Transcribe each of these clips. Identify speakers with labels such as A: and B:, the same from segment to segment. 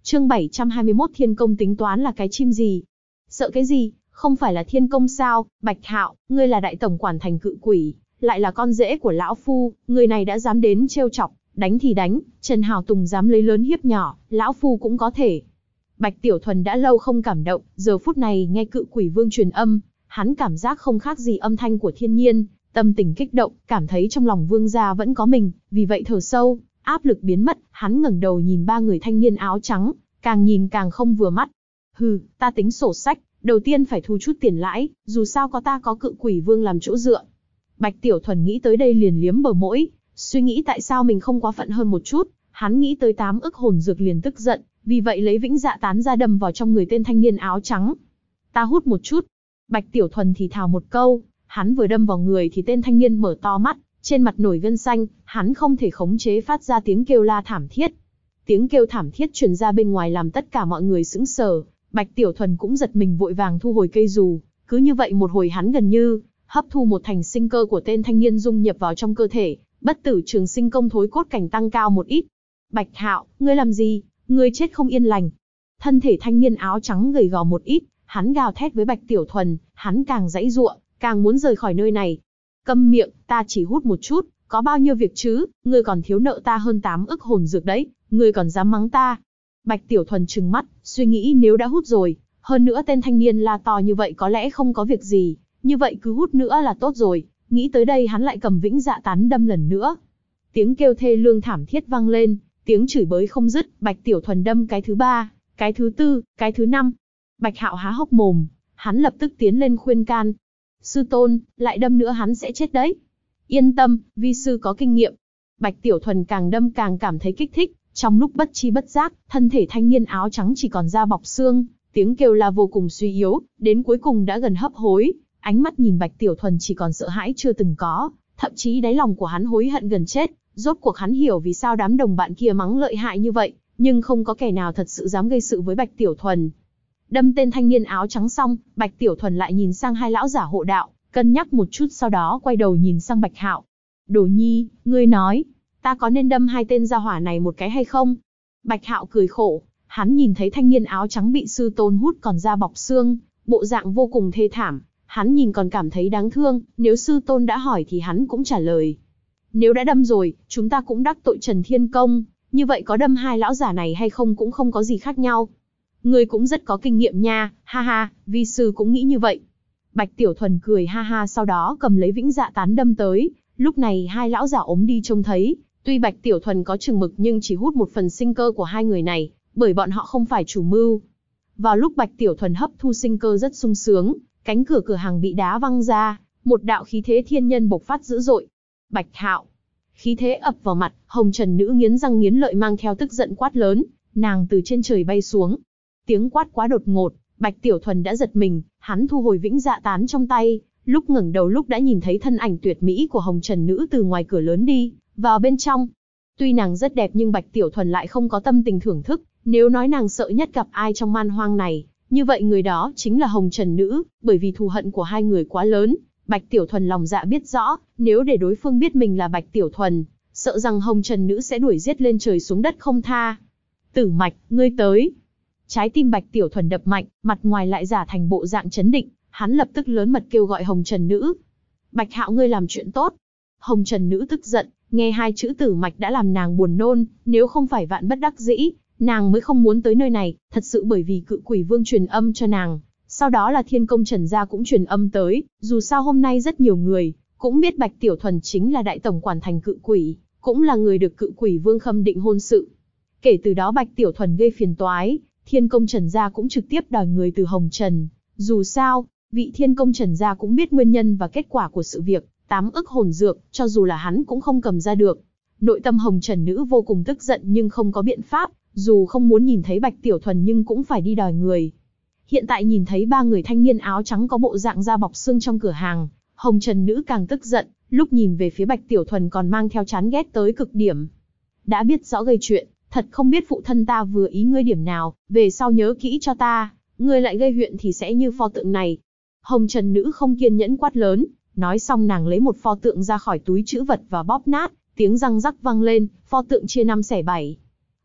A: Chương 721 Thiên Công tính toán là cái chim gì? Sợ cái gì, không phải là Thiên Công sao? Bạch Hạo, ngươi là đại tổng quản thành Cự Quỷ, lại là con rể của lão phu, người này đã dám đến trêu chọc, đánh thì đánh, Trần Hào Tùng dám lấy lớn hiếp nhỏ, lão phu cũng có thể. Bạch Tiểu Thuần đã lâu không cảm động, giờ phút này nghe Cự Quỷ Vương truyền âm, hắn cảm giác không khác gì âm thanh của thiên nhiên, tâm tình kích động, cảm thấy trong lòng vương gia vẫn có mình, vì vậy thở sâu, áp lực biến mất, hắn ngẩng đầu nhìn ba người thanh niên áo trắng, càng nhìn càng không vừa mắt. Hừ, ta tính sổ sách, đầu tiên phải thu chút tiền lãi, dù sao ta có Cự Quỷ Vương làm chỗ dựa. Bạch Tiểu Thuần nghĩ tới đây liền liếm bờ mũi, suy nghĩ tại sao mình không quá phận hơn một chút, hắn nghĩ tới 8 ức hồn dược liền tức giận, vì vậy lấy vĩnh dạ tán ra đâm vào trong người tên thanh niên áo trắng. Ta hút một chút. Bạch Tiểu Thuần thì thào một câu, hắn vừa đâm vào người thì tên thanh niên mở to mắt, trên mặt nổi gân xanh, hắn không thể khống chế phát ra tiếng kêu la thảm thiết. Tiếng kêu thảm thiết truyền ra bên ngoài làm tất cả mọi người sững sờ, Bạch Tiểu Thuần cũng giật mình vội vàng thu hồi cây dù, cứ như vậy một hồi hắn gần như hấp thu một thành sinh cơ của tên thanh niên dung nhập vào trong cơ thể, bất tử trường sinh công thối cốt cảnh tăng cao một ít. Bạch Hạo, ngươi làm gì? Ngươi chết không yên lành. Thân thể thanh niên áo trắng gầy gò một ít, hắn gào thét với Bạch Tiểu Thuần, hắn càng giãy giụa, càng muốn rời khỏi nơi này. Câm miệng, ta chỉ hút một chút, có bao nhiêu việc chứ, ngươi còn thiếu nợ ta hơn 8 ức hồn dược đấy, ngươi còn dám mắng ta. Bạch Tiểu Thuần trừng mắt, suy nghĩ nếu đã hút rồi, hơn nữa tên thanh niên la to như vậy có lẽ không có việc gì, như vậy cứ hút nữa là tốt rồi. Nghĩ tới đây hắn lại cầm vĩnh dạ tán đâm lần nữa. Tiếng kêu thê lương thảm thiết vang lên, tiếng chửi bới không dứt, Bạch Tiểu Thuần đâm cái thứ 3, cái thứ 4, cái thứ 5. Bạch Hạo há hốc mồm, hắn lập tức tiến lên khuyên can. Sư tôn, lại đâm nữa hắn sẽ chết đấy. Yên tâm, vi sư có kinh nghiệm. Bạch Tiểu Thuần càng đâm càng cảm thấy kích thích, trong lúc bất chi bất giác, thân thể thanh niên áo trắng chỉ còn da bọc xương, tiếng kêu la vô cùng suy yếu, đến cuối cùng đã gần hấp hối. Ánh mắt nhìn Bạch Tiểu Thuần chỉ còn sợ hãi chưa từng có, thậm chí đáy lòng của hắn hối hận gần chết. Rốt cuộc hắn hiểu vì sao đám đồng bạn kia mắng lợi hại như vậy, nhưng không có kẻ nào thật sự dám gây sự với Bạch Tiểu Thuần. Đâm tên thanh niên áo trắng xong, Bạch Tiểu Thuần lại nhìn sang hai lão giả hộ đạo, cân nhắc một chút sau đó quay đầu nhìn sang Bạch Hạo. Đồ Nhi, ngươi nói, ta có nên đâm hai tên gia hỏa này một cái hay không? Bạch Hạo cười khổ, hắn nhìn thấy thanh niên áo trắng bị sư tôn hút còn da bọc xương, bộ dạng vô cùng thê thảm, hắn nhìn còn cảm thấy đáng thương, nếu sư tôn đã hỏi thì hắn cũng trả lời. Nếu đã đâm rồi, chúng ta cũng đắc tội Trần Thiên Công, như vậy có đâm hai lão giả này hay không cũng không có gì khác nhau. Ngươi cũng rất có kinh nghiệm nha, ha ha, vi sư cũng nghĩ như vậy. Bạch Tiểu Thuần cười ha ha sau đó cầm lấy vĩnh dạ tán đâm tới, lúc này hai lão giả ốm đi trông thấy, tuy Bạch Tiểu Thuần có chừng mực nhưng chỉ hút một phần sinh cơ của hai người này, bởi bọn họ không phải chủ mưu. Vào lúc Bạch Tiểu Thuần hấp thu sinh cơ rất sung sướng, cánh cửa cửa hàng bị đá văng ra, một đạo khí thế thiên nhân bộc phát dữ dội. Bạch Hạo, khí thế ập vào mặt, Hồng Trần Nữ nghiến răng nghiến lợi mang theo tức giận quát lớn, nàng từ trên trời bay xuống. Tiếng quát quá đột ngột, Bạch Tiểu Thuần đã giật mình, hắn thu hồi vĩnh dạ tán trong tay, lúc ngẩng đầu lúc đã nhìn thấy thân ảnh tuyệt mỹ của Hồng Trần Nữ từ ngoài cửa lớn đi vào bên trong. Tuy nàng rất đẹp nhưng Bạch Tiểu Thuần lại không có tâm tình thưởng thức, nếu nói nàng sợ nhất gặp ai trong man hoang này, như vậy người đó chính là Hồng Trần Nữ, bởi vì thù hận của hai người quá lớn. Bạch Tiểu Thuần lòng dạ biết rõ, nếu để đối phương biết mình là Bạch Tiểu Thuần, sợ rằng Hồng Trần Nữ sẽ đuổi giết lên trời xuống đất không tha. Tử Mạch, ngươi tới. Trái tim Bạch Tiểu Thuần đập mạnh, mặt ngoài lại giả thành bộ dạng chấn định, hắn lập tức lớn mật kêu gọi Hồng Trần Nữ. Bạch Hạo ngươi làm chuyện tốt. Hồng Trần Nữ tức giận, nghe hai chữ Tử Mạch đã làm nàng buồn nôn, nếu không phải vạn bất đắc dĩ, nàng mới không muốn tới nơi này, thật sự bởi vì Cự Quỷ Vương truyền âm cho nàng. Sau đó là Thiên Công Trần gia cũng truyền âm tới, dù sao hôm nay rất nhiều người cũng biết Bạch Tiểu Thuần chính là đại tổng quản thành Cự Quỷ, cũng là người được Cự Quỷ Vương khâm định hôn sự. Kể từ đó Bạch Tiểu Thuần gây phiền toái, Thiên Công Trần gia cũng trực tiếp đòi người từ Hồng Trần. Dù sao, vị Thiên Công Trần gia cũng biết nguyên nhân và kết quả của sự việc, 8 ức hồn dược, cho dù là hắn cũng không cầm ra được. Nội tâm Hồng Trần Nữ vô cùng tức giận nhưng không có biện pháp, dù không muốn nhìn thấy Bạch Tiểu Thuần nhưng cũng phải đi đòi người. Hiện tại nhìn thấy ba người thanh niên áo trắng có bộ dạng da bọc xương trong cửa hàng, Hồng Trần Nữ càng tức giận, lúc nhìn về phía Bạch Tiểu Thuần còn mang theo chán ghét tới cực điểm. Đã biết rõ gây chuyện, thật không biết phụ thân ta vừa ý ngươi điểm nào, về sau nhớ kỹ cho ta, ngươi lại gây chuyện thì sẽ như pho tượng này. Hồng Trần Nữ không kiên nhẫn quát lớn, nói xong nàng lấy một pho tượng ra khỏi túi trữ vật và bóp nát, tiếng răng rắc vang lên, pho tượng chia 5 xẻ 7.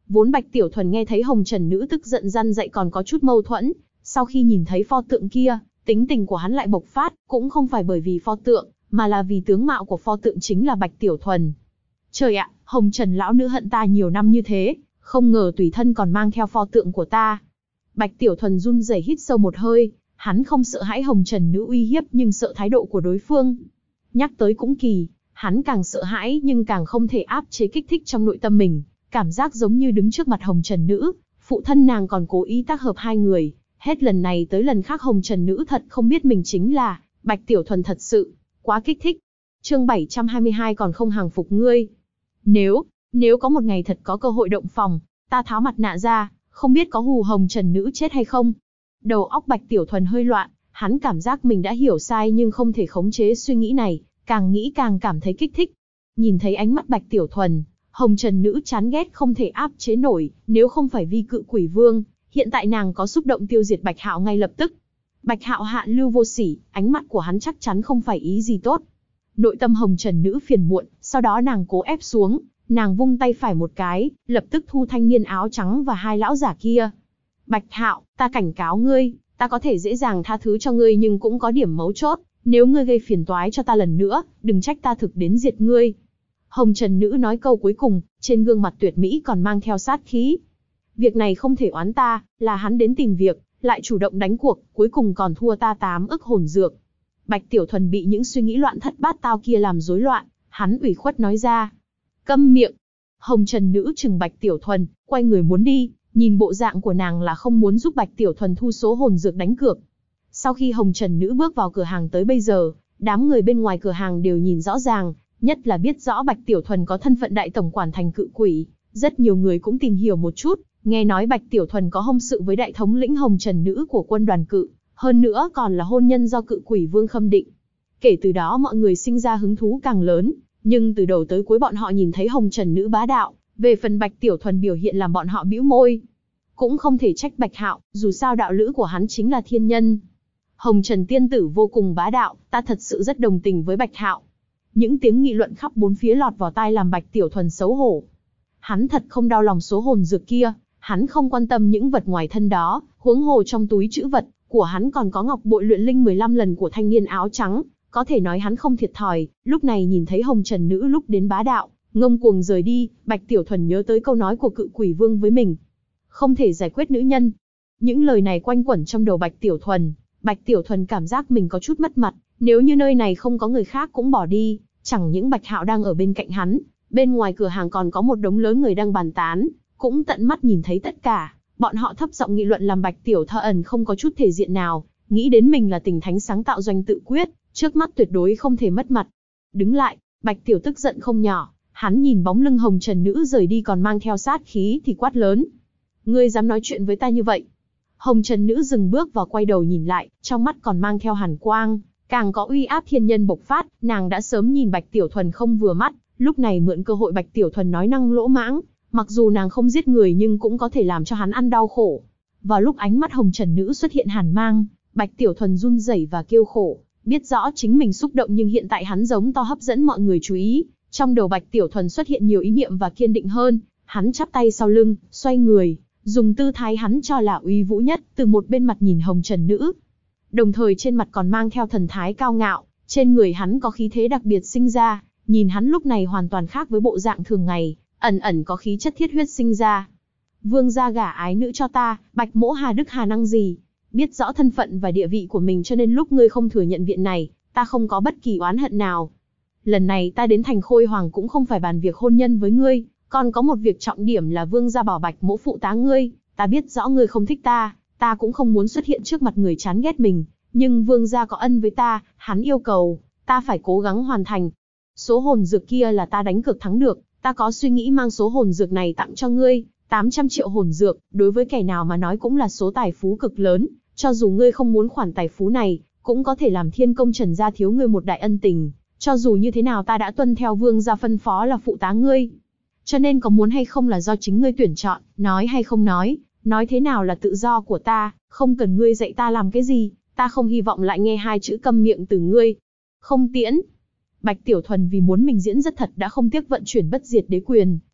A: Vốn Bạch Tiểu Thuần nghe thấy Hồng Trần Nữ tức giận răn dạy còn có chút mâu thuẫn, sau khi nhìn thấy pho tượng kia, tính tình của hắn lại bộc phát, cũng không phải bởi vì pho tượng, mà là vì tướng mạo của pho tượng chính là Bạch Tiểu Thuần. Trời ạ, Hồng Trần lão nữ hận ta nhiều năm như thế, không ngờ tùy thân còn mang theo pho tượng của ta. Bạch Tiểu Thuần run rẩy hít sâu một hơi, hắn không sợ hãi Hồng Trần Nữ uy hiếp nhưng sợ thái độ của đối phương. Nhắc tới cũng kỳ, hắn càng sợ hãi nhưng càng không thể áp chế kích thích trong nội tâm mình, cảm giác giống như đứng trước mặt Hồng Trần Nữ, phụ thân nàng còn cố ý tác hợp hai người, hết lần này tới lần khác Hồng Trần Nữ thật không biết mình chính là Bạch Tiểu Thuần thật sự, quá kích thích. Chương 722 còn không hàng phục ngươi. Nếu có một ngày thật có cơ hội động phòng, ta tháo mặt nạ ra, không biết có hù Hồng Trần Nữ chết hay không. Đầu óc Bạch Tiểu Thuần hơi loạn, hắn cảm giác mình đã hiểu sai nhưng không thể khống chế suy nghĩ này, càng nghĩ càng cảm thấy kích thích. Nhìn thấy ánh mắt Bạch Tiểu Thuần, Hồng Trần Nữ chán ghét không thể áp chế nổi, nếu không phải vi cự quỷ vương, hiện tại nàng có xúc động tiêu diệt Bạch Hạo ngay lập tức. Bạch Hạo hạ lưu vô sỉ, ánh mắt của hắn chắc chắn không phải ý gì tốt. Nội tâm Hồng Trần Nữ phiền muộn, sau đó nàng cố ép xuống, nàng vung tay phải một cái, lập tức thu thanh niên áo trắng và hai lão giả kia. Bạch Hạo, ta cảnh cáo ngươi, ta có thể dễ dàng tha thứ cho ngươi nhưng cũng có điểm mấu chốt, nếu ngươi gây phiền toái cho ta lần nữa, đừng trách ta thực đến diệt ngươi. Hồng Trần Nữ nói câu cuối cùng, trên gương mặt tuyệt mỹ còn mang theo sát khí. Việc này không thể oán ta, là hắn đến tìm việc, lại chủ động đánh cuộc, cuối cùng còn thua ta 8 ức hồn dược. Bạch Tiểu Thuần bị những suy nghĩ loạn thất bát tao kia làm rối loạn, hắn ủy khuất nói ra. Câm miệng. Hồng Trần Nữ trừng Bạch Tiểu Thuần, quay người muốn đi, nhìn bộ dạng của nàng là không muốn giúp Bạch Tiểu Thuần thu số hồn dược đánh cược. Sau khi Hồng Trần Nữ bước vào cửa hàng tới bây giờ, đám người bên ngoài cửa hàng đều nhìn rõ ràng, nhất là biết rõ Bạch Tiểu Thuần có thân phận đại tổng quản thành cự quỷ, rất nhiều người cũng tìm hiểu một chút, nghe nói Bạch Tiểu Thuần có hôn sự với đại thống lĩnh Hồng Trần Nữ của quân đoàn cự, hơn nữa còn là hôn nhân do cự quỷ vương khâm định. Kể từ đó mọi người sinh ra hứng thú càng lớn, nhưng từ đầu tới cuối bọn họ nhìn thấy Hồng Trần Nữ bá đạo, về phần Bạch Tiểu Thuần biểu hiện làm bọn họ bĩu môi. Cũng không thể trách Bạch Hạo, dù sao đạo lữ của hắn chính là thiên nhân. Hồng Trần tiên tử vô cùng bá đạo, ta thật sự rất đồng tình với Bạch Hạo. Những tiếng nghị luận khắp bốn phía lọt vào tai làm Bạch Tiểu Thuần xấu hổ. Hắn thật không đau lòng số hồn dược kia, hắn không quan tâm những vật ngoài thân đó, huống hồ trong túi trữ vật của hắn còn có ngọc bội luyện linh 15 lần của thanh niên áo trắng, có thể nói hắn không thiệt thòi. Lúc này nhìn thấy Hồng Trần Nữ lúc đến bá đạo, ngông cuồng rời đi, Bạch Tiểu Thuần nhớ tới câu nói của cự quỷ vương với mình. Không thể giải quyết nữ nhân. Những lời này quanh quẩn trong đầu Bạch Tiểu Thuần. Bạch Tiểu Thuần cảm giác mình có chút mất mặt, nếu như nơi này không có người khác cũng bỏ đi, chẳng những Bạch Hạo đang ở bên cạnh hắn, bên ngoài cửa hàng còn có một đống lớn người đang bàn tán, cũng tận mắt nhìn thấy tất cả, bọn họ thấp giọng nghị luận làm Bạch Tiểu Thuần không có chút thể diện nào, nghĩ đến mình là tình thánh sáng tạo doanh tự quyết, trước mắt tuyệt đối không thể mất mặt. Đứng lại, Bạch Tiểu tức giận không nhỏ, hắn nhìn bóng lưng Hồng Trần Nữ rời đi còn mang theo sát khí thì quát lớn. Ngươi dám nói chuyện với ta như vậy? Hồng Trần Nữ dừng bước và quay đầu nhìn lại, trong mắt còn mang theo hàn quang, càng có uy áp thiên nhân bộc phát, nàng đã sớm nhìn Bạch Tiểu Thuần không vừa mắt, lúc này mượn cơ hội Bạch Tiểu Thuần nói năng lỗ mãng, mặc dù nàng không giết người nhưng cũng có thể làm cho hắn ăn đau khổ. Vào lúc ánh mắt Hồng Trần Nữ xuất hiện hàn mang, Bạch Tiểu Thuần run rẩy và kêu khổ, biết rõ chính mình xúc động nhưng hiện tại hắn giống to hấp dẫn mọi người chú ý, trong đầu Bạch Tiểu Thuần xuất hiện nhiều ý niệm và kiên định hơn, hắn chắp tay sau lưng, xoay người, dùng tư thái hắn cho là uy vũ nhất, từ một bên mặt nhìn Hồng Trần Nữ. Đồng thời trên mặt còn mang theo thần thái cao ngạo, trên người hắn có khí thế đặc biệt sinh ra, nhìn hắn lúc này hoàn toàn khác với bộ dạng thường ngày, ẩn ẩn có khí chất thiết huyết sinh ra. Vương gia gả ái nữ cho ta, Bạch Mỗ Hà Đức Hà năng gì? Biết rõ thân phận và địa vị của mình cho nên lúc ngươi không thừa nhận viện này, ta không có bất kỳ oán hận nào. Lần này ta đến thành Khôi Hoàng cũng không phải bàn việc hôn nhân với ngươi, còn có một việc trọng điểm là vương gia bảo Bạch Mỗ phụ tá ngươi, ta biết rõ ngươi không thích ta, ta cũng không muốn xuất hiện trước mặt người chán ghét mình, nhưng vương gia có ân với ta, hắn yêu cầu, ta phải cố gắng hoàn thành. Số hồn dược kia là ta đánh cược thắng được, ta có suy nghĩ mang số hồn dược này tặng cho ngươi, 800 triệu hồn dược, đối với kẻ nào mà nói cũng là số tài phú cực lớn, cho dù ngươi không muốn khoản tài phú này, cũng có thể làm Thiên Công Trần gia thiếu ngươi một đại ân tình, cho dù như thế nào ta đã tuân theo vương gia phân phó là phụ tá ngươi. Cho nên có muốn hay không là do chính ngươi tuyển chọn, nói hay không nói thế nào là tự do của ta, không cần ngươi dạy ta làm cái gì, ta không hy vọng lại nghe hai chữ câm miệng từ ngươi. Không tiễn. Bạch Tiểu Thuần vì muốn mình diễn rất thật đã không tiếc vận chuyển bất diệt đế quyền,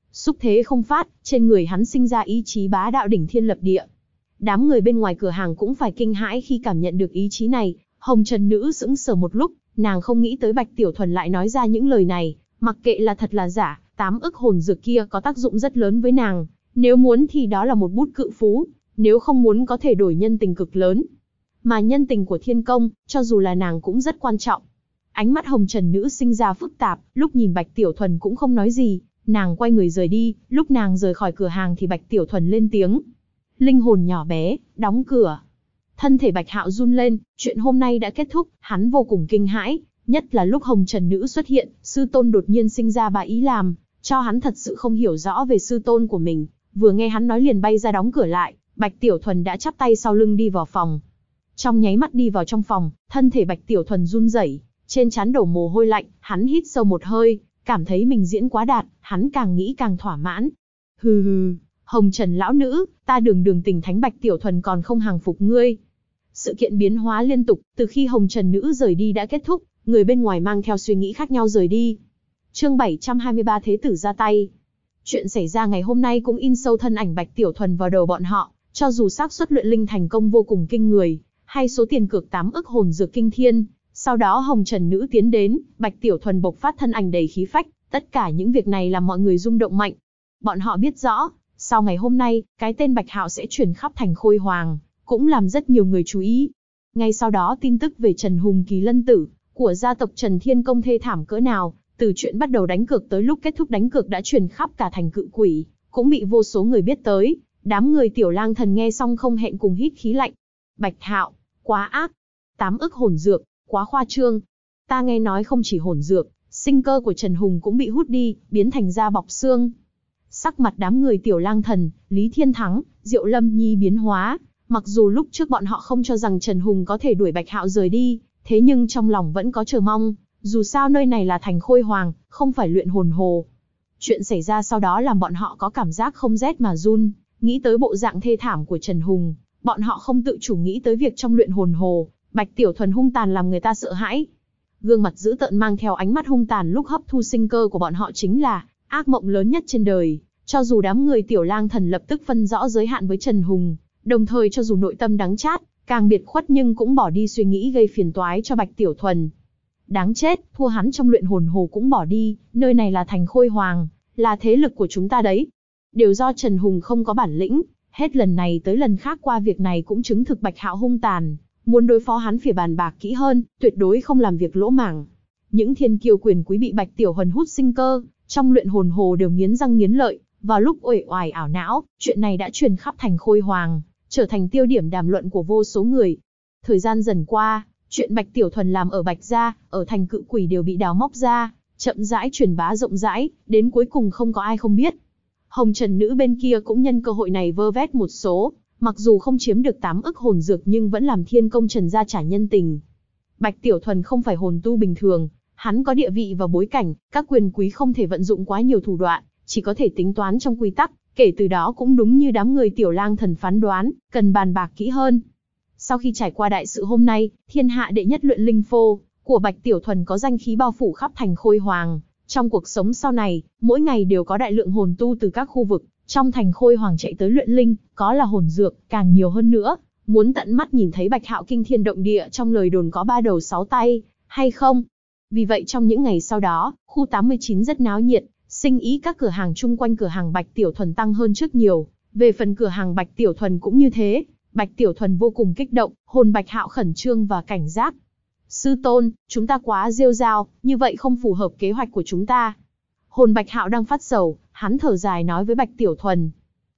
A: Xúc thế không phát, trên người hắn sinh ra ý chí bá đạo đỉnh thiên lập địa. Đám người bên ngoài cửa hàng cũng phải kinh hãi khi cảm nhận được ý chí này. Hồng Trần Nữ sững sờ một lúc, nàng không nghĩ tới Bạch Tiểu Thuần lại nói ra những lời này. Mặc kệ là thật là giả, 8 ức hồn dược kia có tác dụng rất lớn với nàng. Nếu muốn thì đó là một bút cự phú, nếu không muốn có thể đổi nhân tình cực lớn. Mà nhân tình của Thiên Công, cho dù là nàng cũng rất quan trọng. Ánh mắt Hồng Trần Nữ sinh ra phức tạp, lúc nhìn Bạch Tiểu Thuần cũng không nói gì, nàng quay người rời đi. Lúc nàng rời khỏi cửa hàng thì Bạch Tiểu Thuần lên tiếng: "Linh hồn nhỏ bé, đóng cửa." Thân thể Bạch Hạo run lên, chuyện hôm nay đã kết thúc, hắn vô cùng kinh hãi, nhất là lúc Hồng Trần Nữ xuất hiện, sư tôn đột nhiên sinh ra bá ý làm cho hắn thật sự không hiểu rõ về sư tôn của mình. Vừa nghe hắn nói liền bay ra đóng cửa lại, Bạch Tiểu Thuần đã chắp tay sau lưng đi vào phòng. Trong nháy mắt đi vào trong phòng, thân thể Bạch Tiểu Thuần run rẩy, trên trán đổ mồ hôi lạnh, hắn hít sâu một hơi, cảm thấy mình diễn quá đạt, hắn càng nghĩ càng thỏa mãn. Hừ hừ, Hồng Trần lão nữ, ta đường tình thánh Bạch Tiểu Thuần còn không hàng phục ngươi. Sự kiện biến hóa liên tục, từ khi Hồng Trần Nữ rời đi đã kết thúc, người bên ngoài mang theo suy nghĩ khác nhau rời đi. Chương 723 Thế tử ra tay. Chuyện xảy ra ngày hôm nay cũng in sâu thân ảnh Bạch Tiểu Thuần vào đầu bọn họ, cho dù xác suất luyện linh thành công vô cùng kinh người, hay số tiền cược 8 ức hồn dược kinh thiên, sau đó Hồng Trần Nữ tiến đến, Bạch Tiểu Thuần bộc phát thân ảnh đầy khí phách, tất cả những việc này làm mọi người rung động mạnh. Bọn họ biết rõ, sau ngày hôm nay, cái tên Bạch Hạo sẽ truyền khắp thành Khôi Hoàng, cũng làm rất nhiều người chú ý. Ngay sau đó tin tức về Trần Hùng Kỳ Lân tử của gia tộc Trần Thiên Công thê thảm cỡ nào, từ chuyện bắt đầu đánh cược tới lúc kết thúc đánh cược đã truyền khắp cả thành Cự Quỷ, cũng bị vô số người biết tới. Đám người Tiểu Lang Thần nghe xong không hẹn cùng hít khí lạnh. Bạch Hạo, quá ác. 8 ức hồn dược, quá khoa trương. Ta nghe nói không chỉ hồn dược, sinh cơ của Trần Hùng cũng bị hút đi, biến thành da bọc xương. Sắc mặt đám người Tiểu Lang Thần, Lý Thiên Thắng, Diệu Lâm Nhi biến hóa. Mặc dù lúc trước bọn họ không cho rằng Trần Hùng có thể đuổi Bạch Hạo rời đi, thế nhưng trong lòng vẫn có chờ mong. Dù sao nơi này là thành Khôi Hoàng, không phải luyện hồn hồ. Chuyện xảy ra sau đó làm bọn họ có cảm giác không rét mà run. Nghĩ tới bộ dạng thê thảm của Trần Hùng, bọn họ không tự chủ nghĩ tới việc trong luyện hồn hồ, Bạch Tiểu Thuần hung tàn làm người ta sợ hãi. Gương mặt dữ tợn mang theo ánh mắt hung tàn lúc hấp thu sinh cơ của bọn họ chính là ác mộng lớn nhất trên đời. Cho dù đám người Tiểu Lang Thần lập tức phân rõ giới hạn với Trần Hùng, đồng thời cho dù nội tâm đắng chát, càng biệt khuất nhưng cũng bỏ đi suy nghĩ gây phiền toái cho Bạch Tiểu Thuần. Đáng chết, thua hắn trong luyện hồn hồ cũng bỏ đi, nơi này là thành Khôi Hoàng, là thế lực của chúng ta đấy. Đều do Trần Hùng không có bản lĩnh, hết lần này tới lần khác qua việc này cũng chứng thực Bạch Hạo hung tàn, muốn đối phó hắn phải bàn bạc kỹ hơn, tuyệt đối không làm việc lỗ mãng. Những thiên kiêu quyền quý bị Bạch Tiểu Thuần hút sinh cơ, trong luyện hồn hồ đều nghiến răng nghiến lợi, vào lúc uể oải ảo não, chuyện này đã truyền khắp thành Khôi Hoàng, trở thành tiêu điểm đàm luận của vô số người. Thời gian dần qua, chuyện Bạch Tiểu Thuần làm ở Bạch gia, ở thành Cự Quỷ đều bị đào móc ra, chậm rãi truyền bá rộng rãi, đến cuối cùng không có ai không biết. Hồng Trần Nữ bên kia cũng nhân cơ hội này vơ vét một số, mặc dù không chiếm được 8 ức hồn dược nhưng vẫn làm Thiên Công Trần gia trả nhân tình. Bạch Tiểu Thuần không phải hồn tu bình thường, hắn có địa vị và bối cảnh, các quyền quý không thể vận dụng quá nhiều thủ đoạn, chỉ có thể tính toán trong quy tắc, kể từ đó cũng đúng như đám người Tiểu Lang Thần phán đoán, cần bàn bạc kỹ hơn. Sau khi trải qua đại sự hôm nay, thiên hạ đệ nhất luyện linh phô của Bạch Tiểu Thuần có danh khí bao phủ khắp thành Khôi Hoàng. Trong cuộc sống sau này, mỗi ngày đều có đại lượng hồn tu từ các khu vực trong thành Khôi Hoàng chạy tới luyện linh, có là hồn dược, càng nhiều hơn nữa. Muốn tận mắt nhìn thấy Bạch Hạo kinh thiên động địa trong lời đồn có 3 đầu 6 tay, hay không? Vì vậy trong những ngày sau đó, khu 89 rất náo nhiệt, sinh ý các cửa hàng chung quanh cửa hàng Bạch Tiểu Thuần tăng hơn trước nhiều. Về phần cửa hàng Bạch Tiểu Thuần cũng như thế. Bạch Tiểu Thuần vô cùng kích động, hồn Bạch Hạo khẩn trương và cảnh giác. Sư tôn, chúng ta quá rêu rao, như vậy không phù hợp kế hoạch của chúng ta. Hồn Bạch Hạo đang phát sầu, hắn thở dài nói với Bạch Tiểu Thuần.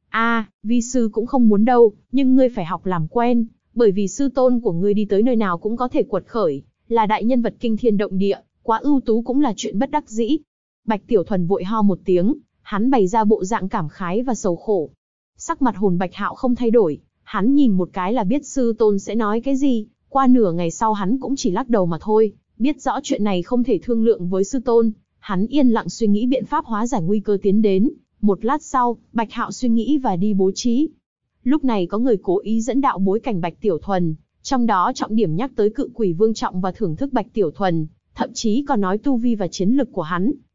A: Vi sư cũng không muốn đâu, nhưng ngươi phải học làm quen, bởi vì sư tôn của ngươi đi tới nơi nào cũng có thể quật khởi, là đại nhân vật kinh thiên động địa, quá ưu tú cũng là chuyện bất đắc dĩ. Bạch Tiểu Thuần vội ho một tiếng, hắn bày ra bộ dạng cảm khái và sầu khổ. Sắc mặt hồn Bạch Hạo không thay đổi, hắn nhìn một cái là biết sư tôn sẽ nói cái gì, qua nửa ngày sau hắn cũng chỉ lắc đầu mà thôi, biết rõ chuyện này không thể thương lượng với sư tôn, hắn yên lặng suy nghĩ biện pháp hóa giải nguy cơ tiến đến. Một lát sau, Bạch Hạo suy nghĩ và đi bố trí. Lúc này có người cố ý dẫn đạo bối cảnh Bạch Tiểu Thuần, trong đó trọng điểm nhắc tới Cự Quỷ Vương Trọng và thưởng thức Bạch Tiểu Thuần, thậm chí còn nói tu vi và chiến lực của hắn.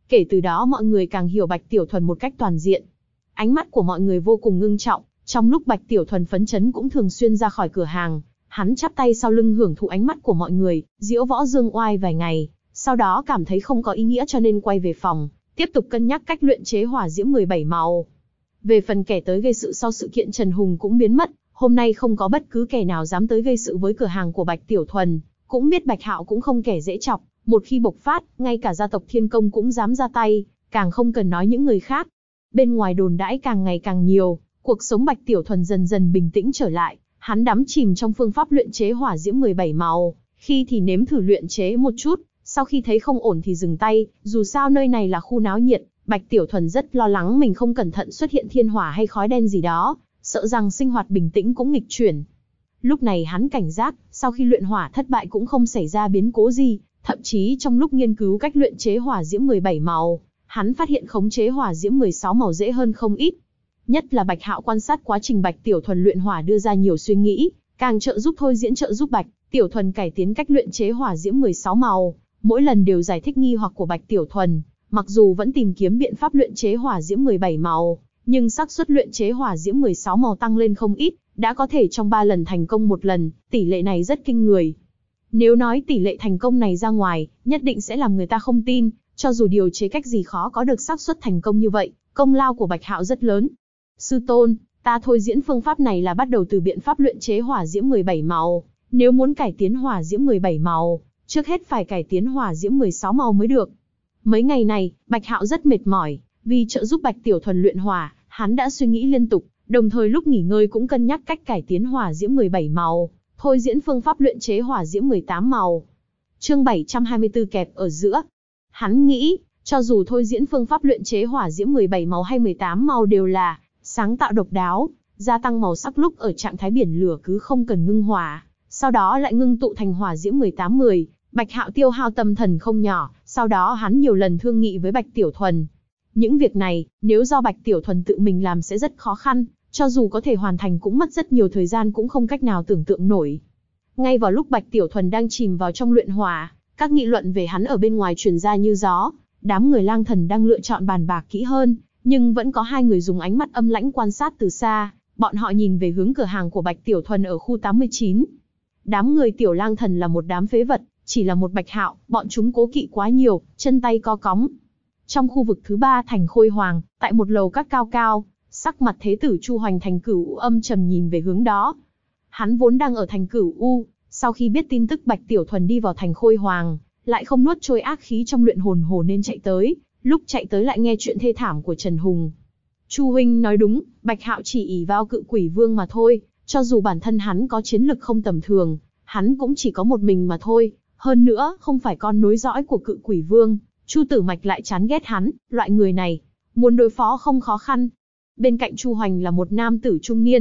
A: Kể từ đó mọi người càng hiểu Bạch Tiểu Thuần một cách toàn diện. Ánh mắt của mọi người vô cùng ngưng trọng, trong lúc Bạch Tiểu Thuần phấn chấn cũng thường xuyên ra khỏi cửa hàng. Hắn chắp tay sau lưng hưởng thụ ánh mắt của mọi người, diễu võ dương oai vài ngày, sau đó cảm thấy không có ý nghĩa cho nên quay về phòng, tiếp tục cân nhắc cách luyện chế hỏa diễm 17 màu. Về phần kẻ tới gây sự sau sự kiện Trần Hùng cũng biến mất, hôm nay không có bất cứ kẻ nào dám tới gây sự với cửa hàng của Bạch Tiểu Thuần, cũng biết Bạch Hạo cũng không kẻ dễ chọc, một khi bộc phát, ngay cả gia tộc Thiên Công cũng dám ra tay, càng không cần nói những người khác. Bên ngoài đồn đãi càng ngày càng nhiều, cuộc sống Bạch Tiểu Thuần dần dần bình tĩnh trở lại, hắn đắm chìm trong phương pháp luyện chế hỏa diễm 17 màu, khi thì nếm thử luyện chế một chút, sau khi thấy không ổn thì dừng tay, dù sao nơi này là khu náo nhiệt, Bạch Tiểu Thuần rất lo lắng mình không cẩn thận xuất hiện thiên hỏa hay khói đen gì đó, sợ rằng sinh hoạt bình tĩnh cũng nghịch chuyển. Lúc này hắn cảnh giác, sau khi luyện hỏa thất bại cũng không xảy ra biến cố gì, thậm chí trong lúc nghiên cứu cách luyện chế hỏa diễm 17 màu, hắn phát hiện khống chế hỏa diễm 16 màu dễ hơn không ít. Nhất là Bạch Hạo quan sát quá trình Bạch Tiểu Thuần luyện hỏa đưa ra nhiều suy nghĩ, càng trợ giúp thôi diễn trợ giúp Bạch Tiểu Thuần cải tiến cách luyện chế hỏa diễm 16 màu, mỗi lần đều giải thích nghi hoặc của Bạch Tiểu Thuần, mặc dù vẫn tìm kiếm biện pháp luyện chế hỏa diễm 17 màu, nhưng xác suất luyện chế hỏa diễm 16 màu tăng lên không ít, đã có thể trong 3 lần thành công một lần, tỷ lệ này rất kinh người. Nếu nói tỷ lệ thành công này ra ngoài, nhất định sẽ làm người ta không tin, cho dù điều chế cách gì khó có được xác suất thành công như vậy, công lao của Bạch Hạo rất lớn. Sư tôn, ta thôi diễn phương pháp này là bắt đầu từ biện pháp luyện chế hỏa diễm 17 màu, nếu muốn cải tiến hỏa diễm 17 màu, trước hết phải cải tiến hỏa diễm 16 màu mới được. Mấy ngày này, Bạch Hạo rất mệt mỏi, vì trợ giúp Bạch Tiểu Thuần luyện hỏa, hắn đã suy nghĩ liên tục, đồng thời lúc nghỉ ngơi cũng cân nhắc cách cải tiến hỏa diễm 17 màu, thôi diễn phương pháp luyện chế hỏa diễm 18 màu. Chương 724 kẹp ở giữa. Hắn nghĩ, cho dù thôi diễn phương pháp luyện chế hỏa diễm 17 màu hay 18 màu đều là sáng tạo độc đáo, gia tăng màu sắc lúc ở trạng thái biển lửa cứ không cần ngưng hỏa, sau đó lại ngưng tụ thành hỏa diễm 18-10, Bạch Hạo tiêu hao tâm thần không nhỏ, sau đó hắn nhiều lần thương nghị với Bạch Tiểu Thuần. Những việc này, nếu do Bạch Tiểu Thuần tự mình làm sẽ rất khó khăn, cho dù có thể hoàn thành cũng mất rất nhiều thời gian cũng không cách nào tưởng tượng nổi. Ngay vào lúc Bạch Tiểu Thuần đang chìm vào trong luyện hỏa, các nghị luận về hắn ở bên ngoài truyền ra như gió, đám người Lang Thần đang lựa chọn bàn bạc kỹ hơn, nhưng vẫn có 2 người dùng ánh mắt âm lãnh quan sát từ xa, bọn họ nhìn về hướng cửa hàng của Bạch Tiểu Thuần ở khu 89. Đám người Tiểu Lang Thần là một đám phế vật, chỉ là một Bạch Hạo, bọn chúng cố kỵ quá nhiều, chân tay co cóng. Trong khu vực thứ 3 thành Khôi Hoàng, tại một lầu các cao cao, sắc mặt Thế tử Chu Hoành Thành Cửu U âm trầm nhìn về hướng đó. Hắn vốn đang ở thành Cửu U, sau khi biết tin tức Bạch Tiểu Thuần đi vào thành Khôi Hoàng, lại không nuốt trôi ác khí trong luyện hồn hồ nên chạy tới, lúc chạy tới lại nghe chuyện thê thảm của Trần Hùng. Chu huynh nói đúng, Bạch Hạo chỉ ỷ vào Cự Quỷ Vương mà thôi, cho dù bản thân hắn có chiến lực không tầm thường, hắn cũng chỉ có một mình mà thôi, hơn nữa không phải con nối dõi của Cự Quỷ Vương, Chu Tử Mạch lại chán ghét hắn, loại người này, muốn đối phó không khó khăn. Bên cạnh Chu Hoành là một nam tử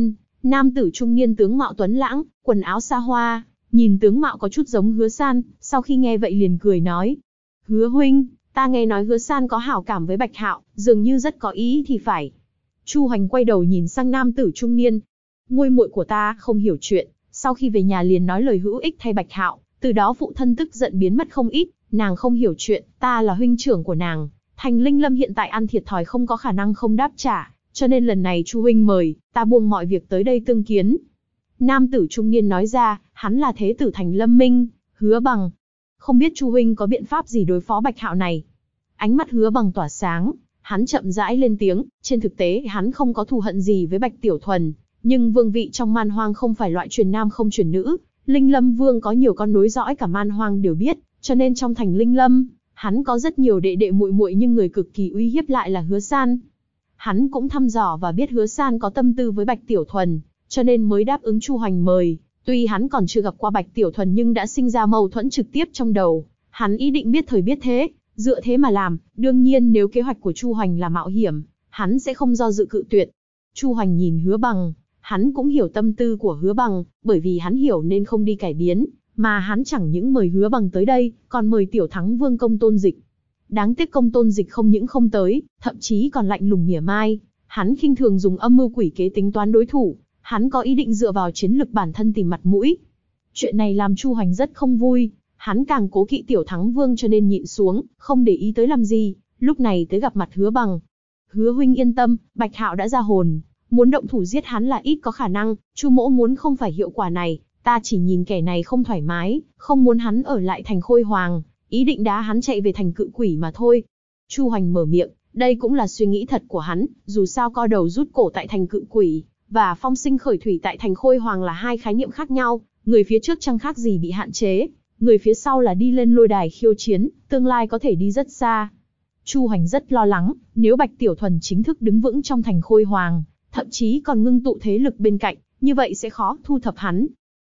A: trung niên tướng mạo tuấn lãng, quần áo xa hoa, nhìn tướng mạo có chút giống Hứa San, sau khi nghe vậy liền cười nói: "Hứa huynh, ta nghe nói Hứa San có hảo cảm với Bạch Hạo, dường như rất có ý thì phải." Chu Hoành quay đầu nhìn sang nam tử trung niên. "Muội muội của ta không hiểu chuyện, sau khi về nhà liền nói lời hữu ích thay Bạch Hạo, từ đó phụ thân tức giận biến mất không ít, nàng không hiểu chuyện, ta là huynh trưởng của nàng, Thành Linh Lâm hiện tại ăn thiệt thòi không có khả năng không đáp trả, cho nên lần này Chu huynh mời, ta buông mọi việc tới đây tương kiến." Nam tử trung niên nói ra, hắn là thế tử Thành Lâm Minh, Hứa Bằng. "Không biết Chu huynh có biện pháp gì đối phó Bạch Hạo này?" Ánh mắt Hứa Bằng tỏa sáng, hắn chậm rãi lên tiếng, trên thực tế hắn không có thù hận gì với Bạch Tiểu Thuần, nhưng vương vị trong man hoang không phải loại truyền nam không truyền nữ, Linh Lâm Vương có nhiều con nối dõi cả man hoang đều biết, cho nên trong thành Linh Lâm, hắn có rất nhiều đệ đệ muội muội nhưng người cực kỳ uy hiếp lại là Hứa San. Hắn cũng thăm dò và biết Hứa San có tâm tư với Bạch Tiểu Thuần, cho nên mới đáp ứng Chu Hoành mời. Tuy hắn còn chưa gặp qua Bạch Tiểu Thuần nhưng đã sinh ra mâu thuẫn trực tiếp trong đầu, hắn ý định biết thời biết thế, dựa thế mà làm, đương nhiên nếu kế hoạch của Chu Hoành là mạo hiểm, hắn sẽ không do dự cự tuyệt. Chu Hoành nhìn Hứa Bằng, hắn cũng hiểu tâm tư của Hứa Bằng, bởi vì hắn hiểu nên không đi cải biến, mà hắn chẳng những mời Hứa Bằng tới đây, còn mời Tiểu Thắng Vương Công Tôn Dịch. Đáng tiếc Công Tôn Dịch không những không tới, thậm chí còn lạnh lùng mỉa mai, hắn khinh thường dùng âm mưu quỷ kế tính toán đối thủ, hắn có ý định dựa vào chiến lực bản thân tìm mặt mũi. Chuyện này làm Chu Hoành rất không vui, hắn càng cố kỵ Tiểu Thắng Vương cho nên nhịn xuống, không để ý tới làm gì, lúc này tới gặp mặt Hứa Bằng. Hứa huynh yên tâm, Bạch Hạo đã ra hồn, muốn động thủ giết hắn là ít có khả năng, Chu mỗ muốn không phải hiệu quả này, ta chỉ nhìn kẻ này không thoải mái, không muốn hắn ở lại thành Khôi Hoàng, ý định đá hắn chạy về thành Cự Quỷ mà thôi. Chu Hoành mở miệng, đây cũng là suy nghĩ thật của hắn, dù sao co đầu rút cổ tại thành Cự Quỷ, và phong sinh khởi thủy tại thành Khôi Hoàng là hai khái niệm khác nhau, người phía trước chẳng khác gì bị hạn chế, người phía sau là đi lên lôi đài khiêu chiến, tương lai có thể đi rất xa. Chu Hoành rất lo lắng, nếu Bạch Tiểu Thuần chính thức đứng vững trong thành Khôi Hoàng, thậm chí còn ngưng tụ thế lực bên cạnh, như vậy sẽ khó thu thập hắn.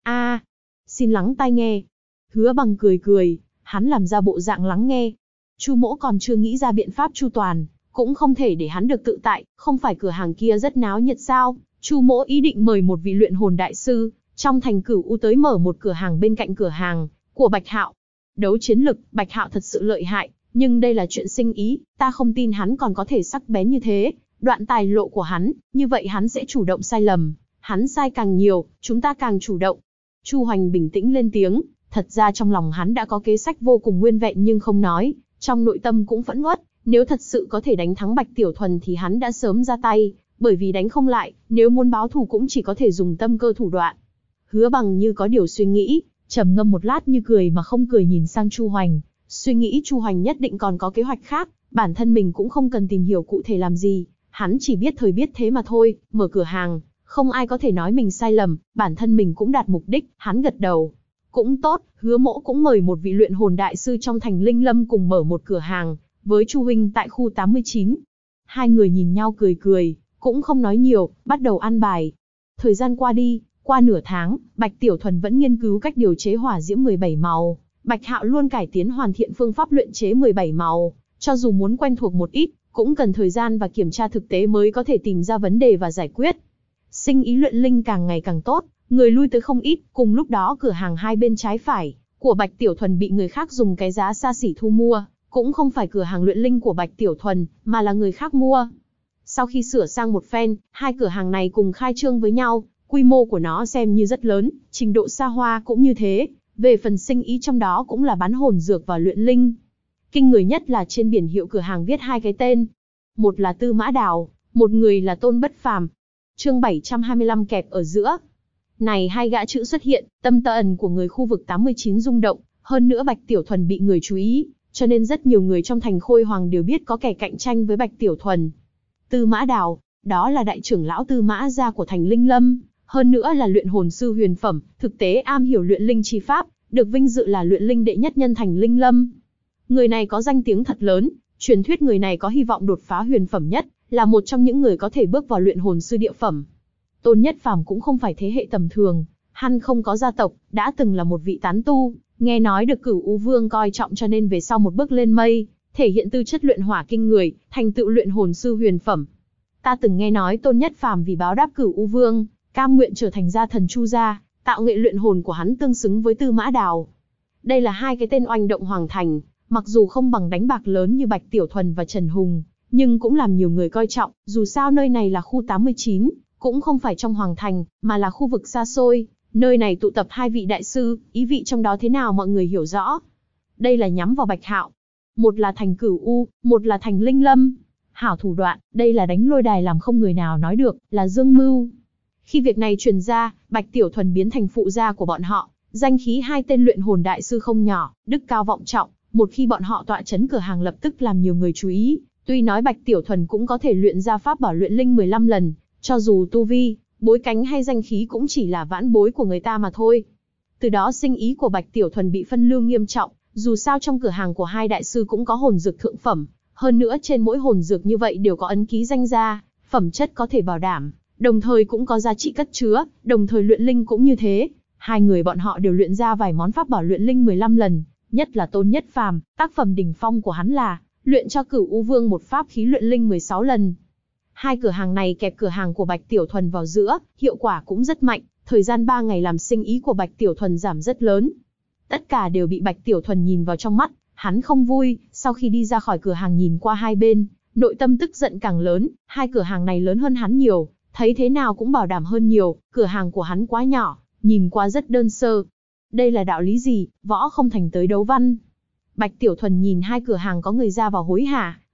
A: Xin lắng tai nghe. Hứa Bằng cười cười, hắn làm ra bộ dạng lắng nghe. Chu mỗ còn chưa nghĩ ra biện pháp chu toàn, cũng không thể để hắn được tự tại, không phải cửa hàng kia rất náo nhiệt sao? Chu mỗ ý định mời một vị luyện hồn đại sư trong thành Cửu U tới mở một cửa hàng bên cạnh cửa hàng của Bạch Hạo. Đấu chiến lực, Bạch Hạo thật sự lợi hại, nhưng đây là chuyện sinh ý, ta không tin hắn còn có thể sắc bén như thế. Đoạn tài lộ của hắn, như vậy hắn sẽ chủ động sai lầm, hắn sai càng nhiều, chúng ta càng chủ động. Chu Hoành bình tĩnh lên tiếng, thật ra trong lòng hắn đã có kế sách vô cùng nguyên vẹn nhưng không nói, trong nội tâm cũng phẫn uất, nếu thật sự có thể đánh thắng Bạch Tiểu Thuần thì hắn đã sớm ra tay, bởi vì đánh không lại, nếu muốn báo thù cũng chỉ có thể dùng tâm cơ thủ đoạn. Hứa Bằng như có điều suy nghĩ, trầm ngâm một lát như cười mà không cười nhìn sang Chu Hoành, suy nghĩ Chu Hoành nhất định còn có kế hoạch khác, bản thân mình cũng không cần tìm hiểu cụ thể làm gì, hắn chỉ biết thời biết thế mà thôi, mở cửa hàng, không ai có thể nói mình sai lầm, bản thân mình cũng đạt mục đích, hắn gật đầu. Cũng tốt, Hứa mỗ cũng mời một vị luyện hồn đại sư trong thành Linh Lâm cùng mở một cửa hàng, với Chu huynh tại khu 89. Hai người nhìn nhau cười cười, cũng không nói nhiều, bắt đầu ăn bài. Thời gian qua đi, qua nửa tháng, Bạch Tiểu Thuần vẫn nghiên cứu cách điều chế hỏa diễm 17 màu, Bạch Hạo luôn cải tiến hoàn thiện phương pháp luyện chế 17 màu, cho dù muốn quen thuộc một ít, cũng cần thời gian và kiểm tra thực tế mới có thể tìm ra vấn đề và giải quyết. Sinh ý luyện linh càng ngày càng tốt, người lui tới không ít, cùng lúc đó cửa hàng hai bên trái phải của Bạch Tiểu Thuần bị người khác dùng cái giá xa xỉ thu mua, cũng không phải cửa hàng luyện linh của Bạch Tiểu Thuần, mà là người khác mua. Sau khi sửa sang một phen, hai cửa hàng này cùng khai trương với nhau, quy mô của nó xem như rất lớn, trình độ xa hoa cũng như thế, về phần sinh ý trong đó cũng là bán hồn dược và luyện linh. Kinh người nhất là trên biển hiệu cửa hàng viết hai cái tên, một là Tư Mã Đào, một người là Tôn Bất Phàm. Chương 725 kẹp ở giữa. Này hai gã chữ xuất hiện, tâm ẩn của người khu vực 89 rung động, hơn nữa Bạch Tiểu Thuần bị người chú ý, cho nên rất nhiều người trong thành Khôi Hoàng đều biết có kẻ cạnh tranh với Bạch Tiểu Thuần. Tư Mã Đào, đó là đại trưởng lão Tư Mã gia của thành Linh Lâm, hơn nữa là luyện hồn sư huyền phẩm, thực tế am hiểu luyện linh chi pháp, được vinh dự là luyện linh đệ nhất nhân thành Linh Lâm. Người này có danh tiếng thật lớn, truyền thuyết người này có hy vọng đột phá huyền phẩm nhất, là một trong những người có thể bước vào luyện hồn sư địa phẩm. Tôn Nhất Phàm cũng không phải thế hệ tầm thường, hắn không có gia tộc, đã từng là một vị tán tu, nghe nói được Cửu U Vương coi trọng cho nên về sau một bước lên mây, thể hiện tư chất luyện hỏa kinh người, thành tựu luyện hồn sư huyền phẩm. Ta từng nghe nói Tôn Nhất Phàm vì báo đáp Cửu U Vương, cam nguyện trở thành gia thần Chu gia, tạo nghệ luyện hồn của hắn tương xứng với Tư Mã Đào. Đây là hai cái tên oanh động hoàng thành, mặc dù không bằng đánh bạc lớn như Bạch Tiểu Thuần và Trần Hùng, nhưng cũng làm nhiều người coi trọng, dù sao nơi này là khu 89, cũng không phải trong hoàng thành, mà là khu vực xa xôi, nơi này tụ tập hai vị đại sư, ý vị trong đó thế nào mọi người hiểu rõ. Đây là nhắm vào Bạch Hạo. Một là thành Cửu U, một là thành Linh Lâm. Hảo thủ đoạn, đây là đánh lôi đài làm không người nào nói được, là dương mưu. Khi việc này truyền ra, Bạch Tiểu Thuần biến thành phụ gia của bọn họ, danh khí hai tên luyện hồn đại sư không nhỏ, đức cao vọng trọng, một khi bọn họ tọa chấn cửa hàng lập tức làm nhiều người chú ý. Tuy nói Bạch Tiểu Thuần cũng có thể luyện ra pháp bảo luyện linh 15 lần, cho dù tu vi, bối cánh hay danh khí cũng chỉ là vãn bối của người ta mà thôi. Từ đó sinh ý của Bạch Tiểu Thuần bị phân lưu nghiêm trọng, dù sao trong cửa hàng của hai đại sư cũng có hồn dược thượng phẩm, hơn nữa trên mỗi hồn dược như vậy đều có ấn ký danh gia, phẩm chất có thể bảo đảm, đồng thời cũng có giá trị cất chứa, đồng thời luyện linh cũng như thế. Hai người bọn họ đều luyện ra vài món pháp bảo luyện linh 15 lần, nhất là Tôn Nhất Phàm, tác phẩm đỉnh phong của hắn là luyện cho Cửu U Vương một pháp khí luyện linh 16 lần. Hai cửa hàng này kẹp cửa hàng của Bạch Tiểu Thuần vào giữa, hiệu quả cũng rất mạnh, thời gian 3 ngày làm sinh ý của Bạch Tiểu Thuần giảm rất lớn. Tất cả đều bị Bạch Tiểu Thuần nhìn vào trong mắt, hắn không vui, sau khi đi ra khỏi cửa hàng nhìn qua hai bên, nội tâm tức giận càng lớn, hai cửa hàng này lớn hơn hắn nhiều, thấy thế nào cũng bảo đảm hơn nhiều, cửa hàng của hắn quá nhỏ, nhìn qua rất đơn sơ. Đây là đạo lý gì, võ không thành tới đấu văn. Bạch Tiểu Thuần nhìn hai cửa hàng có người ra vào hối hả,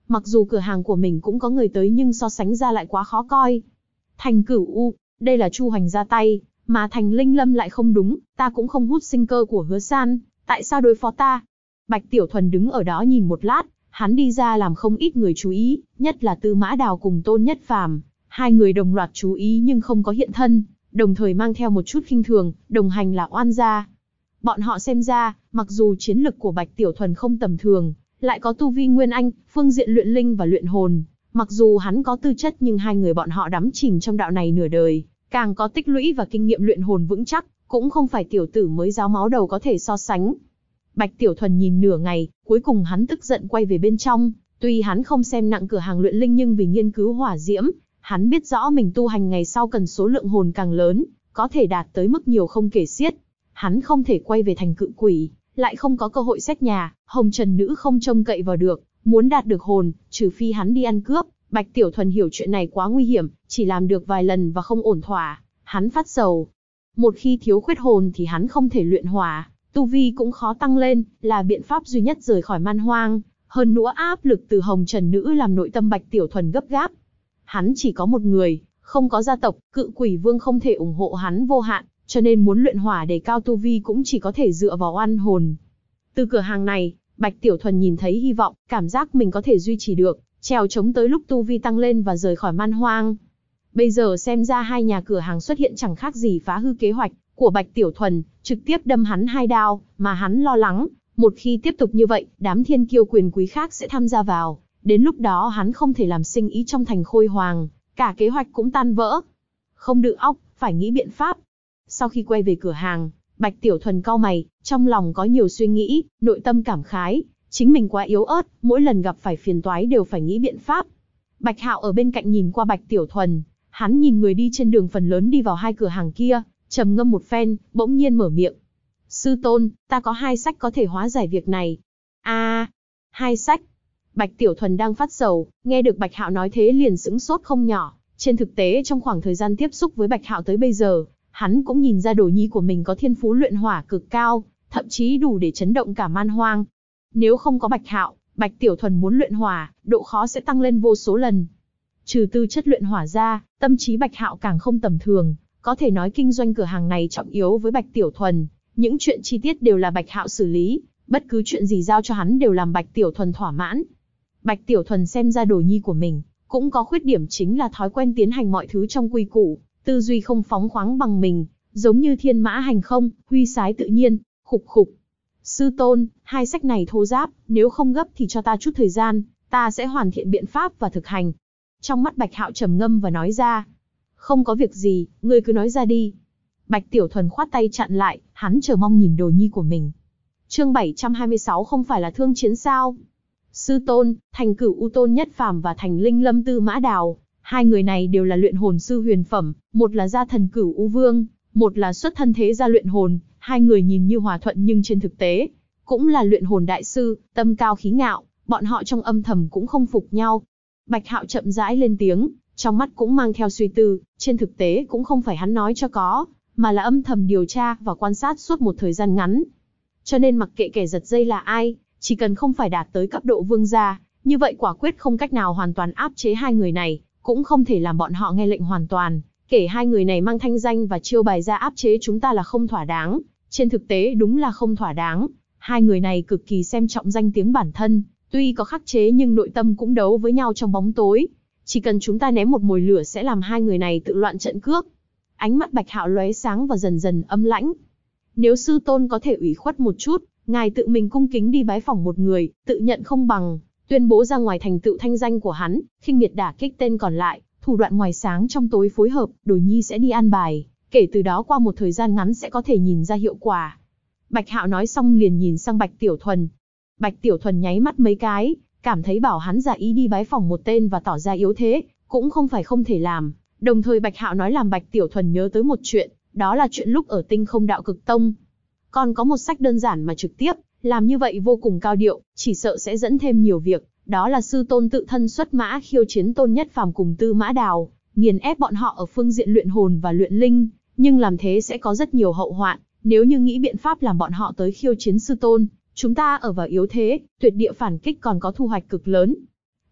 A: Mặc dù cửa hàng của mình cũng có người tới nhưng so sánh ra lại quá khó coi. Thành Cửu U, đây là Chu Hoành ra tay, mà Thành Linh Lâm lại không đúng, ta cũng không hút sinh cơ của Hứa San, tại sao đối phó ta? Bạch Tiểu Thuần đứng ở đó nhìn một lát, hắn đi ra làm không ít người chú ý, nhất là Tư Mã Đào cùng Tôn Nhất Phàm, hai người đồng loạt chú ý nhưng không có hiện thân, đồng thời mang theo một chút khinh thường, đồng hành là oan gia. Bọn họ xem ra, mặc dù chiến lực của Bạch Tiểu Thuần không tầm thường, lại có tu vi nguyên anh, phương diện luyện linh và luyện hồn, mặc dù hắn có tư chất nhưng hai người bọn họ đắm chìm trong đạo này nửa đời, càng có tích lũy và kinh nghiệm luyện hồn vững chắc, cũng không phải tiểu tử mới ráo máu đầu có thể so sánh. Bạch Tiểu Thuần nhìn nửa ngày, cuối cùng hắn tức giận quay về bên trong, tuy hắn không xem nặng cửa hàng luyện linh nhưng vì nghiên cứu hỏa diễm, hắn biết rõ mình tu hành ngày sau cần số lượng hồn càng lớn, có thể đạt tới mức nhiều không kể xiết. Hắn không thể quay về thành Cự Quỷ, lại không có cơ hội xét nhà, Hồng Trần Nữ không trông cậy vào được, muốn đạt được hồn, trừ phi hắn đi ăn cướp. Bạch Tiểu Thuần hiểu chuyện này quá nguy hiểm, chỉ làm được vài lần và không ổn thỏa, hắn phát sầu. Một khi thiếu khuyết hồn thì hắn không thể luyện hỏa, tu vi cũng khó tăng lên, là biện pháp duy nhất rời khỏi man hoang. Hơn nữa áp lực từ Hồng Trần Nữ làm nội tâm Bạch Tiểu Thuần gấp gáp. Hắn chỉ có một người, không có gia tộc, Cự Quỷ Vương không thể ủng hộ hắn vô hạn, cho nên muốn luyện hỏa để cao tu vi cũng chỉ có thể dựa vào oan hồn. Từ cửa hàng này, Bạch Tiểu Thuần nhìn thấy hy vọng, cảm giác mình có thể duy trì được, trèo chống tới lúc tu vi tăng lên và rời khỏi man hoang. Bây giờ xem ra hai nhà cửa hàng xuất hiện chẳng khác gì phá hư kế hoạch của Bạch Tiểu Thuần, trực tiếp đâm hắn hai đao, mà hắn lo lắng, một khi tiếp tục như vậy, đám thiên kiêu quyền quý khác sẽ tham gia vào, đến lúc đó hắn không thể làm sinh ý trong thành Khôi Hoàng, cả kế hoạch cũng tan vỡ. Không đự óc, phải nghĩ biện pháp. Sau khi quay về cửa hàng, Bạch Tiểu Thuần cau mày, trong lòng có nhiều suy nghĩ, nội tâm cảm khái, chính mình quá yếu ớt, mỗi lần gặp phải phiền toái đều phải nghĩ biện pháp. Bạch Hạo ở bên cạnh nhìn qua Bạch Tiểu Thuần, hắn nhìn người đi trên đường phần lớn đi vào hai cửa hàng kia, trầm ngâm một phen, bỗng nhiên mở miệng. Sư tôn, ta có 2 sách có thể hóa giải việc này. À, 2 sách. Bạch Tiểu Thuần đang phát sầu, nghe được Bạch Hạo nói thế liền sững sốt không nhỏ. Trên thực tế trong khoảng thời gian tiếp xúc với Bạch Hạo tới bây giờ, hắn cũng nhìn ra đồ nhi của mình có thiên phú luyện hỏa cực cao, thậm chí đủ để chấn động cả man hoang. Nếu không có Bạch Hạo, Bạch Tiểu Thuần muốn luyện hỏa, độ khó sẽ tăng lên vô số lần. Trừ tư chất luyện hỏa ra, tâm trí Bạch Hạo càng không tầm thường, có thể nói kinh doanh cửa hàng này trọng yếu với Bạch Tiểu Thuần, những chuyện chi tiết đều là Bạch Hạo xử lý, bất cứ chuyện gì giao cho hắn đều làm Bạch Tiểu Thuần thỏa mãn. Bạch Tiểu Thuần xem ra đồ nhi của mình cũng có khuyết điểm, chính là thói quen tiến hành mọi thứ trong quy củ, tư duy không phóng khoáng bằng mình, giống như thiên mã hành không, huy sái tự nhiên, khục khục. Sư tôn, 2 sách này thô ráp, nếu không gấp thì cho ta chút thời gian, ta sẽ hoàn thiện biện pháp và thực hành. Trong mắt Bạch Hạo trầm ngâm và nói ra. Không có việc gì, ngươi cứ nói ra đi. Bạch Tiểu Thuần khoát tay chặn lại, hắn chờ mong nhìn đồ nhi của mình. Chương 726 không phải là thương chiến sao? Sư tôn, Thành Cửu U Tôn Nhất Phàm và Thành Linh Lâm Tư Mã Đào, hai người này đều là luyện hồn sư huyền phẩm, một là gia thần Cửu U Vương, một là xuất thân thế gia luyện hồn, hai người nhìn như hòa thuận nhưng trên thực tế cũng là luyện hồn đại sư, tâm cao khí ngạo, bọn họ trong âm thầm cũng không phục nhau. Bạch Hạo chậm rãi lên tiếng, trong mắt cũng mang theo suy tư, trên thực tế cũng không phải hắn nói cho có, mà là âm thầm điều tra và quan sát suốt một thời gian ngắn. Cho nên mặc kệ kẻ giật dây là ai, chỉ cần không phải đạt tới cấp độ vương gia, như vậy quả quyết không cách nào hoàn toàn áp chế hai người này, cũng không thể làm bọn họ nghe lệnh hoàn toàn. Kể hai người này mang thanh danh và chiêu bài ra áp chế chúng ta là không thỏa đáng, trên thực tế đúng là không thỏa đáng. Hai người này cực kỳ xem trọng danh tiếng bản thân, tuy có khắc chế nhưng nội tâm cũng đấu với nhau trong bóng tối. Chỉ cần chúng ta ném một mồi lửa sẽ làm hai người này tự loạn trận cước. Ánh mắt Bạch Hạo lóe sáng và dần dần âm lãnh. Nếu sư tôn có thể ủy khuất một chút, ngài tự mình cung kính đi bái phỏng một người, tự nhận không bằng, tuyên bố ra ngoài thành tựu thanh danh của hắn, khinh miệt đả kích tên còn lại, thủ đoạn ngoài sáng trong tối phối hợp, đồ nhi sẽ đi an bài, kể từ đó qua một thời gian ngắn sẽ có thể nhìn ra hiệu quả. Bạch Hạo nói xong liền nhìn sang Bạch Tiểu Thuần. Bạch Tiểu Thuần nháy mắt mấy cái, cảm thấy bảo hắn giả ý đi bái phỏng một tên và tỏ ra yếu thế, cũng không phải không thể làm. Đồng thời Bạch Hạo nói làm Bạch Tiểu Thuần nhớ tới một chuyện, đó là chuyện lúc ở Tinh Không Đạo Cực Tông. Còn có một sách đơn giản mà trực tiếp, làm như vậy vô cùng cao điệu, chỉ sợ sẽ dẫn thêm nhiều việc, đó là sư tôn tự thân xuất mã khiêu chiến Tôn Nhất Phàm cùng Tư Mã Đào, nghiền ép bọn họ ở phương diện luyện hồn và luyện linh, nhưng làm thế sẽ có rất nhiều hậu hoạn, nếu như nghĩ biện pháp làm bọn họ tới khiêu chiến sư tôn, chúng ta ở vào yếu thế, tuyệt địa phản kích còn có thu hoạch cực lớn.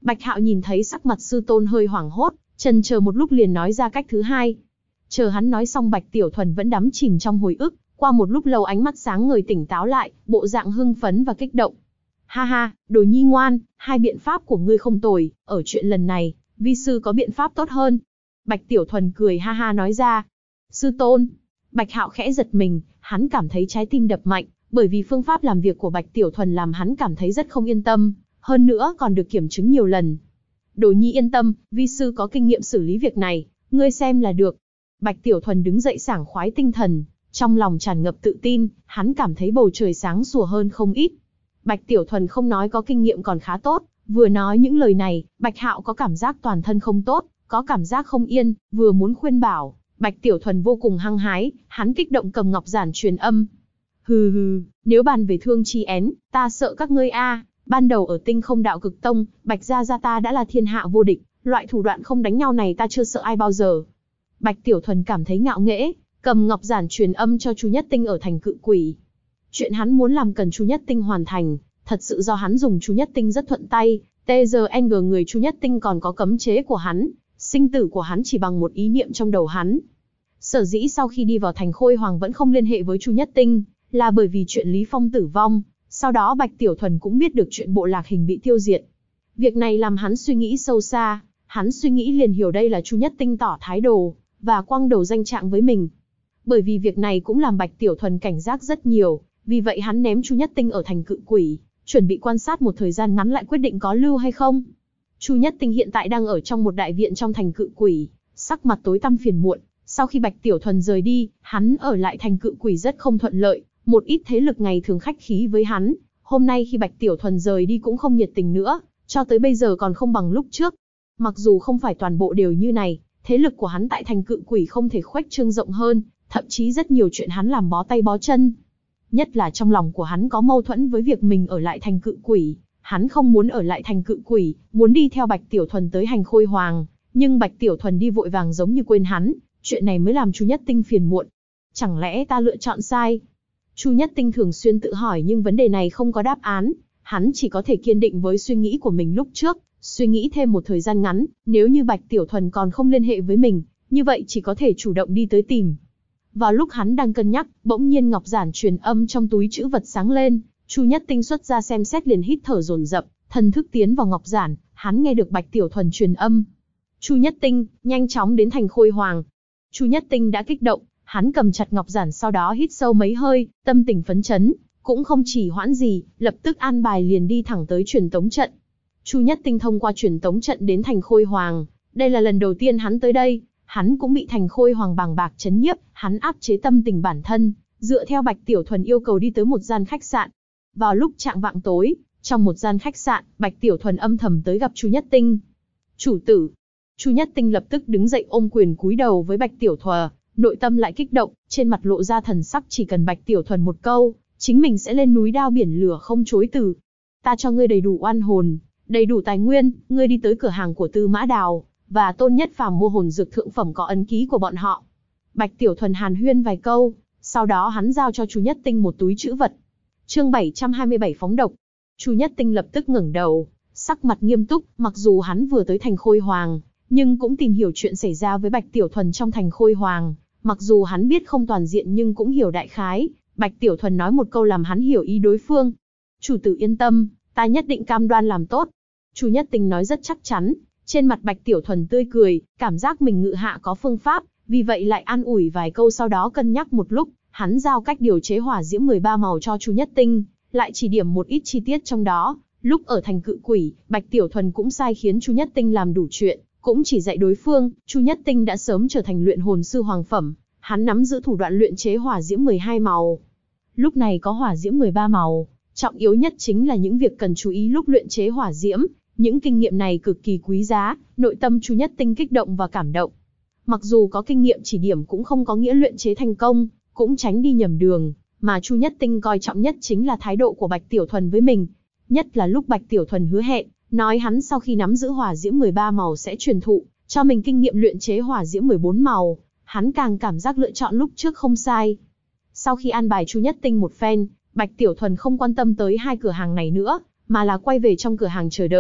A: Bạch Hạo nhìn thấy sắc mặt sư tôn hơi hoảng hốt, chần chờ một lúc liền nói ra cách thứ hai. Chờ hắn nói xong Bạch Tiểu Thuần vẫn đắm chìm trong hồi ức, qua một lúc lâu ánh mắt sáng ngời tỉnh táo lại, bộ dạng hưng phấn và kích động. Ha ha, đồ nhi ngoan, hai biện pháp của ngươi không tồi, ở chuyện lần này, vi sư có biện pháp tốt hơn. Bạch Tiểu Thuần cười ha ha nói ra. Sư tôn. Bạch Hạo khẽ giật mình, hắn cảm thấy trái tim đập mạnh, bởi vì phương pháp làm việc của Bạch Tiểu Thuần làm hắn cảm thấy rất không yên tâm, hơn nữa còn được kiểm chứng nhiều lần. Đồ nhi yên tâm, vi sư có kinh nghiệm xử lý việc này, ngươi xem là được. Bạch Tiểu Thuần đứng dậy sảng khoái tinh thần, trong lòng tràn ngập tự tin, hắn cảm thấy bầu trời sáng sủa hơn không ít. Bạch Tiểu Thuần không nói có kinh nghiệm còn khá tốt, vừa nói những lời này, Bạch Hạo có cảm giác toàn thân không tốt, có cảm giác không yên, vừa muốn khuyên bảo, Bạch Tiểu Thuần vô cùng hăng hái, hắn kích động cầm ngọc giản truyền âm. Hừ hừ, nếu bàn về thương chi én, ta sợ các ngươi a. Ban đầu ở Tinh Không Đạo Cực Tông, Bạch gia gia ta đã là thiên hạ vô địch, loại thủ đoạn không đánh nhau này ta chưa sợ ai bao giờ. Bạch Tiểu Thuần cảm thấy ngạo nghễ, cầm ngọc giản truyền âm cho Chu Nhất Tinh ở thành Cự Quỷ. Chuyện hắn muốn làm cần Chu Nhất Tinh hoàn thành, thật sự do hắn dùng Chu Nhất Tinh rất thuận tay, TZNG người Chu Nhất Tinh còn có cấm chế của hắn, sinh tử của hắn chỉ bằng một ý niệm trong đầu hắn. Sở dĩ sau khi đi vào thành Khôi Hoàng vẫn không liên hệ với Chu Nhất Tinh, là bởi vì chuyện Lý Phong tử vong, sau đó Bạch Tiểu Thuần cũng biết được chuyện bộ lạc hình bị tiêu diệt. Việc này làm hắn suy nghĩ sâu xa, hắn suy nghĩ liền hiểu đây là Chu Nhất Tinh tỏ thái độ, và quăng đầu danh trạng với mình. Bởi vì việc này cũng làm Bạch Tiểu Thuần cảnh giác rất nhiều, vì vậy hắn ném Chu Nhất Tinh ở thành Cự Quỷ, chuẩn bị quan sát một thời gian ngắn lại quyết định có lưu hay không. Chu Nhất Tinh hiện tại đang ở trong một đại viện trong thành Cự Quỷ, sắc mặt tối tăm phiền muộn. Sau khi Bạch Tiểu Thuần rời đi, hắn ở lại thành Cự Quỷ rất không thuận lợi, một ít thế lực ngày thường khách khí với hắn, hôm nay khi Bạch Tiểu Thuần rời đi cũng không nhiệt tình nữa, cho tới bây giờ còn không bằng lúc trước. Mặc dù không phải toàn bộ đều như này, thế lực của hắn tại thành Cự Quỷ không thể khuếch trương rộng hơn, thậm chí rất nhiều chuyện hắn làm bó tay bó chân. Nhất là trong lòng của hắn có mâu thuẫn với việc mình ở lại thành Cự Quỷ, hắn không muốn ở lại thành Cự Quỷ, muốn đi theo Bạch Tiểu Thuần tới hành Khôi Hoàng, nhưng Bạch Tiểu Thuần đi vội vàng giống như quên hắn, chuyện này mới làm Chu Nhất Tinh phiền muộn. Chẳng lẽ ta lựa chọn sai? Chu Nhất Tinh thường xuyên tự hỏi nhưng vấn đề này không có đáp án, hắn chỉ có thể kiên định với suy nghĩ của mình lúc trước, suy nghĩ thêm một thời gian ngắn, nếu như Bạch Tiểu Thuần còn không liên hệ với mình, như vậy chỉ có thể chủ động đi tới tìm. Vào lúc hắn đang cân nhắc, bỗng nhiên ngọc giản truyền âm trong túi trữ vật sáng lên, Chu Nhất Tinh xuất ra xem xét liền hít thở dồn dập, thần thức tiến vào ngọc giản, hắn nghe được Bạch Tiểu Thuần truyền âm. Chu Nhất Tinh, nhanh chóng đến thành Khôi Hoàng. Chu Nhất Tinh đã kích động, hắn cầm chặt ngọc giản sau đó hít sâu mấy hơi, tâm tình phấn chấn, cũng không chỉ hoãn gì, lập tức an bài liền đi thẳng tới truyền tống trận. Chu Nhất Tinh thông qua truyền tống trận đến thành Khôi Hoàng, đây là lần đầu tiên hắn tới đây, hắn cũng bị thành Khôi Hoàng bàng bạc chấn nhiếp, hắn áp chế tâm tình bản thân, dựa theo Bạch Tiểu Thuần yêu cầu đi tới một gian khách sạn. Vào lúc chạng vạng tối, trong một gian khách sạn, Bạch Tiểu Thuần âm thầm tới gặp Chu Nhất Tinh. Chủ tử. Chu Nhất Tinh lập tức đứng dậy ôm quyền cúi đầu với Bạch Tiểu Thuần, nội tâm lại kích động, trên mặt lộ ra thần sắc chỉ cần Bạch Tiểu Thuần một câu, chính mình sẽ lên núi đao biển lửa không chối từ. Ta cho ngươi đầy đủ oan hồn, đầy đủ tài nguyên, ngươi đi tới cửa hàng của Tư Mã Đào, và Tôn Nhất Phàm mua hồn dược thượng phẩm có ấn ký của bọn họ. Bạch Tiểu Thuần hàn huyên vài câu, sau đó hắn giao cho Chu Nhất Tinh một túi trữ vật. Chương 727 phóng độc. Chu Nhất Tinh lập tức ngẩng đầu, sắc mặt nghiêm túc, mặc dù hắn vừa tới thành Khôi Hoàng, nhưng cũng tìm hiểu chuyện xảy ra với Bạch Tiểu Thuần trong thành Khôi Hoàng, mặc dù hắn biết không toàn diện nhưng cũng hiểu đại khái. Bạch Tiểu Thuần nói một câu làm hắn hiểu ý đối phương. Chủ tử yên tâm, ta nhất định cam đoan làm tốt. Chu Nhất Tinh nói rất chắc chắn, trên mặt Bạch Tiểu Thuần tươi cười, cảm giác mình ngự hạ có phương pháp, vì vậy lại an ủi vài câu sau đó cân nhắc một lúc, hắn giao cách điều chế hỏa diễm 13 màu cho Chu Nhất Tinh, lại chỉ điểm một ít chi tiết trong đó. Lúc ở thành Cự Quỷ, Bạch Tiểu Thuần cũng sai khiến Chu Nhất Tinh làm đủ chuyện, cũng chỉ dạy đối phương. Chu Nhất Tinh đã sớm trở thành luyện hồn sư hoàng phẩm, hắn nắm giữ thủ đoạn luyện chế hỏa diễm 12 màu. Lúc này có hỏa diễm 13 màu, trọng yếu nhất chính là những việc cần chú ý lúc luyện chế hỏa diễm, những kinh nghiệm này cực kỳ quý giá, nội tâm Chu Nhất Tinh kích động và cảm động. Mặc dù có kinh nghiệm chỉ điểm cũng không có nghĩa luyện chế thành công, cũng tránh đi nhầm đường, mà Chu Nhất Tinh coi trọng nhất chính là thái độ của Bạch Tiểu Thuần với mình. Nhất là lúc Bạch Tiểu Thuần hứa hẹn, nói hắn sau khi nắm giữ hỏa diễm 13 màu sẽ truyền thụ cho mình kinh nghiệm luyện chế hỏa diễm 14 màu, hắn càng cảm giác lựa chọn lúc trước không sai. Sau khi an bài Chu Nhất Tinh một phen, Bạch Tiểu Thuần không quan tâm tới hai cửa hàng này nữa, mà là quay về trong cửa hàng chờ đợi.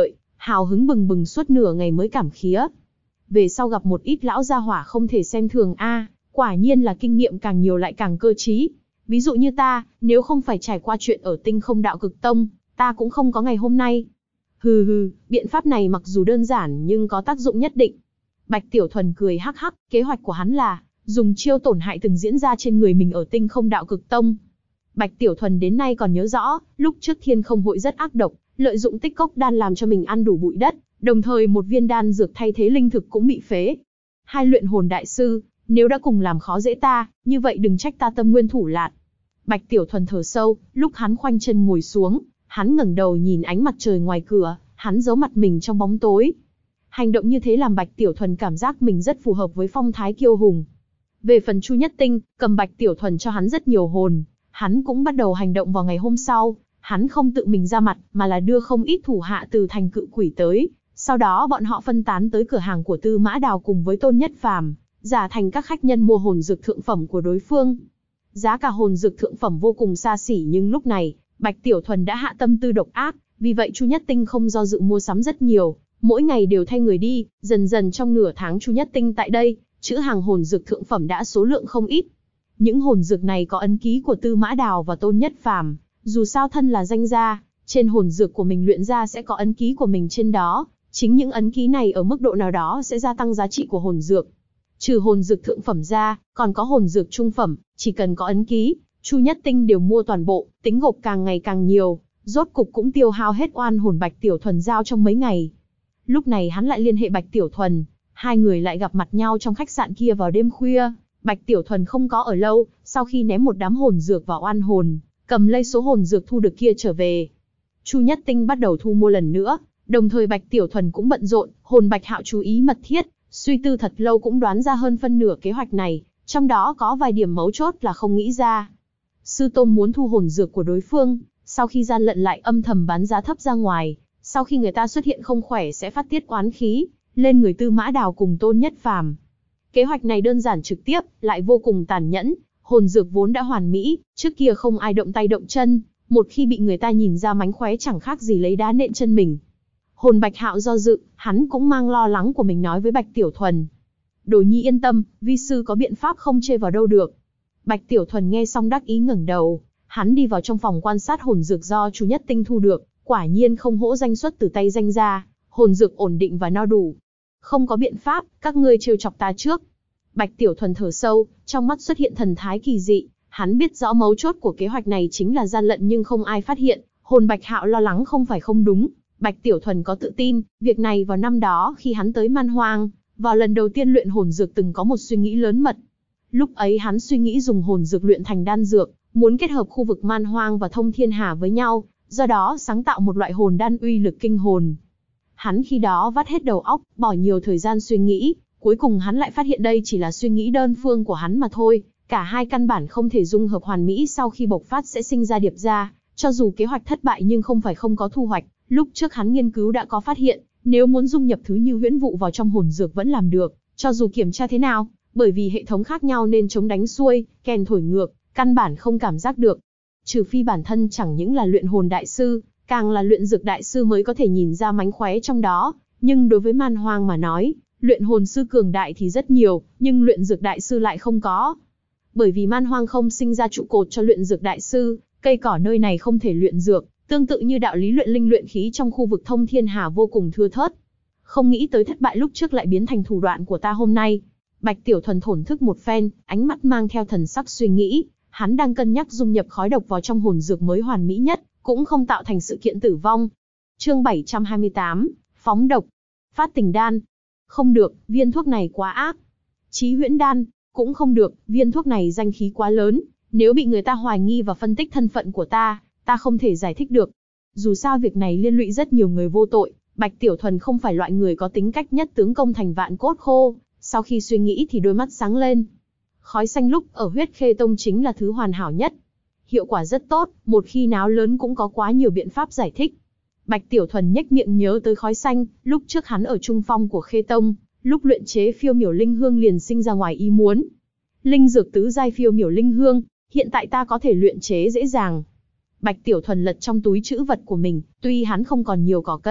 A: hào hứng bừng bừng suốt nửa ngày mới cảm khía. Về sau gặp một ít lão gia hỏa không thể xem thường a, quả nhiên là kinh nghiệm càng nhiều lại càng cơ trí. Ví dụ như ta, nếu không phải trải qua chuyện ở Tinh Không Đạo Cực Tông, ta cũng không có ngày hôm nay. Hừ hừ, biện pháp này mặc dù đơn giản nhưng có tác dụng nhất định. Bạch Tiểu Thuần cười hắc hắc, kế hoạch của hắn là dùng chiêu tổn hại từng diễn ra trên người mình ở Tinh Không Đạo Cực Tông. Bạch Tiểu Thuần đến nay còn nhớ rõ, lúc trước Thiên Không Hội rất ác độc, lợi dụng tích cốc đan làm cho mình ăn đủ bụi đất, đồng thời một viên đan dược thay thế linh thực cũng bị phế. Hai luyện hồn đại sư, nếu đã cùng làm khó dễ ta, như vậy đừng trách ta tâm nguyên thủ lạn. Bạch Tiểu Thuần thở sâu, lúc hắn khoanh chân ngồi xuống, hắn ngẩng đầu nhìn ánh mặt trời ngoài cửa, hắn giấu mặt mình trong bóng tối. Hành động như thế làm Bạch Tiểu Thuần cảm giác mình rất phù hợp với phong thái kiêu hùng. Về phần Chu Nhất Tinh, cầm Bạch Tiểu Thuần cho hắn rất nhiều hồn, hắn cũng bắt đầu hành động vào ngày hôm sau. Hắn không tự mình ra mặt, mà là đưa không ít thủ hạ từ thành Cự Quỷ tới. Sau đó bọn họ phân tán tới cửa hàng của Tư Mã Đào cùng với Tôn Nhất Phàm, giả thành các khách nhân mua hồn dược thượng phẩm của đối phương. Giá cả hồn dược thượng phẩm vô cùng xa xỉ, nhưng lúc này, Bạch Tiểu Thuần đã hạ tâm tư độc ác, vì vậy Chu Nhất Tinh không do dự mua sắm rất nhiều, mỗi ngày đều thay người đi, dần dần trong nửa tháng Chu Nhất Tinh tại đây, chữ hàng hồn dược thượng phẩm đã số lượng không ít. Những hồn dược này có ấn ký của Tư Mã Đào và Tôn Nhất Phàm, dù sao thân là danh gia, trên hồn dược của mình luyện ra sẽ có ấn ký của mình trên đó, chính những ấn ký này ở mức độ nào đó sẽ gia tăng giá trị của hồn dược. Trừ hồn dược thượng phẩm ra, còn có hồn dược trung phẩm, chỉ cần có ấn ký, Chu Nhất Tinh đều mua toàn bộ, tính gộp càng ngày càng nhiều, rốt cục cũng tiêu hao hết oan hồn Bạch Tiểu Thuần giao trong mấy ngày. Lúc này hắn lại liên hệ Bạch Tiểu Thuần, hai người lại gặp mặt nhau trong khách sạn kia vào đêm khuya. Bạch Tiểu Thuần không có ở lâu, sau khi ném một đám hồn dược vào oan hồn, cầm lấy số hồn dược thu được kia trở về. Chu Nhất Tinh bắt đầu thu mua lần nữa, đồng thời Bạch Tiểu Thuần cũng bận rộn, hồn Bạch Hạo chú ý mật thiết, suy tư thật lâu cũng đoán ra hơn phân nửa kế hoạch này, trong đó có vài điểm mấu chốt là không nghĩ ra. Sư Tôn muốn thu hồn dược của đối phương, sau khi gian lận lại âm thầm bán giá thấp ra ngoài, sau khi người ta xuất hiện không khỏe sẽ phát tiết oán khí lên người Tư Mã Đào cùng Tôn Nhất Phàm. Kế hoạch này đơn giản trực tiếp, lại vô cùng tàn nhẫn. Hồn dược vốn đã hoàn mỹ, trước kia không ai động tay động chân, một khi bị người ta nhìn ra mánh khóe chẳng khác gì lấy đá nện chân mình. Hồn Bạch Hạo do dự, hắn cũng mang lo lắng của mình nói với Bạch Tiểu Thuần. Đồ nhi yên tâm, vi sư có biện pháp không chê vào đâu được. Bạch Tiểu Thuần nghe xong đắc ý ngẩng đầu, hắn đi vào trong phòng quan sát hồn dược do Chu Nhất Tinh thu được, quả nhiên không hỗ danh xuất từ tay danh gia, hồn dược ổn định và no đủ. Không có biện pháp, các ngươi trêu chọc ta trước. Bạch Tiểu Thuần thở sâu, trong mắt xuất hiện thần thái kỳ dị, hắn biết rõ mấu chốt của kế hoạch này chính là gian lận nhưng không ai phát hiện, hồn Bạch Hạo lo lắng không phải không đúng. Bạch Tiểu Thuần có tự tin, việc này vào năm đó khi hắn tới Man Hoang, vào lần đầu tiên luyện hồn dược từng có một suy nghĩ lớn mật. Lúc ấy hắn suy nghĩ dùng hồn dược luyện thành đan dược, muốn kết hợp khu vực Man Hoang và Thông Thiên Hà với nhau, do đó sáng tạo một loại hồn đan uy lực kinh hồn. Hắn khi đó vắt hết đầu óc, bỏ nhiều thời gian suy nghĩ, cuối cùng hắn lại phát hiện đây chỉ là suy nghĩ đơn phương của hắn mà thôi, cả hai căn bản không thể dung hợp hoàn mỹ, sau khi bộc phát sẽ sinh ra điệp ra, cho dù kế hoạch thất bại nhưng không phải không có thu hoạch, lúc trước hắn nghiên cứu đã có phát hiện, nếu muốn dung nhập thứ như huyễn vụ vào trong hồn dược vẫn làm được, cho dù kiểm tra thế nào, bởi vì hệ thống khác nhau nên chống đánh xuôi, kèn thổi ngược, căn bản không cảm giác được. Trừ phi bản thân chẳng những là luyện hồn đại sư, càng là luyện dược đại sư mới có thể nhìn ra mánh khóe trong đó, nhưng đối với Man Hoang mà nói, luyện hồn sư cường đại thì rất nhiều, nhưng luyện dược đại sư lại không có. Bởi vì Man Hoang không sinh ra trụ cột cho luyện dược đại sư, cây cỏ nơi này không thể luyện dược, tương tự như đạo lý luyện linh luyện khí trong khu vực Thông Thiên Hà vô cùng thưa thớt. Không nghĩ tới thất bại lúc trước lại biến thành thủ đoạn của ta hôm nay. Bạch Tiểu Thuần thổn thức một phen, ánh mắt mang theo thần sắc suy nghĩ, hắn đang cân nhắc dung nhập khói độc vào trong hồn dược mới hoàn mỹ nhất, cũng không tạo thành sự kiện tử vong. Chương 728, phóng độc. Phát tình đan. Không được, viên thuốc này quá ác. Chí huyễn đan. Cũng không được, viên thuốc này danh khí quá lớn, nếu bị người ta hoài nghi và phân tích thân phận của ta không thể giải thích được. Dù sao việc này liên lụy rất nhiều người vô tội, Bạch Tiểu Thuần không phải loại người có tính cách nhất tướng công thành vạn cốt khô, sau khi suy nghĩ thì đôi mắt sáng lên. Khói xanh lúc ở Huyết Khê Tông chính là thứ hoàn hảo nhất. Hiệu quả rất tốt, một khi náo lớn cũng có quá nhiều biện pháp giải thích. Bạch Tiểu Thuần nhếch miệng nhớ tới khói xanh, lúc trước hắn ở trung phong của Khê Tông, lúc luyện chế phiêu miểu linh hương liền sinh ra ngoài ý muốn. Linh dược tứ giai phiêu miểu linh hương, hiện tại ta có thể luyện chế dễ dàng. Bạch Tiểu Thuần lật trong túi trữ vật của mình, tuy hắn không còn nhiều cỏ cây,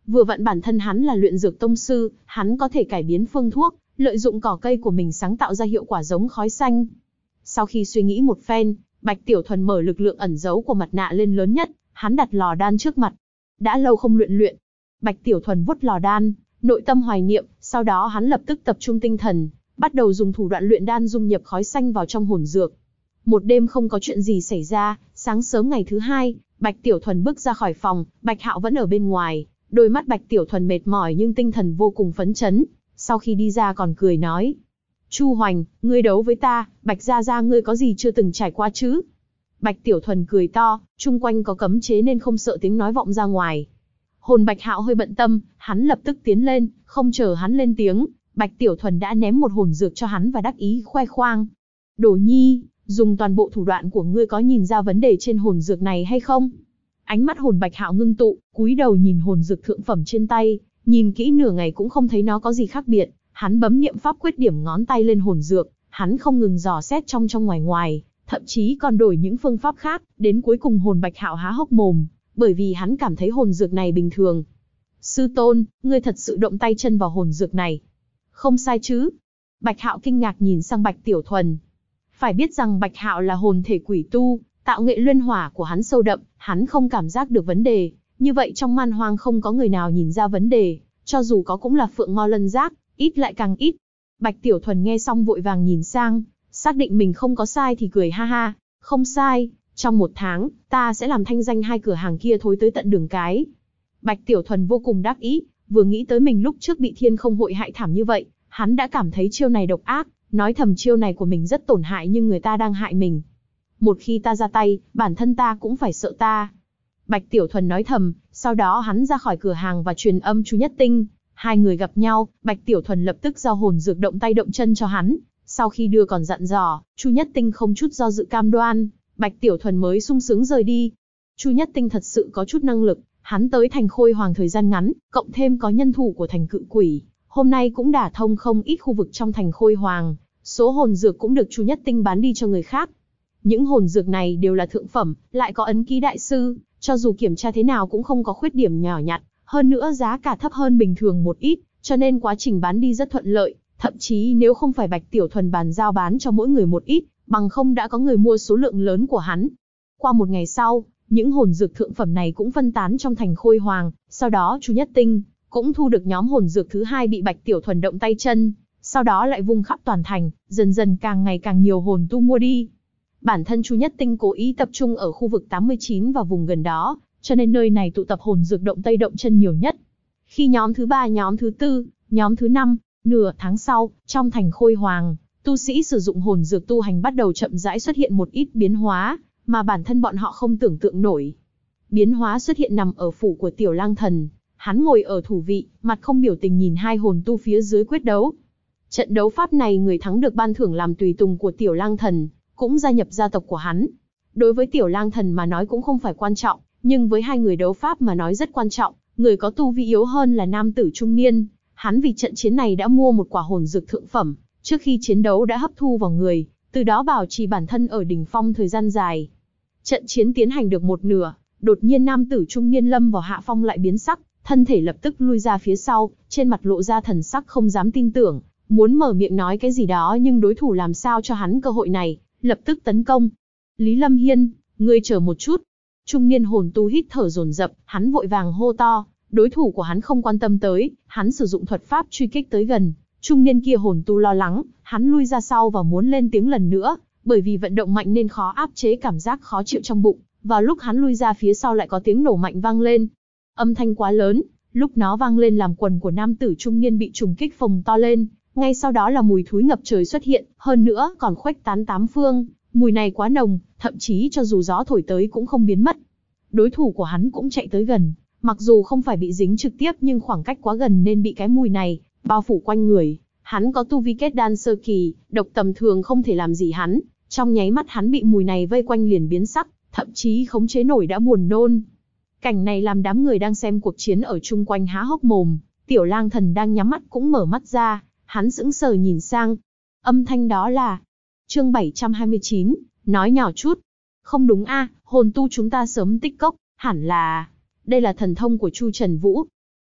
A: Vừa vặn bản thân hắn là luyện dược tông sư, hắn có thể cải biến phương thuốc, lợi dụng cỏ cây của mình sáng tạo ra hiệu quả giống khói xanh. Sau khi suy nghĩ một phen, Bạch Tiểu Thuần mở lực lượng ẩn giấu của mặt nạ lên lớn nhất, hắn đặt lò đan trước mặt. Đã lâu không luyện. Bạch Tiểu Thuần vuốt lò đan, nội tâm hoài niệm, sau đó hắn lập tức tập trung tinh thần, bắt đầu dùng thủ đoạn luyện đan dung nhập khói xanh vào trong hồn dược. Một đêm không có chuyện gì xảy ra, sáng sớm ngày thứ hai, Bạch Tiểu Thuần bước ra khỏi phòng, Bạch Hạo vẫn ở bên ngoài, đôi mắt Bạch Tiểu Thuần mệt mỏi nhưng tinh thần vô cùng phấn chấn, sau khi đi ra còn cười nói: "Chu Hoành, ngươi đấu với ta, Bạch gia gia ngươi có gì chưa từng trải qua chứ?" Bạch Tiểu Thuần cười to, chung quanh có cấm chế nên không sợ tiếng nói vọng ra ngoài. Hồn Bạch Hạo hơi bận tâm, hắn lập tức tiến lên, không chờ hắn lên tiếng, Bạch Tiểu Thuần đã ném một hồn dược cho hắn và đắc ý khoe khoang: "Đồ Nhi, dùng toàn bộ thủ đoạn của ngươi có nhìn ra vấn đề trên hồn dược này hay không?" Ánh mắt hồn Bạch Hạo ngưng tụ, cúi đầu nhìn hồn dược thượng phẩm trên tay, nhìn kỹ nửa ngày cũng không thấy nó có gì khác biệt. Hắn bấm niệm pháp quyết điểm ngón tay lên hồn dược, hắn không ngừng dò xét trong ngoài ngoài, thậm chí còn đổi những phương pháp khác, đến cuối cùng hồn Bạch Hạo há hốc mồm, bởi vì hắn cảm thấy hồn dược này bình thường. "Sư tôn, ngươi thật sự động tay chân vào hồn dược này? Không sai chứ?" Bạch Hạo kinh ngạc nhìn sang Bạch Tiểu Thuần. Phải biết rằng Bạch Hạo là hồn thể quỷ tu, tạo nghệ luân hỏa của hắn sâu đậm, hắn không cảm giác được vấn đề. Như vậy trong man hoang không có người nào nhìn ra vấn đề, cho dù có cũng là phượng ngo lân giác, ít lại càng ít. Bạch Tiểu Thuần nghe xong vội vàng nhìn sang, xác định mình không có sai thì cười ha ha: "Không sai, trong 1 tháng, ta sẽ làm thanh danh hai cửa hàng kia thối tới tận đường cái." Bạch Tiểu Thuần vô cùng đắc ý, vừa nghĩ tới mình lúc trước bị Thiên Không Hội hại thảm như vậy, hắn đã cảm thấy chiêu này độc ác, nói thầm chiêu này của mình rất tổn hại nhưng người ta đang hại mình. Một khi ta ra tay, bản thân ta cũng phải sợ ta. Bạch Tiểu Thuần nói thầm, sau đó hắn ra khỏi cửa hàng và truyền âm Chu Nhất Tinh. Hai người gặp nhau, Bạch Tiểu Thuần lập tức giao hồn dược động tay động chân cho hắn. Sau khi đưa còn dặn dò, Chu Nhất Tinh không chút do dự cam đoan, Bạch Tiểu Thuần mới sung sướng rời đi. Chu Nhất Tinh thật sự có chút năng lực, hắn tới thành Khôi Hoàng thời gian ngắn, cộng thêm có nhân thủ của thành Cự Quỷ, hôm nay cũng đả thông không ít khu vực trong thành Khôi Hoàng, số hồn dược cũng được Chu Nhất Tinh bán đi cho người khác. Những hồn dược này đều là thượng phẩm, lại có ấn ký đại sư, cho dù kiểm tra thế nào cũng không có khuyết điểm nhỏ nhặt, hơn nữa giá cả thấp hơn bình thường một ít, cho nên quá trình bán đi rất thuận lợi, thậm chí nếu không phải Bạch Tiểu Thuần bàn giao bán cho mỗi người một ít, bằng không đã có người mua số lượng lớn của hắn. Qua một ngày sau, những hồn dược thượng phẩm này cũng phân tán trong thành Khôi Hoàng, sau đó Chu Nhất Tinh cũng thu được nhóm hồn dược thứ hai bị Bạch Tiểu Thuần động tay chân, sau đó lại vung khắp toàn thành, dần dần càng ngày càng nhiều hồn tu mua đi. Bản thân Chu Nhất Tinh cố ý tập trung ở khu vực 89 và vùng gần đó, cho nên nơi này tụ tập hồn dược động tay động chân nhiều nhất. Khi nhóm thứ 3, nhóm thứ 4, nhóm thứ 5, nửa tháng sau, trong thành Khôi Hoàng, tu sĩ sử dụng hồn dược tu hành bắt đầu chậm rãi xuất hiện một ít biến hóa, mà bản thân bọn họ không tưởng tượng nổi. Biến hóa xuất hiện nằm ở phủ của Tiểu Lang Thần, hắn ngồi ở thủ vị, mặt không biểu tình nhìn hai hồn tu phía dưới quyết đấu. Trận đấu pháp này người thắng được ban thưởng làm tùy tùng của Tiểu Lang Thần, cũng gia nhập gia tộc của hắn. Đối với Tiểu Lang Thần mà nói cũng không phải quan trọng, nhưng với hai người đấu pháp mà nói rất quan trọng, người có tu vi yếu hơn là nam tử trung niên. Hắn vì trận chiến này đã mua một quả hồn dược thượng phẩm, trước khi chiến đấu đã hấp thu vào người, từ đó bảo trì bản thân ở đỉnh phong thời gian dài. Trận chiến tiến hành được một nửa, đột nhiên nam tử trung niên lâm vào hạ phong lại biến sắc, thân thể lập tức lui ra phía sau, trên mặt lộ ra thần sắc không dám tin tưởng, muốn mở miệng nói cái gì đó nhưng đối thủ làm sao cho hắn cơ hội này, lập tức tấn công. Lý Lâm Hiên, ngươi chờ một chút. Trung niên hồn tu hít thở dồn dập, hắn vội vàng hô to, đối thủ của hắn không quan tâm tới, hắn sử dụng thuật pháp truy kích tới gần. Trung niên kia hồn tu lo lắng, hắn lui ra sau và muốn lên tiếng lần nữa, bởi vì vận động mạnh nên khó áp chế cảm giác khó chịu trong bụng. Vào lúc hắn lui ra phía sau lại có tiếng nổ mạnh vang lên. Âm thanh quá lớn, lúc nó vang lên làm quần của nam tử trung niên bị trùng kích phồng to lên, ngay sau đó là mùi thúi ngập trời xuất hiện, hơn nữa còn khuếch tán tám phương, mùi này quá nồng, thậm chí cho dù gió thổi tới cũng không biến mất. Đối thủ của hắn cũng chạy tới gần, mặc dù không phải bị dính trực tiếp nhưng khoảng cách quá gần nên bị cái mùi này bao phủ quanh người. Hắn có tu vi kết đan sơ kỳ, độc tầm thường không thể làm gì hắn, trong nháy mắt hắn bị mùi này vây quanh liền biến sắc, thậm chí khống chế nổi đã buồn nôn. Cảnh này làm đám người đang xem cuộc chiến ở chung quanh há hốc mồm, Tiểu Lang Thần đang nhắm mắt cũng mở mắt ra, hắn sững sờ nhìn sang. Âm thanh đó là... Chương 729, nói nhỏ chút. Không đúng a, hồn tu chúng ta sớm tích cốc, hẳn là... Đây là thần thông của Chu Trần Vũ.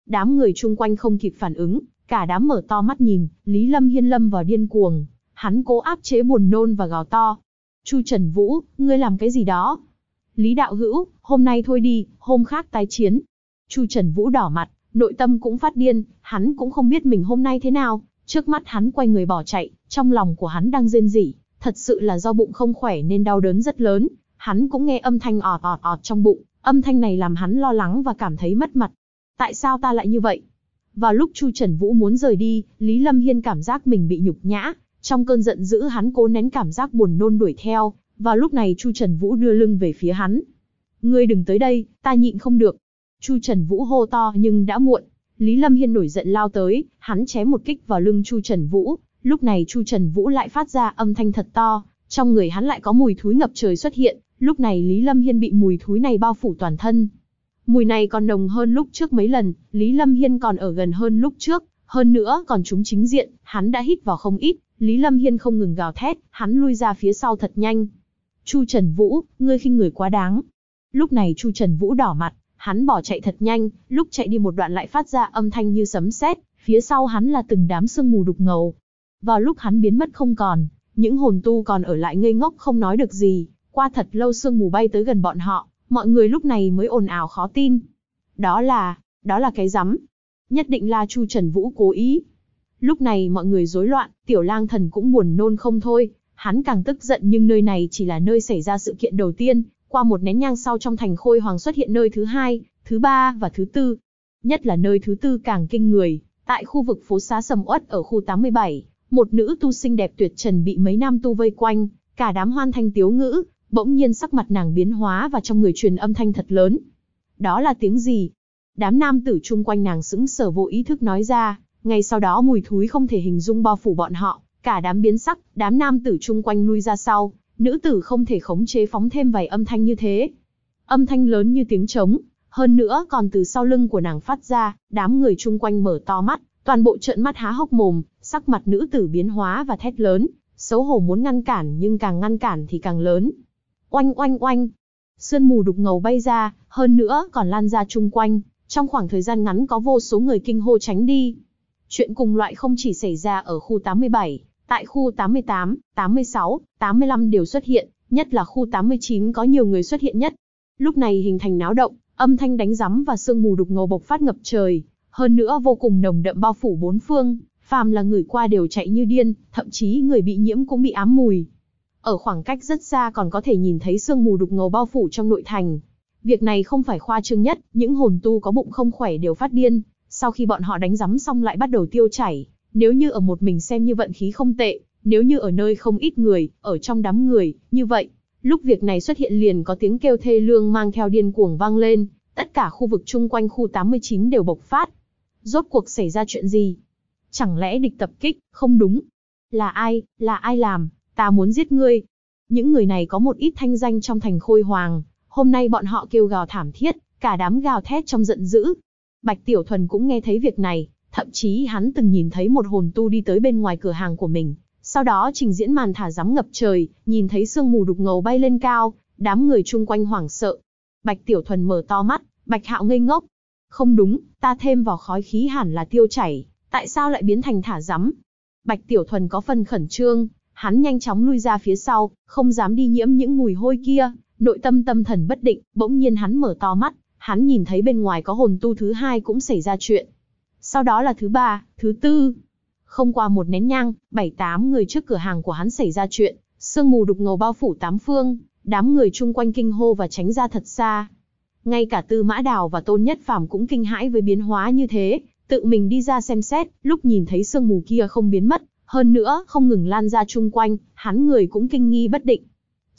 A: Đám người chung quanh không kịp phản ứng, cả đám mở to mắt nhìn, Lý Lâm Hiên lâm vào điên cuồng. Hắn cố áp chế buồn nôn và gào to. Chu Trần Vũ, ngươi làm cái gì đó? Lý đạo hữu, hôm nay thôi đi, hôm khác tái chiến. Chu Trần Vũ đỏ mặt, nội tâm cũng phát điên, hắn cũng không biết mình hôm nay thế nào. Trước mắt hắn quay người bỏ chạy, trong lòng của hắn đang rên rỉ, thật sự là do bụng không khỏe nên đau đớn rất lớn. Hắn cũng nghe âm thanh ọt ọt ọt trong bụng, âm thanh này làm hắn lo lắng và cảm thấy mất mặt. Tại sao ta lại như vậy? Vào lúc Chu Trần Vũ muốn rời đi, Lý Lâm Hiên cảm giác mình bị nhục nhã. Trong cơn giận dữ hắn cố nén cảm giác buồn nôn đuổi theo. Vào lúc này Chu Trần Vũ đưa lưng về phía hắn. Ngươi đừng tới đây, ta nhịn không được. Chu Trần Vũ hô to nhưng đã muộn. Lý Lâm Hiên nổi giận lao tới, hắn chém một kích vào lưng Chu Trần Vũ. Lúc này Chu Trần Vũ lại phát ra âm thanh thật to, trong người hắn lại có mùi thúi ngập trời xuất hiện. Lúc này Lý Lâm Hiên bị mùi thúi này bao phủ toàn thân. Mùi này còn nồng hơn lúc trước mấy lần, Lý Lâm Hiên còn ở gần hơn lúc trước, hơn nữa còn trúng chính diện, hắn đã hít vào không ít. Lý Lâm Hiên không ngừng gào thét, hắn lui ra phía sau thật nhanh. Chu Trần Vũ, ngươi khinh người quá đáng. Lúc này Chu Trần Vũ đỏ mặt, hắn bỏ chạy thật nhanh, lúc chạy đi một đoạn lại phát ra âm thanh như sấm sét, phía sau hắn là từng đám sương mù đục ngầu. Vào lúc hắn biến mất không còn, những hồn tu còn ở lại ngây ngốc không nói được gì, qua thật lâu sương mù bay tới gần bọn họ, mọi người lúc này mới ồn ào khó tin. Đó là cái rắm. Nhất định là Chu Trần Vũ cố ý. Lúc này mọi người rối loạn, Tiểu Lang Thần cũng buồn nôn không thôi, hắn càng tức giận nhưng nơi này chỉ là nơi xảy ra sự kiện đầu tiên, qua một nén nhang sau trong thành Khôi Hoàng xuất hiện nơi thứ hai, thứ ba và thứ tư. Nhất là nơi thứ tư càng kinh người, tại khu vực phố xá sầm uất ở khu 87, một nữ tu xinh đẹp tuyệt trần bị mấy nam tu vây quanh, cả đám hoan thanh tiếu ngữ, bỗng nhiên sắc mặt nàng biến hóa và trong người truyền âm thanh thật lớn. Đó là tiếng gì? Đám nam tử chung quanh nàng sững sờ vô ý thức nói ra, ngay sau đó mùi thúi không thể hình dung bao phủ bọn họ, cả đám biến sắc, đám nam tử chung quanh lui ra sau, nữ tử không thể khống chế phóng thêm vài âm thanh như thế. Âm thanh lớn như tiếng trống, hơn nữa còn từ sau lưng của nàng phát ra, đám người chung quanh mở to mắt, toàn bộ trợn mắt há hốc mồm, sắc mặt nữ tử biến hóa và thét lớn, xấu hổ muốn ngăn cản nhưng càng ngăn cản thì càng lớn. Oanh oanh oanh, sương mù đục ngầu bay ra, hơn nữa còn lan ra chung quanh, trong khoảng thời gian ngắn có vô số người kinh hô tránh đi. Chuyện cùng loại không chỉ xảy ra ở khu 87, tại khu 88, 86, 85 đều xuất hiện, nhất là khu 89 có nhiều người xuất hiện nhất. Lúc này hình thành náo động, âm thanh đánh rắm và sương mù đục ngầu bộc phát ngập trời, hơn nữa vô cùng nồng đậm bao phủ bốn phương, phàm là người qua đều chạy như điên, thậm chí người bị nhiễm cũng bị ám mùi. Ở khoảng cách rất xa còn có thể nhìn thấy sương mù đục ngầu bao phủ trong nội thành. Việc này không phải khoa trương nhất, những hồn tu có bụng không khỏe đều phát điên, sau khi bọn họ đánh rắm xong lại bắt đầu tiêu chảy. Nếu như ở một mình xem như vận khí không tệ, nếu như ở nơi không ít người, ở trong đám người, như vậy, lúc việc này xuất hiện liền có tiếng kêu thê lương mang theo điên cuồng vang lên, tất cả khu vực chung quanh khu 89 đều bộc phát. Rốt cuộc xảy ra chuyện gì? Chẳng lẽ địch tập kích? Không đúng. Là ai làm? Ta muốn giết ngươi. Những người này có một ít thanh danh trong thành Khôi Hoàng, hôm nay bọn họ kêu gào thảm thiết, cả đám gào thét trong giận dữ. Bạch Tiểu Thuần cũng nghe thấy việc này, thậm chí hắn từng nhìn thấy một hồn tu đi tới bên ngoài cửa hàng của mình, sau đó trình diễn màn thả rắm ngập trời, nhìn thấy sương mù đục ngầu bay lên cao, đám người chung quanh hoảng sợ. Bạch Tiểu Thuần mở to mắt, Bạch Hạo ngây ngốc. Không đúng, ta thêm vào khói khí hẳn là tiêu chảy, tại sao lại biến thành thả rắm? Bạch Tiểu Thuần có phần khẩn trương, hắn nhanh chóng lui ra phía sau, không dám đi nhiễm những mùi hôi kia, nội tâm tâm thần bất định, bỗng nhiên hắn mở to mắt, hắn nhìn thấy bên ngoài có hồn tu thứ hai cũng xảy ra chuyện. Sau đó là thứ ba, thứ tư. Không qua một nén nhang, 7-8 người trước cửa hàng của hắn xảy ra chuyện, sương mù đục ngầu bao phủ tám phương, đám người chung quanh kinh hô và tránh ra thật xa. Ngay cả Tư Mã Đào và Tôn Nhất Phàm cũng kinh hãi với biến hóa như thế, tự mình đi ra xem xét, lúc nhìn thấy sương mù kia không biến mất, hơn nữa không ngừng lan ra chung quanh, hắn người cũng kinh nghi bất định.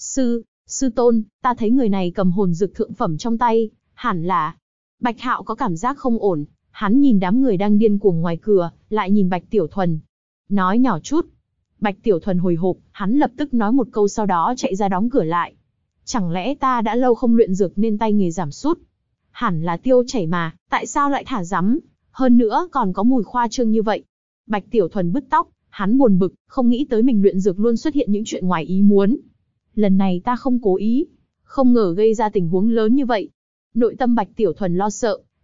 A: Sư tôn, ta thấy người này cầm hồn dược thượng phẩm trong tay, hẳn là... Bạch Hạo có cảm giác không ổn, hắn nhìn đám người đang điên cuồng ngoài cửa, lại nhìn Bạch Tiểu Thuần. Nói nhỏ chút. Bạch Tiểu Thuần hồi hộp, hắn lập tức nói một câu sau đó chạy ra đóng cửa lại. Chẳng lẽ ta đã lâu không luyện dược nên tay nghề giảm sút? Hẳn là tiêu chảy mà, tại sao lại thả rắm? Hơn nữa còn có mùi khoa trương như vậy. Bạch Tiểu Thuần bứt tóc, hắn buồn bực, không nghĩ tới mình luyện dược luôn xuất hiện những chuyện ngoài ý muốn. Lần này ta không cố ý, không ngờ gây ra tình huống lớn như vậy. Nội tâm Bạch Tiểu Thuần lo sợ,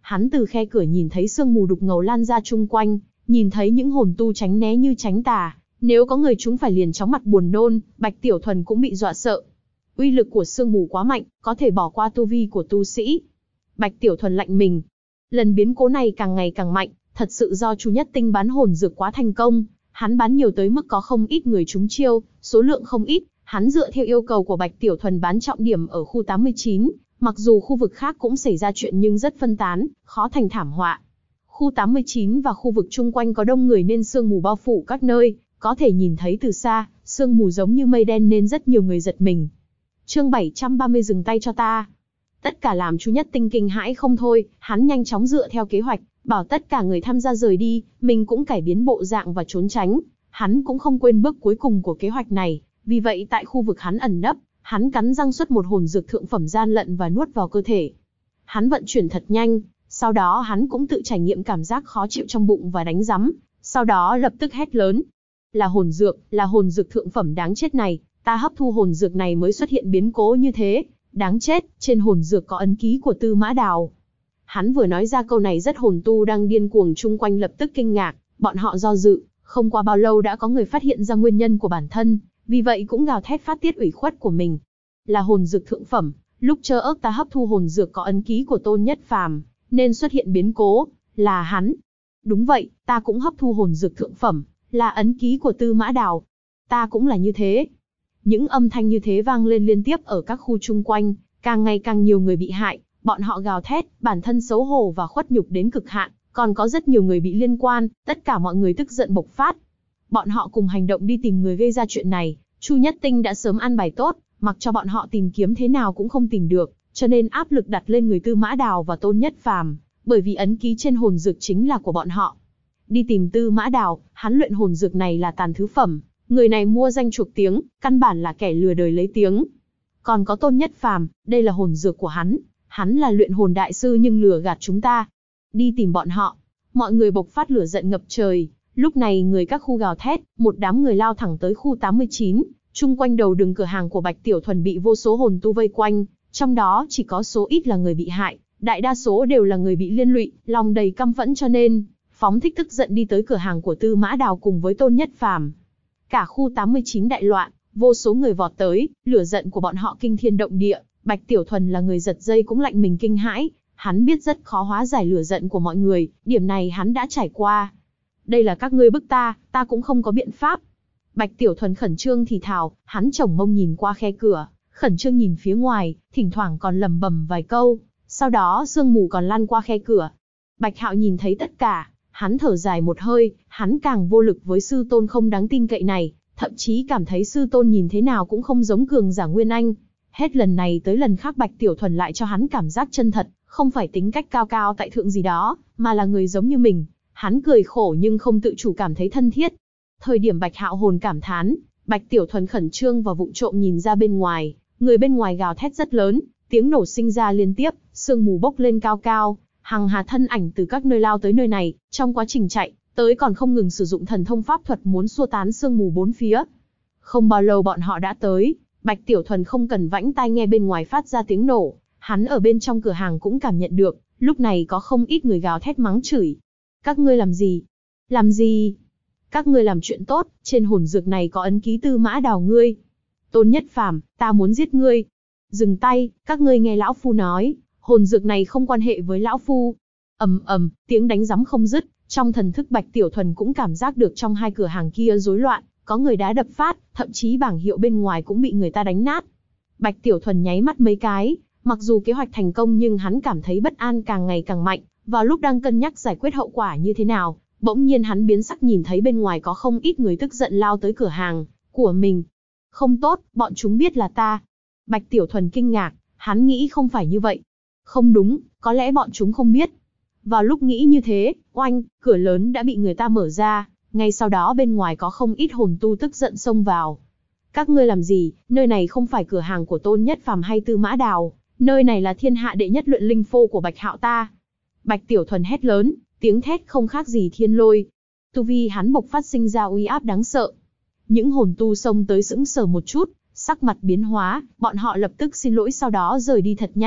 A: Hắn từ khe cửa nhìn thấy sương mù đục ngầu lan ra chung quanh, nhìn thấy những hồn tu tránh né như tránh tà. Nếu có người chúng phải liền chóng mặt buồn nôn, Bạch Tiểu Thuần cũng bị dọa sợ. Uy lực của sương mù quá mạnh, có thể bỏ qua tu vi của tu sĩ. Bạch Tiểu Thuần lạnh mình. Lần biến cố này càng ngày càng mạnh, thật sự do Chu Nhất Tinh bán hồn dược quá thành công. Hắn bán nhiều tới mức có không ít người trúng chiêu, số lượng không ít. Hắn dựa theo yêu cầu của Bạch Tiểu Thuần bán trọng điểm ở khu 89, mặc dù khu vực khác cũng xảy ra chuyện nhưng rất phân tán, khó thành thảm họa. Khu 89 và khu vực chung quanh có đông người nên sương mù bao phủ các nơi, có thể nhìn thấy từ xa, sương mù giống như mây đen nên rất nhiều người giật mình. Chương 730 dừng tay cho ta. Tất cả làm Chu Nhất Tinh kinh hãi không thôi, hắn nhanh chóng dựa theo kế hoạch, bảo tất cả người tham gia rời đi, mình cũng cải biến bộ dạng và trốn tránh. Hắn cũng không quên bước cuối cùng của kế hoạch này, vì vậy tại khu vực hắn ẩn nấp, hắn cắn răng xuất một hồn dược thượng phẩm gian lận và nuốt vào cơ thể. Hắn vận chuyển thật nhanh, sau đó hắn cũng tự trải nghiệm cảm giác khó chịu trong bụng và đánh rắm, sau đó lập tức hét lớn. Là hồn dược thượng phẩm đáng chết này, ta hấp thu hồn dược này mới xuất hiện biến cố như thế, đáng chết, trên hồn dược có ấn ký của Tư Mã Đào. Hắn vừa nói ra câu này rất hồn tu đang điên cuồng chung quanh lập tức kinh ngạc, bọn họ do dự, không qua bao lâu đã có người phát hiện ra nguyên nhân của bản thân, vì vậy cũng gào thét phát tiết ủy khuất của mình. Là hồn dược thượng phẩm, lúc trơ ớt ta hấp thu hồn dược có ấn ký của Tôn Nhất Phàm, nên xuất hiện biến cố, là hắn. Đúng vậy, ta cũng hấp thu hồn dược thượng phẩm, là ấn ký của Tư Mã Đào. Ta cũng là như thế. Những âm thanh như thế vang lên liên tiếp ở các khu chung quanh, càng ngày càng nhiều người bị hại, bọn họ gào thét, bản thân xấu hổ và khuất nhục đến cực hạn, còn có rất nhiều người bị liên quan, tất cả mọi người tức giận bộc phát. Bọn họ cùng hành động đi tìm người gây ra chuyện này, Chu Nhất Tinh đã sớm an bài tốt, mặc cho bọn họ tìm kiếm thế nào cũng không tìm được, cho nên áp lực đặt lên người Tư Mã Đào và Tôn Nhất Phàm, bởi vì ấn ký trên hồn dược chính là của bọn họ. Đi tìm Tư Mã Đào, hắn luyện hồn dược này là tàn thứ phẩm, người này mua danh chuộc tiếng, căn bản là kẻ lừa đời lấy tiếng. Còn có Tôn Nhất Phàm, đây là hồn dược của hắn là luyện hồn đại sư nhưng lừa gạt chúng ta. Đi tìm bọn họ. Mọi người bộc phát lửa giận ngập trời, lúc này người các khu gào thét, một đám người lao thẳng tới khu 89, chung quanh đầu đường cửa hàng của Bạch Tiểu Thuần bị vô số hồn tu vây quanh, trong đó chỉ có số ít là người bị hại, đại đa số đều là người bị liên lụy, lòng đầy căm phẫn cho nên phóng thích tức giận đi tới cửa hàng của Tư Mã Đào cùng với Tôn Nhất Phàm. Cả khu 89 đại loạn, vô số người vọt tới, lửa giận của bọn họ kinh thiên động địa, Bạch Tiểu Thuần là người giật dây cũng lạnh mình kinh hãi, hắn biết rất khó hóa giải lửa giận của mọi người, điểm này hắn đã trải qua. Đây là các ngươi bức ta cũng không có biện pháp. Bạch Tiểu Thuần khẩn trương thì thào, hắn chổng mông nhìn qua khe cửa, khẩn trương nhìn phía ngoài, thỉnh thoảng còn lẩm bẩm vài câu, sau đó sương mù còn lan qua khe cửa. Bạch Hạo nhìn thấy tất cả, hắn thở dài một hơi, hắn càng vô lực với sư tôn không đáng tin cậy này, thậm chí cảm thấy sư tôn nhìn thế nào cũng không giống cường giả Nguyên Anh. Hết lần này tới lần khác Bạch Tiểu Thuần lại cho hắn cảm giác chân thật, không phải tính cách cao cao tại thượng gì đó, mà là người giống như mình. Hắn cười khổ nhưng không tự chủ cảm thấy thân thiết. Thời điểm Bạch Hạo hồn cảm thán, Bạch Tiểu Thuần khẩn trương và vụng trộm nhìn ra bên ngoài, người bên ngoài gào thét rất lớn, tiếng nổ sinh ra liên tiếp, sương mù bốc lên cao cao, hằng hà thân ảnh từ các nơi lao tới nơi này, trong quá trình chạy, tới còn không ngừng sử dụng thần thông pháp thuật muốn xua tán sương mù bốn phía. Không bao lâu bọn họ đã tới, Bạch Tiểu Thuần không cần vãnh tai nghe bên ngoài phát ra tiếng nổ, hắn ở bên trong cửa hàng cũng cảm nhận được, lúc này có không ít người gào thét mắng chửi. Các ngươi làm gì? Làm gì? Các ngươi làm chuyện tốt, trên hồn dược này có ấn ký Tư Mã Đào ngươi. Tôn Nhất Phàm, ta muốn giết ngươi. Dừng tay, các ngươi nghe lão phu nói, hồn dược này không quan hệ với lão phu. Ầm ầm, tiếng đánh giấm không dứt, trong thần thức Bạch Tiểu Thuần cũng cảm giác được trong hai cửa hàng kia rối loạn, có người đá đập phát, thậm chí bảng hiệu bên ngoài cũng bị người ta đánh nát. Bạch Tiểu Thuần nháy mắt mấy cái, mặc dù kế hoạch thành công nhưng hắn cảm thấy bất an càng ngày càng mạnh, vào lúc đang cân nhắc giải quyết hậu quả như thế nào, bỗng nhiên hắn biến sắc nhìn thấy bên ngoài có không ít người tức giận lao tới cửa hàng của mình. Không tốt, bọn chúng biết là ta. Bạch Tiểu Thuần kinh ngạc, hắn nghĩ không phải như vậy. Không đúng, có lẽ bọn chúng không biết. Vào lúc nghĩ như thế, oanh, cửa lớn đã bị người ta mở ra, ngay sau đó bên ngoài có không ít hồn tu tức giận xông vào. Các ngươi làm gì, nơi này không phải cửa hàng của Tôn Nhất Phàm hay Tư Mã Đào, nơi này là thiên hạ đệ nhất luyện linh phô của Bạch Hạo ta. Bạch Tiểu Thuần hét lớn, tiếng thét không khác gì thiên lôi. Tu vi hắn bộc phát sinh ra uy áp đáng sợ. Những hồn tu xông tới sững sờ một chút, sắc mặt biến hóa, bọn họ lập tức xin lỗi sau đó rời đi thật nhanh,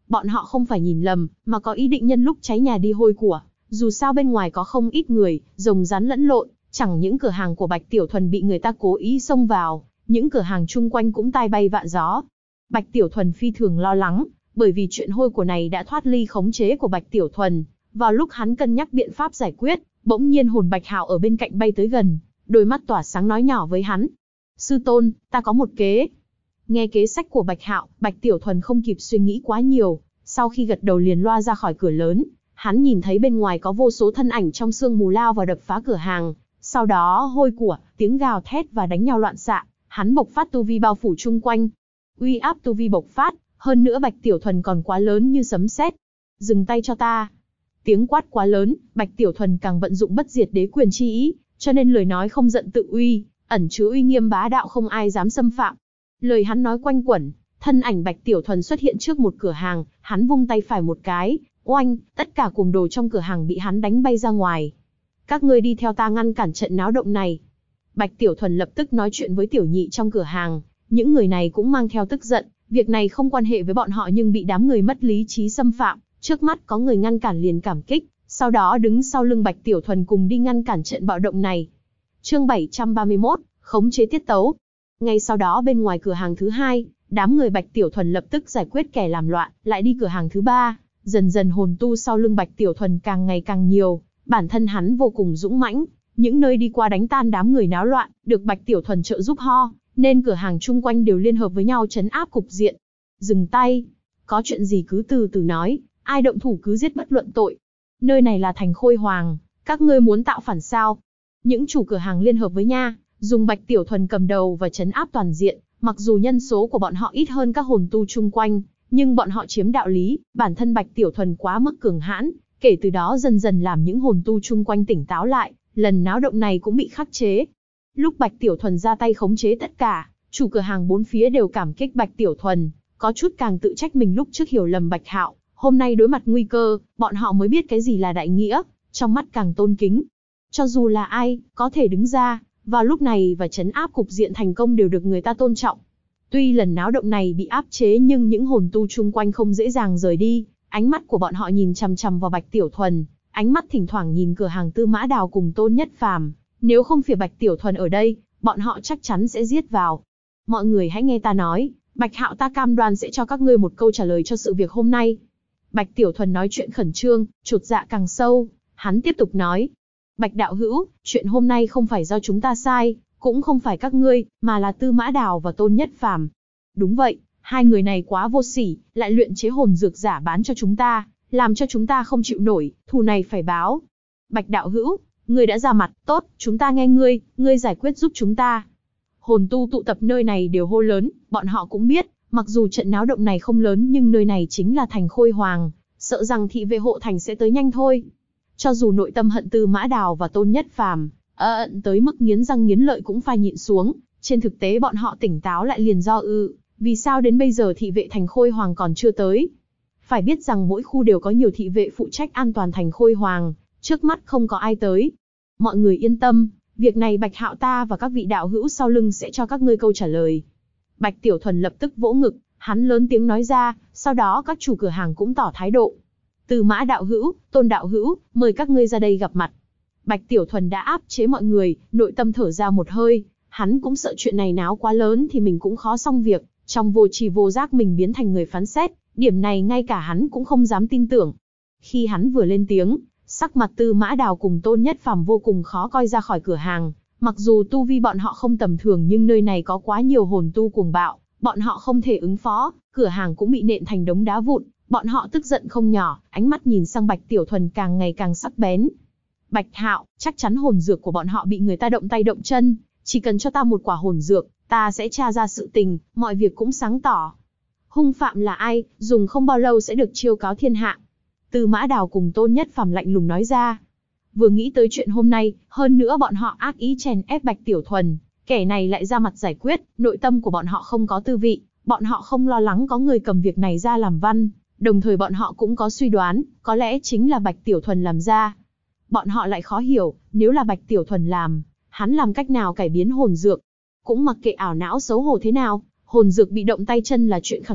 A: Bọn họ không phải nhìn lầm, mà có ý định nhân lúc cháy nhà đi hôi của. Dù sao bên ngoài có không ít người, rồng rắn lẫn lộn, chẳng những cửa hàng của Bạch Tiểu Thuần bị người ta cố ý xông vào, những cửa hàng chung quanh cũng tai bay vạ gió. Bạch Tiểu Thuần phi thường lo lắng, bởi vì chuyện hôi của này đã thoát ly khống chế của Bạch Tiểu Thuần. Vào lúc hắn cân nhắc biện pháp giải quyết, bỗng nhiên hồn Bạch Hạo ở bên cạnh bay tới gần, đôi mắt tỏa sáng nói nhỏ với hắn. Sư tôn, ta có một kế. Nghe kế sách của Bạch Hạo, Bạch Tiểu Thuần không kịp suy nghĩ quá nhiều, sau khi gật đầu liền loa ra khỏi cửa lớn. Hắn nhìn thấy bên ngoài có vô số thân ảnh trong sương mù lao vào đập phá cửa hàng, sau đó hôi của, tiếng gào thét và đánh nhau loạn xạ, hắn bộc phát tu vi bao phủ chung quanh. Uy áp tu vi bộc phát, hơn nữa Bạch Tiểu Thuần còn quá lớn như sấm sét. Dừng tay cho ta. Tiếng quát quá lớn, Bạch Tiểu Thuần càng vận dụng bất diệt đế quyền chi ý, cho nên lời nói không giận tự uy, ẩn chứa uy nghiêm bá đạo không ai dám xâm phạm. Lời hắn nói quanh quẩn, thân ảnh Bạch Tiểu Thuần xuất hiện trước một cửa hàng, hắn vung tay phải một cái, oanh, tất cả cuồng đồ trong cửa hàng bị hắn đánh bay ra ngoài. Các ngươi đi theo ta ngăn cản trận náo động này. Bạch Tiểu Thuần lập tức nói chuyện với tiểu nhị trong cửa hàng, những người này cũng mang theo tức giận, việc này không quan hệ với bọn họ nhưng bị đám người mất lý trí xâm phạm, trước mắt có người ngăn cản liền cảm kích, sau đó đứng sau lưng Bạch Tiểu Thuần cùng đi ngăn cản trận bạo động này. Chương 731, khống chế tiết tấu. Ngay sau đó bên ngoài cửa hàng thứ hai, đám người Bạch Tiểu Thuần lập tức giải quyết kẻ làm loạn, lại đi cửa hàng thứ ba, dần dần hồn tu sau lưng Bạch Tiểu Thuần càng ngày càng nhiều, bản thân hắn vô cùng dũng mãnh, những nơi đi qua đánh tan đám người náo loạn, được Bạch Tiểu Thuần trợ giúp ho, nên cửa hàng chung quanh đều liên hợp với nhau trấn áp cục diện. Dừng tay, có chuyện gì cứ từ từ nói, ai động thủ cứ giết bất luận tội. Nơi này là thành Khôi Hoàng, các ngươi muốn tạo phản sao? Những chủ cửa hàng liên hợp với nha, dùng Bạch Tiểu Thuần cầm đầu và trấn áp toàn diện, mặc dù nhân số của bọn họ ít hơn các hồn tu chung quanh, nhưng bọn họ chiếm đạo lý, bản thân Bạch Tiểu Thuần quá mức cường hãn, kể từ đó dần dần làm những hồn tu chung quanh tỉnh táo lại, lần náo động này cũng bị khắc chế. Lúc Bạch Tiểu Thuần ra tay khống chế tất cả, chủ cửa hàng bốn phía đều cảm kích Bạch Tiểu Thuần, có chút càng tự trách mình lúc trước hiểu lầm Bạch Hạo, hôm nay đối mặt nguy cơ, bọn họ mới biết cái gì là đại nghĩa, trong mắt càng tôn kính. Cho dù là ai, có thể đứng ra, vào lúc này và trấn áp cục diện thành công đều được người ta tôn trọng. Tuy lần náo động này bị áp chế nhưng những hồn tu chung quanh không dễ dàng rời đi, ánh mắt của bọn họ nhìn chằm chằm vào Bạch Tiểu Thuần, ánh mắt thỉnh thoảng nhìn cửa hàng Tư Mã Đào cùng Tôn Nhất Phàm, nếu không phải Bạch Tiểu Thuần ở đây, bọn họ chắc chắn sẽ giết vào. Mọi người hãy nghe ta nói, Bạch Hạo ta cam đoan sẽ cho các ngươi một câu trả lời cho sự việc hôm nay. Bạch Tiểu Thuần nói chuyện khẩn trương, chột dạ càng sâu, hắn tiếp tục nói. Bạch đạo hữu, chuyện hôm nay không phải do chúng ta sai, cũng không phải các ngươi, mà là Tư Mã Đào và Tôn Nhất Phàm. Đúng vậy, hai người này quá vô sỉ, lại luyện chế hồn dược giả bán cho chúng ta, làm cho chúng ta không chịu nổi, thù này phải báo. Bạch đạo hữu, ngươi đã ra mặt, tốt, chúng ta nghe ngươi giải quyết giúp chúng ta. Hồn tu tụ tập nơi này đều hô lớn, bọn họ cũng biết, mặc dù trận náo động này không lớn nhưng nơi này chính là thành Khôi Hoàng, sợ rằng thị vệ hộ thành sẽ tới nhanh thôi. Cho dù nội tâm hận Tư Mã Đào và Tôn Nhất Phàm, ận tới mức nghiến răng nghiến lợi cũng phải nhịn xuống, trên thực tế bọn họ tỉnh táo lại liền do vì sao đến bây giờ thị vệ thành Khôi Hoàng còn chưa tới. Phải biết rằng mỗi khu đều có nhiều thị vệ phụ trách an toàn thành Khôi Hoàng, trước mắt không có ai tới. Mọi người yên tâm, việc này Bạch Hạo ta và các vị đạo hữu sau lưng sẽ cho các ngươi câu trả lời. Bạch Tiểu Thuần lập tức vỗ ngực, hắn lớn tiếng nói ra, sau đó các chủ cửa hàng cũng tỏ thái độ. Tư Mã đạo hữu, Tôn đạo hữu, mời các ngươi ra đây gặp mặt. Bạch Tiểu Thuần đã áp chế mọi người, nội tâm thở ra một hơi, hắn cũng sợ chuyện này náo quá lớn thì mình cũng khó xong việc, trong vô tri vô giác mình biến thành người phán xét, điểm này ngay cả hắn cũng không dám tin tưởng. Khi hắn vừa lên tiếng, sắc mặt Tư Mã Đào cùng Tôn Nhất Phàm vô cùng khó coi ra khỏi cửa hàng, mặc dù tu vi bọn họ không tầm thường nhưng nơi này có quá nhiều hồn tu cuồng bạo, bọn họ không thể ứng phó, cửa hàng cũng bị nện thành đống đá vụn, bọn họ tức giận không nhỏ, ánh mắt nhìn sang Bạch Tiểu Thuần càng ngày càng sắc bén. Bạch Hạo, chắc chắn hồn dược của bọn họ bị người ta động tay động chân, chỉ cần cho ta một quả hồn dược, ta sẽ tra ra sự tình, mọi việc cũng sáng tỏ. Hung phạm là ai, dùng không bao lâu sẽ được chiêu cáo thiên hạ. Tư Mã Đào cùng Tôn Nhất Phàm lạnh lùng nói ra. Vừa nghĩ tới chuyện hôm nay, hơn nữa bọn họ ác ý chèn ép Bạch Tiểu Thuần, kẻ này lại ra mặt giải quyết, nội tâm của bọn họ không có tư vị, bọn họ không lo lắng có người cầm việc này ra làm văn, đồng thời bọn họ cũng có suy đoán, có lẽ chính là Bạch Tiểu Thuần làm ra. Bọn họ lại khó hiểu, nếu là Bạch Tiểu Thuần làm, hắn làm cách nào cải biến hồn dược? Cũng mặc kệ ảo não xấu hổ thế nào, hồn dược bị động tay chân là chuyện khẳng định,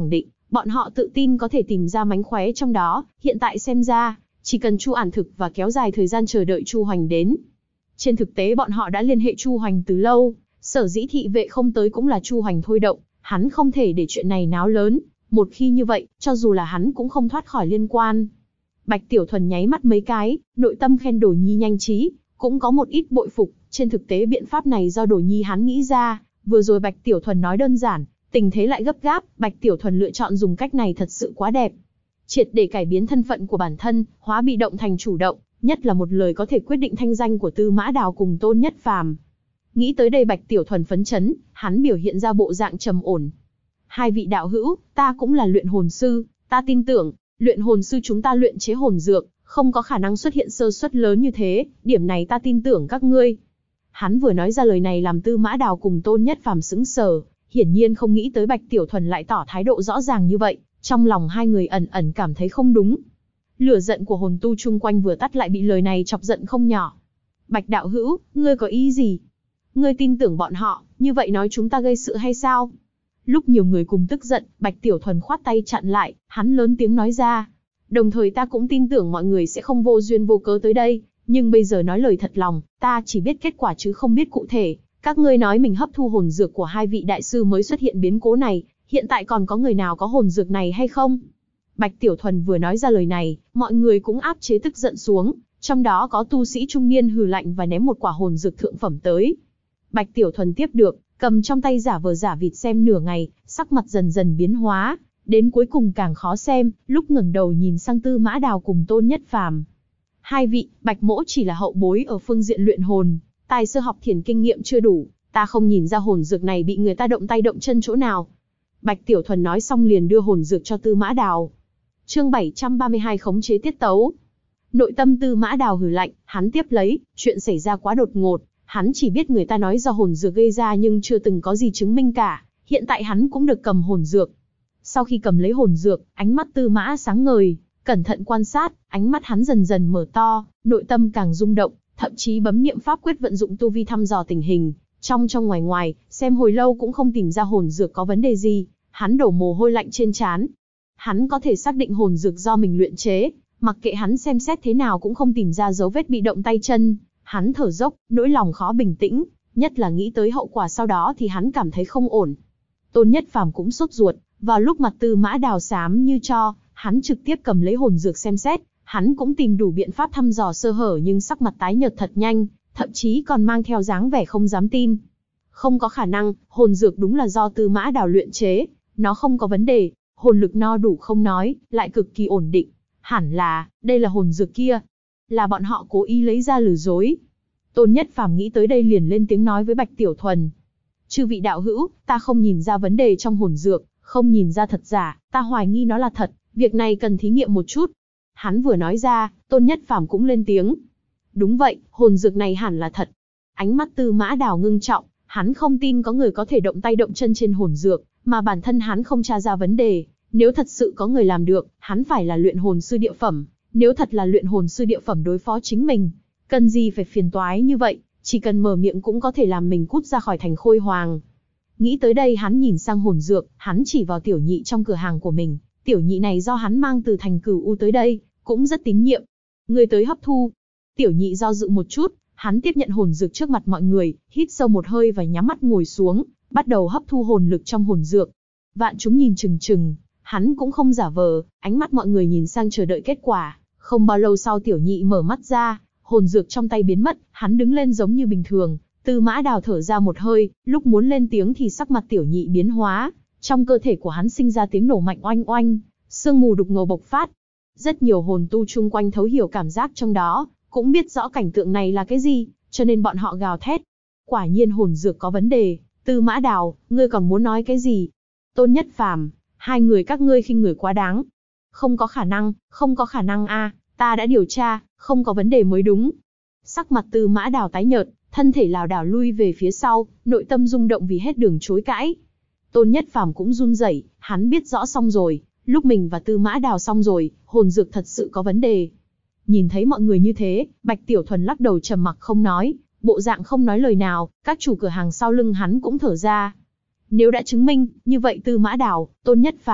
A: Bọn họ tự tin có thể tìm ra mánh khóe trong đó, hiện tại xem ra, chỉ cần Chu ản thực và kéo dài thời gian chờ đợi Chu Hoành đến. Trên thực tế bọn họ đã liên hệ Chu Hoành từ lâu, sở dĩ thị vệ không tới cũng là Chu Hoành thôi động, hắn không thể để chuyện này náo lớn, một khi như vậy, cho dù là hắn cũng không thoát khỏi liên quan. Bạch Tiểu Thuần nháy mắt mấy cái, nội tâm khen Đồ Nhi nhanh trí, cũng có một ít bội phục, trên thực tế biện pháp này do Đồ Nhi hắn nghĩ ra, vừa rồi Bạch Tiểu Thuần nói đơn giản, tình thế lại gấp gáp, Bạch Tiểu Thuần lựa chọn dùng cách này thật sự quá đẹp. Triệt để cải biến thân phận của bản thân, hóa bị động thành chủ động, nhất là một lời có thể quyết định thanh danh của Tư Mã Đào cùng Tôn Nhất Phàm. Nghĩ tới đây Bạch Tiểu Thuần phấn chấn, hắn biểu hiện ra bộ dạng trầm ổn. Hai vị đạo hữu, ta cũng là luyện hồn sư, ta tin tưởng, luyện hồn sư chúng ta luyện chế hồn dược, không có khả năng xuất hiện sơ suất lớn như thế, điểm này ta tin tưởng các ngươi. Hắn vừa nói ra lời này làm Tư Mã Đào cùng Tôn Nhất Phàm sững sờ, hiển nhiên không nghĩ tới Bạch Tiểu Thuần lại tỏ thái độ rõ ràng như vậy, trong lòng hai người ẩn ẩn cảm thấy không đúng. Lửa giận của hồn tu chung quanh vừa tắt lại bị lời này chọc giận không nhỏ. Bạch đạo hữu, ngươi có ý gì? Ngươi tin tưởng bọn họ, như vậy nói chúng ta gây sự hay sao? Lúc nhiều người cùng tức giận, Bạch Tiểu Thuần khoát tay chặn lại, hắn lớn tiếng nói ra. Đồng thời ta cũng tin tưởng mọi người sẽ không vô duyên vô cớ tới đây, nhưng bây giờ nói lời thật lòng, ta chỉ biết kết quả chứ không biết cụ thể. Các ngươi nói mình hấp thu hồn dược của hai vị đại sư mới xuất hiện biến cố này, hiện tại còn có người nào có hồn dược này hay không? Bạch Tiểu Thuần vừa nói ra lời này, mọi người cũng áp chế tức giận xuống, trong đó có tu sĩ trung niên hừ lạnh và ném một quả hồn dược thượng phẩm tới. Bạch Tiểu Thuần tiếp được, cầm trong tay giả vờ giả vịt xem nửa ngày, sắc mặt dần dần biến hóa, đến cuối cùng càng khó xem, lúc ngẩng đầu nhìn sang Tư Mã Đào cùng Tôn Nhất Phàm. Hai vị, Bạch Mỗ chỉ là hậu bối ở phương diện luyện hồn, tài sơ học thiền kinh nghiệm chưa đủ, ta không nhìn ra hồn dược này bị người ta động tay động chân chỗ nào. Bạch Tiểu Thuần nói xong liền đưa hồn dược cho Tư Mã Đào. Chương 732 khống chế tiết tấu. Nội tâm Tư Mã Đào hừ lạnh, hắn tiếp lấy, chuyện xảy ra quá đột ngột, hắn chỉ biết người ta nói do hồn dược gây ra nhưng chưa từng có gì chứng minh cả, hiện tại hắn cũng được cầm hồn dược. Sau khi cầm lấy hồn dược, ánh mắt Tư Mã sáng ngời, cẩn thận quan sát, ánh mắt hắn dần dần mở to, nội tâm càng rung động, thậm chí bấm niệm pháp quyết vận dụng tu vi thăm dò tình hình, trong ngoài ngoài, xem hồi lâu cũng không tìm ra hồn dược có vấn đề gì, hắn đổ mồ hôi lạnh trên trán. Hắn có thể xác định hồn dược do mình luyện chế, mặc kệ hắn xem xét thế nào cũng không tìm ra dấu vết bị động tay chân, hắn thở dốc, nỗi lòng khó bình tĩnh, nhất là nghĩ tới hậu quả sau đó thì hắn cảm thấy không ổn. Tôn Nhất Phàm cũng sốt ruột, vào lúc mặt Tư Mã Đào xám như tro, hắn trực tiếp cầm lấy hồn dược xem xét, hắn cũng tìm đủ biện pháp thăm dò sơ hở nhưng sắc mặt tái nhợt thật nhanh, thậm chí còn mang theo dáng vẻ không dám tin. Không có khả năng, hồn dược đúng là do Tư Mã Đào luyện chế, nó không có vấn đề, hồn lực no đủ không nói, lại cực kỳ ổn định. Hẳn là, đây là hồn dược kia. Là bọn họ cố ý lấy ra lừa dối. Tôn Nhất Phàm nghĩ tới đây liền lên tiếng nói với Bạch Tiểu Thuần. Chư vị đạo hữu, ta không nhìn ra vấn đề trong hồn dược, không nhìn ra thật giả, ta hoài nghi nó là thật, việc này cần thí nghiệm một chút. Hắn vừa nói ra, Tôn Nhất Phàm cũng lên tiếng. Đúng vậy, hồn dược này hẳn là thật. Ánh mắt Tư Mã Đào ngưng trọng, hắn không tin có người có thể động tay động chân trên hồn dược, mà bản thân hắn không tra ra vấn đề. Nếu thật sự có người làm được, hắn phải là luyện hồn sư địa phẩm. Nếu thật là luyện hồn sư địa phẩm đối phó chính mình, cần gì phải phiền toái như vậy, chỉ cần mở miệng cũng có thể làm mình cút ra khỏi thành Khôi Hoàng. Nghĩ tới đây hắn nhìn sang hồn dược, hắn chỉ vào tiểu nhị trong cửa hàng của mình. Tiểu nhị này do hắn mang từ thành Cửu U tới đây, cũng rất tín nhiệm. Người tới hấp thu. Tiểu nhị do dự một chút, hắn tiếp nhận hồn dược trước mặt mọi người, hít sâu một hơi và nhắm mắt ngồi xuống, bắt đầu hấp thu hồn lực trong hồn dược. Vạn chúng nhìn chừng chừng, hắn cũng không giả vờ, ánh mắt mọi người nhìn sang chờ đợi kết quả. Không bao lâu sau tiểu nhị mở mắt ra, hồn dược trong tay biến mất, hắn đứng lên giống như bình thường. Tư Mã Đào thở ra một hơi, lúc muốn lên tiếng thì sắc mặt tiểu nhị biến hóa, trong cơ thể của hắn sinh ra tiếng nổ mạnh oanh oanh, sương mù đục ngầu bộc phát. Rất nhiều hồn tu chung quanh thấu hiểu cảm giác trong đó, cũng biết rõ cảnh tượng này là cái gì, cho nên bọn họ gào thét. Quả nhiên hồn dược có vấn đề, Tư Mã Đào, ngươi còn muốn nói cái gì? Tôn Nhất Phàm, hai người các ngươi khinh người quá đáng. Không có khả năng a, ta đã điều tra, không có vấn đề mới đúng. Sắc mặt Tư Mã Đào tái nhợt, thân thể lảo đảo lui về phía sau, nội tâm rung động vì hết đường chối cãi. Tôn Nhất Phàm cũng run rẩy, hắn biết rõ xong rồi, lúc mình và Tư Mã Đào xong rồi, hồn dược thật sự có vấn đề. Nhìn thấy mọi người như thế, Bạch Tiểu Thuần lắc đầu trầm mặc không nói, bộ dạng không nói lời nào, các chủ cửa hàng sau lưng hắn cũng thở ra. Nếu đã chứng minh, như vậy Tư Mã Đào, Tôn Nhất Phàm,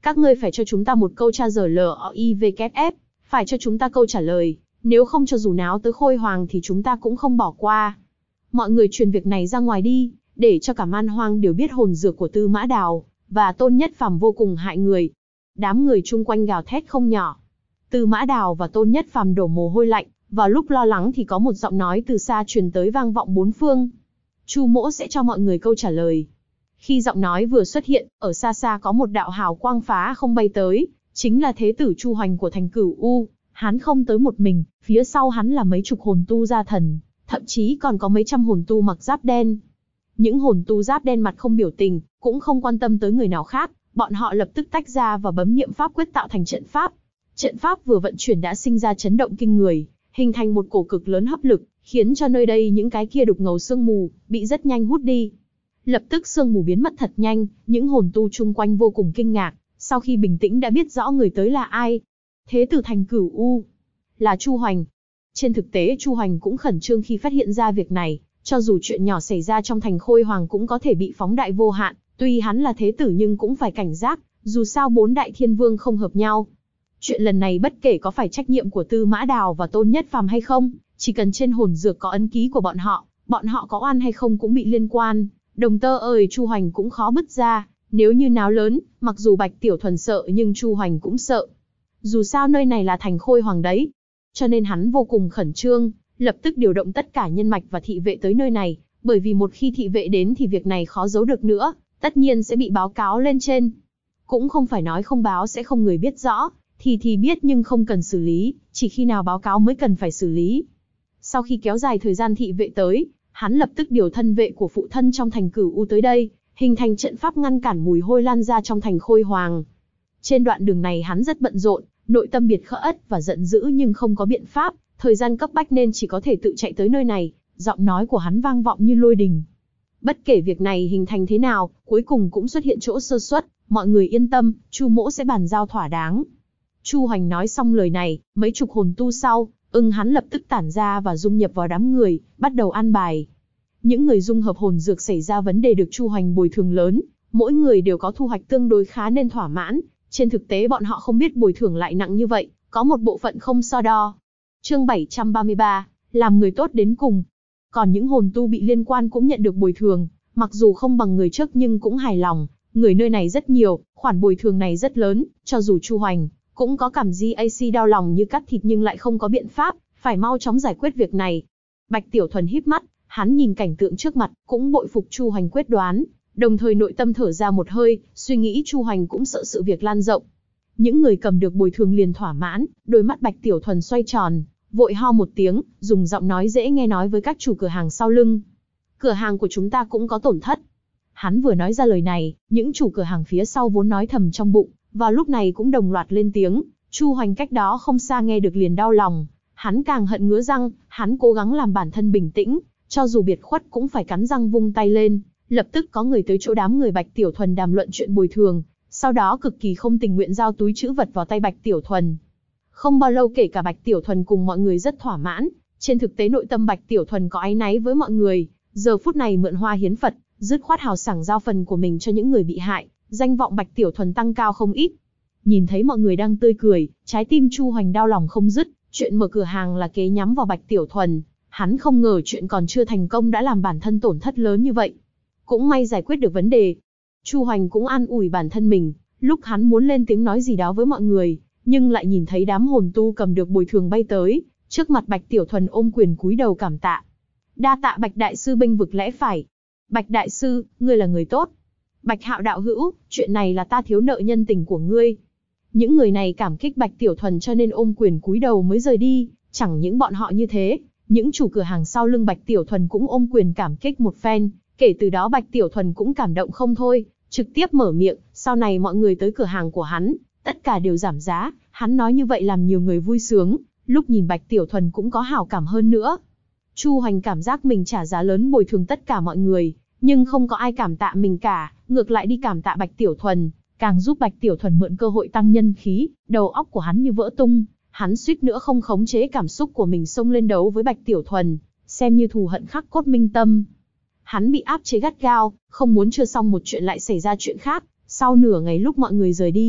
A: Các ngươi phải cho chúng ta một câu tra giờ LOIVKF, phải cho chúng ta câu trả lời, nếu không cho dù náo tới Khôi Hoàng thì chúng ta cũng không bỏ qua. Mọi người truyền việc này ra ngoài đi, để cho cả Man Hoang đều biết hồn dược của Tư Mã Đào và Tôn Nhất Phàm vô cùng hại người. Đám người chung quanh gào thét không nhỏ. Tư Mã Đào và Tôn Nhất Phàm đổ mồ hôi lạnh, vào lúc lo lắng thì có một giọng nói từ xa truyền tới vang vọng bốn phương. Chu Mỗ sẽ cho mọi người câu trả lời. Khi giọng nói vừa xuất hiện, ở xa xa có một đạo hào quang phá không bay tới, chính là thế tử Chu Hoành của thành Cửu U. Hắn không tới một mình, phía sau hắn là mấy chục hồn tu gia thần, thậm chí còn có mấy trăm hồn tu mặc giáp đen. Những hồn tu giáp đen mặt không biểu tình, cũng không quan tâm tới người nào khác, bọn họ lập tức tách ra và bấm niệm pháp quyết tạo thành trận pháp. Trận pháp vừa vận chuyển đã sinh ra chấn động kinh người, hình thành một cổ cực lớn hấp lực, khiến cho nơi đây những cái kia đục ngầu sương mù bị rất nhanh hút đi. Lập tức sương mù biến mất thật nhanh, những hồn tu chung quanh vô cùng kinh ngạc, sau khi bình tĩnh đã biết rõ người tới là ai. Thế tử thành Cửu U, là Chu Hoành. Trên thực tế Chu Hoành cũng khẩn trương khi phát hiện ra việc này, cho dù chuyện nhỏ xảy ra trong thành Khôi Hoàng cũng có thể bị phóng đại vô hạn, tuy hắn là thế tử nhưng cũng phải cảnh giác, dù sao bốn đại thiên vương không hợp nhau. Chuyện lần này bất kể có phải trách nhiệm của Tư Mã Đào và Tôn Nhất Phàm hay không, chỉ cần trên hồn dược có ấn ký của bọn họ có oan hay không cũng bị liên quan. Đồng tơ ơi, Chu Hoành cũng khó bứt ra, nếu như náo lớn, mặc dù Bạch Tiểu Thuần sợ nhưng Chu Hoành cũng sợ. Dù sao nơi này là thành Khôi Hoàng đấy, cho nên hắn vô cùng khẩn trương, lập tức điều động tất cả nhân mạch và thị vệ tới nơi này, bởi vì một khi thị vệ đến thì việc này khó giấu được nữa, tất nhiên sẽ bị báo cáo lên trên. Cũng không phải nói không báo sẽ không người biết rõ, thì biết nhưng không cần xử lý, chỉ khi nào báo cáo mới cần phải xử lý. Sau khi kéo dài thời gian thị vệ tới, hắn lập tức điều thân vệ của phụ thân trong thành Cửu U tới đây, hình thành trận pháp ngăn cản mùi hôi lan ra trong thành Khôi Hoàng. Trên đoạn đường này hắn rất bận rộn, nội tâm biệt khất và giận dữ nhưng không có biện pháp, thời gian cấp bách nên chỉ có thể tự chạy tới nơi này, giọng nói của hắn vang vọng như lôi đình. Bất kể việc này hình thành thế nào, cuối cùng cũng xuất hiện chỗ sơ suất, mọi người yên tâm, Chu Mỗ sẽ bàn giao thỏa đáng. Chu Hoành nói xong lời này, mấy chục hồn tu sau, hắn lập tức tản ra và dung nhập vào đám người, bắt đầu an bài. Những người dung hợp hồn dược xảy ra vấn đề được Chu Hoành bồi thường lớn, mỗi người đều có thu hoạch tương đối khá nên thỏa mãn. Trên thực tế bọn họ không biết bồi thường lại nặng như vậy, có một bộ phận không so đo. Chương 733, làm người tốt đến cùng. Còn những hồn tu bị liên quan cũng nhận được bồi thường, mặc dù không bằng người trước nhưng cũng hài lòng. Người nơi này rất nhiều, khoản bồi thường này rất lớn, cho dù Chu Hoành cũng có cảm GAC đau lòng như cắt thịt nhưng lại không có biện pháp, phải mau chóng giải quyết việc này. Bạch Tiểu Thuần híp mắt, hắn nhìn cảnh tượng trước mặt, cũng bội phục Chu Hoành quyết đoán, đồng thời nội tâm thở ra một hơi, suy nghĩ Chu Hoành cũng sợ sự việc lan rộng. Những người cầm được bồi thường liền thỏa mãn, đôi mắt Bạch Tiểu Thuần xoay tròn, vội ho một tiếng, dùng giọng nói dễ nghe nói với các chủ cửa hàng sau lưng. Cửa hàng của chúng ta cũng có tổn thất. Hắn vừa nói ra lời này, những chủ cửa hàng phía sau vốn nói thầm trong bụng, vào lúc này cũng đồng loạt lên tiếng. Chu Hoành cách đó không xa nghe được liền đau lòng, hắn càng hận ngứa răng, hắn cố gắng làm bản thân bình tĩnh, cho dù biệt khuất cũng phải cắn răng vung tay lên. Lập tức có người tới chỗ đám người Bạch Tiểu Thuần đàm luận chuyện bồi thường, sau đó cực kỳ không tình nguyện giao túi trữ vật vào tay Bạch Tiểu Thuần. Không bao lâu kể cả Bạch Tiểu Thuần cùng mọi người rất thỏa mãn, trên thực tế nội tâm Bạch Tiểu Thuần có áy náy với mọi người, giờ phút này mượn hoa hiến Phật, dứt khoát hào sảng giao phần của mình cho những người bị hại, danh vọng Bạch Tiểu Thuần tăng cao không ít. Nhìn thấy mọi người đang tươi cười, trái tim Chu Hoành đau lòng không dứt, chuyện mở cửa hàng là kế nhắm vào Bạch Tiểu Thuần, hắn không ngờ chuyện còn chưa thành công đã làm bản thân tổn thất lớn như vậy. Cũng may giải quyết được vấn đề. Chu Hoành cũng an ủi bản thân mình, lúc hắn muốn lên tiếng nói gì đó với mọi người, nhưng lại nhìn thấy đám hồn tu cầm được bồi thường bay tới, trước mặt Bạch Tiểu Thuần ôm quyền cúi đầu cảm tạ. Đa tạ Bạch đại sư bênh vực lẽ phải. Bạch đại sư, ngươi là người tốt. Bạch Hạo đạo hữu, chuyện này là ta thiếu nợ nhân tình của ngươi. Những người này cảm kích Bạch Tiểu Thuần cho nên ôm quyền cúi đầu mới rời đi, chẳng những bọn họ như thế, những chủ cửa hàng sau lưng Bạch Tiểu Thuần cũng ôm quyền cảm kích một phen. Kể từ đó Bạch Tiểu Thuần cũng cảm động không thôi, trực tiếp mở miệng, sau này mọi người tới cửa hàng của hắn, tất cả đều giảm giá, hắn nói như vậy làm nhiều người vui sướng, lúc nhìn Bạch Tiểu Thuần cũng có hảo cảm hơn nữa. Chu Hoành cảm giác mình trả giá lớn bồi thường tất cả mọi người, nhưng không có ai cảm tạ mình cả, ngược lại đi cảm tạ Bạch Tiểu Thuần, càng giúp Bạch Tiểu Thuần mượn cơ hội tăng nhân khí, đầu óc của hắn như vỡ tung, hắn suýt nữa không khống chế cảm xúc của mình xông lên đấu với Bạch Tiểu Thuần, xem như thù hận khắc cốt minh tâm. Hắn bị áp chế gắt gao, không muốn chưa xong một chuyện lại xảy ra chuyện khác. Sau nửa ngày lúc mọi người rời đi,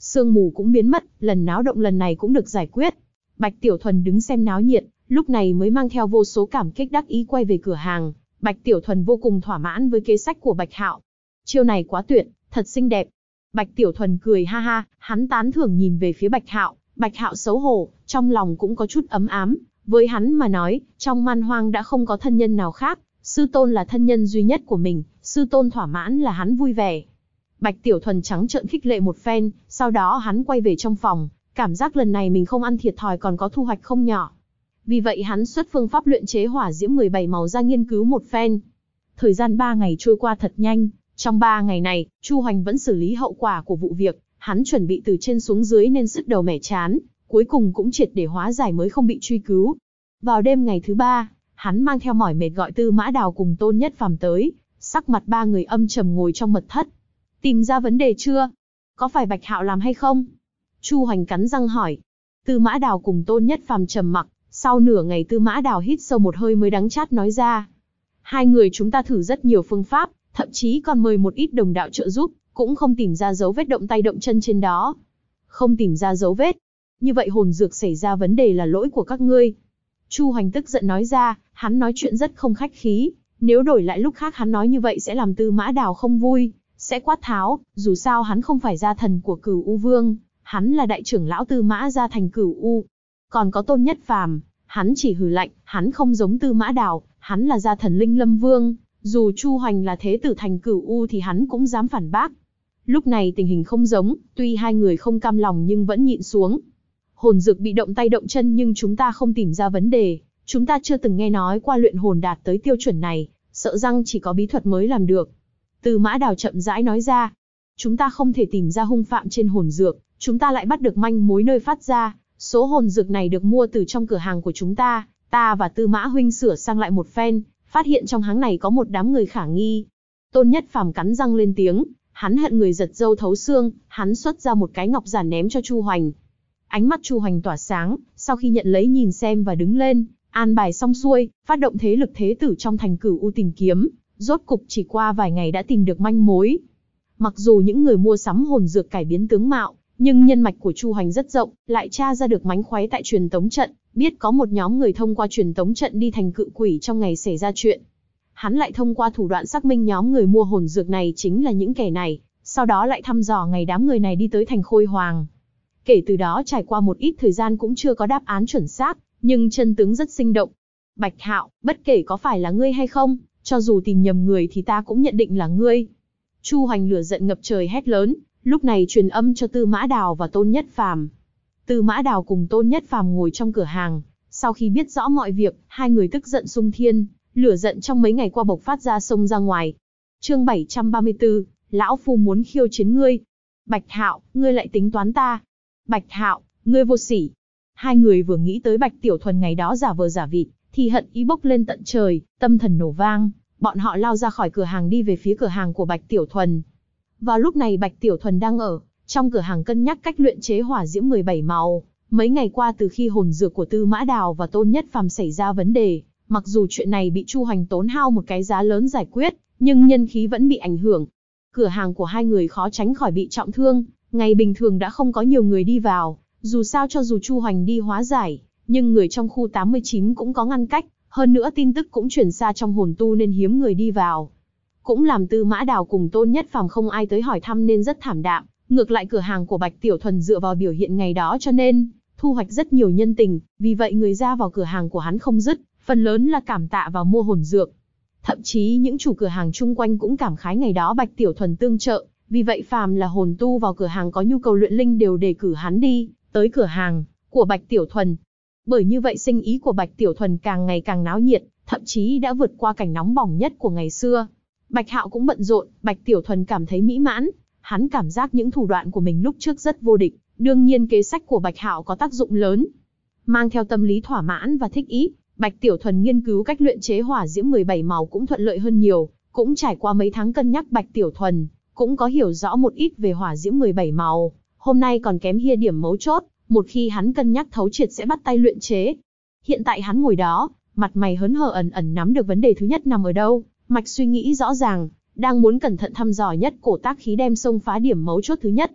A: sương mù cũng biến mất, lần náo động lần này cũng được giải quyết. Bạch Tiểu Thuần đứng xem náo nhiệt, lúc này mới mang theo vô số cảm kích đắc ý quay về cửa hàng. Bạch Tiểu Thuần vô cùng thỏa mãn với kế sách của Bạch Hạo. Chiêu này quá tuyệt, thật xinh đẹp. Bạch Tiểu Thuần cười ha ha, hắn tán thưởng nhìn về phía Bạch Hạo. Bạch Hạo xấu hổ, trong lòng cũng có chút ấm ám. Với hắn mà nói, trong man hoang đã không có thân nhân nào khác, sư tôn là thân nhân duy nhất của mình, sư tôn thỏa mãn là hắn vui vẻ. Bạch Tiểu Thuần trắng trợn khích lệ một phen, sau đó hắn quay về trong phòng, cảm giác lần này mình không ăn thiệt thòi còn có thu hoạch không nhỏ. Vì vậy hắn xuất phương pháp luyện chế hỏa diễm 17 màu ra nghiên cứu một phen. Thời gian 3 ngày trôi qua thật nhanh, trong 3 ngày này, Chu Hoành vẫn xử lý hậu quả của vụ việc, hắn chuẩn bị từ trên xuống dưới nên sứt đầu mẻ chán, cuối cùng cũng triệt để hóa giải mới không bị truy cứu. Vào đêm ngày thứ 3, hắn mang theo mỏi mệt gọi Tư Mã Đào cùng Tôn Nhất Phàm tới, sắc mặt ba người âm trầm ngồi trong mật thất. Tìm ra vấn đề chưa? Có phải Bạch Hạo làm hay không? Chu Hoành cắn răng hỏi. Tư Mã Đào cùng Tôn Nhất Phàm trầm mặc, sau nửa ngày Tư Mã Đào hít sâu một hơi mới đắng chát nói ra. Hai người chúng ta thử rất nhiều phương pháp, thậm chí còn mời một ít đồng đạo trợ giúp, cũng không tìm ra dấu vết động tay động chân trên đó. Không tìm ra dấu vết. Như vậy hồn dược xảy ra vấn đề là lỗi của các ngươi. Chu Hoành tức giận nói ra, hắn nói chuyện rất không khách khí, nếu đổi lại lúc khác hắn nói như vậy sẽ làm Tư Mã Đào không vui, sẽ quát tháo, dù sao hắn không phải gia thần của Cửu U Vương, hắn là đại trưởng lão Tư Mã gia thành Cửu U. Còn có Tôn Nhất Phàm, hắn chỉ hừ lạnh, hắn không giống Tư Mã Đào, hắn là gia thần Linh Lâm Vương, dù Chu Hoành là thế tử thành Cửu U thì hắn cũng dám phản bác. Lúc này tình hình không giống, tuy hai người không cam lòng nhưng vẫn nhịn xuống. Hồn dược bị động tay động chân nhưng chúng ta không tìm ra vấn đề, chúng ta chưa từng nghe nói qua luyện hồn đạt tới tiêu chuẩn này, sợ rằng chỉ có bí thuật mới làm được. Tư Mã Đào chậm rãi nói ra, chúng ta không thể tìm ra hung phạm trên hồn dược, chúng ta lại bắt được manh mối nơi phát ra, số hồn dược này được mua từ trong cửa hàng của chúng ta và Tư Mã huynh sửa sang lại một phen, phát hiện trong háng này có một đám người khả nghi. Tôn Nhất Phàm cắn răng lên tiếng, hắn hận người giật dâu thấu xương, hắn xuất ra một cái ngọc giản ném cho Chu Hoành. Ánh mắt Chu Hoành tỏa sáng, sau khi nhận lấy nhìn xem và đứng lên, an bài xong xuôi, phát động thế lực thế tử trong thành Cửu U tìm kiếm, rốt cục chỉ qua vài ngày đã tìm được manh mối. Mặc dù những người mua sắm hồn dược cải biến tướng mạo, nhưng nhân mạch của Chu Hoành rất rộng, lại tra ra được mánh khóe tại truyền tống trận, biết có một nhóm người thông qua truyền tống trận đi thành Cự Quỷ trong ngày xảy ra chuyện. Hắn lại thông qua thủ đoạn xác minh nhóm người mua hồn dược này chính là những kẻ này, sau đó lại thăm dò ngày đám người này đi tới thành Khôi Hoàng. Kể từ đó trải qua một ít thời gian cũng chưa có đáp án chuẩn xác, nhưng chân tướng rất sinh động. Bạch Hạo, bất kể có phải là ngươi hay không, cho dù tìm nhầm người thì ta cũng nhận định là ngươi. Chu Hoành lửa giận ngập trời hét lớn, lúc này truyền âm cho Tư Mã Đào và Tôn Nhất Phàm. Tư Mã Đào cùng Tôn Nhất Phàm ngồi trong cửa hàng, sau khi biết rõ mọi việc, hai người tức giận xung thiên, lửa giận trong mấy ngày qua bộc phát ra xông ra ngoài. Chương 734, lão phu muốn khiêu chiến ngươi. Bạch Hạo, ngươi lại tính toán ta. Bạch Hạo, ngươi vô sỉ. Hai người vừa nghĩ tới Bạch Tiểu Thuần ngày đó giả vờ giả vịt, thì hận ý bốc lên tận trời, tâm thần nổ vang, bọn họ lao ra khỏi cửa hàng đi về phía cửa hàng của Bạch Tiểu Thuần. Vào lúc này Bạch Tiểu Thuần đang ở trong cửa hàng cân nhắc cách luyện chế hỏa diễm 17 màu. Mấy ngày qua từ khi hồn dược của Tư Mã Đào và Tôn Nhất Phàm xảy ra vấn đề, mặc dù chuyện này bị Chu Hoành tốn hao một cái giá lớn giải quyết, nhưng nhân khí vẫn bị ảnh hưởng. Cửa hàng của hai người khó tránh khỏi bị trọng thương, ngày bình thường đã không có nhiều người đi vào, dù sao cho dù Chu Hoành đi hóa giải, nhưng người trong khu 89 cũng có ngăn cách, hơn nữa tin tức cũng truyền xa trong hồn tu nên hiếm người đi vào. Cũng làm Tư Mã Đào cùng Tôn Nhất Phàm không ai tới hỏi thăm nên rất thảm đạm, ngược lại cửa hàng của Bạch Tiểu Thuần dựa vào biểu hiện ngày đó cho nên thu hoạch rất nhiều nhân tình, vì vậy người ra vào cửa hàng của hắn không dứt, phần lớn là cảm tạ và mua hồn dược. Thậm chí những chủ cửa hàng chung quanh cũng cảm khái ngày đó Bạch Tiểu Thuần tương trợ, vì vậy phàm là hồn tu vào cửa hàng có nhu cầu luyện linh đều đề cử hắn đi tới cửa hàng của Bạch Tiểu Thuần. Bởi như vậy sinh ý của Bạch Tiểu Thuần càng ngày càng náo nhiệt, thậm chí đã vượt qua cảnh nóng bỏng nhất của ngày xưa. Bạch Hạo cũng bận rộn, Bạch Tiểu Thuần cảm thấy mỹ mãn, hắn cảm giác những thủ đoạn của mình lúc trước rất vô địch, đương nhiên kế sách của Bạch Hạo có tác dụng lớn. Mang theo tâm lý thỏa mãn và thích ý, Bạch Tiểu Thuần nghiên cứu cách luyện chế hỏa diễm 17 màu cũng thuận lợi hơn nhiều, cũng trải qua mấy tháng cân nhắc Bạch Tiểu Thuần cũng có hiểu rõ một ít về hỏa diễm 17 màu, hôm nay còn kém hia điểm mấu chốt, một khi hắn cân nhắc thấu triệt sẽ bắt tay luyện chế. Hiện tại hắn ngồi đó, mặt mày hớn hở ẩn ẩn nắm được vấn đề thứ nhất nằm ở đâu, mạch suy nghĩ rõ ràng, đang muốn cẩn thận thăm dò nhất cổ tác khí đem xông phá điểm mấu chốt thứ nhất.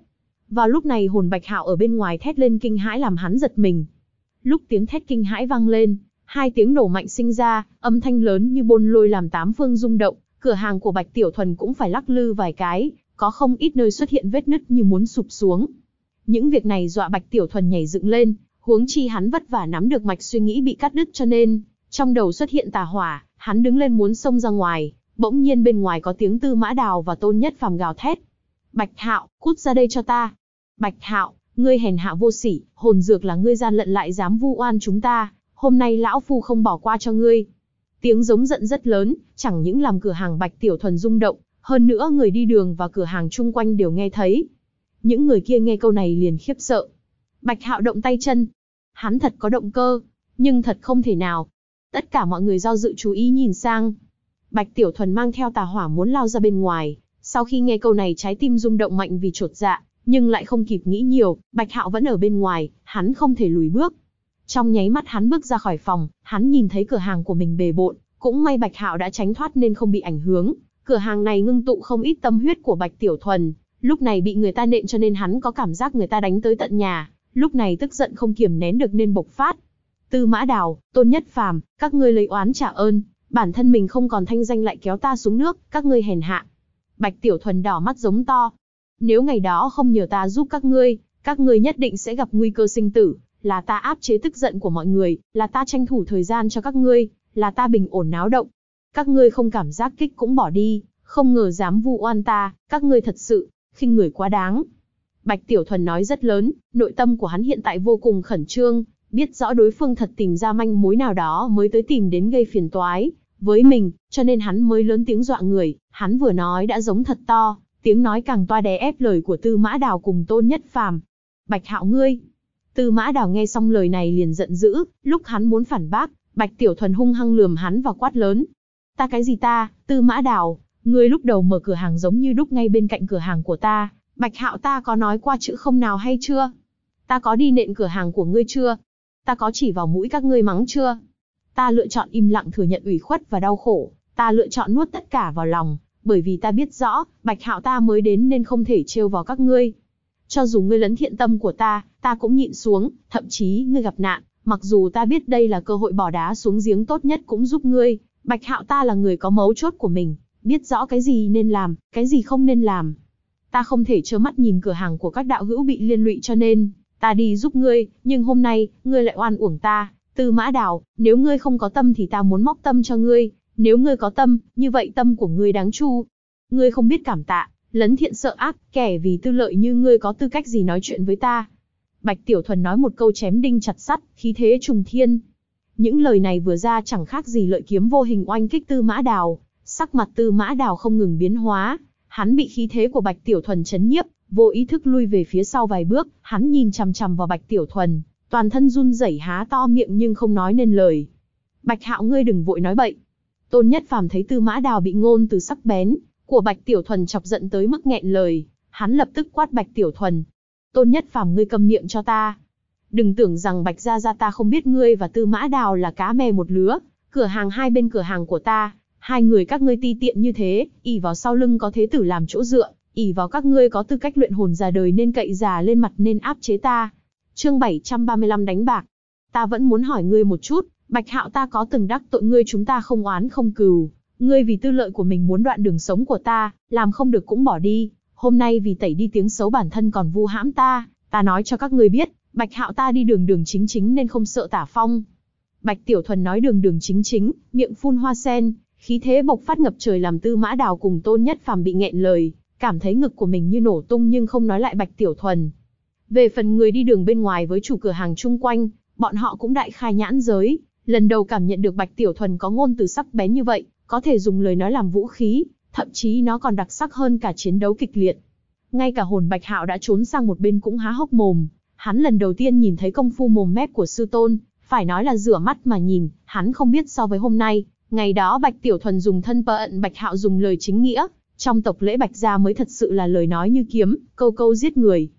A: Vào lúc này hồn Bạch Hạo ở bên ngoài thét lên kinh hãi làm hắn giật mình. Lúc tiếng thét kinh hãi vang lên, hai tiếng nổ mạnh sinh ra, âm thanh lớn như bôn lôi làm tám phương rung động, cửa hàng của Bạch Tiểu Thuần cũng phải lắc lư vài cái, có không ít nơi xuất hiện vết nứt như muốn sụp xuống. Những việc này dọa Bạch Tiểu Thuần nhảy dựng lên, huống chi hắn vất vả nắm được mạch suy nghĩ bị cắt đứt cho nên, trong đầu xuất hiện tà hỏa, hắn đứng lên muốn xông ra ngoài, bỗng nhiên bên ngoài có tiếng Tư Mã Đào và Tôn Nhất Phàm gào thét. Bạch Hạo, cút ra đây cho ta. Bạch Hạo, ngươi hèn hạ vô sỉ, hồn dược là ngươi gian lận lại dám vu oan chúng ta, hôm nay lão phu không bỏ qua cho ngươi. Tiếng giống giận rất lớn, chẳng những làm cửa hàng Bạch Tiểu Thuần rung động, hơn nữa người đi đường và cửa hàng chung quanh đều nghe thấy. Những người kia nghe câu này liền khiếp sợ. Bạch Hạo động tay chân. Hắn thật có động cơ, nhưng thật không thể nào. Tất cả mọi người do dự chú ý nhìn sang. Bạch Tiểu Thuần mang theo tà hỏa muốn lao ra bên ngoài. Sau khi nghe câu này trái tim rung động mạnh vì chột dạ, nhưng lại không kịp nghĩ nhiều, Bạch Hạo vẫn ở bên ngoài, hắn không thể lùi bước. Trong nháy mắt hắn bước ra khỏi phòng, hắn nhìn thấy cửa hàng của mình bề bộn, cũng may Bạch Hạo đã tránh thoát nên không bị ảnh hưởng. Cửa hàng này ngưng tụ không ít tâm huyết của Bạch Tiểu Thuần, lúc này bị người ta nện cho nên hắn có cảm giác người ta đánh tới tận nhà, lúc này tức giận không kiềm nén được nên bộc phát. Tư Mã Đào, Tôn Nhất Phàm, các ngươi lấy oán trả ơn, bản thân mình không còn thanh danh lại kéo ta xuống nước, các ngươi hèn hạ. Bạch Tiểu Thuần đỏ mắt giống to. Nếu ngày đó không nhờ ta giúp các ngươi nhất định sẽ gặp nguy cơ sinh tử, là ta áp chế tức giận của mọi người, là ta tranh thủ thời gian cho các ngươi, là ta bình ổn náo động. Các ngươi không cảm giác kích cũng bỏ đi, không ngờ dám vu oan ta, các ngươi thật sự khinh người quá đáng. Bạch Tiểu Thuần nói rất lớn, nội tâm của hắn hiện tại vô cùng khẩn trương, biết rõ đối phương thật tìm ra manh mối nào đó mới tới tìm đến gây phiền toái với mình, cho nên hắn mới lớn tiếng dọa người. Hắn vừa nói đã giống thật to, tiếng nói càng toa đè ép lời của Tư Mã Đào cùng Tôn Nhất Phàm. Bạch Hạo ngươi! Tư Mã Đào nghe xong lời này liền giận dữ, lúc hắn muốn phản bác, Bạch Tiểu Thuần hung hăng lườm hắn và quát lớn. Ta cái gì ta, Tư Mã Đào, ngươi lúc đầu mở cửa hàng giống như đúc ngay bên cạnh cửa hàng của ta, Bạch Hạo ta có nói qua chữ không nào hay chưa? Ta có đi nện cửa hàng của ngươi chưa? Ta có chỉ vào mũi các ngươi mắng chưa? Ta lựa chọn im lặng thừa nhận ủy khuất và đau khổ, ta lựa chọn nuốt tất cả vào lòng, bởi vì ta biết rõ, Bạch Hạo ta mới đến nên không thể trêu vào các ngươi. Cho dù ngươi lấn thiện tâm của ta cũng nhịn xuống, thậm chí ngươi gặp nạn, mặc dù ta biết đây là cơ hội bỏ đá xuống giếng tốt nhất cũng giúp ngươi, Bạch Hạo ta là người có mấu chốt của mình, biết rõ cái gì nên làm, cái gì không nên làm. Ta không thể trơ mắt nhìn cửa hàng của các đạo hữu bị liên lụy cho nên, ta đi giúp ngươi, nhưng hôm nay, ngươi lại oan uổng ta. Tư Mã Đào, nếu ngươi không có tâm thì ta muốn móc tâm cho ngươi, nếu ngươi có tâm, như vậy tâm của ngươi đáng chu. Ngươi không biết cảm tạ, lấn thiện sợ ác, kẻ vì tư lợi như ngươi có tư cách gì nói chuyện với ta. Bạch Tiểu Thuần nói một câu chém đinh chặt sắt, khí thế trùng thiên. Những lời này vừa ra chẳng khác gì lợi kiếm vô hình oanh kích Tư Mã Đào, sắc mặt Tư Mã Đào không ngừng biến hóa, hắn bị khí thế của Bạch Tiểu Thuần chấn nhiếp, vô ý thức lui về phía sau vài bước, hắn nhìn chằm chằm vào Bạch Tiểu Thuần, toàn thân run rẩy há to miệng nhưng không nói nên lời. Bạch Hạo ngươi đừng vội nói bậy. Tôn Nhất Phàm thấy Tư Mã Đào bị ngôn từ sắc bén của Bạch Tiểu Thuần chọc giận tới mức nghẹn lời, hắn lập tức quát Bạch Tiểu Thuần. Tôn Nhất Phàm ngươi câm miệng cho ta. Đừng tưởng rằng Bạch gia gia ta không biết ngươi và Tư Mã Đào là cá mè một lứa, cửa hàng hai bên cửa hàng của ta, hai người các ngươi ti tiện như thế, ỷ vào sau lưng có thế tử làm chỗ dựa, ỷ vào các ngươi có tư cách luyện hồn già đời nên cậy già lên mặt nên áp chế ta. Chương 735 đánh bạc. Ta vẫn muốn hỏi ngươi một chút, Bạch Hạo ta có từng đắc tội ngươi, chúng ta không oán không cừu, ngươi vì tư lợi của mình muốn đoạn đường sống của ta, làm không được cũng bỏ đi, hôm nay vì tẩy đi tiếng xấu bản thân còn vu hãm ta nói cho các ngươi biết, Bạch Hạo ta đi đường đường chính chính nên không sợ tả phong. Bạch Tiểu Thuần nói đường đường chính chính, miệng phun hoa sen, khí thế bộc phát ngập trời làm Tư Mã Đào cùng Tôn Nhất Phàm bị nghẹn lời, cảm thấy ngực của mình như nổ tung nhưng không nói lại Bạch Tiểu Thuần. Về phần người đi đường bên ngoài với chủ cửa hàng chung quanh, bọn họ cũng đại khai nhãn giới, lần đầu cảm nhận được Bạch Tiểu Thuần có ngôn từ sắc bén như vậy, có thể dùng lời nói làm vũ khí, thậm chí nó còn đặc sắc hơn cả chiến đấu kịch liệt. Ngay cả hồn Bạch Hạo đã trốn sang một bên cũng há hốc mồm, hắn lần đầu tiên nhìn thấy công phu mồm mép của sư tôn, phải nói là rửa mắt mà nhìn, hắn không biết so với hôm nay, ngày đó Bạch Tiểu Thuần dùng thân ận Bạch Hạo dùng lời chính nghĩa, trong tộc lễ Bạch gia mới thật sự là lời nói như kiếm, câu câu giết người.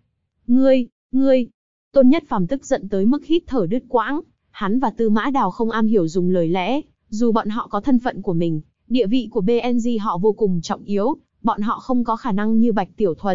A: Ngươi, Tôn Nhất Phàm tức giận tới mức hít thở đứt quãng, hắn và Tư Mã Đào không am hiểu dùng lời lẽ, dù bọn họ có thân phận của mình, địa vị của BNG họ vô cùng trọng yếu, bọn họ không có khả năng như Bạch Tiểu Thuần,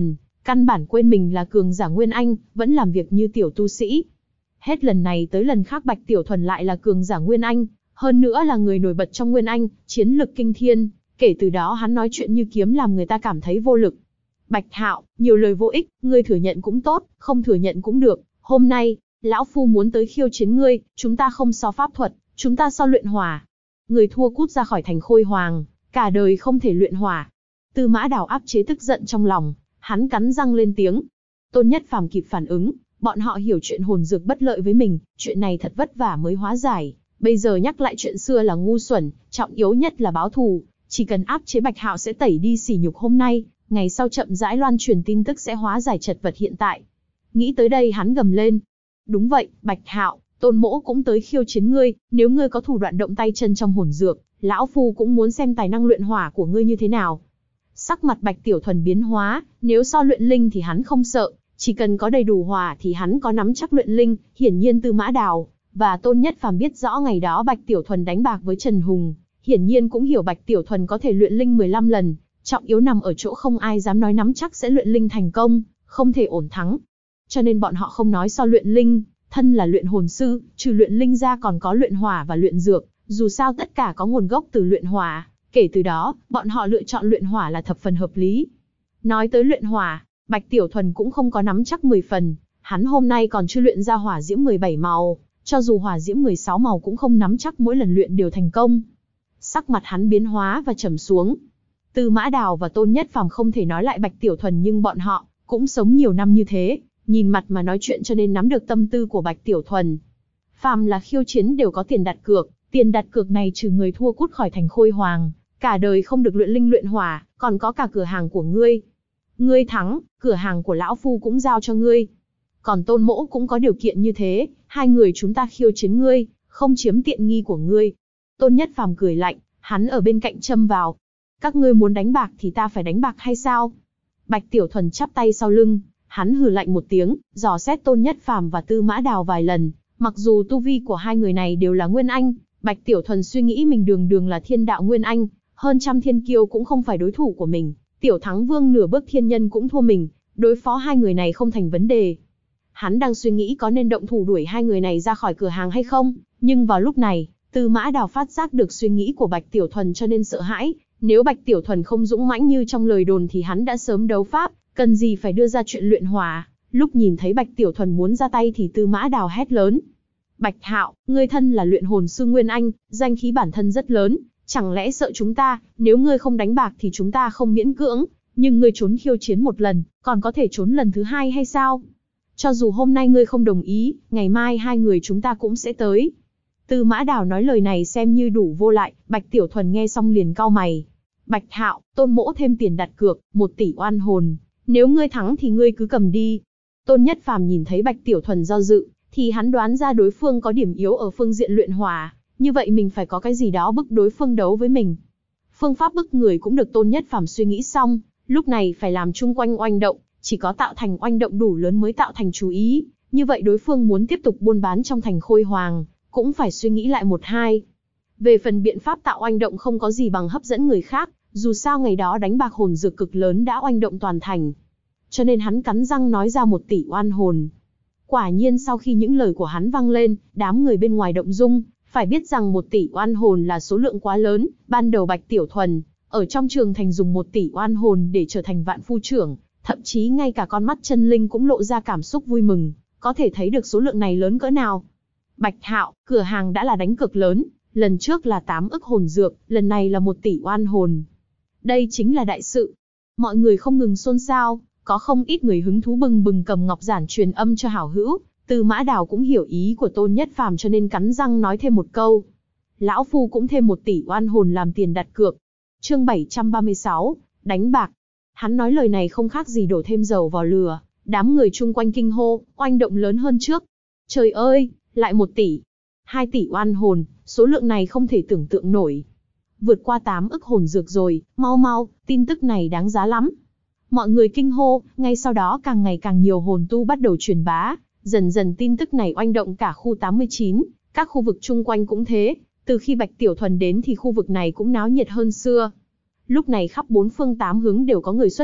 A: Căn bản quên mình là cường giả Nguyên Anh, vẫn làm việc như tiểu tu sĩ. Hết lần này tới lần khác Bạch Tiểu Thuần lại là cường giả Nguyên Anh, hơn nữa là người nổi bật trong Nguyên Anh, chiến lực kinh thiên. Kể từ đó hắn nói chuyện như kiếm làm người ta cảm thấy vô lực. Bạch Hạo, nhiều lời vô ích, ngươi thừa nhận cũng tốt, không thừa nhận cũng được. Hôm nay, lão phu muốn tới khiêu chiến ngươi, chúng ta không so pháp thuật, chúng ta so luyện hỏa. Người thua cút ra khỏi thành Khôi Hoàng, cả đời không thể luyện hỏa. Tư Mã Đào áp chế tức giận trong lòng, hắn cắn răng lên tiếng. Tôn Nhất Phàm kịp phản ứng, bọn họ hiểu chuyện hồn dược bất lợi với mình, chuyện này thật vất vả mới hóa giải. Bây giờ nhắc lại chuyện xưa là ngu xuẩn, trọng yếu nhất là báo thù. Chỉ cần áp chế Bạch Hạo sẽ tẩy đi sỉ nhục hôm nay, ngày sau chậm rãi loan truyền tin tức sẽ hóa giải chật vật hiện tại. Nghĩ tới đây hắn gầm lên. Đúng vậy, Bạch Hạo, Tôn Mỗ cũng tới khiêu chiến ngươi, nếu ngươi có thủ đoạn động tay chân trong hồn dược, lão phu cũng muốn xem tài năng luyện hỏa của ngươi như thế nào. Sắc mặt Bạch Tiểu Thuần biến hóa, nếu so luyện linh thì hắn không sợ, chỉ cần có đầy đủ hỏa thì hắn có nắm chắc luyện linh. Hiển nhiên Tư Mã Đào và Tôn Nhất Phàm biết rõ ngày đó Bạch Tiểu Thuần đánh bạc với Trần Hùng, hiển nhiên cũng hiểu Bạch Tiểu Thuần có thể luyện linh 15 lần, trọng yếu nằm ở chỗ không ai dám nói nắm chắc sẽ luyện linh thành công, không thể ổn thắng. Cho nên bọn họ không nói so luyện linh, thân là luyện hồn sư, trừ luyện linh ra còn có luyện hỏa và luyện dược, dù sao tất cả có nguồn gốc từ luyện hỏa, kể từ đó, bọn họ lựa chọn luyện hỏa là thập phần hợp lý. Nói tới luyện hỏa, Bạch Tiểu Thuần cũng không có nắm chắc 10 phần, hắn hôm nay còn chưa luyện ra hỏa diễm 17 màu, cho dù hỏa diễm 16 màu cũng không nắm chắc mỗi lần luyện đều thành công. Sắc mặt hắn biến hóa và trầm xuống. Tư Mã Đào và Tôn Nhất Phàm không thể nói lại Bạch Tiểu Thuần nhưng bọn họ cũng sống nhiều năm như thế, nhìn mặt mà nói chuyện cho nên nắm được tâm tư của Bạch Tiểu Thuần. Phàm là khiêu chiến đều có tiền đặt cược này trừ người thua cút khỏi thành Khôi Hoàng, cả đời không được luyện linh luyện hỏa, còn có cả cửa hàng của ngươi. Ngươi thắng, cửa hàng của lão phu cũng giao cho ngươi. Còn Tôn Mỗ cũng có điều kiện như thế, hai người chúng ta khiêu chiến ngươi, không chiếm tiện nghi của ngươi. Tôn Nhất Phàm cười lạnh, hắn ở bên cạnh châm vào. Các ngươi muốn đánh bạc thì ta phải đánh bạc hay sao? Bạch Tiểu Thuần chắp tay sau lưng, hắn hừ lạnh một tiếng, dò xét Tôn Nhất Phàm và Tư Mã Đào vài lần. Mặc dù tu vi của hai người này đều là Nguyên Anh, Bạch Tiểu Thuần suy nghĩ mình đường đường là thiên đạo Nguyên Anh, hơn trăm thiên kiêu cũng không phải đối thủ của mình. Tiểu Thắng Vương nửa bước thiên nhân cũng thua mình, đối phó hai người này không thành vấn đề. Hắn đang suy nghĩ có nên động thủ đuổi hai người này ra khỏi cửa hàng hay không, nhưng vào lúc này, Tư Mã Đào phát giác được suy nghĩ của Bạch Tiểu Thuần cho nên sợ hãi. Nếu Bạch Tiểu Thuần không dũng mãnh như trong lời đồn thì hắn đã sớm đấu pháp, cần gì phải đưa ra chuyện luyện hỏa. Lúc nhìn thấy Bạch Tiểu Thuần muốn ra tay thì Tư Mã Đào hét lớn. Bạch Hạo, ngươi thân là luyện hồn sư Nguyên Anh, danh khí bản thân rất lớn, chẳng lẽ sợ chúng ta, nếu ngươi không đánh bạc thì chúng ta không miễn cưỡng, nhưng ngươi trốn khiêu chiến một lần, còn có thể trốn lần thứ hai hay sao? Cho dù hôm nay ngươi không đồng ý, ngày mai hai người chúng ta cũng sẽ tới. Tư Mã Đào nói lời này xem như đủ vô lại, Bạch Tiểu Thuần nghe xong liền cau mày. Bạch Hạo, Tôn Mỗ thêm tiền đặt cược, 1 tỷ oan hồn, nếu ngươi thắng thì ngươi cứ cầm đi. Tôn Nhất Phàm nhìn thấy Bạch Tiểu Thuần do dự, thì hắn đoán ra đối phương có điểm yếu ở phương diện luyện hỏa, như vậy mình phải có cái gì đó bức đối phương đấu với mình. Phương pháp bức người cũng được Tôn Nhất Phàm suy nghĩ xong, lúc này phải làm chung quanh oanh động, chỉ có tạo thành oanh động đủ lớn mới tạo thành chú ý, như vậy đối phương muốn tiếp tục buôn bán trong thành Khôi Hoàng, cũng phải suy nghĩ lại một hai. Về phần biện pháp tạo oanh động không có gì bằng hấp dẫn người khác, dù sao ngày đó đánh bạc hồn dược cực lớn đã oanh động toàn thành. Cho nên hắn cắn răng nói ra 1 tỷ oan hồn. Quả nhiên sau khi những lời của hắn vang lên, đám người bên ngoài động dung, phải biết rằng 1 tỷ oan hồn là số lượng quá lớn, ban đầu Bạch Tiểu Thuần, ở trong trường thành dùng 1 tỷ oan hồn để trở thành vạn phu trưởng, thậm chí ngay cả con mắt chân linh cũng lộ ra cảm xúc vui mừng, có thể thấy được số lượng này lớn cỡ nào. Bạch Hạo, cửa hàng đã là đánh cược lớn, lần trước là 8 ức hồn dược, lần này là 1 tỷ oan hồn. Đây chính là đại sự. Mọi người không ngừng xôn xao, có không ít người hứng thú bừng bừng cầm ngọc giản truyền âm cho hảo hữu. Tư Mã Đào cũng hiểu ý của Tôn Nhất Phàm cho nên cắn răng nói thêm một câu. Lão phu cũng thêm 1 tỷ oan hồn làm tiền đặt cược. Chương 736, đánh bạc. Hắn nói lời này không khác gì đổ thêm dầu vào lửa, đám người chung quanh kinh hô, oanh động lớn hơn trước. Trời ơi, lại 1 tỷ, 2 tỷ oan hồn, số lượng này không thể tưởng tượng nổi. Vượt qua 8 ức hồn dược rồi, mau mau, tin tức này đáng giá lắm. Mọi người kinh hô, ngay sau đó càng ngày càng nhiều hồn tu bắt đầu truyền bá, dần dần tin tức này oanh động cả khu 89, các khu vực chung quanh cũng thế, từ khi Bạch Tiểu Thuần đến thì khu vực này cũng náo nhiệt hơn xưa. Lúc này khắp 4 phương 8 hướng đều có người xuất hiện,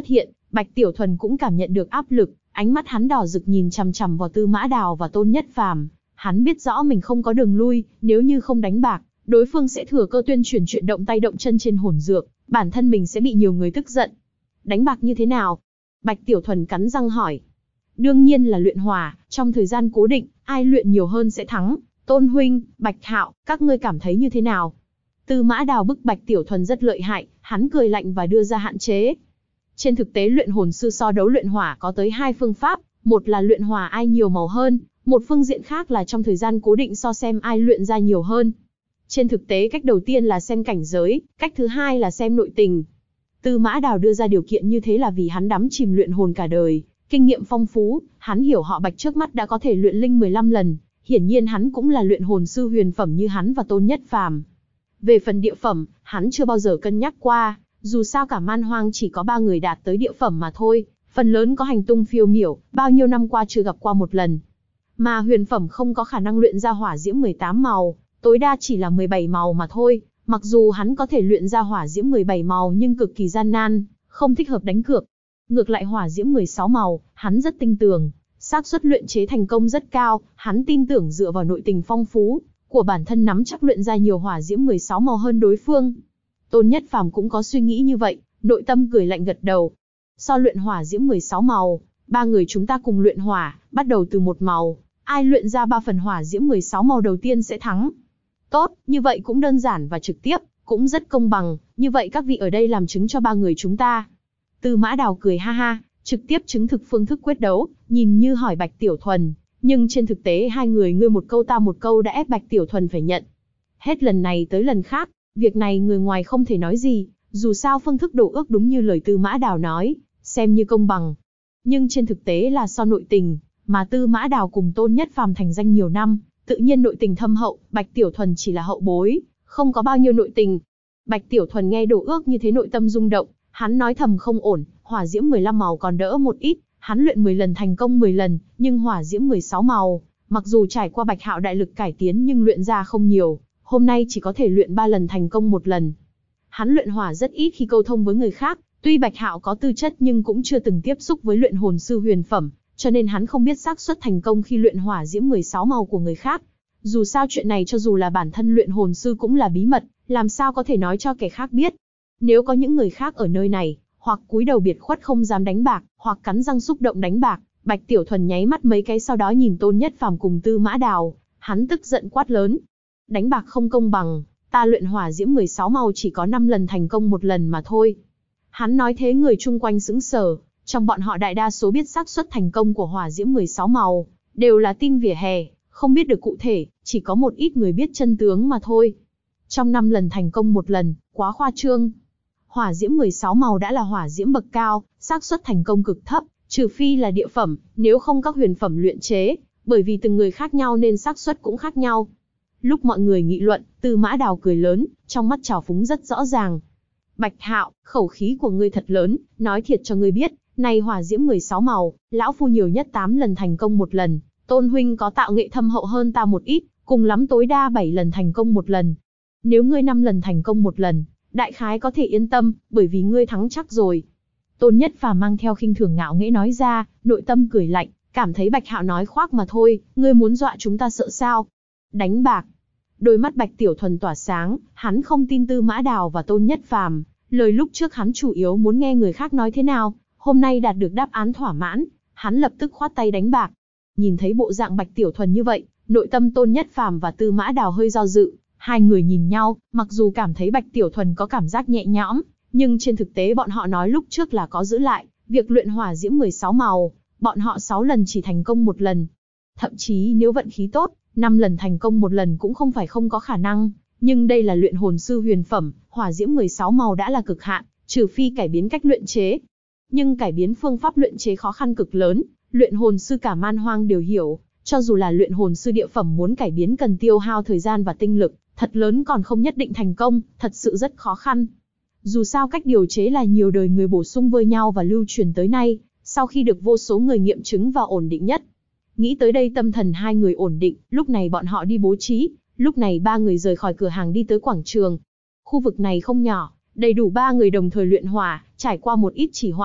A: Bạch Tiểu Thuần cũng cảm nhận được áp lực, ánh mắt hắn đỏ rực nhìn chằm chằm vào Tư Mã Đào và Tôn Nhất Phàm. Hắn biết rõ mình không có đường lui, nếu như không đánh bạc, đối phương sẽ thừa cơ tuyên truyền chuyện động tay động chân trên hồn dược, bản thân mình sẽ bị nhiều người tức giận. Đánh bạc như thế nào? Bạch Tiểu Thuần cắn răng hỏi. Đương nhiên là luyện hỏa, trong thời gian cố định, ai luyện nhiều hơn sẽ thắng. Tôn huynh, Bạch Hạo, các ngươi cảm thấy như thế nào? Tư Mã Đào bức Bạch Tiểu Thuần rất lợi hại, hắn cười lạnh và đưa ra hạn chế. Trên thực tế luyện hồn sư so đấu luyện hỏa có tới 2 phương pháp, một là luyện hỏa ai nhiều màu hơn, một phương diện khác là trong thời gian cố định so xem ai luyện ra nhiều hơn. Trên thực tế cách đầu tiên là xem cảnh giới, cách thứ hai là xem nội tình. Tư Mã Đào đưa ra điều kiện như thế là vì hắn đắm chìm luyện hồn cả đời, kinh nghiệm phong phú, hắn hiểu họ Bạch trước mắt đã có thể luyện linh 15 lần, hiển nhiên hắn cũng là luyện hồn sư huyền phẩm như hắn và Tôn Nhất Phàm. Về phần địa phẩm, hắn chưa bao giờ cân nhắc qua, dù sao cả man hoang chỉ có 3 người đạt tới địa phẩm mà thôi, phần lớn có hành tung phiêu miểu, bao nhiêu năm qua chưa gặp qua một lần. Mà huyền phẩm không có khả năng luyện ra hỏa diễm 18 màu, tối đa chỉ là 17 màu mà thôi, mặc dù hắn có thể luyện ra hỏa diễm 17 màu nhưng cực kỳ gian nan, không thích hợp đánh cược. Ngược lại hỏa diễm 16 màu, hắn rất tinh tường, xác suất luyện chế thành công rất cao, hắn tin tưởng dựa vào nội tình phong phú của bản thân nắm chắc luyện ra nhiều hỏa diễm 16 màu hơn đối phương. Tôn Nhất Phàm cũng có suy nghĩ như vậy, nội tâm cười lạnh gật đầu. So luyện hỏa diễm 16 màu, 3 người chúng ta cùng luyện hỏa, bắt đầu từ 1 màu, ai luyện ra 3 phần hỏa diễm 16 màu đầu tiên sẽ thắng. Tốt, như vậy cũng đơn giản và trực tiếp, cũng rất công bằng, như vậy các vị ở đây làm chứng cho 3 người chúng ta. Tư Mã Đào cười ha ha, trực tiếp chứng thực phương thức quyết đấu, nhìn như hỏi Bạch Tiểu Thuần, nhưng trên thực tế hai người ngươi một câu ta một câu đã ép Bạch Tiểu Thuần phải nhận. Hết lần này tới lần khác, việc này người ngoài không thể nói gì, dù sao phương thức đổ ước đúng như lời Tư Mã Đào nói, xem như công bằng. Nhưng trên thực tế là so nội tình, mà Tư Mã Đào cùng Tôn Nhất Phàm thành danh nhiều năm, tự nhiên nội tình thâm hậu, Bạch Tiểu Thuần chỉ là hậu bối, không có bao nhiêu nội tình. Bạch Tiểu Thuần nghe đổ ước như thế nội tâm rung động, hắn nói thầm không ổn, hỏa diễm 15 màu còn đỡ một ít, hắn luyện 10 lần thành công 10 lần, nhưng hỏa diễm 16 màu, mặc dù trải qua Bạch Hạo đại lực cải tiến nhưng luyện ra không nhiều, hôm nay chỉ có thể luyện 3 lần thành công 1 lần. Hắn luyện hỏa rất ít khi câu thông với người khác, tuy Bạch Hạo có tư chất nhưng cũng chưa từng tiếp xúc với luyện hồn sư huyền phẩm, cho nên hắn không biết xác suất thành công khi luyện hỏa diễm 16 màu của người khác. Dù sao chuyện này cho dù là bản thân luyện hồn sư cũng là bí mật, làm sao có thể nói cho kẻ khác biết. Nếu có những người khác ở nơi này, hoặc cúi đầu biệt khuất không dám đánh bạc, hoặc cắn răng xúc động đánh bạc, Bạch Tiểu Thuần nháy mắt mấy cái sau đó nhìn Tôn Nhất Phàm cùng Tư Mã Đào, hắn tức giận quát lớn. Đánh bạc không công bằng, ta luyện hỏa diễm 16 màu chỉ có 5 lần thành công 1 lần mà thôi. Hắn nói thế người chung quanh sững sờ, trong bọn họ đại đa số biết xác suất thành công của hỏa diễm 16 màu, đều là tin vỉa hè, không biết được cụ thể, chỉ có một ít người biết chân tướng mà thôi. Trong 5 lần thành công 1 lần, quá khoa trương. Hỏa diễm 16 màu đã là hỏa diễm bậc cao, xác suất thành công cực thấp, trừ phi là địa phẩm, nếu không các huyền phẩm luyện chế, bởi vì từng người khác nhau nên xác suất cũng khác nhau. Lúc mọi người nghị luận, Tư Mã Đào cười lớn, trong mắt trào phúng rất rõ ràng. Bạch Hạo, khẩu khí của ngươi thật lớn, nói thiệt cho ngươi biết, này hỏa diễm 16 màu, lão phu nhiều nhất 8 lần thành công 1 lần, Tôn huynh có tạo nghệ thâm hậu hơn ta một ít, cùng lắm tối đa 7 lần thành công 1 lần. Nếu ngươi 5 lần thành công 1 lần, đại khái có thể yên tâm, bởi vì ngươi thắng chắc rồi. Tôn Nhất Phàm mang theo khinh thường ngạo nghễ nói ra, nội tâm cười lạnh, cảm thấy Bạch Hạo nói khoác mà thôi, ngươi muốn dọa chúng ta sợ sao? Đánh bạc. Đôi mắt Bạch Tiểu Thuần tỏa sáng, hắn không tin Tư Mã Đào và Tôn Nhất Phàm, lời lúc trước hắn chủ yếu muốn nghe người khác nói thế nào, hôm nay đạt được đáp án thỏa mãn, hắn lập tức khoát tay đánh bạc. Nhìn thấy bộ dạng Bạch Tiểu Thuần như vậy, nội tâm Tôn Nhất Phàm và Tư Mã Đào hơi do dự, hai người nhìn nhau, mặc dù cảm thấy Bạch Tiểu Thuần có cảm giác nhẹ nhõm, nhưng trên thực tế bọn họ nói lúc trước là có giữ lại, việc luyện hỏa diễm 16 màu, bọn họ 6 lần chỉ thành công 1 lần. Thậm chí nếu vận khí tốt, 5 lần thành công 1 lần cũng không phải không có khả năng, nhưng đây là luyện hồn sư huyền phẩm, hỏa diễm 16 màu đã là cực hạn, trừ phi cải biến cách luyện chế. Nhưng cải biến phương pháp luyện chế khó khăn cực lớn, luyện hồn sư cả man hoang đều hiểu, cho dù là luyện hồn sư địa phẩm muốn cải biến cần tiêu hao thời gian và tinh lực thật lớn còn không nhất định thành công, thật sự rất khó khăn. Dù sao cách điều chế là nhiều đời người bổ sung với nhau và lưu truyền tới nay, sau khi được vô số người nghiệm chứng và ổn định nhất. Nghĩ tới đây tâm thần hai người ổn định, lúc này bọn họ đi bố trí, lúc này 3 người rời khỏi cửa hàng đi tới quảng trường. Khu vực này không nhỏ, đầy đủ 3 người đồng thời luyện hỏa, trải qua một ít trì hoãn,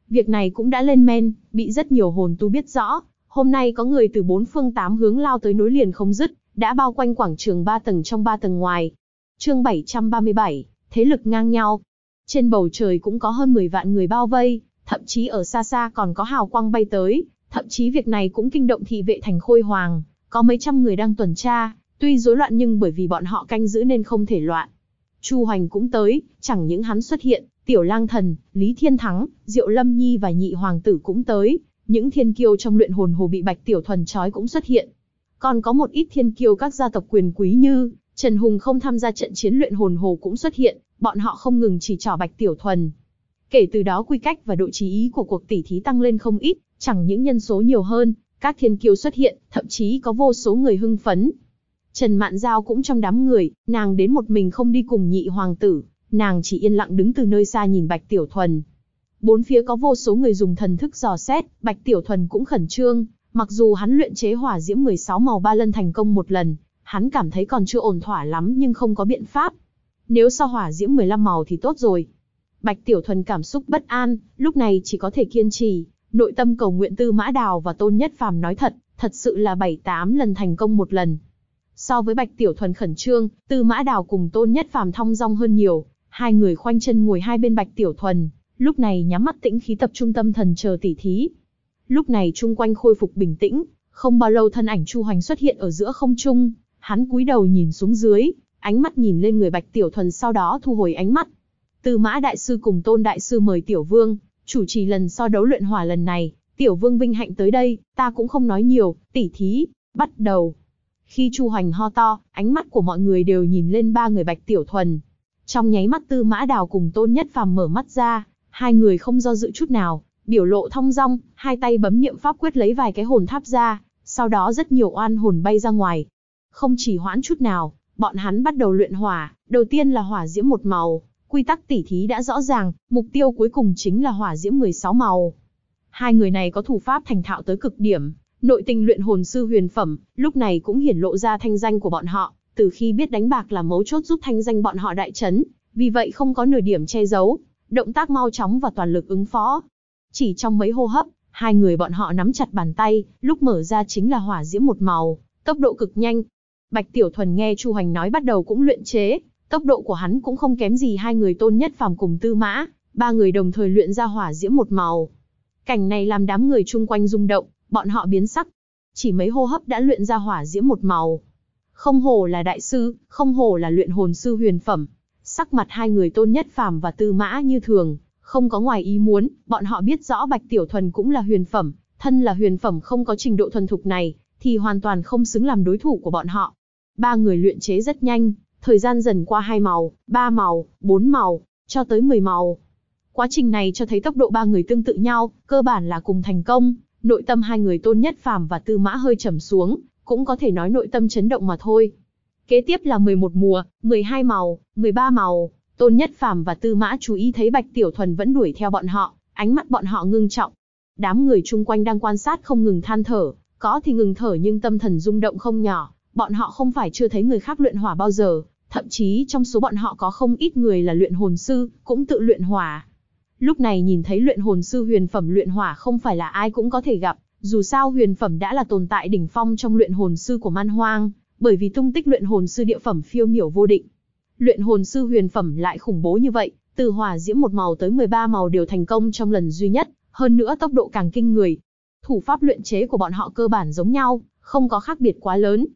A: Việc này cũng đã lên men, bị rất nhiều hồn tu biết rõ. Hôm nay có người từ 4 phương 8 hướng lao tới nối liền không dứt, đã bao quanh quảng trường 3 tầng trong 3 tầng ngoài. Chương 737, thế lực ngang nhau. Trên bầu trời cũng có hơn 10 vạn người bao vây, thậm chí ở xa xa còn có hào quang bay tới, thậm chí việc này cũng kinh động thị vệ thành Khôi Hoàng, có mấy trăm người đang tuần tra, tuy rối loạn nhưng bởi vì bọn họ canh giữ nên không thể loạn. Chu Hoành cũng tới, chẳng những hắn xuất hiện, Tiểu Lang Thần, Lý Thiên Thắng, Diệu Lâm Nhi và Nhị Hoàng tử cũng tới, những thiên kiêu trong luyện hồn hồ bị Bạch Tiểu Thuần trói cũng xuất hiện. Còn có một ít thiên kiêu các gia tộc quyền quý như Trần Hùng không tham gia trận chiến luyện hồn hồ cũng xuất hiện, bọn họ không ngừng chỉ trỏ Bạch Tiểu Thuần. Kể từ đó quy cách và độ chí ý của cuộc tỉ thí tăng lên không ít, chẳng những nhân số nhiều hơn, các thiên kiêu xuất hiện, thậm chí có vô số người hưng phấn. Trần Mạn Giao cũng trong đám người, nàng đến một mình không đi cùng Nhị Hoàng tử, nàng chỉ yên lặng đứng từ nơi xa nhìn Bạch Tiểu Thuần. Bốn phía có vô số người dùng thần thức dò xét, Bạch Tiểu Thuần cũng khẩn trương, mặc dù hắn luyện chế hỏa diễm 16 màu 3 lần thành công một lần, hắn cảm thấy còn chưa ổn thỏa lắm nhưng không có biện pháp. Nếu so hỏa diễm 15 màu thì tốt rồi. Bạch Tiểu Thuần cảm xúc bất an, lúc này chỉ có thể kiên trì, nội tâm cầu nguyện Tư Mã Đào và Tôn Nhất Phàm nói thật sự là 7-8 lần thành công một lần. So với Bạch Tiểu Thuần khẩn trương, Tư Mã Đào cùng Tôn Nhất Phàm thong dong hơn nhiều, hai người khoanh chân ngồi hai bên Bạch Tiểu Thuần, lúc này nhắm mắt tĩnh khí tập trung tâm thần chờ tỉ thí. Lúc này chung quanh khôi phục bình tĩnh, không bao lâu thân ảnh Chu Hoành xuất hiện ở giữa không trung, hắn cúi đầu nhìn xuống dưới, ánh mắt nhìn lên người Bạch Tiểu Thuần sau đó thu hồi ánh mắt. Tư Mã đại sư cùng Tôn đại sư mời Tiểu Vương chủ trì lần so đấu luyện hỏa lần này, Tiểu Vương vinh hạnh tới đây, ta cũng không nói nhiều, tỉ thí bắt đầu. Khi Chu Hoành ho to, ánh mắt của mọi người đều nhìn lên ba người Bạch Tiểu Thuần. Trong nháy mắt Tư Mã Đào cùng Tôn Nhất Phàm mở mắt ra, hai người không do dự chút nào, biểu lộ thong dong, hai tay bấm niệm pháp quyết lấy vài cái hồn tháp ra, sau đó rất nhiều oan hồn bay ra ngoài. Không chỉ hoãn chút nào, bọn hắn bắt đầu luyện hỏa, đầu tiên là hỏa diễm 1 màu, quy tắc tỉ thí đã rõ ràng, mục tiêu cuối cùng chính là hỏa diễm 16 màu. Hai người này có thủ pháp thành thạo tới cực điểm, nội tình luyện hồn sư huyền phẩm, lúc này cũng hiển lộ ra thanh danh của bọn họ, từ khi biết đánh bạc là mấu chốt giúp thanh danh bọn họ đại chấn, vì vậy không có nửa điểm che giấu, động tác mau chóng và toàn lực ứng phó. Chỉ trong mấy hô hấp, hai người bọn họ nắm chặt bàn tay, lúc mở ra chính là hỏa diễm 1 màu, tốc độ cực nhanh. Bạch Tiểu Thuần nghe Chu Hoành nói bắt đầu cũng luyện chế, tốc độ của hắn cũng không kém gì hai người Tôn Nhất Phàm cùng Tư Mã, ba người đồng thời luyện ra hỏa diễm 1 màu. Cảnh này làm đám người chung quanh rung động, bọn họ biến sắc. Chỉ mấy hô hấp đã luyện ra hỏa diễm 1 màu. Không hổ là đại sư, không hổ là luyện hồn sư huyền phẩm. Sắc mặt hai người Tôn Nhất Phàm và Tư Mã như thường, không có ngoài ý muốn, bọn họ biết rõ Bạch Tiểu Thuần cũng là huyền phẩm, thân là huyền phẩm không có trình độ thuần thục này, thì hoàn toàn không xứng làm đối thủ của bọn họ. Ba người luyện chế rất nhanh, thời gian dần qua 2 màu, 3 màu, 4 màu, cho tới 10 màu. Quá trình này cho thấy tốc độ ba người tương tự nhau, cơ bản là cùng thành công. Nội tâm hai người Tôn Nhất Phàm và Tư Mã hơi trầm xuống, cũng có thể nói nội tâm chấn động mà thôi. Kế tiếp là 11 mùa, 12 màu, 13 màu. Tôn Nhất Phàm và Tư Mã chú ý thấy Bạch Tiểu Thuần vẫn đuổi theo bọn họ, ánh mắt bọn họ ngưng trọng. Đám người chung quanh đang quan sát không ngừng than thở, có thì ngừng thở nhưng tâm thần rung động không nhỏ. Bọn họ không phải chưa thấy người khác luyện hỏa bao giờ, thậm chí trong số bọn họ có không ít người là luyện hồn sư, cũng tự luyện hỏa. Lúc này nhìn thấy luyện hồn sư huyền phẩm luyện hỏa không phải là ai cũng có thể gặp, dù sao huyền phẩm đã là tồn tại đỉnh phong trong luyện hồn sư của Man Hoang, bởi vì tung tích luyện hồn sư địa phẩm phiêu miểu vô định. Luyện hồn sư huyền phẩm lại khủng bố như vậy, từ hỏa diễm 1 màu tới 13 màu đều thành công trong lần duy nhất, hơn nữa tốc độ càng kinh người. Thủ pháp luyện chế của bọn họ cơ bản giống nhau, không có khác biệt quá lớn.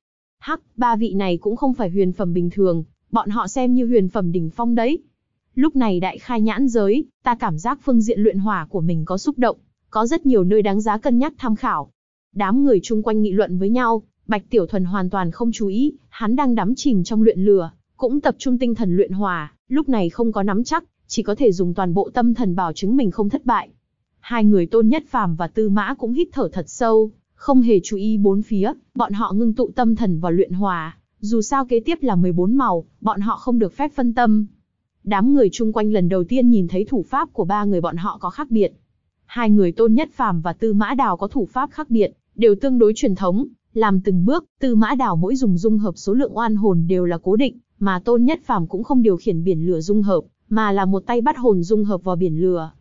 A: Ba vị này cũng không phải huyền phẩm bình thường, bọn họ xem như huyền phẩm đỉnh phong đấy. Lúc này đại khai nhãn giới, ta cảm giác phương diện luyện hỏa của mình có xúc động, có rất nhiều nơi đáng giá cân nhắc tham khảo. Đám người chung quanh nghị luận với nhau, Bạch Tiểu Thuần hoàn toàn không chú ý, hắn đang đắm chìm trong luyện lửa, cũng tập trung tinh thần luyện hỏa, lúc này không có nắm chắc, chỉ có thể dùng toàn bộ tâm thần bảo chứng mình không thất bại. Hai người Tôn Nhất Phàm và Tư Mã cũng hít thở thật sâu, không hề chú ý bốn phía, bọn họ ngưng tụ tâm thần vào luyện hỏa, dù sao kế tiếp là 14 màu, bọn họ không được phép phân tâm. Đám người chung quanh lần đầu tiên nhìn thấy thủ pháp của ba người bọn họ có khác biệt. Hai người Tôn Nhất Phàm và Tư Mã Đào có thủ pháp khác biệt, đều tương đối truyền thống, làm từng bước, Tư Mã Đào mỗi dùng dung hợp số lượng oan hồn đều là cố định, mà Tôn Nhất Phàm cũng không điều khiển biển lửa dung hợp, mà là một tay bắt hồn dung hợp vào biển lửa.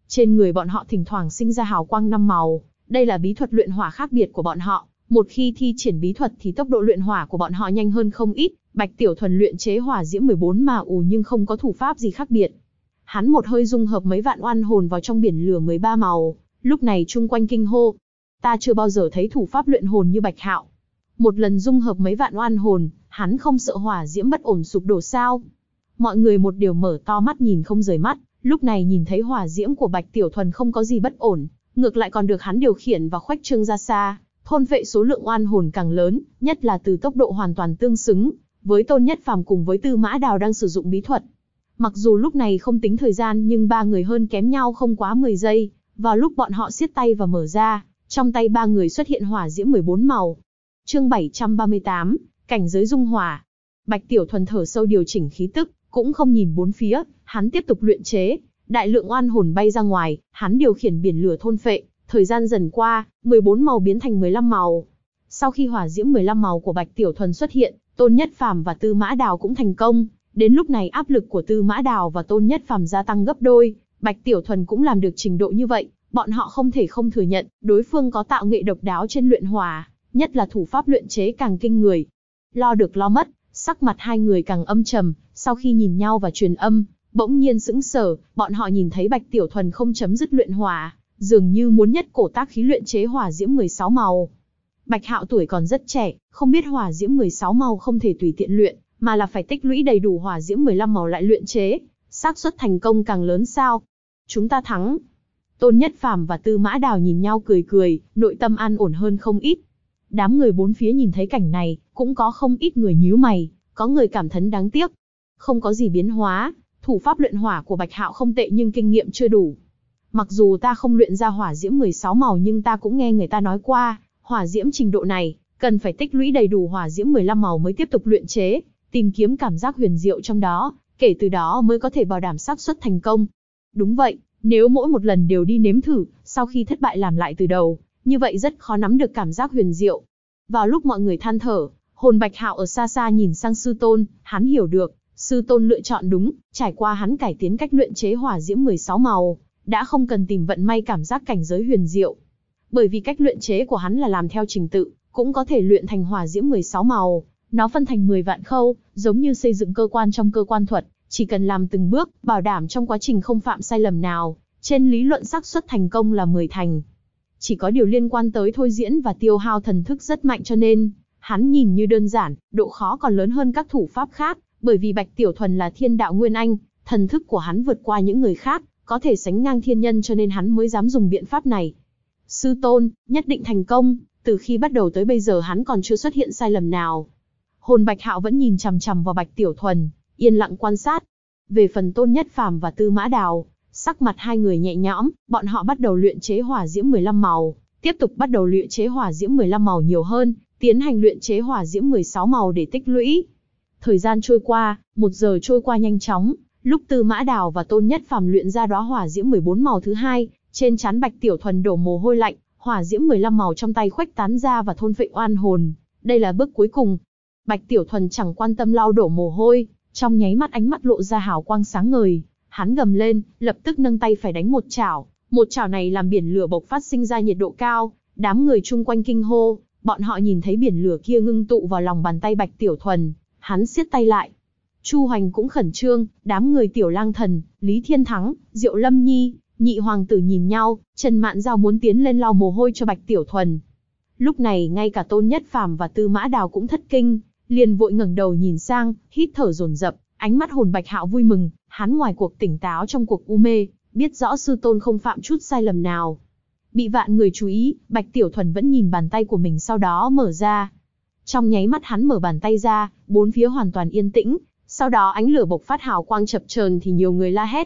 A: Trên người bọn họ thỉnh thoảng sinh ra hào quang 5 màu, đây là bí thuật luyện hỏa khác biệt của bọn họ. Một khi thi triển bí thuật thì tốc độ luyện hỏa của bọn họ nhanh hơn không ít. Bạch Tiểu Thuần luyện chế hỏa diễm 14 mà nhưng không có thủ pháp gì khác biệt. Hắn một hơi dung hợp mấy vạn oan hồn vào trong biển lửa 13 màu, lúc này chung quanh kinh hô. Ta chưa bao giờ thấy thủ pháp luyện hồn như Bạch Hạo. Một lần dung hợp mấy vạn oan hồn, hắn không sợ hỏa diễm bất ổn sụp đổ sao? Mọi người một điều mở to mắt nhìn không rời mắt, lúc này nhìn thấy hỏa diễm của Bạch Tiểu Thuần không có gì bất ổn, ngược lại còn được hắn điều khiển và khuếch trương ra xa, thôn phệ số lượng oan hồn càng lớn, nhất là từ tốc độ hoàn toàn tương xứng với Tôn Nhất Phàm cùng với Tư Mã Đào đang sử dụng bí thuật. Mặc dù lúc này không tính thời gian nhưng ba người hơn kém nhau không quá 10 giây, vào lúc bọn họ siết tay và mở ra, trong tay ba người xuất hiện hỏa diễm 14 màu. Chương 738, cảnh giới dung hỏa. Bạch Tiểu Thuần thở sâu điều chỉnh khí tức, cũng không nhìn bốn phía, hắn tiếp tục luyện chế, đại lượng oan hồn bay ra ngoài, hắn điều khiển biển lửa thôn phệ, thời gian dần qua, 14 màu biến thành 15 màu. Sau khi hỏa diễm 15 màu của Bạch Tiểu Thuần xuất hiện, Tôn Nhất Phàm và Tư Mã Đào cũng thành công, đến lúc này áp lực của Tư Mã Đào và Tôn Nhất Phàm gia tăng gấp đôi, Bạch Tiểu Thuần cũng làm được trình độ như vậy, bọn họ không thể không thừa nhận, đối phương có tạo nghệ độc đáo trên luyện hỏa, nhất là thủ pháp luyện chế càng kinh người. Lo được lo mất, sắc mặt hai người càng âm trầm, sau khi nhìn nhau và truyền âm, bỗng nhiên sững sờ, bọn họ nhìn thấy Bạch Tiểu Thuần không chấm dứt luyện hỏa, dường như muốn nhất cổ tác khí luyện chế hỏa diễm 16 màu. Bạch Hạo tuổi còn rất trẻ, không biết hỏa diễm 16 màu không thể tùy tiện luyện, mà là phải tích lũy đầy đủ hỏa diễm 15 màu lại luyện chế, xác suất thành công càng lớn sao? Chúng ta thắng. Tôn Nhất Phàm và Tư Mã Đào nhìn nhau cười cười, nội tâm an ổn hơn không ít. Đám người bốn phía nhìn thấy cảnh này, cũng có không ít người nhíu mày, có người cảm thán đáng tiếc. Không có gì biến hóa, thủ pháp luyện hỏa của Bạch Hạo không tệ nhưng kinh nghiệm chưa đủ. Mặc dù ta không luyện ra hỏa diễm 16 màu nhưng ta cũng nghe người ta nói qua, hỏa diễm trình độ này, cần phải tích lũy đầy đủ hỏa diễm 15 màu mới tiếp tục luyện chế, tìm kiếm cảm giác huyền diệu trong đó, kể từ đó mới có thể bảo đảm xác suất thành công. Đúng vậy, nếu mỗi một lần đều đi nếm thử, sau khi thất bại làm lại từ đầu, như vậy rất khó nắm được cảm giác huyền diệu. Vào lúc mọi người than thở, hồn Bạch Hạo ở xa xa nhìn sang sư tôn, hắn hiểu được, sư tôn lựa chọn đúng, trải qua hắn cải tiến cách luyện chế hỏa diễm 16 màu, đã không cần tìm vận may cảm giác cảnh giới huyền diệu. Bởi vì cách luyện chế của hắn là làm theo trình tự, cũng có thể luyện thành hỏa diễm 16 màu, nó phân thành 10 vạn khâu, giống như xây dựng cơ quan trong cơ quan thuật, chỉ cần làm từng bước, bảo đảm trong quá trình không phạm sai lầm nào, trên lý luận xác suất thành công là 10 thành. Chỉ có điều liên quan tới thôi diễn và tiêu hao thần thức rất mạnh cho nên, hắn nhìn như đơn giản, độ khó còn lớn hơn các thủ pháp khác, bởi vì Bạch Tiểu Thuần là thiên đạo nguyên anh, thần thức của hắn vượt qua những người khác, có thể sánh ngang thiên nhân cho nên hắn mới dám dùng biện pháp này. Sư tôn, nhất định thành công, từ khi bắt đầu tới bây giờ hắn còn chưa xuất hiện sai lầm nào. Hồn Bạch Hạo vẫn nhìn chằm chằm vào Bạch Tiểu Thuần, yên lặng quan sát. Về phần Tôn Nhất Phàm và Tư Mã Đào, sắc mặt hai người nhẹ nhõm, bọn họ bắt đầu luyện chế hỏa diễm 15 màu, tiếp tục bắt đầu luyện chế hỏa diễm 15 màu nhiều hơn, tiến hành luyện chế hỏa diễm 16 màu để tích lũy. Thời gian trôi qua, 1 giờ trôi qua nhanh chóng, lúc Tư Mã Đào và Tôn Nhất Phàm luyện ra đóa hỏa diễm 14 màu thứ hai, trên trán Bạch Tiểu Thuần đổ mồ hôi lạnh, hỏa diễm 15 màu trong tay khuếch tán ra và thôn phệ oan hồn. Đây là bước cuối cùng. Bạch Tiểu Thuần chẳng quan tâm lau đổ mồ hôi, trong nháy mắt ánh mắt lộ ra hào quang sáng ngời, hắn gầm lên, lập tức nâng tay phải đánh một chảo này làm biển lửa bộc phát sinh ra nhiệt độ cao, đám người chung quanh kinh hô, bọn họ nhìn thấy biển lửa kia ngưng tụ vào lòng bàn tay Bạch Tiểu Thuần, hắn siết tay lại. Chu Hoành cũng khẩn trương, đám người Tiểu Lang Thần, Lý Thiên Thắng, Diệu Lâm Nhi, nhị hoàng tử nhìn nhau, Trần Mạn Giao muốn tiến lên lau mồ hôi cho Bạch Tiểu Thuần. Lúc này ngay cả Tôn Nhất Phàm và Tư Mã Đào cũng thất kinh, liền vội ngẩng đầu nhìn sang, hít thở dồn dập, ánh mắt hồn Bạch Hạo vui mừng, hắn ngoài cuộc tỉnh táo trong cuộc u mê, biết rõ sư tôn không phạm chút sai lầm nào. Bị vạn người chú ý, Bạch Tiểu Thuần vẫn nhìn bàn tay của mình sau đó mở ra. Trong nháy mắt hắn mở bàn tay ra, bốn phía hoàn toàn yên tĩnh, sau đó ánh lửa bộc phát hào quang chập chờn thì nhiều người la hét.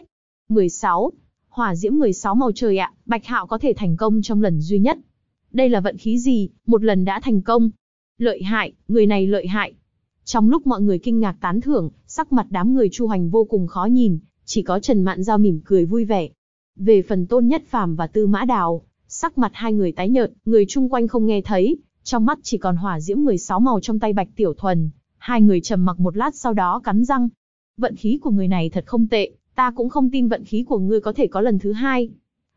A: 16. Hỏa diễm 16 màu trời ạ, Bạch Hạo có thể thành công trong lần duy nhất. Đây là vận khí gì, một lần đã thành công. Lợi hại, người này lợi hại. Trong lúc mọi người kinh ngạc tán thưởng, sắc mặt đám người Chu Hoành vô cùng khó nhìn, chỉ có Trần Mạn Giao mỉm cười vui vẻ. Về phần Tôn Nhất Phàm và Tư Mã Đào, sắc mặt hai người tái nhợt, người chung quanh không nghe thấy, trong mắt chỉ còn hỏa diễm 16 màu trong tay Bạch Tiểu Thuần. Hai người trầm mặc một lát sau đó cắn răng. Vận khí của người này thật không tệ, ta cũng không tin vận khí của ngươi có thể có lần thứ hai.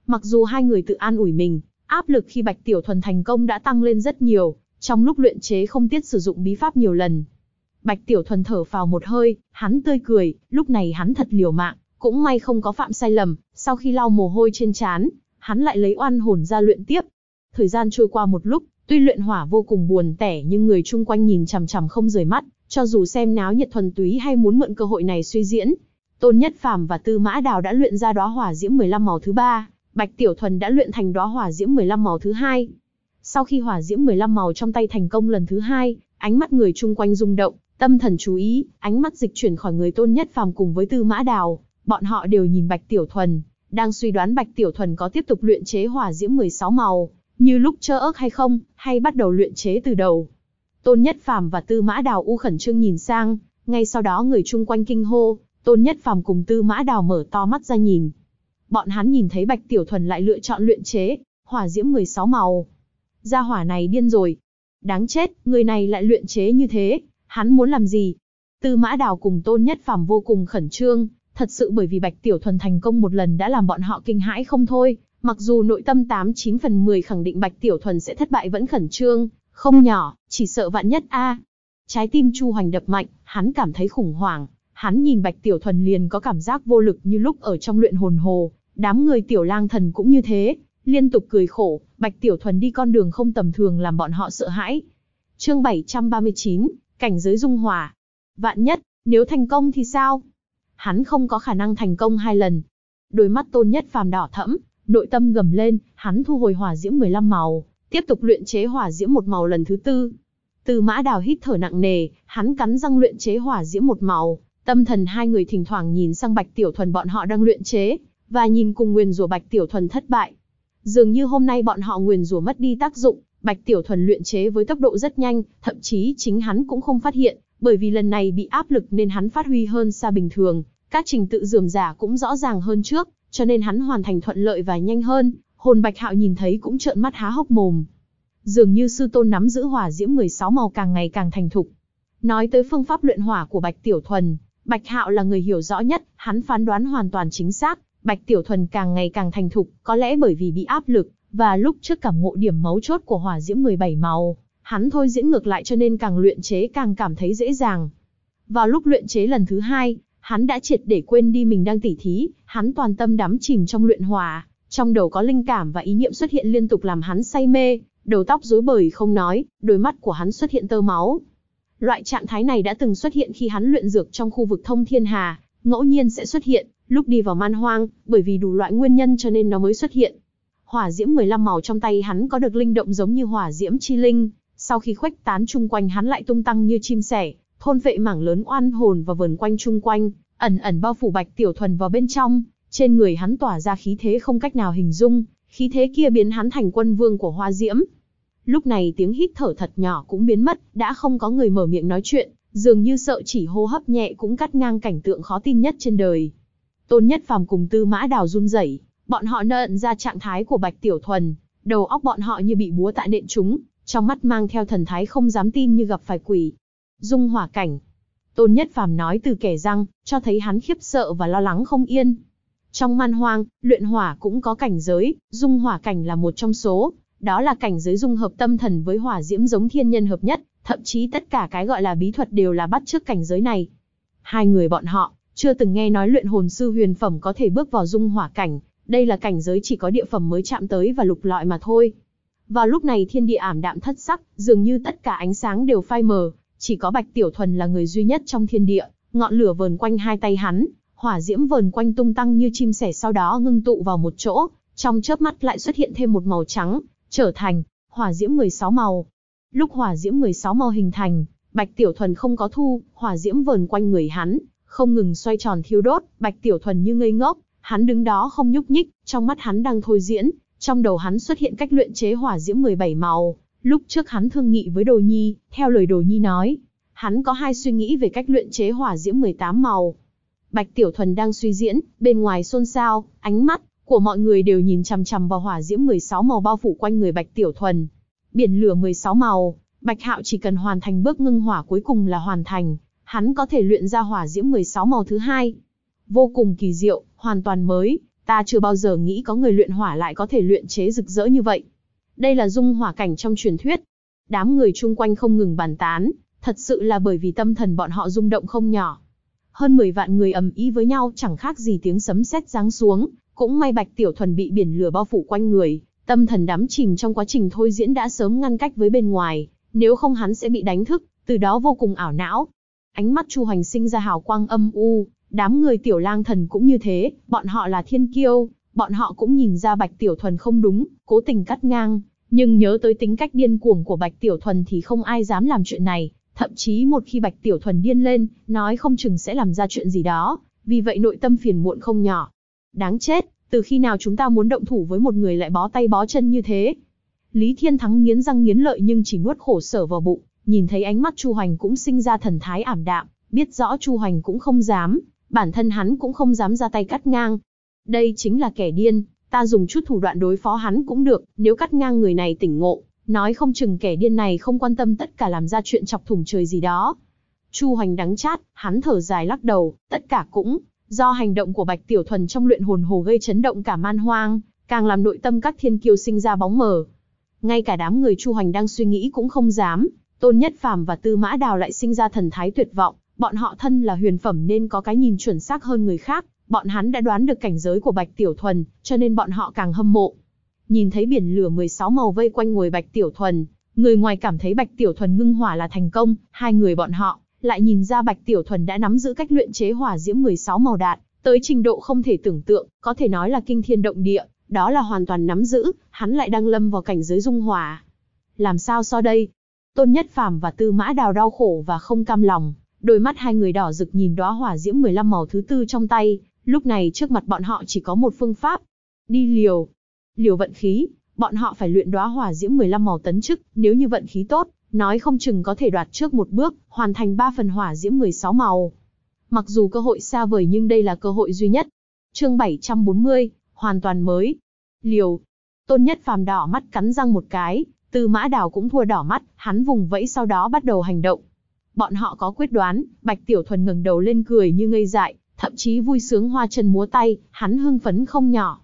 A: Mặc dù hai người tự an ủi mình, áp lực khi Bạch Tiểu Thuần thành công đã tăng lên rất nhiều, trong lúc luyện chế không tiết sử dụng bí pháp nhiều lần. Bạch Tiểu Thuần thở phào một hơi, hắn tươi cười, lúc này hắn thật liều mạng, cũng may không có phạm sai lầm, sau khi lau mồ hôi trên trán, hắn lại lấy oan hồn ra luyện tiếp. Thời gian trôi qua một lúc, tuy luyện hỏa vô cùng buồn tẻ nhưng người chung quanh nhìn chằm chằm không rời mắt, cho dù xem náo nhiệt thuần túy hay muốn mượn cơ hội này suy diễn. Tôn Nhất Phàm và Tư Mã Đào đã luyện ra đóa hỏa diễm 15 màu thứ 3, Bạch Tiểu Thuần đã luyện thành đóa hỏa diễm 15 màu thứ 2. Sau khi hỏa diễm 15 màu trong tay thành công lần thứ 2, ánh mắt người chung quanh rung động, tâm thần chú ý, ánh mắt dịch chuyển khỏi người Tôn Nhất Phàm cùng với Tư Mã Đào, bọn họ đều nhìn Bạch Tiểu Thuần, đang suy đoán Bạch Tiểu Thuần có tiếp tục luyện chế hỏa diễm 16 màu, như lúc Trơ Ức hay không, hay bắt đầu luyện chế từ đầu. Tôn Nhất Phàm và Tư Mã Đào khẩn trương nhìn sang, ngay sau đó người chung quanh kinh hô, Tôn Nhất Phàm cùng Tư Mã Đào mở to mắt ra nhìn. Bọn hắn nhìn thấy Bạch Tiểu Thuần lại lựa chọn luyện chế hỏa diễm 16 màu. Gia hỏa này điên rồi. Đáng chết, người này lại luyện chế như thế, hắn muốn làm gì? Tư Mã Đào cùng Tôn Nhất Phàm vô cùng khẩn trương, thật sự bởi vì Bạch Tiểu Thuần thành công một lần đã làm bọn họ kinh hãi không thôi, mặc dù nội tâm 89 phần 10 khẳng định Bạch Tiểu Thuần sẽ thất bại vẫn khẩn trương, không nhỏ, chỉ sợ vạn nhất a. Trái tim Chu Hoành đập mạnh, hắn cảm thấy khủng hoảng, hắn nhìn Bạch Tiểu Thuần liền có cảm giác vô lực như lúc ở trong luyện hồn hồ, đám người Tiểu Lang Thần cũng như thế, liên tục cười khổ, Bạch Tiểu Thuần đi con đường không tầm thường làm bọn họ sợ hãi. Chương 739, cảnh giới dung hỏa. Vạn nhất, nếu thành công thì sao? Hắn không có khả năng thành công 2 lần. Đôi mắt Tôn Nhất Phàm đỏ thẫm, nội tâm gầm lên, hắn thu hồi hỏa diễm 15 màu, tiếp tục luyện chế hỏa diễm 1 màu lần thứ 4. Tư Mã Đào hít thở nặng nề, hắn cắn răng luyện chế hỏa diễm 1 màu, tâm thần hai người thỉnh thoảng nhìn sang Bạch Tiểu Thuần bọn họ đang luyện chế, và nhìn cùng nguyền rủa Bạch Tiểu Thuần thất bại. Dường như hôm nay bọn họ nguyền rủa mất đi tác dụng, Bạch Tiểu Thuần luyện chế với tốc độ rất nhanh, thậm chí chính hắn cũng không phát hiện, bởi vì lần này bị áp lực nên hắn phát huy hơn xa bình thường, các trình tự rườm rà cũng rõ ràng hơn trước, cho nên hắn hoàn thành thuận lợi và nhanh hơn. Hồn Bạch Hạo nhìn thấy cũng trợn mắt há hốc mồm. Dường như sư tôn nắm giữ hỏa diễm 16 màu càng ngày càng thành thục. Nói tới phương pháp luyện hỏa của Bạch Tiểu Thuần, Bạch Hạo là người hiểu rõ nhất, hắn phán đoán hoàn toàn chính xác, Bạch Tiểu Thuần càng ngày càng thành thục, có lẽ bởi vì bị áp lực, và lúc trước cảm ngộ điểm mấu chốt của hỏa diễm 17 màu, hắn thôi diễn ngược lại cho nên càng luyện chế càng cảm thấy dễ dàng. Vào lúc luyện chế lần thứ 2, hắn đã triệt để quên đi mình đang tỉ thí, hắn toàn tâm đắm chìm trong luyện hỏa, trong đầu có linh cảm và ý niệm xuất hiện liên tục làm hắn say mê, đầu tóc rối bời không nói, đôi mắt của hắn xuất hiện tơ máu. Loại trạng thái này đã từng xuất hiện khi hắn luyện dược trong khu vực Thông Thiên Hà, ngẫu nhiên sẽ xuất hiện, lúc đi vào man hoang, bởi vì đủ loại nguyên nhân cho nên nó mới xuất hiện. Hỏa diễm 15 màu trong tay hắn có được linh động giống như hỏa diễm chi linh, sau khi khuếch tán chung quanh hắn lại tung tăng như chim sẻ, thôn phệ mảng lớn oan hồn và vờn quanh chung quanh, ẩn ẩn bao phủ Bạch Tiểu Thuần vào bên trong, trên người hắn tỏa ra khí thế không cách nào hình dung, khí thế kia biến hắn thành quân vương của hoa diễm. Lúc này tiếng hít thở thật nhỏ cũng biến mất, đã không có người mở miệng nói chuyện, dường như sợ chỉ hô hấp nhẹ cũng cắt ngang cảnh tượng khó tin nhất trên đời. Tôn Nhất Phàm cùng Tư Mã Đào run rẩy, bọn họ nhận ra trạng thái của Bạch Tiểu Thuần, đầu óc bọn họ như bị búa tạ nện trúng, trong mắt mang theo thần thái không dám tin như gặp phải quỷ. Dung hỏa cảnh. Tôn Nhất Phàm nói từ kẻ răng, cho thấy hắn khiếp sợ và lo lắng không yên. Trong man hoang, luyện hỏa cũng có cảnh giới, dung hỏa cảnh là một trong số, đó là cảnh giới dung hợp tâm thần với hỏa diễm giống thiên nhân hợp nhất, thậm chí tất cả cái gọi là bí thuật đều là bắt chước cảnh giới này. Hai người bọn họ chưa từng nghe nói luyện hồn sư huyền phẩm có thể bước vào dung hỏa cảnh, đây là cảnh giới chỉ có địa phẩm mới chạm tới và lục lọi mà thôi. Vào lúc này thiên địa ảm đạm thất sắc, dường như tất cả ánh sáng đều phai mờ, chỉ có Bạch Tiểu Thuần là người duy nhất trong thiên địa, ngọn lửa vờn quanh hai tay hắn, hỏa diễm vờn quanh tung tăng như chim sẻ sau đó ngưng tụ vào một chỗ, trong chớp mắt lại xuất hiện thêm một màu trắng, trở thành hỏa diễm 16 màu. Lúc hỏa diễm 16 màu hình thành, Bạch Tiểu Thuần không có thu, hỏa diễm vờn quanh người hắn, không ngừng xoay tròn thiêu đốt, Bạch Tiểu Thuần như ngây ngốc, hắn đứng đó không nhúc nhích, trong mắt hắn đang thôi diễn, trong đầu hắn xuất hiện cách luyện chế hỏa diễm 17 màu. Lúc trước hắn thương nghị với Đồ Nhi, theo lời Đồ Nhi nói, hắn có hai suy nghĩ về cách luyện chế hỏa diễm 18 màu. Bạch Tiểu Thuần đang suy diễn, bên ngoài xôn xao, ánh mắt của mọi người đều nhìn chằm chằm vào hỏa diễm 16 màu bao phủ quanh người Bạch Tiểu Thuần. Biển lửa 16 màu, Bạch Hạo chỉ cần hoàn thành bước ngưng hỏa cuối cùng là hoàn thành, hắn có thể luyện ra hỏa diễm 16 màu thứ 2. Vô cùng kỳ diệu, hoàn toàn mới, Ta chưa bao giờ nghĩ có người luyện hỏa lại có thể luyện chế rực rỡ như vậy. Đây là dung hỏa cảnh trong truyền thuyết. Đám người chung quanh không ngừng bàn tán, thật sự là bởi vì tâm thần bọn họ rung động không nhỏ. Hơn 10 vạn người ầm ĩ với nhau chẳng khác gì tiếng sấm sét giáng xuống, cũng may Bạch Tiểu Thuần bị biển lửa bao phủ quanh người, tâm thần đắm chìm trong quá trình thôi diễn đã sớm ngăn cách với bên ngoài, nếu không hắn sẽ bị đánh thức, từ đó vô cùng ảo não. Ánh mắt Chu Hoành sinh ra hào quang âm u, đám người Tiểu Lang Thần cũng như thế, bọn họ là thiên kiêu, bọn họ cũng nhìn ra Bạch Tiểu Thuần không đúng, cố tình cắt ngang, nhưng nhớ tới tính cách điên cuồng của Bạch Tiểu Thuần thì không ai dám làm chuyện này, thậm chí một khi Bạch Tiểu Thuần điên lên, nói không chừng sẽ làm ra chuyện gì đó, vì vậy nội tâm phiền muộn không nhỏ. Đáng chết, từ khi nào chúng ta muốn động thủ với một người lại bó tay bó chân như thế? Lý Thiên Thắng nghiến răng nghiến lợi nhưng chỉ nuốt khổ sở vào bụng, nhìn thấy ánh mắt Chu Hoành cũng sinh ra thần thái ảm đạm, biết rõ Chu Hoành cũng không dám, bản thân hắn cũng không dám ra tay cắt ngang. Đây chính là kẻ điên, ta dùng chút thủ đoạn đối phó hắn cũng được, nếu cắt ngang người này tỉnh ngộ, nói không chừng kẻ điên này không quan tâm tất cả làm ra chuyện chọc thủng trời gì đó. Chu Hoành đắng chát, hắn thở dài lắc đầu, tất cả cũng do hành động của Bạch Tiểu Thuần trong luyện hồn hồ gây chấn động cả man hoang, càng làm nội tâm các thiên kiêu sinh ra bóng mờ. Ngay cả đám người Chu Hoành đang suy nghĩ cũng không dám, Tôn Nhất Phàm và Tư Mã Đào lại sinh ra thần thái tuyệt vọng, bọn họ thân là huyền phẩm nên có cái nhìn chuẩn xác hơn người khác, bọn hắn đã đoán được cảnh giới của Bạch Tiểu Thuần, cho nên bọn họ càng hâm mộ. Nhìn thấy biển lửa 16 màu vây quanh ngồi Bạch Tiểu Thuần, người ngoài cảm thấy Bạch Tiểu Thuần ngưng hỏa là thành công, hai người bọn họ lại nhìn ra Bạch Tiểu Thuần đã nắm giữ cách luyện chế hỏa diễm 16 màu đạt tới trình độ không thể tưởng tượng, có thể nói là kinh thiên động địa, đó là hoàn toàn nắm giữ, hắn lại đang lâm vào cảnh giới dung hỏa. Làm sao so đây? Tôn Nhất Phàm và Tư Mã Đào đau khổ và không cam lòng, đôi mắt hai người đỏ rực nhìn đóa hỏa diễm 15 màu thứ tư trong tay, lúc này trước mặt bọn họ chỉ có một phương pháp. Đi liều. Liều vận khí, bọn họ phải luyện đóa hỏa diễm 15 màu tấn chức, nếu như vận khí tốt, nói không chừng có thể đoạt trước một bước, hoàn thành 3 phần hỏa diễm 16 màu. Mặc dù cơ hội xa vời nhưng đây là cơ hội duy nhất. Chương 740, hoàn toàn mới. Liều. Tôn Nhất Phàm đỏ mắt cắn răng một cái, Tư Mã Đào cũng thua đỏ mắt, hắn vùng vẫy sau đó bắt đầu hành động. Bọn họ có quyết đoán, Bạch Tiểu Thuần ngẩng đầu lên cười như ngây dại, thậm chí vui sướng hoa chân múa tay, hắn hưng phấn không nhỏ.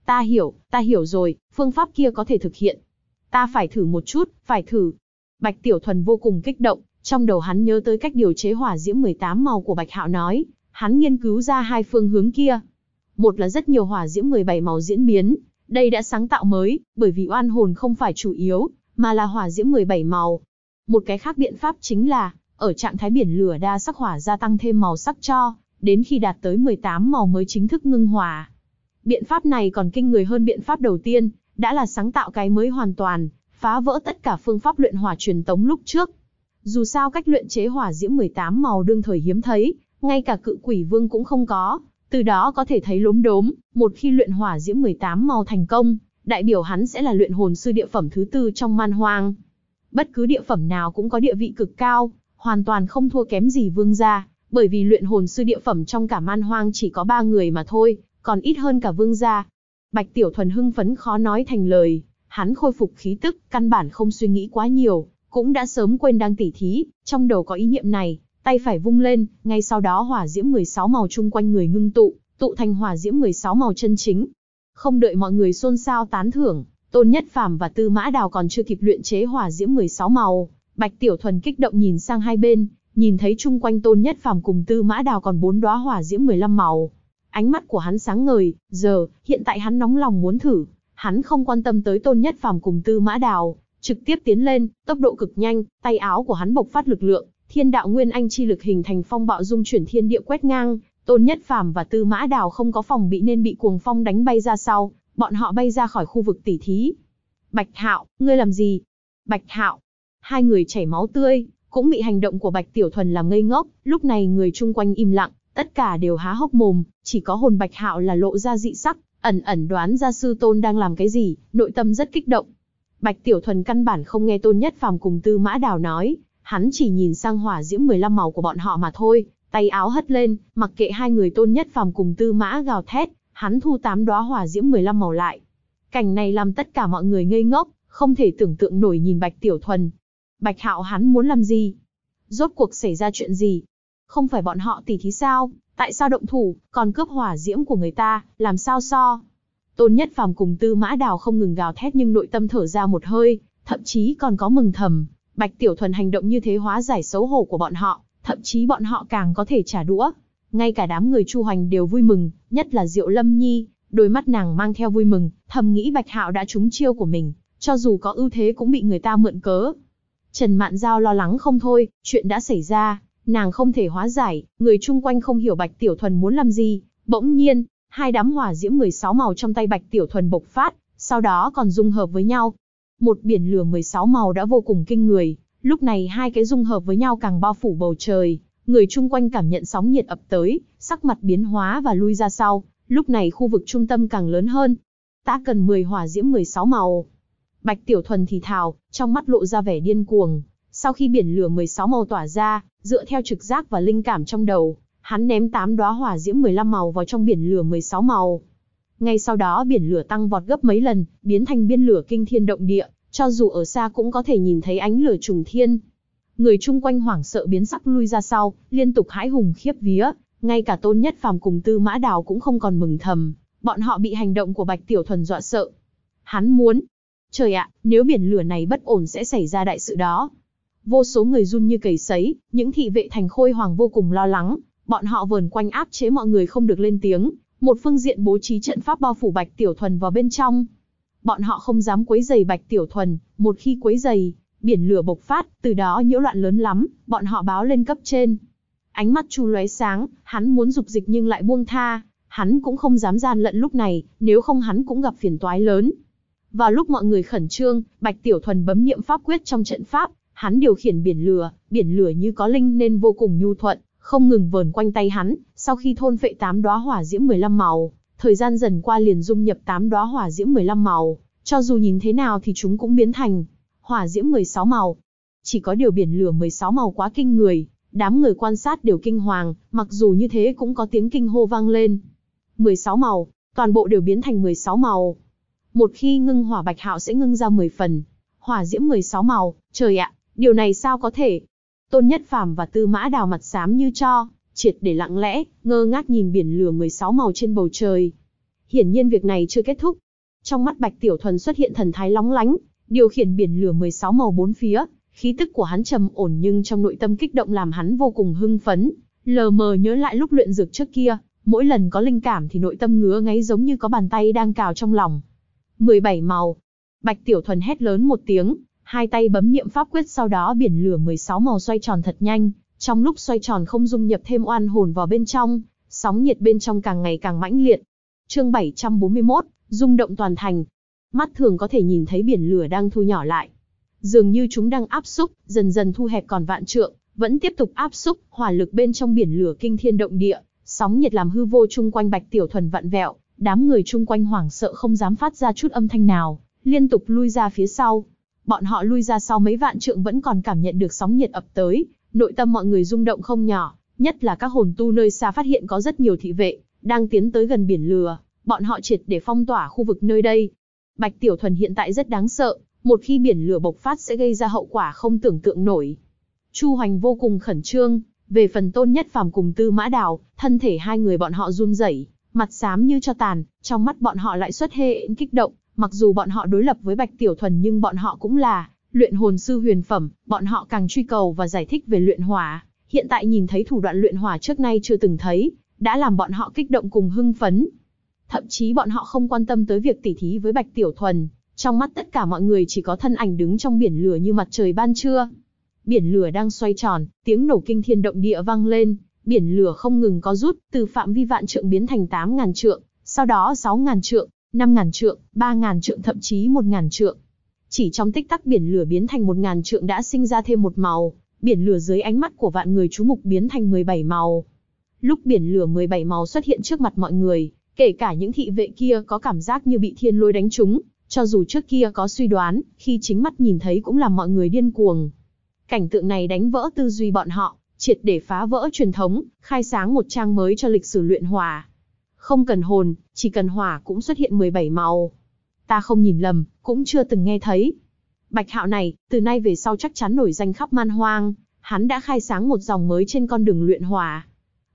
A: Ta hiểu rồi, phương pháp kia có thể thực hiện. Ta phải thử một chút, phải thử. Bạch Tiểu Thuần vô cùng kích động, trong đầu hắn nhớ tới cách điều chế hỏa diễm 18 màu của Bạch Hạo nói, hắn nghiên cứu ra hai phương hướng kia. Một là rất nhiều hỏa diễm 17 màu diễn biến, đây đã sáng tạo mới, bởi vì oan hồn không phải chủ yếu, mà là hỏa diễm 17 màu. Một cái khác biện pháp chính là, ở trạng thái biển lửa đa sắc hỏa gia tăng thêm màu sắc cho, đến khi đạt tới 18 màu mới chính thức ngưng hỏa. Biện pháp này còn kinh người hơn biện pháp đầu tiên, đã là sáng tạo cái mới hoàn toàn, phá vỡ tất cả phương pháp luyện hỏa truyền tống lúc trước. Dù sao cách luyện chế hỏa diễm 18 màu đương thời hiếm thấy, ngay cả Cự Quỷ Vương cũng không có, từ đó có thể thấy lốm đốm, một khi luyện hỏa diễm 18 màu thành công, đại biểu hắn sẽ là luyện hồn sư địa phẩm thứ tư trong man hoang. Bất cứ địa phẩm nào cũng có địa vị cực cao, hoàn toàn không thua kém gì vương gia, bởi vì luyện hồn sư địa phẩm trong cả man hoang chỉ có 3 người mà thôi, còn ít hơn cả vương gia. Bạch Tiểu Thuần hưng phấn khó nói thành lời, hắn khôi phục khí tức, căn bản không suy nghĩ quá nhiều, cũng đã sớm quên đang tỉ thí, trong đầu có ý niệm này, tay phải vung lên, ngay sau đó hỏa diễm 16 màu chung quanh người ngưng tụ thành hỏa diễm 16 màu chân chính. Không đợi mọi người xôn xao tán thưởng, Tôn Nhất Phàm và Tư Mã Đào còn chưa kịp luyện chế hỏa diễm 16 màu, Bạch Tiểu Thuần kích động nhìn sang hai bên, nhìn thấy chung quanh Tôn Nhất Phàm cùng Tư Mã Đào còn 4 đóa hỏa diễm 15 màu. Ánh mắt của hắn sáng ngời, hiện tại hắn nóng lòng muốn thử, hắn không quan tâm tới Tôn Nhất Phàm cùng Tư Mã Đào, trực tiếp tiến lên, tốc độ cực nhanh, tay áo của hắn bộc phát lực lượng, thiên đạo nguyên anh chi lực hình thành phong bạo dung chuyển thiên địa quét ngang, Tôn Nhất Phàm và Tư Mã Đào không có phòng bị nên bị cuồng phong đánh bay ra sau, bọn họ bay ra khỏi khu vực tỉ thí. Bạch Hạo, ngươi làm gì? Bạch Hạo, hai người chảy máu tươi, cũng bị hành động của Bạch Tiểu Thuần làm ngây ngốc, lúc này người chung quanh im lặng, tất cả đều há hốc mồm, chỉ có hồn Bạch Hạo là lộ ra dị sắc, ẩn đoán ra sư tôn đang làm cái gì, nội tâm rất kích động. Bạch Tiểu Thuần căn bản không nghe Tôn Nhất Phàm cùng Tư Mã Đào nói, hắn chỉ nhìn sang hỏa diễm 15 màu của bọn họ mà thôi, tay áo hất lên, mặc kệ hai người Tôn Nhất Phàm cùng Tư Mã gào thét, hắn thu 8 đóa hỏa diễm 15 màu lại. Cảnh này làm tất cả mọi người ngây ngốc, không thể tưởng tượng nổi nhìn Bạch Tiểu Thuần. Bạch Hạo hắn muốn làm gì? Rốt cuộc xảy ra chuyện gì? Không phải bọn họ tỉ thí sao? Tại sao động thủ, còn cướp hỏa diễm của người ta, làm sao so? Tôn Nhất Phàm cùng Tư Mã Đào không ngừng gào thét nhưng nội tâm thở ra một hơi, thậm chí còn có mừng thầm. Bạch Tiểu Thuần hành động như thế hóa giải xấu hổ của bọn họ, thậm chí bọn họ càng có thể trả đũa. Ngay cả đám người Chu Hoành đều vui mừng, nhất là Diệu Lâm Nhi, đôi mắt nàng mang theo vui mừng, thầm nghĩ Bạch Hạo đã trúng chiêu của mình, cho dù có ưu thế cũng bị người ta mượn cớ. Trần Mạn Giao lo lắng không thôi, chuyện đã xảy ra, nàng không thể hóa giải, người chung quanh không hiểu Bạch Tiểu Thuần muốn làm gì. Bỗng nhiên, hai đám hỏa diễm 16 màu trong tay Bạch Tiểu Thuần bộc phát, sau đó còn dung hợp với nhau. Một biển lửa 16 màu đã vô cùng kinh người, lúc này hai cái dung hợp với nhau càng bao phủ bầu trời, người chung quanh cảm nhận sóng nhiệt ập tới, sắc mặt biến hóa và lui ra sau, lúc này khu vực trung tâm càng lớn hơn. Ta cần 10 hỏa diễm 16 màu. Bạch Tiểu Thuần thì thào, trong mắt lộ ra vẻ điên cuồng. Sau khi biển lửa 16 màu tỏa ra, dựa theo trực giác và linh cảm trong đầu, hắn ném 8 đóa hỏa diễm 15 màu vào trong biển lửa 16 màu. Ngay sau đó biển lửa tăng vọt gấp mấy lần, biến thành biên lửa kinh thiên động địa, cho dù ở xa cũng có thể nhìn thấy ánh lửa trùng thiên. Người chung quanh hoảng sợ biến sắc lui ra sau, liên tục hãi hùng khiếp vía, ngay cả Tôn Nhất Phàm cùng Tư Mã Đào cũng không còn mừng thầm, bọn họ bị hành động của Bạch Tiểu Thuần dọa sợ. Hắn muốn, trời ạ, nếu biển lửa này bất ổn sẽ xảy ra đại sự đó. Vô số người run như cầy sấy, những thị vệ thành Khôi Hoàng vô cùng lo lắng, bọn họ vờn quanh áp chế mọi người không được lên tiếng, một phương diện bố trí trận pháp bao phủ Bạch Tiểu Thuần vào bên trong. Bọn họ không dám quấy rầy Bạch Tiểu Thuần, một khi quấy rầy, biển lửa bộc phát, từ đó nhiễu loạn lớn lắm, bọn họ báo lên cấp trên. Ánh mắt Chu lóe sáng, hắn muốn dục dịch nhưng lại buông tha, hắn cũng không dám gian lận lúc này, nếu không hắn cũng gặp phiền toái lớn. Vào lúc mọi người khẩn trương, Bạch Tiểu Thuần bấm niệm pháp quyết trong trận pháp, hắn điều khiển biển lửa như có linh nên vô cùng nhu thuận, không ngừng vờn quanh tay hắn, sau khi thôn phệ 8 đóa hỏa diễm 15 màu, thời gian dần qua liền dung nhập 8 đóa hỏa diễm 15 màu, cho dù nhìn thế nào thì chúng cũng biến thành hỏa diễm 16 màu. Chỉ có điều biển lửa 16 màu quá kinh người, đám người quan sát đều kinh hoàng, mặc dù như thế cũng có tiếng kinh hô vang lên. 16 màu, toàn bộ đều biến thành 16 màu. Một khi ngưng hỏa Bạch Hạo sẽ ngưng ra 10 phần. Hỏa diễm 16 màu, trời ạ, điều này sao có thể? Tôn Nhất Phàm và Tư Mã Đào mặt xám như tro, triệt để lặng lẽ, ngơ ngác nhìn biển lửa 16 màu trên bầu trời. Hiển nhiên việc này chưa kết thúc. Trong mắt Bạch Tiểu Thuần xuất hiện thần thái lóng lánh, điều khiển biển lửa 16 màu bốn phía, khí tức của hắn trầm ổn nhưng trong nội tâm kích động làm hắn vô cùng hưng phấn, lờ mờ nhớ lại lúc luyện dược trước kia, mỗi lần có linh cảm thì nội tâm ngứa ngáy giống như có bàn tay đang cào trong lòng. 17 màu. Bạch Tiểu Thuần hét lớn một tiếng, hai tay bấm niệm pháp quyết, sau đó biển lửa 16 màu xoay tròn thật nhanh, trong lúc xoay tròn không dung nhập thêm oan hồn vào bên trong, sóng nhiệt bên trong càng ngày càng mãnh liệt. Chương 741, rung động toàn thành. Mắt thường có thể nhìn thấy biển lửa đang thu nhỏ lại. Dường như chúng đang áp xúc, dần dần thu hẹp còn vạn trượng, vẫn tiếp tục áp xúc, hỏa lực bên trong biển lửa kinh thiên động địa, sóng nhiệt làm hư vô chung quanh Bạch Tiểu Thuần vặn vẹo, đám người chung quanh hoảng sợ không dám phát ra chút âm thanh nào, liên tục lui ra phía sau. Bọn họ lui ra sau mấy vạn trượng vẫn còn cảm nhận được sóng nhiệt ập tới, nội tâm mọi người rung động không nhỏ, nhất là các hồn tu nơi xa phát hiện có rất nhiều thị vệ đang tiến tới gần biển lửa, bọn họ triệt để phong tỏa khu vực nơi đây. Bạch Tiểu Thuần hiện tại rất đáng sợ, một khi biển lửa bộc phát sẽ gây ra hậu quả không tưởng tượng nổi. Chu Hoành vô cùng khẩn trương, về phần Tôn Nhất Phàm cùng Tư Mã Đào, thân thể hai người bọn họ run rẩy, mặt xám như tro tàn, trong mắt bọn họ lại xuất hiện kích động, mặc dù bọn họ đối lập với Bạch Tiểu Thuần nhưng bọn họ cũng là luyện hồn sư huyền phẩm, bọn họ càng truy cầu và giải thích về luyện hỏa, hiện tại nhìn thấy thủ đoạn luyện hỏa trước nay chưa từng thấy, đã làm bọn họ kích động cùng hưng phấn. Thậm chí bọn họ không quan tâm tới việc tỉ thí với Bạch Tiểu Thuần, trong mắt tất cả mọi người chỉ có thân ảnh đứng trong biển lửa như mặt trời ban trưa. Biển lửa đang xoay tròn, tiếng nổ kinh thiên động địa vang lên, biển lửa không ngừng có rút, từ phạm vi vạn trượng biến thành 8.000 trượng, sau đó 6.000 trượng, 5.000 trượng, 3.000 trượng, thậm chí 1.000 trượng. Chỉ trong tích tắc biển lửa biến thành 1.000 trượng đã sinh ra thêm một màu, biển lửa dưới ánh mắt của vạn người chú mục biến thành 17 màu. Lúc biển lửa 17 màu xuất hiện trước mặt mọi người, kể cả những thị vệ kia có cảm giác như bị thiên lôi đánh trúng, cho dù trước kia có suy đoán, khi chính mắt nhìn thấy cũng làm mọi người điên cuồng. Cảnh tượng này đánh vỡ tư duy bọn họ, triệt để phá vỡ truyền thống, khai sáng một trang mới cho lịch sử luyện hỏa. Không cần hồn, chỉ cần hỏa cũng xuất hiện 17 màu. Ta không nhìn lầm, cũng chưa từng nghe thấy. Bạch Hạo này, từ nay về sau chắc chắn nổi danh khắp man hoang, hắn đã khai sáng một dòng mới trên con đường luyện hỏa.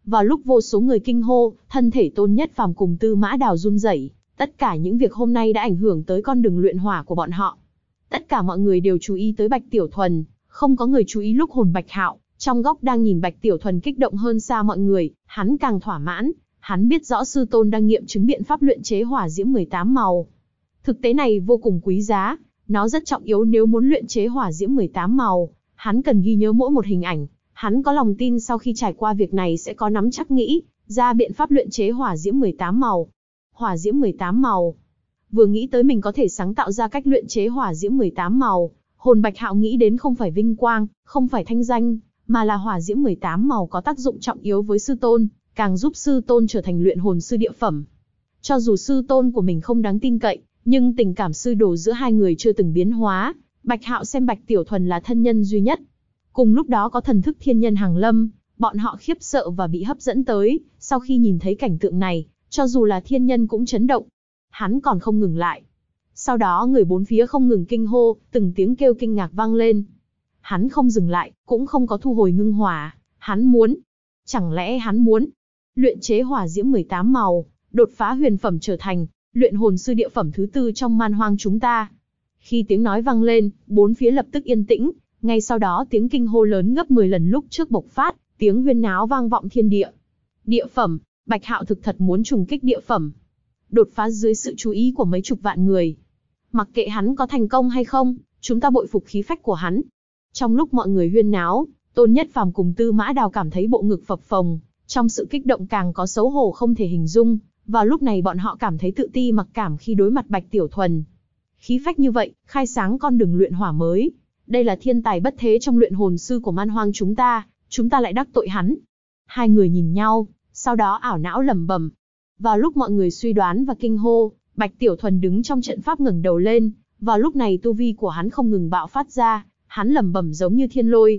A: Vào lúc vô số người kinh hô, thân thể Tôn Nhất Phàm cùng Tư Mã Đào run rẩy, tất cả những việc hôm nay đã ảnh hưởng tới con đường luyện hỏa của bọn họ. Tất cả mọi người đều chú ý tới Bạch Tiểu Thuần, không có người chú ý lúc hồn Bạch Hạo, trong góc đang nhìn Bạch Tiểu Thuần kích động hơn xa mọi người, hắn càng thỏa mãn, hắn biết rõ sư tôn đang nghiệm chứng biện pháp luyện chế hỏa diễm 18 màu. Thực tế này vô cùng quý giá, nó rất trọng yếu nếu muốn luyện chế hỏa diễm 18 màu, hắn cần ghi nhớ mỗi một hình ảnh, hắn có lòng tin sau khi trải qua việc này sẽ có nắm chắc nghĩ ra biện pháp luyện chế hỏa diễm 18 màu. Hỏa diễm 18 màu. Vừa nghĩ tới mình có thể sáng tạo ra cách luyện chế hỏa diễm 18 màu, hồn Bạch Hạo nghĩ đến không phải vinh quang, không phải thanh danh, mà là hỏa diễm 18 màu có tác dụng trọng yếu với sư tôn, càng giúp sư tôn trở thành luyện hồn sư địa phẩm. Cho dù sư tôn của mình không đáng tin cậy, nhưng tình cảm sư đồ giữa hai người chưa từng biến hóa, Bạch Hạo xem Bạch Tiểu Thuần là thân nhân duy nhất. Cùng lúc đó có thần thức thiên nhân hàng lâm, bọn họ khiếp sợ và bị hấp dẫn tới, sau khi nhìn thấy cảnh tượng này, cho dù là thiên nhân cũng chấn động. Hắn còn không ngừng lại. Sau đó người bốn phía không ngừng kinh hô, từng tiếng kêu kinh ngạc vang lên. Hắn không dừng lại, cũng không có thu hồi ngưng hỏa, hắn muốn. Chẳng lẽ hắn muốn luyện chế hỏa diễm 18 màu, đột phá huyền phẩm trở thành luyện hồn sư địa phẩm thứ 4 trong man hoang chúng ta. Khi tiếng nói vang lên, bốn phía lập tức yên tĩnh, ngay sau đó tiếng kinh hô lớn gấp 10 lần lúc trước bộc phát, tiếng huyên náo vang vọng thiên địa. Địa phẩm, Bạch Hạo thực thật muốn trùng kích địa phẩm. Đột phá dưới sự chú ý của mấy chục vạn người. Mặc kệ hắn có thành công hay không, chúng ta bội phục khí phách của hắn. Trong lúc mọi người huyên náo, Tôn Nhất Phàm cùng Tư Mã Đào cảm thấy bộ ngực phập phồng, trong sự kích động càng có xấu hổ không thể hình dung. Vào lúc này bọn họ cảm thấy tự ti mặc cảm khi đối mặt Bạch Tiểu Thuần. Khí phách như vậy, khai sáng con đường luyện hỏa mới. Đây là thiên tài bất thế trong luyện hồn sư của man hoang chúng ta lại đắc tội hắn. Hai người nhìn nhau, sau đó ảo não lẩm bẩm. Vào lúc mọi người suy đoán và kinh hô, Bạch Tiểu Thuần đứng trong trận pháp ngẩng đầu lên, vào lúc này tu vi của hắn không ngừng bạo phát ra, hắn lẩm bẩm giống như thiên lôi.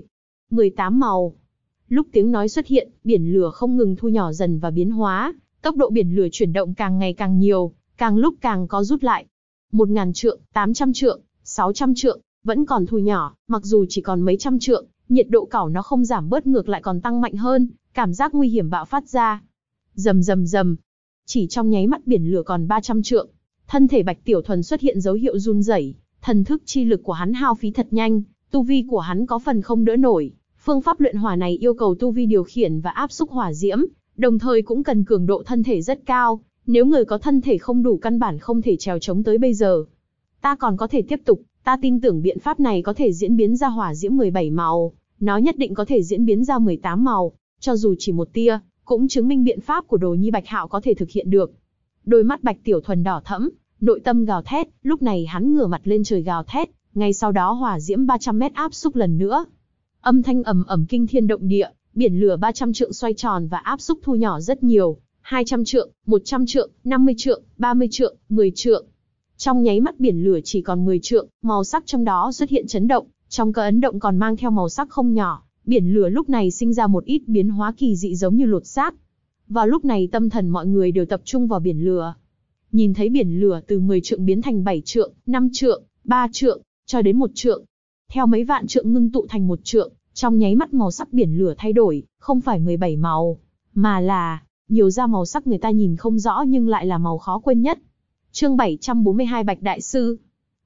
A: 18 màu. Lúc tiếng nói xuất hiện, biển lửa không ngừng thu nhỏ dần và biến hóa, tốc độ biển lửa chuyển động càng ngày càng nhiều, càng lúc càng có rút lại. 1000 trượng, 800 trượng, 600 trượng, vẫn còn thu nhỏ, mặc dù chỉ còn mấy trăm trượng, nhiệt độ cảo nó không giảm bớt ngược lại còn tăng mạnh hơn, cảm giác nguy hiểm bạo phát ra. Rầm rầm rầm. Chỉ trong nháy mắt biển lửa còn 300 trượng, thân thể Bạch Tiểu Thuần xuất hiện dấu hiệu run rẩy, thần thức chi lực của hắn hao phí thật nhanh, tu vi của hắn có phần không đỡ nổi. Phương pháp luyện hỏa này yêu cầu tu vi điều khiển và áp xúc hỏa diễm, đồng thời cũng cần cường độ thân thể rất cao, nếu người có thân thể không đủ căn bản không thể trèo chống tới bây giờ. Ta còn có thể tiếp tục, ta tin tưởng biện pháp này có thể diễn biến ra hỏa diễm 17 màu, nó nhất định có thể diễn biến ra 18 màu, cho dù chỉ một tia, cũng chứng minh biện pháp của Đồ Nhi Bạch Hạo có thể thực hiện được. Đôi mắt Bạch Tiểu Thuần đỏ thẫm, nội tâm gào thét, lúc này hắn ngửa mặt lên trời gào thét, ngay sau đó hỏa diễm 300 mét áp xúc lần nữa. Âm thanh ầm ầm kinh thiên động địa, biển lửa 300 trượng xoay tròn và áp xúc thu nhỏ rất nhiều, 200 trượng, 100 trượng, 50 trượng, 30 trượng, 10 trượng. Trong nháy mắt biển lửa chỉ còn 10 trượng, màu sắc trong đó xuất hiện chấn động, trong cái ấn động còn mang theo màu sắc không nhỏ, biển lửa lúc này sinh ra một ít biến hóa kỳ dị giống như lột xác. Vào lúc này tâm thần mọi người đều tập trung vào biển lửa. Nhìn thấy biển lửa từ 10 trượng biến thành 7 trượng, 5 trượng, 3 trượng, cho đến 1 trượng. Theo mấy vạn trượng ngưng tụ thành 1 trượng, trong nháy mắt màu sắc biển lửa thay đổi, không phải 17 màu, mà là nhiều ra màu sắc người ta nhìn không rõ nhưng lại là màu khó quên nhất. Chương 742 Bạch Đại Sư.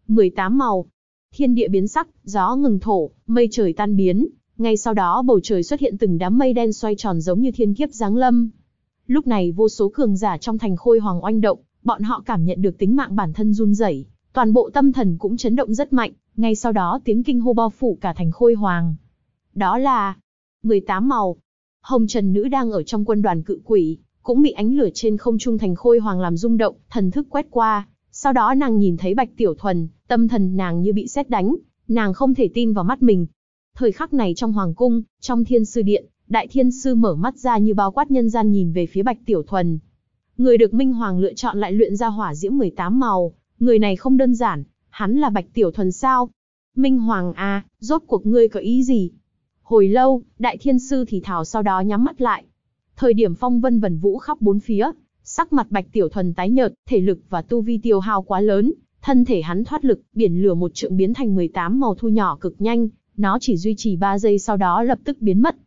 A: 18 màu. Thiên địa biến sắc, gió ngừng thổ, mây trời tan biến, ngay sau đó bầu trời xuất hiện từng đám mây đen xoay tròn giống như thiên kiếp giáng lâm. Lúc này vô số cường giả trong thành Khôi Hoàng oanh động, bọn họ cảm nhận được tính mạng bản thân run rẩy, toàn bộ tâm thần cũng chấn động rất mạnh, ngay sau đó tiếng kinh hô bao phủ cả thành Khôi Hoàng. Đó là 18 màu. Hồng Trần Nữ đang ở trong quân đoàn cự quỷ, cũng bị ánh lửa trên không trung thành Khôi Hoàng làm rung động, thần thức quét qua, sau đó nàng nhìn thấy Bạch Tiểu Thuần, tâm thần nàng như bị sét đánh, nàng không thể tin vào mắt mình. Thời khắc này trong hoàng cung, trong Thiên Sư Điện, Đại Thiên Sư mở mắt ra như bao quát nhân gian nhìn về phía Bạch Tiểu Thuần. Người được Minh Hoàng lựa chọn lại luyện ra hỏa diễm 18 màu, người này không đơn giản, hắn là Bạch Tiểu Thuần sao? Minh Hoàng à, rốt cuộc ngươi có ý gì? Hồi lâu, Đại Thiên Sư thì thào sau đó nhắm mắt lại. Thời điểm phong vân vần vũ khắp bốn phía, sắc mặt Bạch Tiểu Thuần tái nhợt, thể lực và tu vi tiêu hao quá lớn, thân thể hắn thoát lực, biển lửa 1 trượng biến thành 18 màu thu nhỏ cực nhanh, nó chỉ duy trì 3 giây sau đó lập tức biến mất.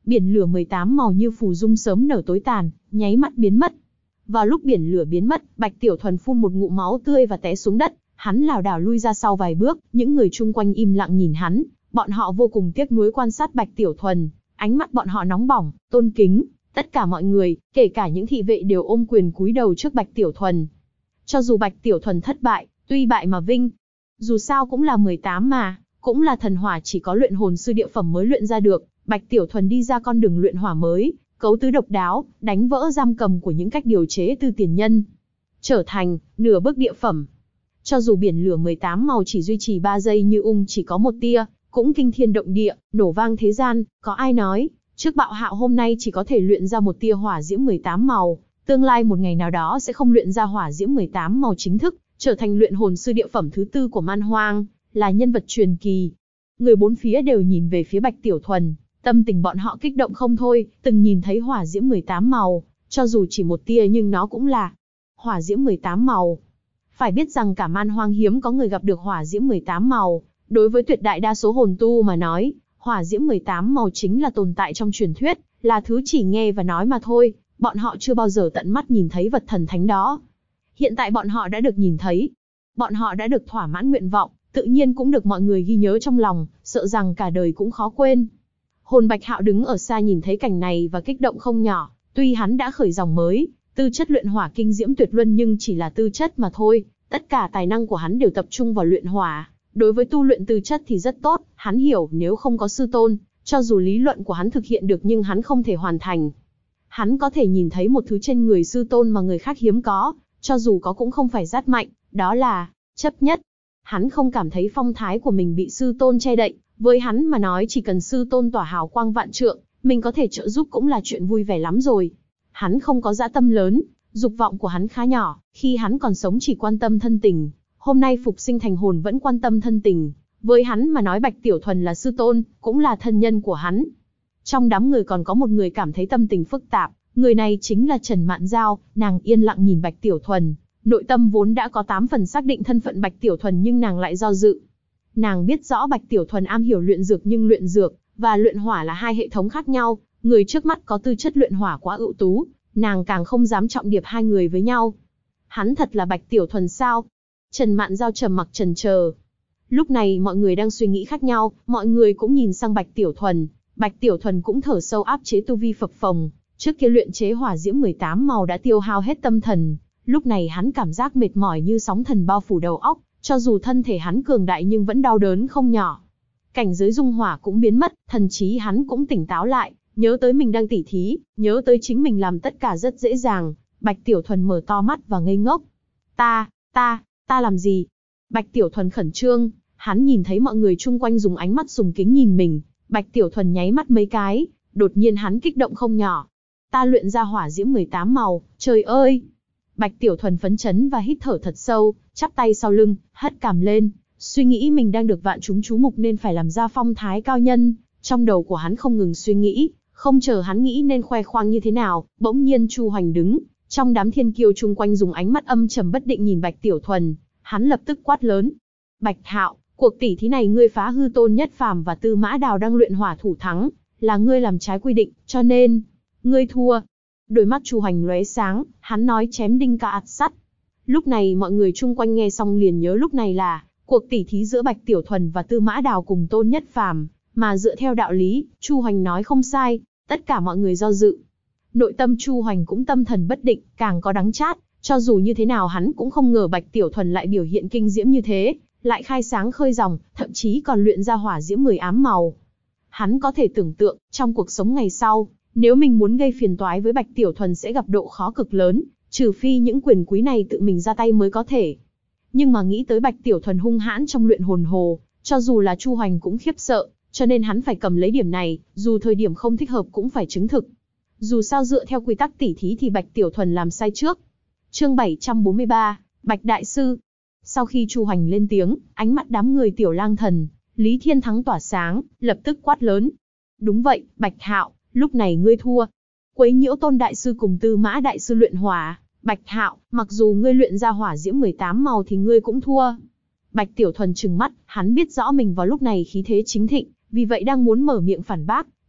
A: Biển lửa 18 màu như phù dung sớm nở tối tàn, nháy mắt biến mất. Vào lúc biển lửa biến mất, Bạch Tiểu Thuần phun một ngụm máu tươi và té xuống đất, hắn lảo đảo lui ra sau vài bước, những người chung quanh im lặng nhìn hắn, bọn họ vô cùng tiếc nuối quan sát Bạch Tiểu Thuần, ánh mắt bọn họ nóng bỏng, tôn kính, tất cả mọi người, kể cả những thị vệ đều ôm quyền cúi đầu trước Bạch Tiểu Thuần. Cho dù Bạch Tiểu Thuần thất bại, tuy bại mà vinh, dù sao cũng là 18 mà, cũng là thần hỏa chỉ có luyện hồn sư địa phẩm mới luyện ra được, Bạch Tiểu Thuần đi ra con đường luyện hỏa mới, cấu tứ độc đáo, đánh vỡ giam cầm của những cách điều chế từ tiền nhân, trở thành nửa bước địa phẩm. Cho dù biển lửa 18 màu chỉ duy trì 3 giây như chỉ có một tia, cũng kinh thiên động địa, nổ vang thế gian, có ai nói, trước Bạo Hạo hôm nay chỉ có thể luyện ra một tia hỏa diễm 18 màu, tương lai một ngày nào đó sẽ không luyện ra hỏa diễm 18 màu chính thức, trở thành luyện hồn sư địa phẩm thứ 4 của Man Hoang, là nhân vật truyền kỳ. Người bốn phía đều nhìn về phía Bạch Tiểu Thuần, tâm tình bọn họ kích động không thôi, từng nhìn thấy hỏa diễm 18 màu, cho dù chỉ một tia nhưng nó cũng là hỏa diễm 18 màu. Phải biết rằng cả Man Hoang hiếm có người gặp được hỏa diễm 18 màu, đối với tuyệt đại đa số hồn tu mà nói, hỏa diễm 18 màu chính là tồn tại trong truyền thuyết, là thứ chỉ nghe và nói mà thôi, bọn họ chưa bao giờ tận mắt nhìn thấy vật thần thánh đó. Hiện tại bọn họ đã được nhìn thấy, bọn họ đã được thỏa mãn nguyện vọng, tự nhiên cũng được mọi người ghi nhớ trong lòng, sợ rằng cả đời cũng khó quên. Hồn Bạch Hạo đứng ở xa nhìn thấy cảnh này và kích động không nhỏ, tuy hắn đã khởi dòng mới, tư chất luyện hỏa kinh diễm tuyệt luân nhưng chỉ là tư chất mà thôi, tất cả tài năng của hắn đều tập trung vào luyện hỏa. Đối với tu luyện tư chất thì rất tốt, hắn hiểu nếu không có sư tôn, cho dù lý luận của hắn thực hiện được nhưng hắn không thể hoàn thành. Hắn có thể nhìn thấy một thứ trên người sư tôn mà người khác hiếm có, cho dù có cũng không phải rất mạnh, đó là chấp nhất. Hắn không cảm thấy phong thái của mình bị sư tôn che đậy, với hắn mà nói chỉ cần sư tôn tỏa hào quang vạn trượng, mình có thể trợ giúp cũng là chuyện vui vẻ lắm rồi. Hắn không có dã tâm lớn, dục vọng của hắn khá nhỏ, khi hắn còn sống chỉ quan tâm thân tình, hôm nay phục sinh thành hồn vẫn quan tâm thân tình. Với hắn mà nói Bạch Tiểu Thuần là sư tôn, cũng là thân nhân của hắn. Trong đám người còn có một người cảm thấy tâm tình phức tạp, người này chính là Trần Mạn Giao, nàng yên lặng nhìn Bạch Tiểu Thuần. Nội tâm vốn đã có 8 phần xác định thân phận Bạch Tiểu Thuần nhưng nàng lại do dự. Nàng biết rõ Bạch Tiểu Thuần am hiểu luyện dược nhưng luyện dược và luyện hỏa là hai hệ thống khác nhau, người trước mắt có tư chất luyện hỏa quá ưu tú, nàng càng không dám trọng điệp hai người với nhau. Hắn thật là Bạch Tiểu Thuần sao? Trần Mạn Giao trầm mặc chần chờ. Lúc này mọi người đang suy nghĩ khác nhau, mọi người cũng nhìn sang Bạch Tiểu Thuần. Bạch Tiểu Thuần cũng thở sâu áp chế tu vi phập phồng. Trước kia luyện chế hỏa diễm 18 màu đã tiêu hao hết tâm thần. Lúc này hắn cảm giác mệt mỏi như sóng thần bao phủ đầu óc, cho dù thân thể hắn cường đại nhưng vẫn đau đớn không nhỏ. Cảnh giới dung hỏa cũng biến mất, thần trí hắn cũng tỉnh táo lại, nhớ tới mình đang tỉ thí, nhớ tới chính mình làm tất cả rất dễ dàng. Bạch Tiểu Thuần mở to mắt và ngây ngốc. Ta làm gì? Bạch Tiểu Thuần khẩn trương, hắn nhìn thấy mọi người chung quanh dùng ánh mắt sùng kính nhìn mình. Bạch Tiểu Thuần nháy mắt mấy cái, đột nhiên hắn kích động không nhỏ. Ta luyện ra hỏa diễm 18 màu, trời ơi! Bạch Tiểu Thuần phấn chấn và hít thở thật sâu, chắp tay sau lưng, hất cằm lên, suy nghĩ mình đang được vạn chúng chú mục nên phải làm ra phong thái cao nhân. Trong đầu của hắn không ngừng suy nghĩ, không chờ hắn nghĩ nên khoe khoang như thế nào, bỗng nhiên Chu Hoành đứng, trong đám thiên kiêu chung quanh dùng ánh mắt âm trầm bất định nhìn Bạch Tiểu Thuần, hắn lập tức quát lớn. Bạch Hạo, cuộc tỷ thí này ngươi phá hư Tôn Nhất Phàm và Tư Mã Đào đang luyện hỏa thủ thắng, là ngươi làm trái quy định, cho nên, ngươi thua. Đôi mắt Chu Hoành lóe sáng, hắn nói chém đinh cạ sắt. Lúc này mọi người chung quanh nghe xong liền nhớ lúc này là cuộc tỷ thí giữa Bạch Tiểu Thuần và Tư Mã Đào cùng Tôn Nhất Phàm, mà dựa theo đạo lý, Chu Hoành nói không sai, tất cả mọi người do dự. Nội tâm Chu Hoành cũng tâm thần bất định, càng có đắng chát, cho dù như thế nào hắn cũng không ngờ Bạch Tiểu Thuần lại biểu hiện kinh diễm như thế, lại khai sáng khơi dòng, thậm chí còn luyện ra hỏa diễm 10 ám màu. Hắn có thể tưởng tượng, trong cuộc sống ngày sau, nếu mình muốn gây phiền toái với Bạch Tiểu Thuần sẽ gặp độ khó cực lớn, trừ phi những quyền quý này tự mình ra tay mới có thể. Nhưng mà nghĩ tới Bạch Tiểu Thuần hung hãn trong luyện hồn hồ, cho dù là Chu Hoành cũng khiếp sợ, cho nên hắn phải cầm lấy điểm này, dù thời điểm không thích hợp cũng phải chứng thực. Dù sao dựa theo quy tắc tỉ thí thì Bạch Tiểu Thuần làm sai trước. Chương 743, Bạch Đại Sư. Sau khi Chu Hoành lên tiếng, ánh mắt đám người Tiểu Lang Thần, Lý Thiên Thắng tỏa sáng, lập tức quát lớn. Đúng vậy, Bạch Hạo, lúc này ngươi thua. Quấy nhiễu Tôn Đại Sư cùng Tư Mã Đại Sư luyện hỏa. Bạch Hạo, mặc dù ngươi luyện ra hỏa diễm 18 màu thì ngươi cũng thua. Bạch Tiểu Thuần trừng mắt, hắn biết rõ mình vào lúc này khí thế chính thịnh, vì vậy đang muốn mở miệng phản bác,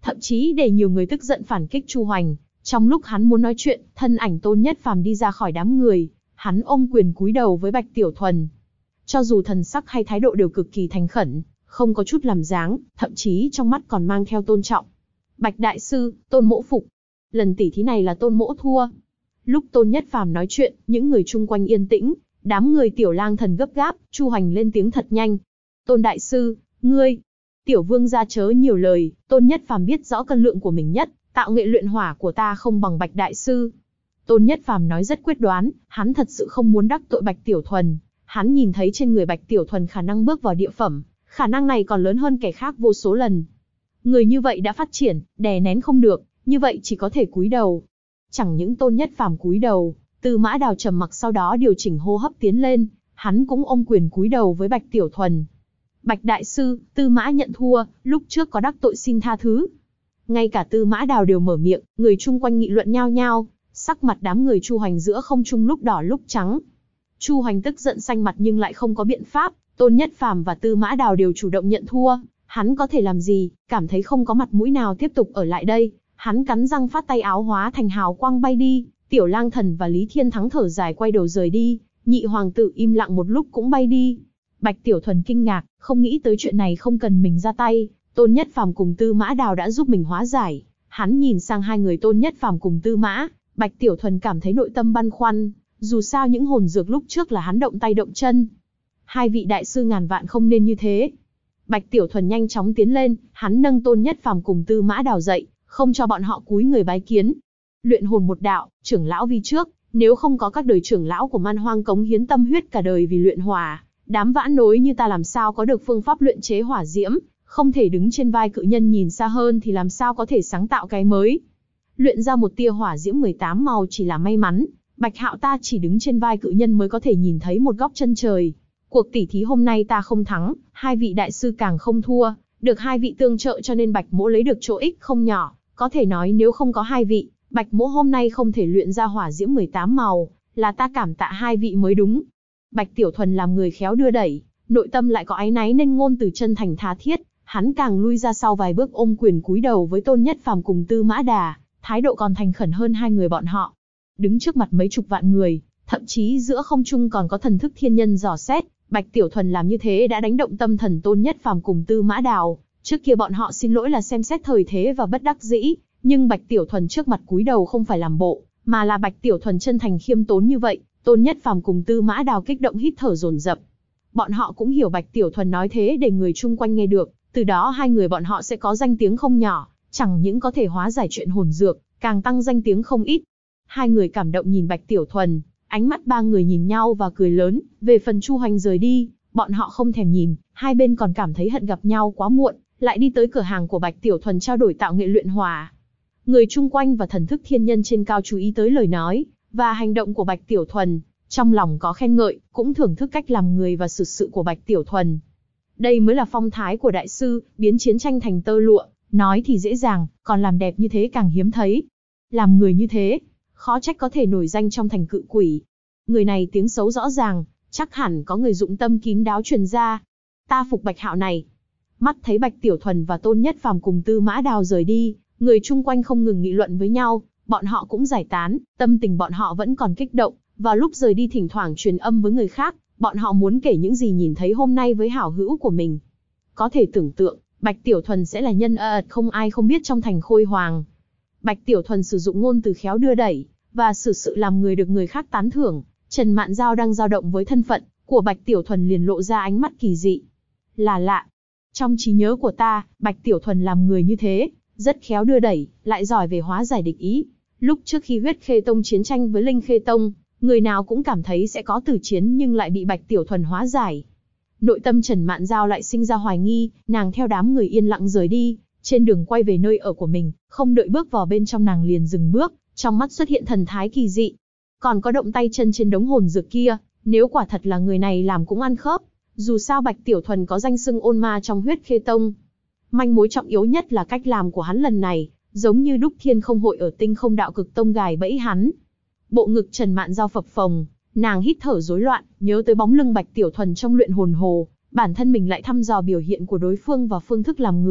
A: thậm chí để nhiều người tức giận phản kích Chu Hoành. Trong lúc hắn muốn nói chuyện, thân ảnh Tôn Nhất Phàm đi ra khỏi đám người, hắn ôm quyền cúi đầu với Bạch Tiểu Thuần. Cho dù thần sắc hay thái độ đều cực kỳ thành khẩn, không có chút làm dáng, thậm chí trong mắt còn mang theo tôn trọng. Bạch đại sư, Tôn mỗ phục. Lần tỉ thí này là Tôn mỗ thua. Lúc Tôn Nhất Phàm nói chuyện, những người chung quanh yên tĩnh, đám người Tiểu Lang Thần gấp gáp, Chu Hoành lên tiếng thật nhanh. Tôn đại sư, ngươi. Tiểu vương gia chớ nhiều lời, Tôn Nhất Phàm biết rõ cân lượng của mình nhất, tạo nghệ luyện hỏa của ta không bằng Bạch đại sư. Tôn Nhất Phàm nói rất quyết đoán, hắn thật sự không muốn đắc tội Bạch Tiểu Thuần. Hắn nhìn thấy trên người Bạch Tiểu Thuần khả năng bước vào địa phẩm, khả năng này còn lớn hơn kẻ khác vô số lần. Người như vậy đã phát triển, đè nén không được, như vậy chỉ có thể cúi đầu. Chẳng những Tôn Nhất Phàm cúi đầu, Tư Mã Đào trầm mặc sau đó điều chỉnh hô hấp tiến lên, hắn cũng ôm quyền cúi đầu với Bạch Tiểu Thuần. Bạch đại sư, Tư Mã nhận thua, lúc trước có đắc tội xin tha thứ. Ngay cả Tư Mã Đào đều mở miệng, người chung quanh nghị luận nhao nhao, sắc mặt đám người Chu Hoành giữa không trung lúc đỏ lúc trắng. Chu Hoành tức giận xanh mặt nhưng lại không có biện pháp, Tôn Nhất Phàm và Tư Mã Đào đều chủ động nhận thua, hắn có thể làm gì, cảm thấy không có mặt mũi nào tiếp tục ở lại đây, hắn cắn răng phát tay áo hóa thành hào quang bay đi, Tiểu Lang Thần và Lý Thiên Thắng thở dài quay đầu rời đi, Nhị hoàng tử im lặng một lúc cũng bay đi. Bạch Tiểu Thuần kinh ngạc, không nghĩ tới chuyện này không cần mình ra tay, Tôn Nhất Phàm cùng Tư Mã Đào đã giúp mình hóa giải. Hắn nhìn sang hai người Tôn Nhất Phàm cùng Tư Mã, Bạch Tiểu Thuần cảm thấy nội tâm băn khoăn, dù sao những hồn dược lúc trước là hắn động tay động chân. Hai vị đại sư ngàn vạn không nên như thế. Bạch Tiểu Thuần nhanh chóng tiến lên, hắn nâng Tôn Nhất Phàm cùng Tư Mã Đào dậy, không cho bọn họ cúi người bái kiến. Luyện hồn một đạo, trưởng lão vi trước, nếu không có các đời trưởng lão của Man Hoang cống hiến tâm huyết cả đời vì luyện hỏa, đám vãn nối như ta làm sao có được phương pháp luyện chế hỏa diễm, không thể đứng trên vai cự nhân nhìn xa hơn thì làm sao có thể sáng tạo cái mới. Luyện ra một tia hỏa diễm 18 màu chỉ là may mắn, Bạch Hạo ta chỉ đứng trên vai cự nhân mới có thể nhìn thấy một góc chân trời. Cuộc tỉ thí hôm nay ta không thắng, hai vị đại sư càng không thua, được hai vị tương trợ cho nên Bạch Mỗ lấy được chỗ ích không nhỏ, có thể nói nếu không có hai vị, Bạch Mỗ hôm nay không thể luyện ra hỏa diễm 18 màu, là ta cảm tạ hai vị mới đúng. Bạch Tiểu Thuần làm người khéo đưa đẩy, nội tâm lại có áy náy nên ngôn từ chân thành tha thiết, hắn càng lui ra sau vài bước ôm quyền cúi đầu với Tôn Nhất Phàm cùng Tư Mã Đà, thái độ còn thành khẩn hơn hai người bọn họ. Đứng trước mặt mấy chục vạn người, thậm chí giữa không trung còn có thần thức thiên nhân dò xét, Bạch Tiểu Thuần làm như thế đã đánh động tâm thần Tôn Nhất Phàm cùng Tư Mã Đào. Trước kia bọn họ xin lỗi là xem xét thời thế và bất đắc dĩ, nhưng Bạch Tiểu Thuần trước mặt cúi đầu không phải làm bộ, mà là Bạch Tiểu Thuần chân thành khiêm tốn như vậy, Tôn Nhất Phàm cùng Tư Mã Đào kích động hít thở dồn dập. Bọn họ cũng hiểu Bạch Tiểu Thuần nói thế để người chung quanh nghe được, từ đó hai người bọn họ sẽ có danh tiếng không nhỏ, chẳng những có thể hóa giải chuyện hồn dược, càng tăng danh tiếng không ít. Hai người cảm động nhìn Bạch Tiểu Thuần, ánh mắt ba người nhìn nhau và cười lớn, về phần Chu Hoành rời đi, bọn họ không thèm nhìn, hai bên còn cảm thấy hận gặp nhau quá muộn, lại đi tới cửa hàng của Bạch Tiểu Thuần trao đổi tạo nghệ luyện hỏa. Người chung quanh và thần thức thiên nhân trên cao chú ý tới lời nói và hành động của Bạch Tiểu Thuần, trong lòng có khen ngợi, cũng thưởng thức cách làm người và xử sự của Bạch Tiểu Thuần. Đây mới là phong thái của đại sư, biến chiến tranh thành tơ lụa, nói thì dễ dàng, còn làm đẹp như thế càng hiếm thấy. Làm người như thế, khó trách có thể nổi danh trong thành cự quỷ. Người này tiếng xấu rõ ràng, chắc hẳn có người dụng tâm kín đáo truyền ra. Ta phục Bạch Hạo này. Mắt thấy Bạch Tiểu Thuần và Tôn Nhất Phàm cùng Tư Mã Đào rời đi, người chung quanh không ngừng nghị luận với nhau, bọn họ cũng giải tán, tâm tình bọn họ vẫn còn kích động. Vào lúc rời đi thỉnh thoảng truyền âm với người khác, bọn họ muốn kể những gì nhìn thấy hôm nay với hảo hữu của mình. Có thể tưởng tượng, Bạch Tiểu Thuần sẽ là nhân ợt không ai không biết trong thành Khôi Hoàng. Bạch Tiểu Thuần sử dụng ngôn từ khéo đưa đẩy, và xử sự làm người được người khác tán thưởng. Trần Mạn Giao đang dao động với thân phận của Bạch Tiểu Thuần liền lộ ra ánh mắt kỳ dị. Là lạ. Trong trí nhớ của ta, Bạch Tiểu Thuần làm người như thế, rất khéo đưa đẩy, lại giỏi về hóa giải địch ý. Lúc trước khi Huyết Khê Tông chiến tranh với Linh Khê Tông, người nào cũng cảm thấy sẽ có tử chiến nhưng lại bị Bạch Tiểu Thuần hóa giải. Nội tâm Trần Mạn Giao lại sinh ra hoài nghi, nàng theo đám người yên lặng rời đi, trên đường quay về nơi ở của mình, không đợi bước vào bên trong nàng liền dừng bước, trong mắt xuất hiện thần thái kỳ dị. Còn có động tay chân trên đống hồn dược kia, nếu quả thật là người này làm cũng ăn khớp, dù sao Bạch Tiểu Thuần có danh xưng ôn ma trong Huyết Khê Tông. Manh mối trọng yếu nhất là cách làm của hắn lần này, giống như Đúc Thiên Không Hội ở Tinh Không Đạo Cực Tông gài bẫy hắn. Bộ ngực Trần Mạn Giao phập phồng, nàng hít thở rối loạn, nhớ tới bóng lưng Bạch Tiểu Thuần trong luyện hồn hồ, bản thân mình lại thăm dò biểu hiện của đối phương và phương thức làm người,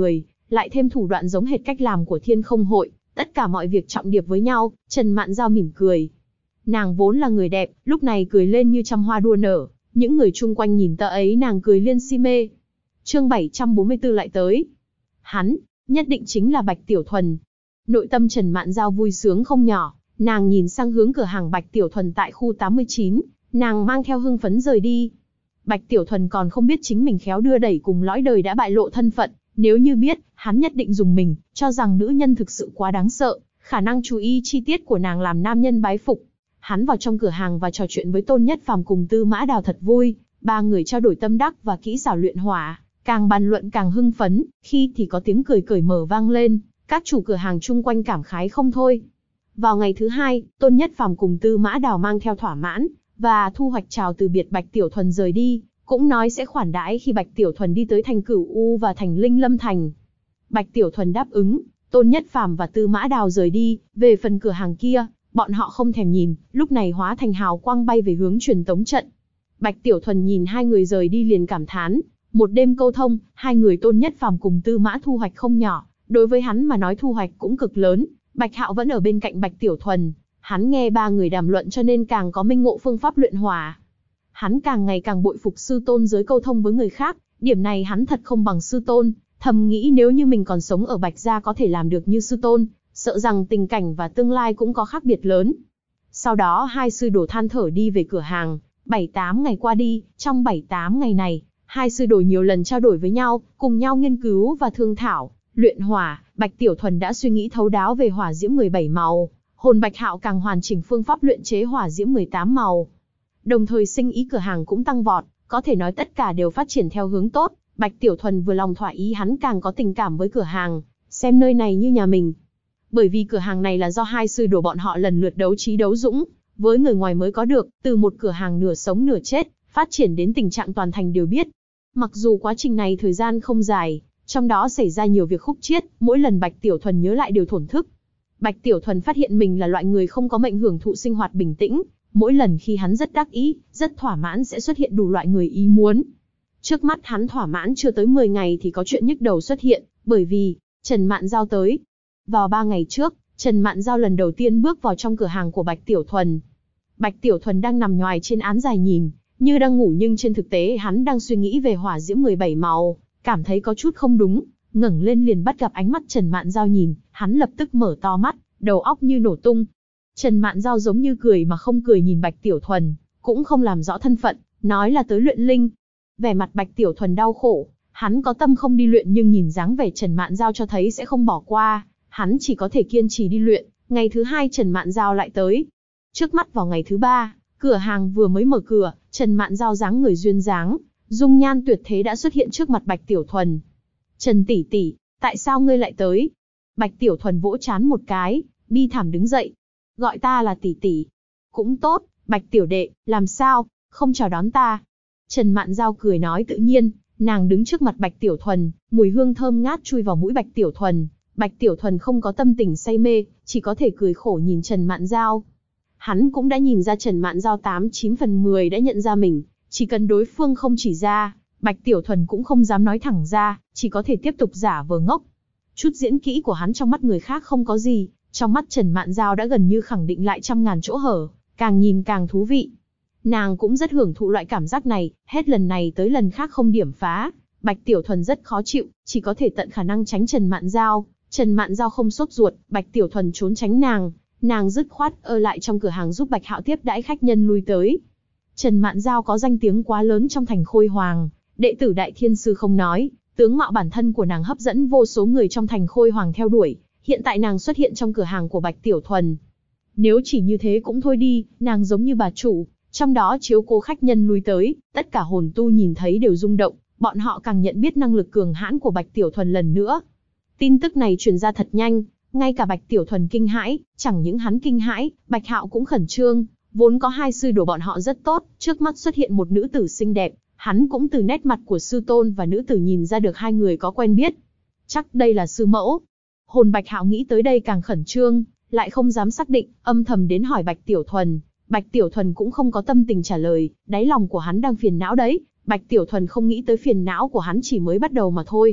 A: lại thêm thủ đoạn giống hệt cách làm của Thiên Không Hội, tất cả mọi việc trọng điệp với nhau. Trần Mạn Dao mỉm cười. Nàng vốn là người đẹp, lúc này cười lên như trăm hoa đua nở, những người chung quanh nhìn tợ ấy nàng cười liên si mê. Chương 744 lại tới. Hắn, nhất định chính là Bạch Tiểu Thuần. Nội tâm Trần Mạn Dao vui sướng không nhỏ, nàng nhìn sang hướng cửa hàng Bạch Tiểu Thuần tại khu 89, nàng mang theo hưng phấn rời đi. Bạch Tiểu Thuần còn không biết chính mình khéo đưa đẩy cùng lõi đời đã bại lộ thân phận, nếu như biết, hắn nhất định dùng mình, cho rằng nữ nhân thực sự quá đáng sợ, khả năng chú ý chi tiết của nàng làm nam nhân bái phục. Hắn vào trong cửa hàng và trò chuyện với Tôn Nhất Phàm cùng Tư Mã Đào thật vui, ba người trao đổi tâm đắc và kỹ xảo luyện hỏa, càng bàn luận càng hưng phấn, khi thì có tiếng cười cởi mở vang lên, các chủ cửa hàng chung quanh cảm khái không thôi. Vào ngày thứ hai, Tôn Nhất Phàm cùng Tư Mã Đào mang theo thỏa mãn và thu hoạch chào từ biệt Bạch Tiểu Thuần rời đi, cũng nói sẽ khoản đãi khi Bạch Tiểu Thuần đi tới thành Cửu U và thành Linh Lâm Thành. Bạch Tiểu Thuần đáp ứng, Tôn Nhất Phàm và Tư Mã Đào rời đi, về phần cửa hàng kia, bọn họ không thèm nhìn, lúc này hóa thành hào quang bay về hướng truyền tống trận. Bạch Tiểu Thuần nhìn hai người rời đi liền cảm thán, một đêm câu thông, hai người Tôn Nhất Phàm cùng Tư Mã thu hoạch không nhỏ, đối với hắn mà nói thu hoạch cũng cực lớn. Bạch Hạo vẫn ở bên cạnh Bạch Tiểu Thuần, hắn nghe ba người đàm luận cho nên càng có minh ngộ phương pháp luyện hỏa. Hắn càng ngày càng bội phục sư tôn giới câu thông với người khác, điểm này hắn thật không bằng sư tôn, thầm nghĩ nếu như mình còn sống ở Bạch gia có thể làm được như sư tôn, sợ rằng tình cảnh và tương lai cũng có khác biệt lớn. Sau đó hai sư đồ than thở đi về cửa hàng, 7-8 ngày qua đi, trong 7-8 ngày này, hai sư đồ nhiều lần trao đổi với nhau, cùng nhau nghiên cứu và thương thảo, luyện hỏa. Bạch Tiểu Thuần đã suy nghĩ thấu đáo về hỏa diễm 17 màu, hồn Bạch Hạo càng hoàn chỉnh phương pháp luyện chế hỏa diễm 18 màu. Đồng thời sinh ý cửa hàng cũng tăng vọt, có thể nói tất cả đều phát triển theo hướng tốt. Bạch Tiểu Thuần vừa lòng thỏa ý, hắn càng có tình cảm với cửa hàng, xem nơi này như nhà mình. Bởi vì cửa hàng này là do hai sư đồ bọn họ lần lượt đấu trí đấu dũng, với người ngoài mới có được, từ một cửa hàng nửa sống nửa chết, phát triển đến tình trạng toàn thành đều biết. Mặc dù quá trình này thời gian không dài, trong đó xảy ra nhiều việc khúc chiết, mỗi lần Bạch Tiểu Thuần nhớ lại đều thổn thức. Bạch Tiểu Thuần phát hiện mình là loại người không có mệnh hưởng thụ sinh hoạt bình tĩnh, mỗi lần khi hắn rất đắc ý, rất thỏa mãn sẽ xuất hiện đủ loại người ý muốn. Trước mắt hắn thỏa mãn chưa tới 10 ngày thì có chuyện nhức đầu xuất hiện, bởi vì Trần Mạn Dao tới. Vào 3 ngày trước, Trần Mạn Dao lần đầu tiên bước vào trong cửa hàng của Bạch Tiểu Thuần. Bạch Tiểu Thuần đang nằm nhoài trên án dài nhìn, như đang ngủ nhưng trên thực tế hắn đang suy nghĩ về hỏa diễm 17 màu, cảm thấy có chút không đúng, ngẩng lên liền bắt gặp ánh mắt Trần Mạn Dao nhìn, hắn lập tức mở to mắt, đầu óc như nổ tung. Trần Mạn Dao giống như cười mà không cười nhìn Bạch Tiểu Thuần, cũng không làm rõ thân phận, nói là tới luyện linh. Vẻ mặt Bạch Tiểu Thuần đau khổ, hắn có tâm không đi luyện nhưng nhìn dáng vẻ Trần Mạn Dao cho thấy sẽ không bỏ qua, hắn chỉ có thể kiên trì đi luyện. Ngày thứ hai Trần Mạn Dao lại tới. Trước mắt vào ngày thứ ba, cửa hàng vừa mới mở cửa, Trần Mạn Dao dáng người duyên dáng, dung nhan tuyệt thế đã xuất hiện trước mặt Bạch Tiểu Thuần. Trần tỷ tỷ, tại sao ngươi lại tới? Bạch Tiểu Thuần vỗ trán một cái, bi thảm đứng dậy. Gọi ta là tỷ tỷ. Cũng tốt, Bạch Tiểu đệ, làm sao, không chào đón ta? Trần Mạn Dao cười nói tự nhiên, nàng đứng trước mặt Bạch Tiểu Thuần, mùi hương thơm ngát chui vào mũi Bạch Tiểu Thuần. Bạch Tiểu Thuần không có tâm tình say mê, chỉ có thể cười khổ nhìn Trần Mạn Dao. Hắn cũng đã nhìn ra Trần Mạn Dao 89 phần 10 đã nhận ra mình, chỉ cần đối phương không chỉ ra, Bạch Tiểu Thuần cũng không dám nói thẳng ra, chỉ có thể tiếp tục giả vờ ngốc. Chút diễn kỹ của hắn trong mắt người khác không có gì, trong mắt Trần Mạn Dao đã gần như khẳng định lại trăm ngàn chỗ hở, càng nhìn càng thú vị. Nàng cũng rất hưởng thụ loại cảm giác này, hết lần này tới lần khác không điểm phá. Bạch Tiểu Thuần rất khó chịu, chỉ có thể tận khả năng tránh Trần Mạn Dao. Trần Mạn Dao không sốt ruột, Bạch Tiểu Thuần trốn tránh nàng dứt khoát ở lại trong cửa hàng giúp Bạch Hạo tiếp đãi khách nhân lui tới. Trần Mạn Dao có danh tiếng quá lớn trong thành Khôi Hoàng, đệ tử Đại Thiên Sư không nói, tướng mạo bản thân của nàng hấp dẫn vô số người trong thành Khôi Hoàng theo đuổi, hiện tại nàng xuất hiện trong cửa hàng của Bạch Tiểu Thuần. Nếu chỉ như thế cũng thôi đi, nàng giống như bà chủ, trong đó chiếu cố khách nhân lui tới, tất cả hồn tu nhìn thấy đều rung động, bọn họ càng nhận biết năng lực cường hãn của Bạch Tiểu Thuần lần nữa. Tin tức này truyền ra thật nhanh, ngay cả Bạch Tiểu Thuần kinh hãi, chẳng những hắn kinh hãi, Bạch Hạo cũng khẩn trương, vốn có hai sư đồ bọn họ rất tốt, trước mắt xuất hiện một nữ tử xinh đẹp, hắn cũng từ nét mặt của sư tôn và nữ tử nhìn ra được hai người có quen biết. Chắc đây là sư mẫu. Hồn Bạch Hạo nghĩ tới đây càng khẩn trương, lại không dám xác định, âm thầm đến hỏi Bạch Tiểu Thuần. Bạch Tiểu Thuần cũng không có tâm tình trả lời, đáy lòng của hắn đang phiền não đấy, Bạch Tiểu Thuần không nghĩ tới phiền não của hắn chỉ mới bắt đầu mà thôi.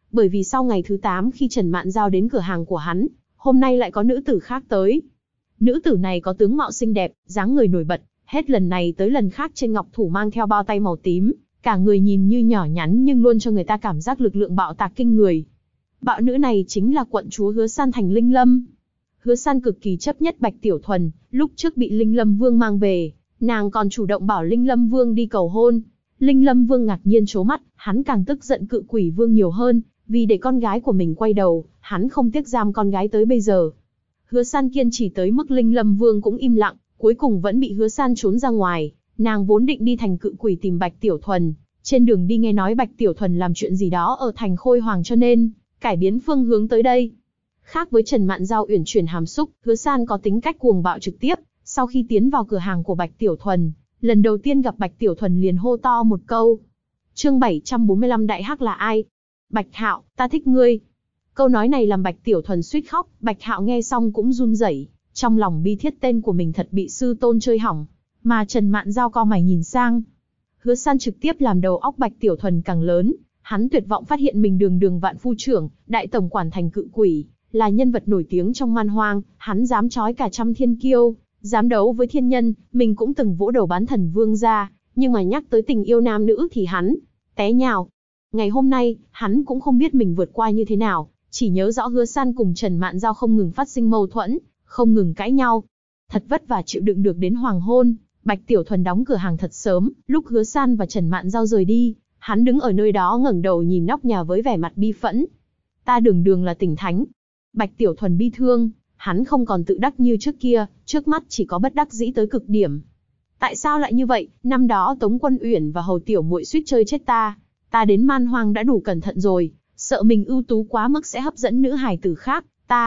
A: bởi vì sau ngày thứ 8 khi Trần Mạn Giao đến cửa hàng của hắn, hôm nay lại có nữ tử khác tới. Nữ tử này có tướng mạo xinh đẹp, dáng người nổi bật, hết lần này tới lần khác trên ngọc thủ mang theo bao tay màu tím, cả người nhìn như nhỏ nhắn nhưng luôn cho người ta cảm giác lực lượng bạo tạc kinh người. Bạo nữ này chính là quận chúa Hứa San thành Linh Lâm. Hứa San cực kỳ chấp nhất Bạch Tiểu Thuần, lúc trước bị Linh Lâm Vương mang về, nàng còn chủ động bảo Linh Lâm Vương đi cầu hôn. Linh Lâm Vương ngạc nhiên trố mắt, hắn càng tức giận Cự Quỷ Vương nhiều hơn, vì để con gái của mình quay đầu, hắn không tiếc giam con gái tới bây giờ. Hứa San kiên trì tới mức Linh Lâm Vương cũng im lặng, cuối cùng vẫn bị Hứa San trốn ra ngoài. Nàng vốn định đi thành Cự Quỷ tìm Bạch Tiểu Thuần, trên đường đi nghe nói Bạch Tiểu Thuần làm chuyện gì đó ở thành Khôi Hoàng cho nên cải biến phương hướng tới đây. Khác với Trần Mạn Giao uyển chuyển hàm xúc, Hứa San có tính cách cuồng bạo trực tiếp. Sau khi tiến vào cửa hàng của Bạch Tiểu Thuần, lần đầu tiên gặp Bạch Tiểu Thuần liền hô to một câu. Chương 745 Đại Hắc là ai? Bạch Hạo, ta thích ngươi. Câu nói này làm Bạch Tiểu Thuần suýt khóc, Bạch Hạo nghe xong cũng run rẩy, trong lòng bi thiết tên của mình thật bị sư tôn chơi hỏng. Mà Trần Mạn Giao cau mày nhìn sang. Hứa San trực tiếp làm đầu óc Bạch Tiểu Thuần càng lớn, hắn tuyệt vọng phát hiện mình đường đường vạn phu trưởng, đại tổng quản thành Cự Quỷ, là nhân vật nổi tiếng trong man hoang, hắn dám chói cả trăm thiên kiêu, dám đấu với thiên nhân, mình cũng từng vỗ đầu bán thần vương ra, nhưng mà nhắc tới tình yêu nam nữ thì hắn té nhào. Ngày hôm nay, hắn cũng không biết mình vượt qua như thế nào, chỉ nhớ rõ Hứa San cùng Trần Mạn Giao không ngừng phát sinh mâu thuẫn, không ngừng cãi nhau. Thật vất vả chịu đựng được đến hoàng hôn, Bạch Tiểu Thuần đóng cửa hàng thật sớm, lúc Hứa San và Trần Mạn Giao rời đi, hắn đứng ở nơi đó ngẩng đầu nhìn nóc nhà với vẻ mặt bi phẫn. Ta đường đường là tỉnh thánh. Bạch Tiểu Thuần bi thương, hắn không còn tự đắc như trước kia, trước mắt chỉ có bất đắc dĩ tới cực điểm. Tại sao lại như vậy, năm đó Tống Quân Uyển và Hầu Tiểu Muội suýt chơi chết ta. Ta đến man hoang đã đủ cẩn thận rồi, sợ mình ưu tú quá mức sẽ hấp dẫn nữ hài tử khác.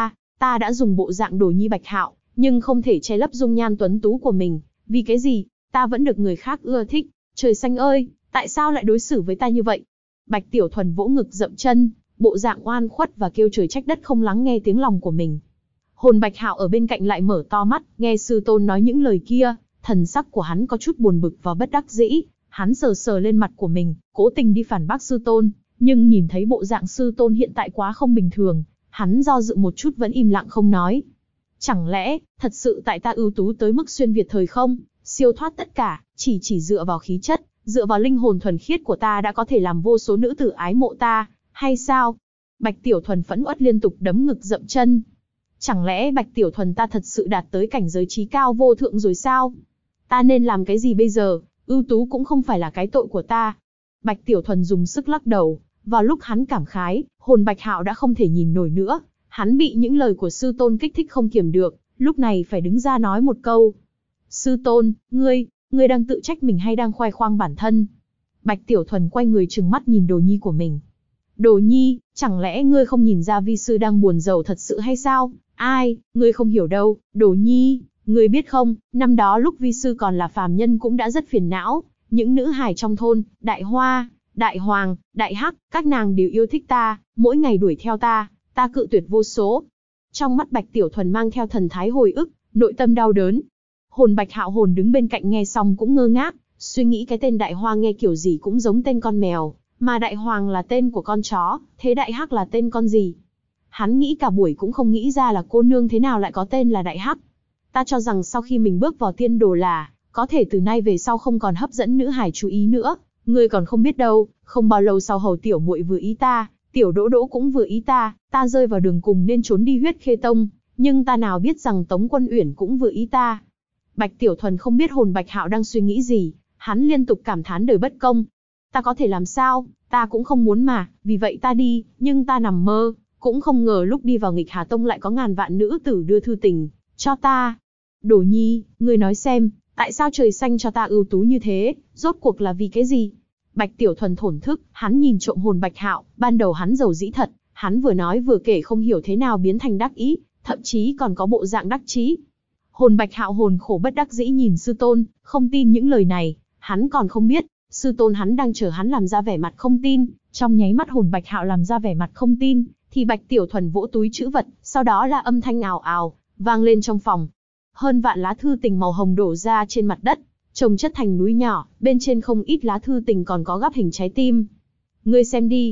A: Ta đã dùng bộ dạng đồ nhi Bạch Hạo, nhưng không thể che lấp dung nhan tuấn tú của mình. Vì cái gì? Ta vẫn được người khác ưa thích. Trời xanh ơi, tại sao lại đối xử với ta như vậy? Bạch Tiểu Thuần vỗ ngực dậm chân, bộ dạng oan khuất và kêu trời trách đất không lắng nghe tiếng lòng của mình. Hồn Bạch Hạo ở bên cạnh lại mở to mắt, nghe sư tôn nói những lời kia, thần sắc của hắn có chút buồn bực và bất đắc dĩ. Hắn sờ sờ lên mặt của mình, cố tình đi phản bác sư tôn, nhưng nhìn thấy bộ dạng sư tôn hiện tại quá không bình thường, hắn do dự một chút vẫn im lặng không nói. Chẳng lẽ, thật sự tại ta ưu tú tới mức xuyên việt thời không, siêu thoát tất cả, chỉ dựa vào khí chất, dựa vào linh hồn thuần khiết của ta đã có thể làm vô số nữ tử ái mộ ta, hay sao? Bạch Tiểu Thuần phẫn uất liên tục đấm ngực dậm chân. Chẳng lẽ Bạch Tiểu Thuần ta thật sự đạt tới cảnh giới trí cao vô thượng rồi sao? Ta nên làm cái gì bây giờ? Ưu tú cũng không phải là cái tội của ta. Bạch Tiểu Thuần dùng sức lắc đầu, vào lúc hắn cảm khái, hồn Bạch Hạo đã không thể nhìn nổi nữa, hắn bị những lời của sư tôn kích thích không kiềm được, lúc này phải đứng ra nói một câu. Sư tôn, ngươi đang tự trách mình hay đang khoe khoang bản thân? Bạch Tiểu Thuần quay người trừng mắt nhìn đồ nhi của mình. Đồ nhi, chẳng lẽ ngươi không nhìn ra vi sư đang buồn rầu thật sự hay sao? Ai, ngươi không hiểu đâu, đồ nhi, ngươi biết không, năm đó lúc vi sư còn là phàm nhân cũng đã rất phiền não, những nữ hài trong thôn, Đại Hoa, Đại Hoàng, Đại Hắc, các nàng đều yêu thích ta, mỗi ngày đuổi theo ta cự tuyệt vô số. Trong mắt Bạch Tiểu Thuần mang theo thần thái hồi ức, nội tâm đau đớn. Hồn Bạch Hạo hồn đứng bên cạnh nghe xong cũng ngơ ngác, suy nghĩ cái tên Đại Hoa nghe kiểu gì cũng giống tên con mèo, mà Đại Hoàng là tên của con chó, thế Đại Hắc là tên con gì? Hắn nghĩ cả buổi cũng không nghĩ ra là cô nương thế nào lại có tên là Đại Hắc. Ta cho rằng sau khi mình bước vào tiên đồ là, có thể từ nay về sau không còn hấp dẫn nữ hài chú ý nữa, ngươi còn không biết đâu, không bao lâu sau Hầu Tiểu Muội vừa ý ta, Tiểu Đỗ Đỗ cũng vừa ý ta rơi vào đường cùng nên trốn đi Huyết Khê Tông, nhưng ta nào biết rằng Tống Quân Uyển cũng vừa ý ta. Bạch Tiểu Thuần không biết hồn Bạch Hạo đang suy nghĩ gì, hắn liên tục cảm thán đời bất công. Ta có thể làm sao, ta cũng không muốn mà, vì vậy ta đi, nhưng ta nằm mơ, cũng không ngờ lúc đi vào Nghịch Hà Tông lại có ngàn vạn nữ tử đưa thư tình cho ta. Đồ nhi, ngươi nói xem, tại sao trời xanh cho ta ưu tú như thế, rốt cuộc là vì cái gì? Bạch Tiểu Thuần thổn thức, hắn nhìn trộm hồn Bạch Hạo, ban đầu hắn giàu dĩ thật, hắn vừa nói vừa kể không hiểu thế nào biến thành đắc ý, thậm chí còn có bộ dạng đắc chí. Hồn Bạch Hạo hồn khổ bất đắc dĩ nhìn sư tôn, không tin những lời này, hắn còn không biết, sư tôn hắn đang chờ hắn làm ra vẻ mặt không tin, trong nháy mắt hồn Bạch Hạo làm ra vẻ mặt không tin, thì Bạch Tiểu Thuần vỗ túi trữ vật, sau đó là âm thanh ào ào, vang lên trong phòng. Hơn vạn lá thư tình màu hồng đổ ra trên mặt đất, chồng chất thành núi nhỏ, bên trên không ít lá thư tình còn có gắp hình trái tim. Ngươi xem đi.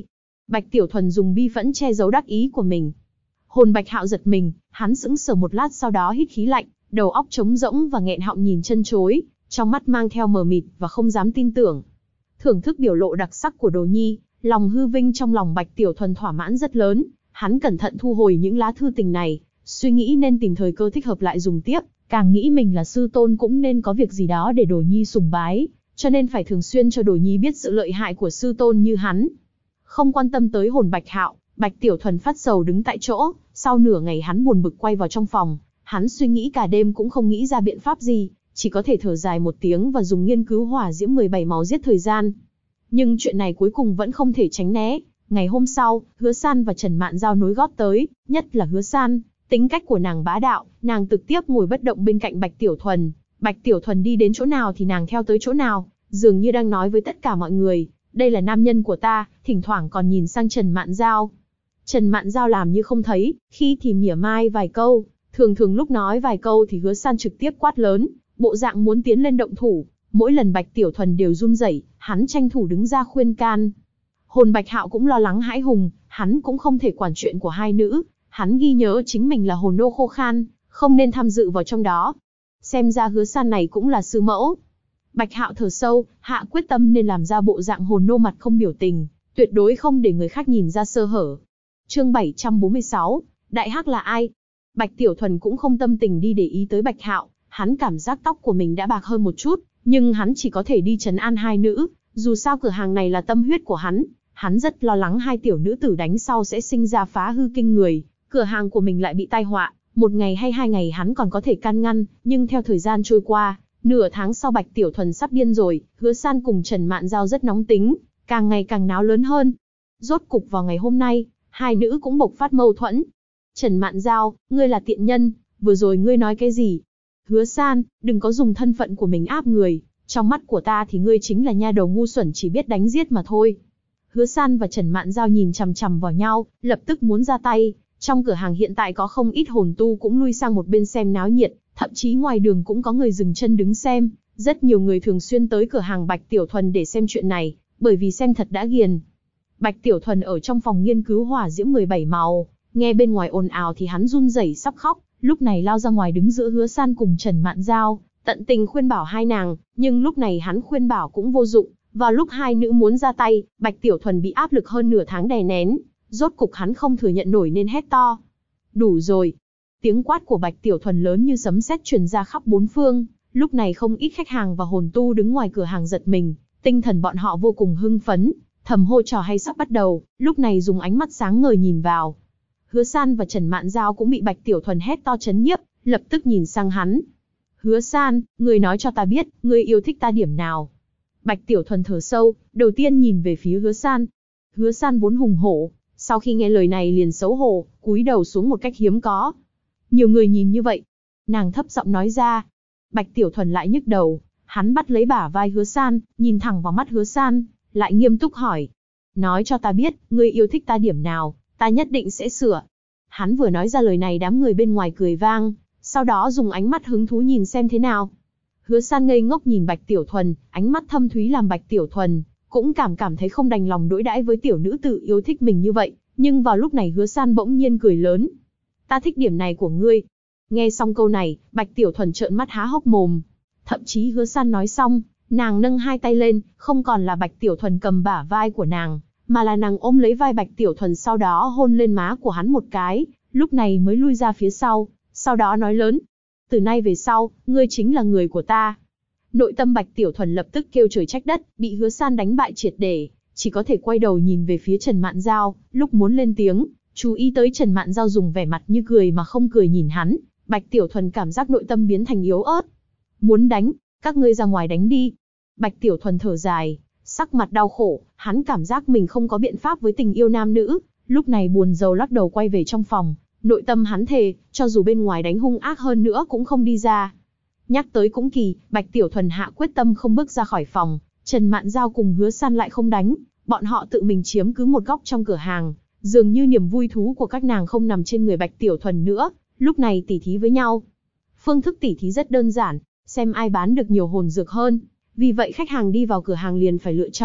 A: Bạch Tiểu Thuần dùng bi phẫn che giấu đắc ý của mình. Hồn Bạch Hạo giật mình, hắn sững sờ một lát sau đó hít khí lạnh, đầu óc trống rỗng và nghẹn họng nhìn chân chối, trong mắt mang theo mờ mịt và không dám tin tưởng. Thưởng thức biểu lộ đặc sắc của Đồ Nhi, lòng hư vinh trong lòng Bạch Tiểu Thuần thỏa mãn rất lớn, hắn cẩn thận thu hồi những lá thư tình này, suy nghĩ nên tìm thời cơ thích hợp lại dùng tiếp, càng nghĩ mình là sư tôn cũng nên có việc gì đó để Đồ Nhi sùng bái, cho nên phải thường xuyên cho Đồ Nhi biết sự lợi hại của sư tôn như hắn. Không quan tâm tới Hồn Bạch Hạo, Bạch Tiểu Thuần phát sầu đứng tại chỗ, sau nửa ngày hắn buồn bực quay vào trong phòng, hắn suy nghĩ cả đêm cũng không nghĩ ra biện pháp gì, chỉ có thể thở dài một tiếng và dùng nghiên cứu hỏa diễm 17 máu giết thời gian. Nhưng chuyện này cuối cùng vẫn không thể tránh né. Ngày hôm sau, Hứa San và Trần Mạn Giao nối gót tới, nhất là Hứa San, tính cách của nàng bá đạo, nàng trực tiếp ngồi bất động bên cạnh Bạch Tiểu Thuần. Bạch Tiểu Thuần đi đến chỗ nào thì nàng theo tới chỗ nào, dường như đang nói với tất cả mọi người, đây là nam nhân của ta, thỉnh thoảng còn nhìn sang Trần Mạn Giao. Trần Mạn Giao làm như không thấy, khi thì mỉa mai vài câu, thường lúc nói vài câu thì Hứa San trực tiếp quát lớn, bộ dạng muốn tiến lên động thủ. Mỗi lần Bạch Tiểu Thuần đều run rẩy, hắn tranh thủ đứng ra khuyên can. Hồn Bạch Hạo cũng lo lắng hãi hùng, hắn cũng không thể quản chuyện của hai nữ, hắn ghi nhớ chính mình là hồn nô khô khan, không nên tham dự vào trong đó. Xem ra Hứa San này cũng là sư mẫu. Bạch Hạo thở sâu, hạ quyết tâm nên làm ra bộ dạng hồn nô mặt không biểu tình, tuyệt đối không để người khác nhìn ra sơ hở. Chương 746, Đại Hắc là ai? Bạch Tiểu Thuần cũng không tâm tình đi để ý tới Bạch Hạo, hắn cảm giác tóc của mình đã bạc hơn một chút, nhưng hắn chỉ có thể đi trấn an hai nữ, dù sao cửa hàng này là tâm huyết của hắn rất lo lắng hai tiểu nữ tử đánh sau sẽ sinh ra phá hư kinh người, cửa hàng của mình lại bị tai họa, một ngày hay hai ngày hắn còn có thể can ngăn, nhưng theo thời gian trôi qua, nửa tháng sau Bạch Tiểu Thuần sắp điên rồi, Hứa San cùng Trần Mạn Giao rất nóng tính, càng ngày càng náo lớn hơn. Rốt cục vào ngày hôm nay, hai nữ cũng bộc phát mâu thuẫn. Trần Mạn Giao, ngươi là tiện nhân, vừa rồi ngươi nói cái gì? Hứa San, đừng có dùng thân phận của mình áp người, trong mắt của ta thì ngươi chính là nha đầu ngu xuẩn chỉ biết đánh giết mà thôi. Hứa San và Trần Mạn Giao nhìn chằm chằm vào nhau, lập tức muốn ra tay. Trong cửa hàng hiện tại có không ít hồn tu cũng lui sang một bên xem náo nhiệt, thậm chí ngoài đường cũng có người dừng chân đứng xem. Rất nhiều người thường xuyên tới cửa hàng Bạch Tiểu Thuần để xem chuyện này, bởi vì xem thật đã ghiền. Bạch Tiểu Thuần ở trong phòng nghiên cứu hỏa diễm 17 màu, nghe bên ngoài ồn ào thì hắn run rẩy sắp khóc, lúc này lao ra ngoài đứng giữa Hứa San cùng Trần Mạn Giao, tận tình khuyên bảo hai nàng, nhưng lúc này hắn khuyên bảo cũng vô dụng. Vào lúc hai nữ muốn ra tay, Bạch Tiểu Thuần bị áp lực hơn nửa tháng đè nén, rốt cục hắn không thừa nhận nổi nên hét to. Đủ rồi. Tiếng quát của Bạch Tiểu Thuần lớn như sấm sét truyền ra khắp bốn phương, lúc này không ít khách hàng và hồn tu đứng ngoài cửa hàng giật mình, tinh thần bọn họ vô cùng hưng phấn, thầm hô trò hay sắp bắt đầu, lúc này dùng ánh mắt sáng ngời nhìn vào. Hứa San và Trần Mạn Giao cũng bị Bạch Tiểu Thuần hét to chấn nhiếp, lập tức nhìn sang hắn. Hứa San, ngươi nói cho ta biết, ngươi yêu thích ta điểm nào? Bạch Tiểu Thuần thở sâu, đầu tiên nhìn về phía Hứa San. Hứa San vốn hùng hổ, sau khi nghe lời này liền xấu hổ, cúi đầu xuống một cách hiếm có. Nhiều người nhìn như vậy. Nàng thấp giọng nói ra. Bạch Tiểu Thuần lại nhức đầu, hắn bắt lấy bả vai Hứa San, nhìn thẳng vào mắt Hứa San, lại nghiêm túc hỏi. Nói cho ta biết, ngươi yêu thích ta điểm nào, ta nhất định sẽ sửa. Hắn vừa nói ra lời này đám người bên ngoài cười vang, sau đó dùng ánh mắt hứng thú nhìn xem thế nào. Hứa San ngây ngốc nhìn Bạch Tiểu Thuần, ánh mắt thâm thúy làm Bạch Tiểu Thuần cũng cảm thấy không đành lòng đối đãi với tiểu nữ tử yêu thích mình như vậy, nhưng vào lúc này Hứa San bỗng nhiên cười lớn. Ta thích điểm này của ngươi. Nghe xong câu này, Bạch Tiểu Thuần trợn mắt há hốc mồm. Thậm chí Hứa San nói xong, nàng nâng hai tay lên, không còn là Bạch Tiểu Thuần cầm bả vai của nàng, mà là nàng ôm lấy vai Bạch Tiểu Thuần sau đó hôn lên má của hắn một cái, lúc này mới lui ra phía sau đó nói lớn. Từ nay về sau, ngươi chính là người của ta. Nội tâm Bạch Tiểu Thuần lập tức kêu trời trách đất, bị Hứa San đánh bại triệt để, chỉ có thể quay đầu nhìn về phía Trần Mạn Giao, lúc muốn lên tiếng, chú ý tới Trần Mạn Giao dùng vẻ mặt như cười mà không cười nhìn hắn, Bạch Tiểu Thuần cảm giác nội tâm biến thành yếu ớt. Muốn đánh, các ngươi ra ngoài đánh đi. Bạch Tiểu Thuần thở dài, sắc mặt đau khổ, hắn cảm giác mình không có biện pháp với tình yêu nam nữ, lúc này buồn rầu lắc đầu quay về trong phòng, nội tâm hắn thề, cho dù bên ngoài đánh hung ác hơn nữa cũng không đi ra. Nhắc tới cũng kỳ, Bạch Tiểu Thuần hạ quyết tâm không bước ra khỏi phòng, Trần Mạn Giao cùng Hứa San lại không đánh, bọn họ tự mình chiếm cứ một góc trong cửa hàng, dường như niềm vui thú của các nàng không nằm trên người Bạch Tiểu Thuần nữa, lúc này tỉ thí với nhau. Phương thức tỉ thí rất đơn giản, xem ai bán được nhiều hồn dược hơn. Vì vậy khách hàng đi vào cửa hàng liền phải lựa chọn,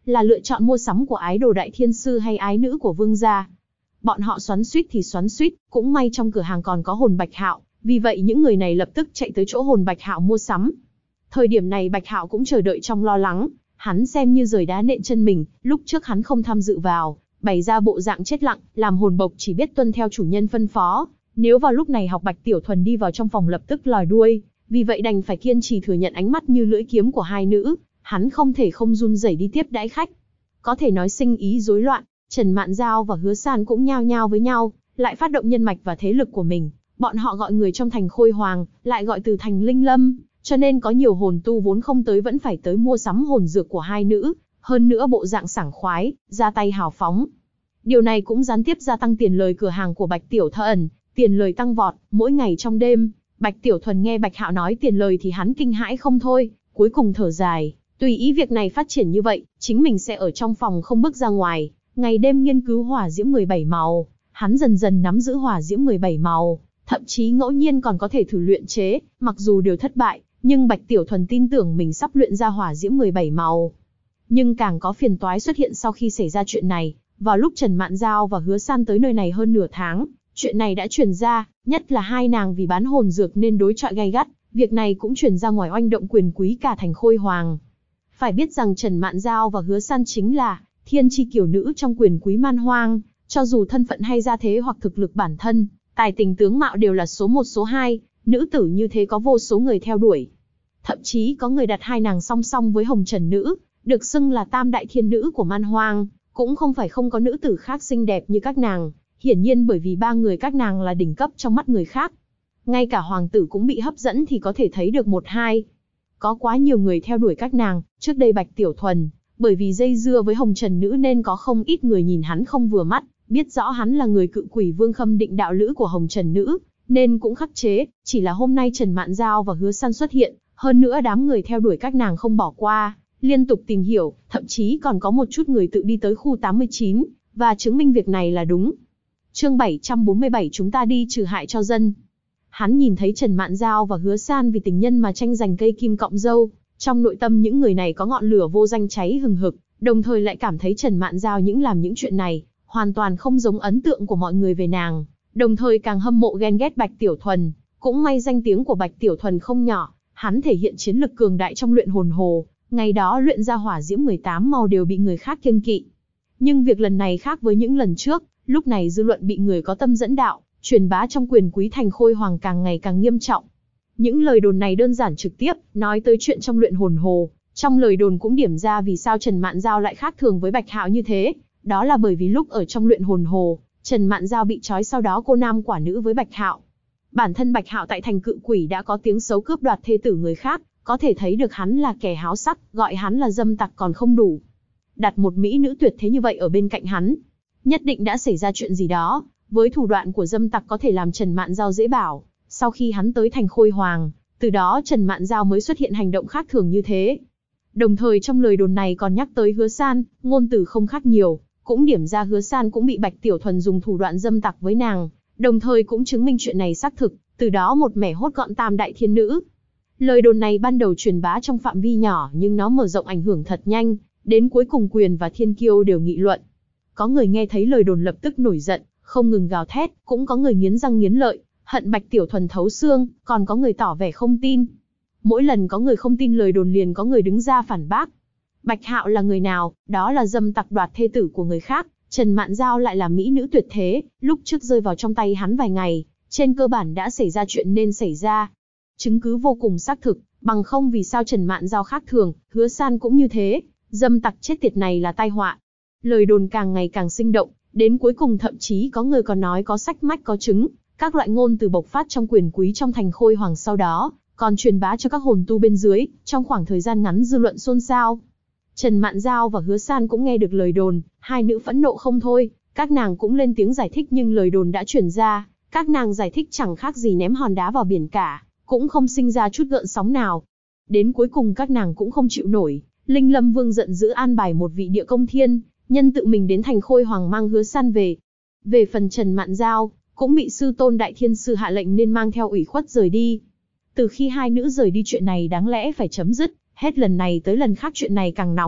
A: là lựa chọn mua sắm của ái đồ đại thiên sư hay ái nữ của vương gia. Bọn họ xoắn xuýt thì xoắn xuýt, cũng may trong cửa hàng còn có hồn Bạch Hạo, vì vậy những người này lập tức chạy tới chỗ hồn Bạch Hạo mua sắm. Thời điểm này Bạch Hạo cũng chờ đợi trong lo lắng, hắn xem như giời đá nện chân mình, lúc trước hắn không tham dự vào, bày ra bộ dạng chết lặng, làm hồn bộc chỉ biết tuân theo chủ nhân phân phó. Nếu vào lúc này học Bạch Tiểu Thuần đi vào trong phòng lập tức lòi đuôi, vì vậy đành phải kiên trì thừa nhận ánh mắt như lưỡi kiếm của hai nữ, hắn không thể không run rẩy đi tiếp đãi khách. Có thể nói sinh ý rối loạn, Trần Mạn Giao và Hứa San cũng nhao nhao với nhau, lại phát động nhân mạch và thế lực của mình. Bọn họ gọi người trong thành Khôi Hoàng, lại gọi từ thành Linh Lâm, cho nên có nhiều hồn tu vốn không tới vẫn phải tới mua sắm hồn dược của hai nữ, hơn nữa bộ dạng sảng khoái, ra tay hào phóng. Điều này cũng gián tiếp gia tăng tiền lời cửa hàng của Bạch Tiểu Thuần, tiền lời tăng vọt, mỗi ngày trong đêm. Bạch Tiểu Thuần nghe Bạch Hạo nói tiền lời thì hắn kinh hãi không thôi, cuối cùng thở dài, tùy ý việc này phát triển như vậy, chính mình sẽ ở trong phòng không bước ra ngoài, ngày đêm nghiên cứu hỏa diễm 17 màu, hắn dần dần nắm giữ hỏa diễm 17 màu, thậm chí ngẫu nhiên còn có thể thử luyện chế, mặc dù đều thất bại, nhưng Bạch Tiểu Thuần tin tưởng mình sắp luyện ra hỏa diễm 17 màu. Nhưng càng có phiền toái xuất hiện sau khi xảy ra chuyện này, vào lúc Trần Mạn Giao và Hứa San tới nơi này hơn nửa tháng, chuyện này đã truyền ra, nhất là hai nàng vì bán hồn dược nên đối chọi gay gắt, việc này cũng truyền ra ngoài oanh động quyền quý cả thành Khôi Hoàng. Phải biết rằng Trần Mạn Giao và Hứa San chính là thiên chi kiều nữ trong quyền quý man hoang, cho dù thân phận hay gia thế hoặc thực lực bản thân, tài tình tướng mạo đều là số 1 số 2, nữ tử như thế có vô số người theo đuổi. Thậm chí có người đặt hai nàng song song với Hồng Trần nữ, được xưng là tam đại thiên nữ của man hoang, cũng không phải không có nữ tử khác xinh đẹp như các nàng, hiển nhiên bởi vì ba người các nàng là đỉnh cấp trong mắt người khác. Ngay cả hoàng tử cũng bị hấp dẫn thì có thể thấy được một hai. Có quá nhiều người theo đuổi các nàng, trước đây Bạch Tiểu Thuần, bởi vì dây dưa với Hồng Trần nữ nên có không ít người nhìn hắn không vừa mắt, biết rõ hắn là người cự quỷ Vương Khâm Định đạo lữ của Hồng Trần nữ, nên cũng khắc chế, chỉ là hôm nay Trần Mạn Giao và Hứa San xuất hiện, hơn nữa đám người theo đuổi các nàng không bỏ qua, liên tục tìm hiểu, thậm chí còn có một chút người tự đi tới khu 89, và chứng minh việc này là đúng. Chương 747 chúng ta đi trừ hại cho dân. Hắn nhìn thấy Trần Mạn Giao và Hứa San vì tình nhân mà tranh giành cây kim cọng dâu, trong nội tâm những người này có ngọn lửa vô danh cháy hừng hực, đồng thời lại cảm thấy Trần Mạn Giao làm những chuyện này, hoàn toàn không giống ấn tượng của mọi người về nàng, đồng thời càng hâm mộ ghen ghét Bạch Tiểu Thuần, cũng may danh tiếng của Bạch Tiểu Thuần không nhỏ, hắn thể hiện chiến lực cường đại trong luyện hồn hồ, ngày đó luyện ra hỏa diễm 18 màu đều bị người khác kiêng kỵ. Nhưng việc lần này khác với những lần trước, lúc này dư luận bị người có tâm dẫn đạo, truyền bá trong quyền quý thành Khôi Hoàng càng ngày càng nghiêm trọng. Những lời đồn này đơn giản trực tiếp, nói tới chuyện trong luyện hồn hồ, trong lời đồn cũng điểm ra vì sao Trần Mạn Giao lại khác thường với Bạch Hạo như thế, đó là bởi vì lúc ở trong luyện hồn hồ, Trần Mạn Giao bị trói sau đó cô nam quả nữ với Bạch Hạo. Bản thân Bạch Hạo tại thành cự quỷ đã có tiếng xấu cướp đoạt thê tử người khác, có thể thấy được hắn là kẻ háo sắc, gọi hắn là dâm tặc còn không đủ. Đặt một mỹ nữ tuyệt thế như vậy ở bên cạnh hắn, nhất định đã xảy ra chuyện gì đó, với thủ đoạn của dâm tặc có thể làm Trần Mạn Giao dễ bảo. Sau khi hắn tới thành Khôi Hoàng, từ đó Trần Mạn Giao mới xuất hiện hành động khác thường như thế. Đồng thời trong lời đồn này còn nhắc tới Hứa San, ngôn từ không khác nhiều, cũng điểm ra Hứa San cũng bị Bạch Tiểu Thuần dùng thủ đoạn dâm tặc với nàng, đồng thời cũng chứng minh chuyện này xác thực, từ đó một mẻ hốt gọn tam đại thiên nữ. Lời đồn này ban đầu truyền bá trong phạm vi nhỏ nhưng nó mở rộng ảnh hưởng thật nhanh, đến cuối cùng Quyền và Thiên Kiêu đều nghị luận. Có người nghe thấy lời đồn lập tức nổi giận, không ngừng gào thét, cũng có người nghiến răng nghiến lợi, hận Bạch Tiểu Thuần thấu xương, còn có người tỏ vẻ không tin. Mỗi lần có người không tin lời đồn liền có người đứng ra phản bác. Bạch Hạo là người nào? Đó là dâm tặc đoạt thê tử của người khác. Trần Mạn Giao lại là mỹ nữ tuyệt thế, lúc trước rơi vào trong tay hắn vài ngày, trên cơ bản đã xảy ra chuyện nên xảy ra. Chứng cứ vô cùng xác thực, bằng không vì sao Trần Mạn Giao khác thường, Hứa San cũng như thế, dâm tặc chết tiệt này là tai họa. Lời đồn càng ngày càng sinh động, đến cuối cùng thậm chí có người còn nói có sách mách có chứng, các loại ngôn từ bộc phát trong quyền quý trong thành Khôi Hoàng sau đó, còn truyền bá cho các hồn tu bên dưới, trong khoảng thời gian ngắn dư luận xôn xao. Trần Mạn Giao và Hứa San cũng nghe được lời đồn, hai nữ phẫn nộ không thôi, các nàng cũng lên tiếng giải thích nhưng lời đồn đã truyền ra, các nàng giải thích chẳng khác gì ném hòn đá vào biển cả, cũng không sinh ra chút gợn sóng nào. Đến cuối cùng các nàng cũng không chịu nổi, Linh Lâm Vương giận dữ an bài một vị địa công thiên, nhân tự mình đến thành Khôi Hoàng mang Hứa San về. Về phần Trần Mạn Giao, cũng bị sư tôn đại thiên sư hạ lệnh nên mang theo ủy khuất rời đi. Từ khi hai nữ rời đi chuyện này đáng lẽ phải chấm dứt, hết lần này tới lần khác chuyện này càng nóng,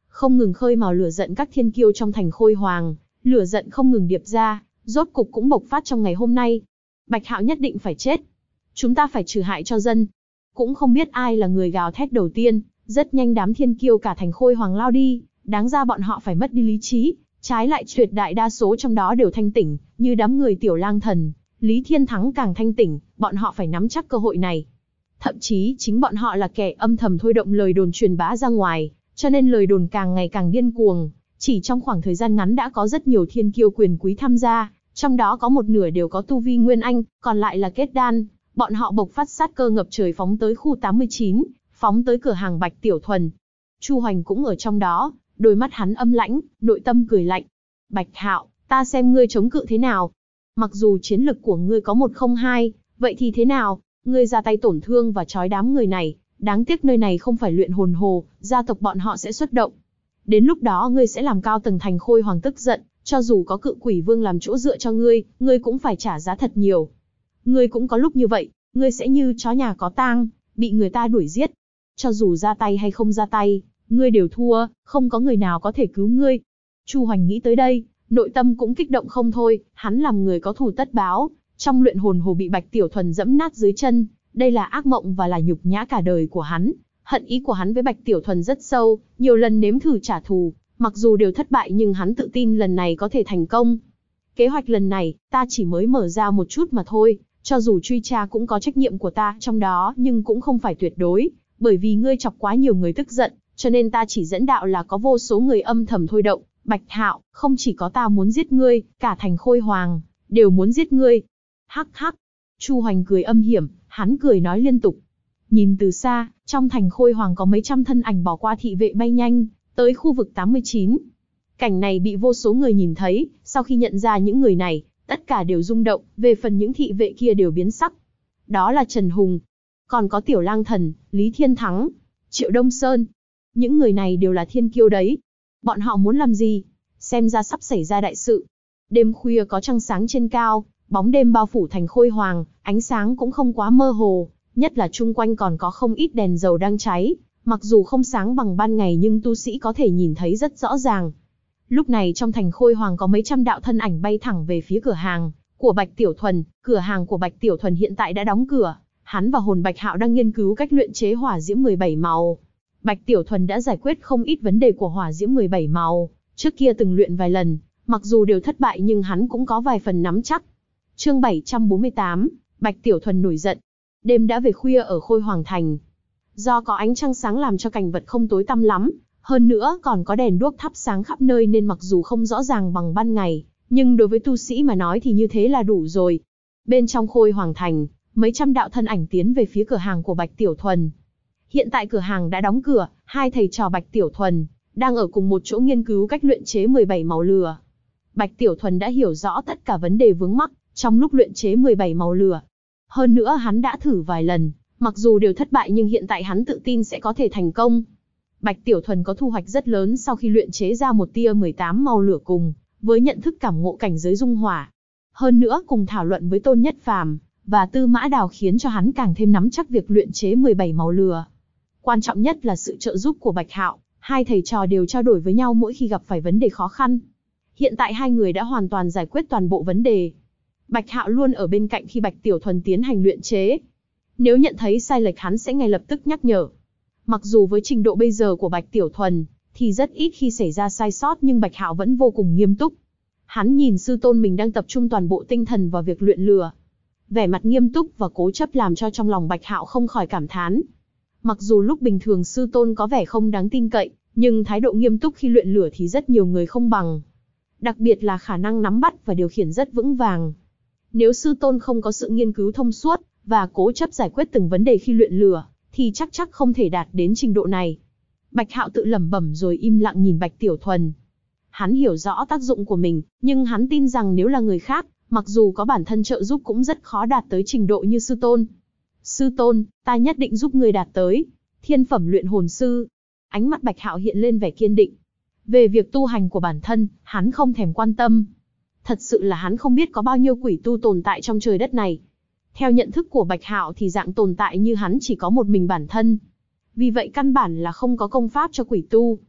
A: không ngừng khơi mào lửa giận các thiên kiêu trong thành Khôi Hoàng, lửa giận không ngừng điệp ra, rốt cục cũng bộc phát trong ngày hôm nay. Bạch Hạo nhất định phải chết. Chúng ta phải trừ hại cho dân. Cũng không biết ai là người gào thét đầu tiên, rất nhanh đám thiên kiêu cả thành Khôi Hoàng lao đi, đáng ra bọn họ phải mất đi lý trí, trái lại tuyệt đại đa số trong đó đều thanh tỉnh, như đám người Tiểu Lang Thần, Lý Thiên Thắng càng thanh tỉnh, bọn họ phải nắm chắc cơ hội này. Thậm chí chính bọn họ là kẻ âm thầm thôi động lời đồn truyền bá ra ngoài, cho nên lời đồn càng ngày càng điên cuồng. Chỉ trong khoảng thời gian ngắn đã có rất nhiều thiên kiêu quyền quý tham gia, trong đó có một nửa đều có tu vi Nguyên Anh, còn lại là kết đan. Bọn họ bộc phát sát cơ ngập trời phóng tới khu 89, phóng tới cửa hàng Bạch Tiểu Thuần. Chu Hoành cũng ở trong đó, đôi mắt hắn âm lãnh, nội tâm cười lạnh. Bạch Hạo, ta xem ngươi chống cự thế nào. Mặc dù chiến lực của ngươi có 102, vậy thì thế nào? Ngươi ra tay tổn thương và trói đám người này, đáng tiếc nơi này không phải luyện hồn hồ, gia tộc bọn họ sẽ xuất động. Đến lúc đó ngươi sẽ làm cao tầng thành Khôi Hoàng tức giận, cho dù có Cự Quỷ Vương làm chỗ dựa cho ngươi cũng phải trả giá thật nhiều. Ngươi cũng có lúc như vậy, ngươi sẽ như chó nhà có tang, bị người ta đuổi giết. Cho dù ra tay hay không ra tay, ngươi đều thua, không có người nào có thể cứu ngươi. Chu Hoành nghĩ tới đây, nội tâm cũng kích động không thôi, hắn làm người có thù tất báo, trong luyện hồn hồ bị Bạch Tiểu Thuần dẫm nát dưới chân, đây là ác mộng và là nhục nhã cả đời của hắn. Hận ý của hắn với Bạch Tiểu Thuần rất sâu, nhiều lần nếm thử trả thù, mặc dù đều thất bại nhưng hắn tự tin lần này có thể thành công. Kế hoạch lần này, ta chỉ mới mở ra một chút mà thôi, cho dù truy tra cũng có trách nhiệm của ta trong đó nhưng cũng không phải tuyệt đối, bởi vì ngươi chọc quá nhiều người tức giận, cho nên ta chỉ dẫn đạo là có vô số người âm thầm thôi động. Bạch Hạo, không chỉ có ta muốn giết ngươi, cả thành Khôi Hoàng đều muốn giết ngươi. Hắc hắc. Chu Hoành cười âm hiểm, hắn cười nói liên tục. Nhìn từ xa, trong thành Khôi Hoàng có mấy trăm thân ảnh bỏ qua thị vệ bay nhanh, tới khu vực 89. Cảnh này bị vô số người nhìn thấy, sau khi nhận ra những người này, tất cả đều rung động, về phần những thị vệ kia đều biến sắc. Đó là Trần Hùng, còn có Tiểu Lang Thần, Lý Thiên Thắng, Triệu Đông Sơn. Những người này đều là thiên kiêu đấy. Bọn họ muốn làm gì? Xem ra sắp xảy ra đại sự. Đêm khuya có trăng sáng trên cao, bóng đêm bao phủ thành Khôi Hoàng, ánh sáng cũng không quá mơ hồ, nhất là chung quanh còn có không ít đèn dầu đang cháy, mặc dù không sáng bằng ban ngày nhưng tu sĩ có thể nhìn thấy rất rõ ràng. Lúc này trong thành Khôi Hoàng có mấy trăm đạo thân ảnh bay thẳng về phía cửa hàng của Bạch Tiểu Thuần. Cửa hàng của Bạch Tiểu Thuần hiện tại đã đóng cửa, hắn và Hồn Bạch Hạo đang nghiên cứu cách luyện chế hỏa diễm 17 màu. Bạch Tiểu Thuần đã giải quyết không ít vấn đề của hỏa diễm 17 màu, trước kia từng luyện vài lần, mặc dù đều thất bại nhưng hắn cũng có vài phần nắm chắc. Chương 748, Bạch Tiểu Thuần nổi giận. Đêm đã về khuya ở Khôi Hoàng Thành. Do có ánh trăng sáng làm cho cảnh vật không tối tăm lắm, hơn nữa còn có đèn đuốc thắp sáng khắp nơi nên mặc dù không rõ ràng bằng ban ngày, nhưng đối với tu sĩ mà nói thì như thế là đủ rồi. Bên trong Khôi Hoàng Thành, mấy trăm đạo thân ảnh tiến về phía cửa hàng của Bạch Tiểu Thuần. Hiện tại cửa hàng đã đóng cửa, hai thầy trò Bạch Tiểu Thuần đang ở cùng một chỗ nghiên cứu cách luyện chế 17 màu lửa. Bạch Tiểu Thuần đã hiểu rõ tất cả vấn đề vướng mắc trong lúc luyện chế 17 màu lửa. Hơn nữa hắn đã thử vài lần, mặc dù đều thất bại nhưng hiện tại hắn tự tin sẽ có thể thành công. Bạch Tiểu Thuần có thu hoạch rất lớn sau khi luyện chế ra một tia 18 màu lửa cùng với nhận thức cảm ngộ cảnh giới dung hỏa. Hơn nữa cùng thảo luận với Tôn Nhất Phàm và Tư Mã Đào khiến cho hắn càng thêm nắm chắc việc luyện chế 17 màu lửa. Quan trọng nhất là sự trợ giúp của Bạch Hạo, hai thầy trò đều trao đổi với nhau mỗi khi gặp phải vấn đề khó khăn. Hiện tại hai người đã hoàn toàn giải quyết toàn bộ vấn đề. Bạch Hạo luôn ở bên cạnh khi Bạch Tiểu Thuần tiến hành luyện chế. Nếu nhận thấy sai lệch hắn sẽ ngay lập tức nhắc nhở. Mặc dù với trình độ bây giờ của Bạch Tiểu Thuần, thì rất ít khi xảy ra sai sót nhưng Bạch Hạo vẫn vô cùng nghiêm túc. Hắn nhìn sư tôn mình đang tập trung toàn bộ tinh thần vào việc luyện lửa. Vẻ mặt nghiêm túc và cố chấp làm cho trong lòng Bạch Hạo không khỏi cảm thán. Mặc dù lúc bình thường sư tôn có vẻ không đáng tin cậy, nhưng thái độ nghiêm túc khi luyện lửa thì rất nhiều người không bằng. Đặc biệt là khả năng nắm bắt và điều khiển rất vững vàng. Nếu sư tôn không có sự nghiên cứu thông suốt và cố chấp giải quyết từng vấn đề khi luyện lửa, thì chắc không thể đạt đến trình độ này. Bạch Hạo tự lẩm bẩm rồi im lặng nhìn Bạch Tiểu Thuần. Hắn hiểu rõ tác dụng của mình, nhưng hắn tin rằng nếu là người khác, mặc dù có bản thân trợ giúp cũng rất khó đạt tới trình độ như sư tôn. Sư tôn, ta nhất định giúp người đạt tới thiên phẩm luyện hồn sư. Ánh mắt Bạch Hạo hiện lên vẻ kiên định. Về việc tu hành của bản thân, hắn không thèm quan tâm. Thật sự là hắn không biết có bao nhiêu quỷ tu tồn tại trong trời đất này. Theo nhận thức của Bạch Hạo thì dạng tồn tại như hắn chỉ có một mình bản thân. Vì vậy căn bản là không có công pháp cho quỷ tu.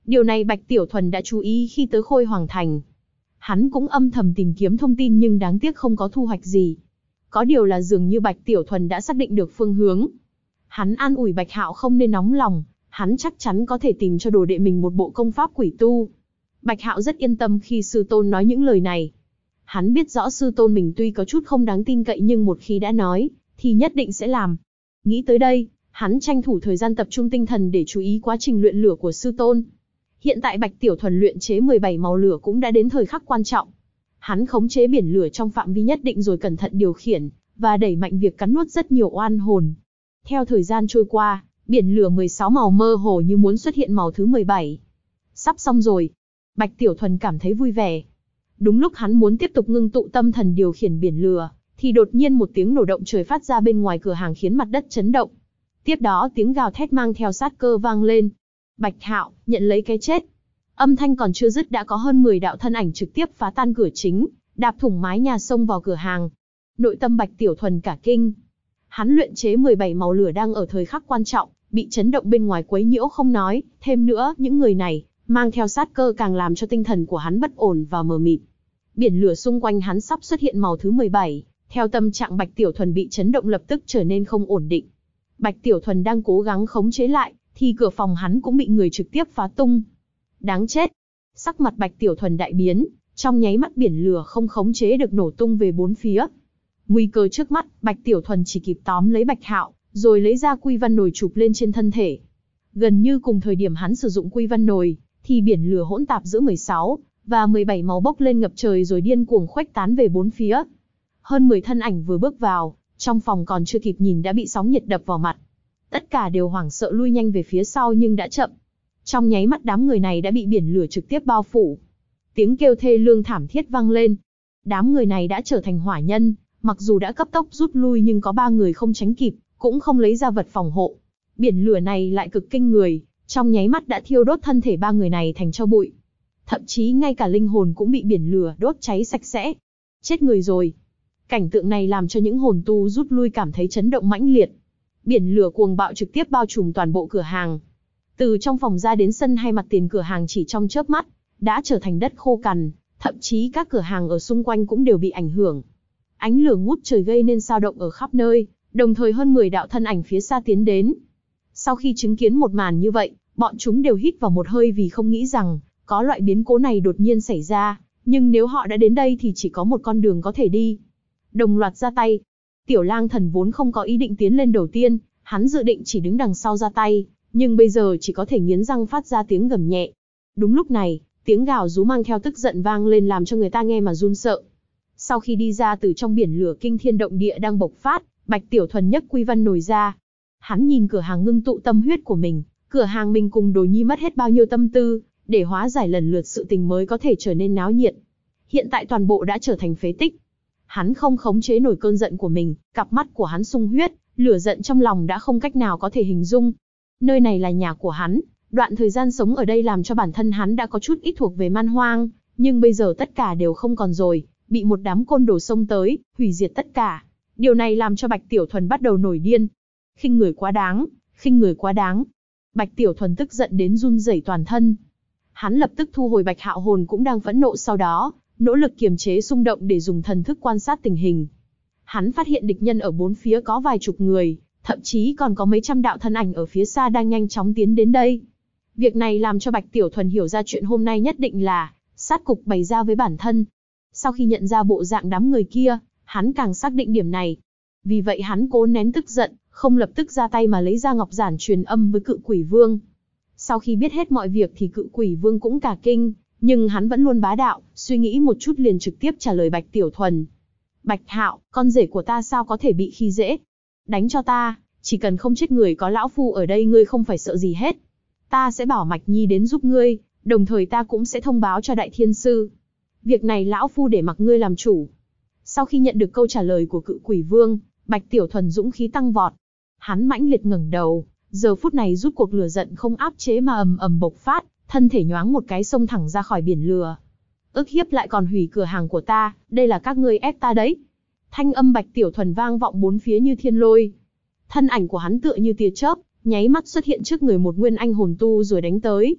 A: Điều này Bạch Tiểu Thuần đã chú ý khi tới Khôi Hoàng Thành. Hắn cũng âm thầm tìm kiếm thông tin nhưng đáng tiếc không có thu hoạch gì. Có điều là dường như Bạch Tiểu Thuần đã xác định được phương hướng. Hắn an ủi Bạch Hạo không nên nóng lòng, hắn chắc chắn có thể tìm cho đồ đệ mình một bộ công pháp quỷ tu. Bạch Hạo rất yên tâm khi sư tôn nói những lời này. Hắn biết rõ sư tôn mình tuy có chút không đáng tin cậy nhưng một khi đã nói, thì nhất định sẽ làm. Nghĩ tới đây, hắn tranh thủ thời gian tập trung tinh thần để chú ý quá trình luyện lửa của sư tôn. Hiện tại Bạch Tiểu Thuần luyện chế 17 màu lửa cũng đã đến thời khắc quan trọng. Hắn khống chế biển lửa trong phạm vi nhất định rồi cẩn thận điều khiển, và đẩy mạnh việc cắn nuốt rất nhiều oan hồn. Theo thời gian trôi qua, biển lửa 16 màu mơ hồ như muốn xuất hiện màu thứ 17. Sắp xong rồi. Bạch Tiểu Thuần cảm thấy vui vẻ. Đúng lúc hắn muốn tiếp tục ngưng tụ tâm thần điều khiển biển lửa, thì đột nhiên một tiếng nổ động trời phát ra bên ngoài cửa hàng khiến mặt đất chấn động. Tiếp đó tiếng gào thét mang theo sát cơ vang lên. Bạch Hạo, nhận lấy cái chết. Âm thanh còn chưa dứt đã có hơn 10 đạo thân ảnh trực tiếp phá tan cửa chính, đạp thủng mái nhà xông vào cửa hàng. Nội tâm Bạch Tiểu Thuần cả kinh. Hắn luyện chế 17 màu lửa đang ở thời khắc quan trọng, bị chấn động bên ngoài quấy nhiễu không nói, thêm nữa, những người này mang theo sát cơ càng làm cho tinh thần của hắn bất ổn và mờ mịt. Biển lửa xung quanh hắn sắp xuất hiện màu thứ 17, theo tâm trạng Bạch Tiểu Thuần bị chấn động lập tức trở nên không ổn định. Bạch Tiểu Thuần đang cố gắng khống chế lại, thì cửa phòng hắn cũng bị người trực tiếp phá tung. Đáng chết! Sắc mặt Bạch Tiểu Thuần đại biến, trong nháy mắt biển lửa không khống chế được nổ tung về bốn phía. Nguy cơ trước mắt, Bạch Tiểu Thuần chỉ kịp tóm lấy Bạch Hạo, rồi lấy ra quy văn nồi chụp lên trên thân thể. Gần như cùng thời điểm hắn sử dụng quy văn nồi, thì biển lửa hỗn tạp giữa 16 và 17 màu bốc lên ngập trời rồi điên cuồng khuếch tán về bốn phía. Hơn 10 thân ảnh vừa bước vào, trong phòng còn chưa kịp nhìn đã bị sóng nhiệt đập vào mặt. Tất cả đều hoảng sợ lui nhanh về phía sau nhưng đã chậm. Trong nháy mắt đám người này đã bị biển lửa trực tiếp bao phủ. Tiếng kêu thê lương thảm thiết vang lên. Đám người này đã trở thành hỏa nhân, mặc dù đã cấp tốc rút lui nhưng có 3 người không tránh kịp, cũng không lấy ra vật phòng hộ. Biển lửa này lại cực kinh người, trong nháy mắt đã thiêu đốt thân thể 3 người này thành tro bụi. Thậm chí ngay cả linh hồn cũng bị biển lửa đốt cháy sạch sẽ. Chết người rồi. Cảnh tượng này làm cho những hồn tu rút lui cảm thấy chấn động mãnh liệt. Biển lửa cuồng bạo trực tiếp bao trùm toàn bộ cửa hàng. Từ trong phòng ra đến sân hay mặt tiền cửa hàng chỉ trong chớp mắt, đã trở thành đất khô cằn, thậm chí các cửa hàng ở xung quanh cũng đều bị ảnh hưởng. Ánh lửa ngút trời gây nên dao động ở khắp nơi, đồng thời hơn 10 đạo thân ảnh phía xa tiến đến. Sau khi chứng kiến một màn như vậy, bọn chúng đều hít vào một hơi vì không nghĩ rằng có loại biến cố này đột nhiên xảy ra, nhưng nếu họ đã đến đây thì chỉ có một con đường có thể đi. Đồng loạt ra tay. Tiểu Lang Thần vốn không có ý định tiến lên đầu tiên, hắn dự định chỉ đứng đằng sau ra tay, nhưng bây giờ chỉ có thể nghiến răng phát ra tiếng gầm nhẹ. Đúng lúc này, tiếng gào rú mang theo tức giận vang lên làm cho người ta nghe mà run sợ. Sau khi đi ra từ trong biển lửa kinh thiên động địa đang bộc phát, Bạch Tiểu Thuần nhấc quy văn nồi ra. Hắn nhìn cửa hàng ngưng tụ tâm huyết của mình, cửa hàng mình cùng Đồ Nhi mất hết bao nhiêu tâm tư, để hóa giải lần lượt sự tình mới có thể trở nên náo nhiệt. Hiện tại toàn bộ đã trở thành phế tích. Hắn không khống chế nổi cơn giận của mình, cặp mắt của hắn sung huyết, lửa giận trong lòng đã không cách nào có thể hình dung. Nơi này là nhà của hắn, đoạn thời gian sống ở đây làm cho bản thân hắn đã có chút ít thuộc về man hoang, nhưng bây giờ tất cả đều không còn rồi, bị một đám côn đồ xông tới, hủy diệt tất cả. Điều này làm cho Bạch Tiểu Thuần bắt đầu nổi điên. Khinh người quá đáng, khinh người quá đáng. Bạch Tiểu Thuần tức giận đến run rẩy toàn thân. Hắn lập tức thu hồi Bạch Hạo hồn cũng đang phẫn nộ, sau đó nỗ lực kiềm chế xung động để dùng thần thức quan sát tình hình. Hắn phát hiện địch nhân ở bốn phía có vài chục người, thậm chí còn có mấy trăm đạo thân ảnh ở phía xa đang nhanh chóng tiến đến đây. Việc này làm cho Bạch Tiểu Thuần hiểu ra chuyện hôm nay nhất định là sát cục bày ra với bản thân. Sau khi nhận ra bộ dạng đám người kia, hắn càng xác định điểm này. Vì vậy hắn cố nén tức giận, không lập tức ra tay mà lấy ra ngọc giản truyền âm với Cự Quỷ Vương. Sau khi biết hết mọi việc thì Cự Quỷ Vương cũng cả kinh, nhưng hắn vẫn luôn bá đạo, suy nghĩ một chút liền trực tiếp trả lời Bạch Tiểu Thuần. Bạch Hạo, con rể của ta sao có thể bị khi dễ? Đánh cho ta, chỉ cần không chết người, có lão phu ở đây ngươi không phải sợ gì hết. Ta sẽ bảo Mạch Nhi đến giúp ngươi, đồng thời ta cũng sẽ thông báo cho Đại Thiên Sư. Việc này lão phu để mặc ngươi làm chủ. Sau khi nhận được câu trả lời của Cự Quỷ Vương, Bạch Tiểu Thuần dũng khí tăng vọt. Hắn mãnh liệt ngẩng đầu, giờ phút này rút cuộc lửa giận không áp chế mà ầm ầm bộc phát, thân thể nhoáng một cái xông thẳng ra khỏi biển lửa. Ức hiếp lại còn hủy cửa hàng của ta, đây là các ngươi ép ta đấy. Thanh âm Bạch Tiểu Thuần vang vọng bốn phía như thiên lôi. Thân ảnh của hắn tựa như tia chớp, nháy mắt xuất hiện trước người một nguyên anh hồn tu rồi đánh tới.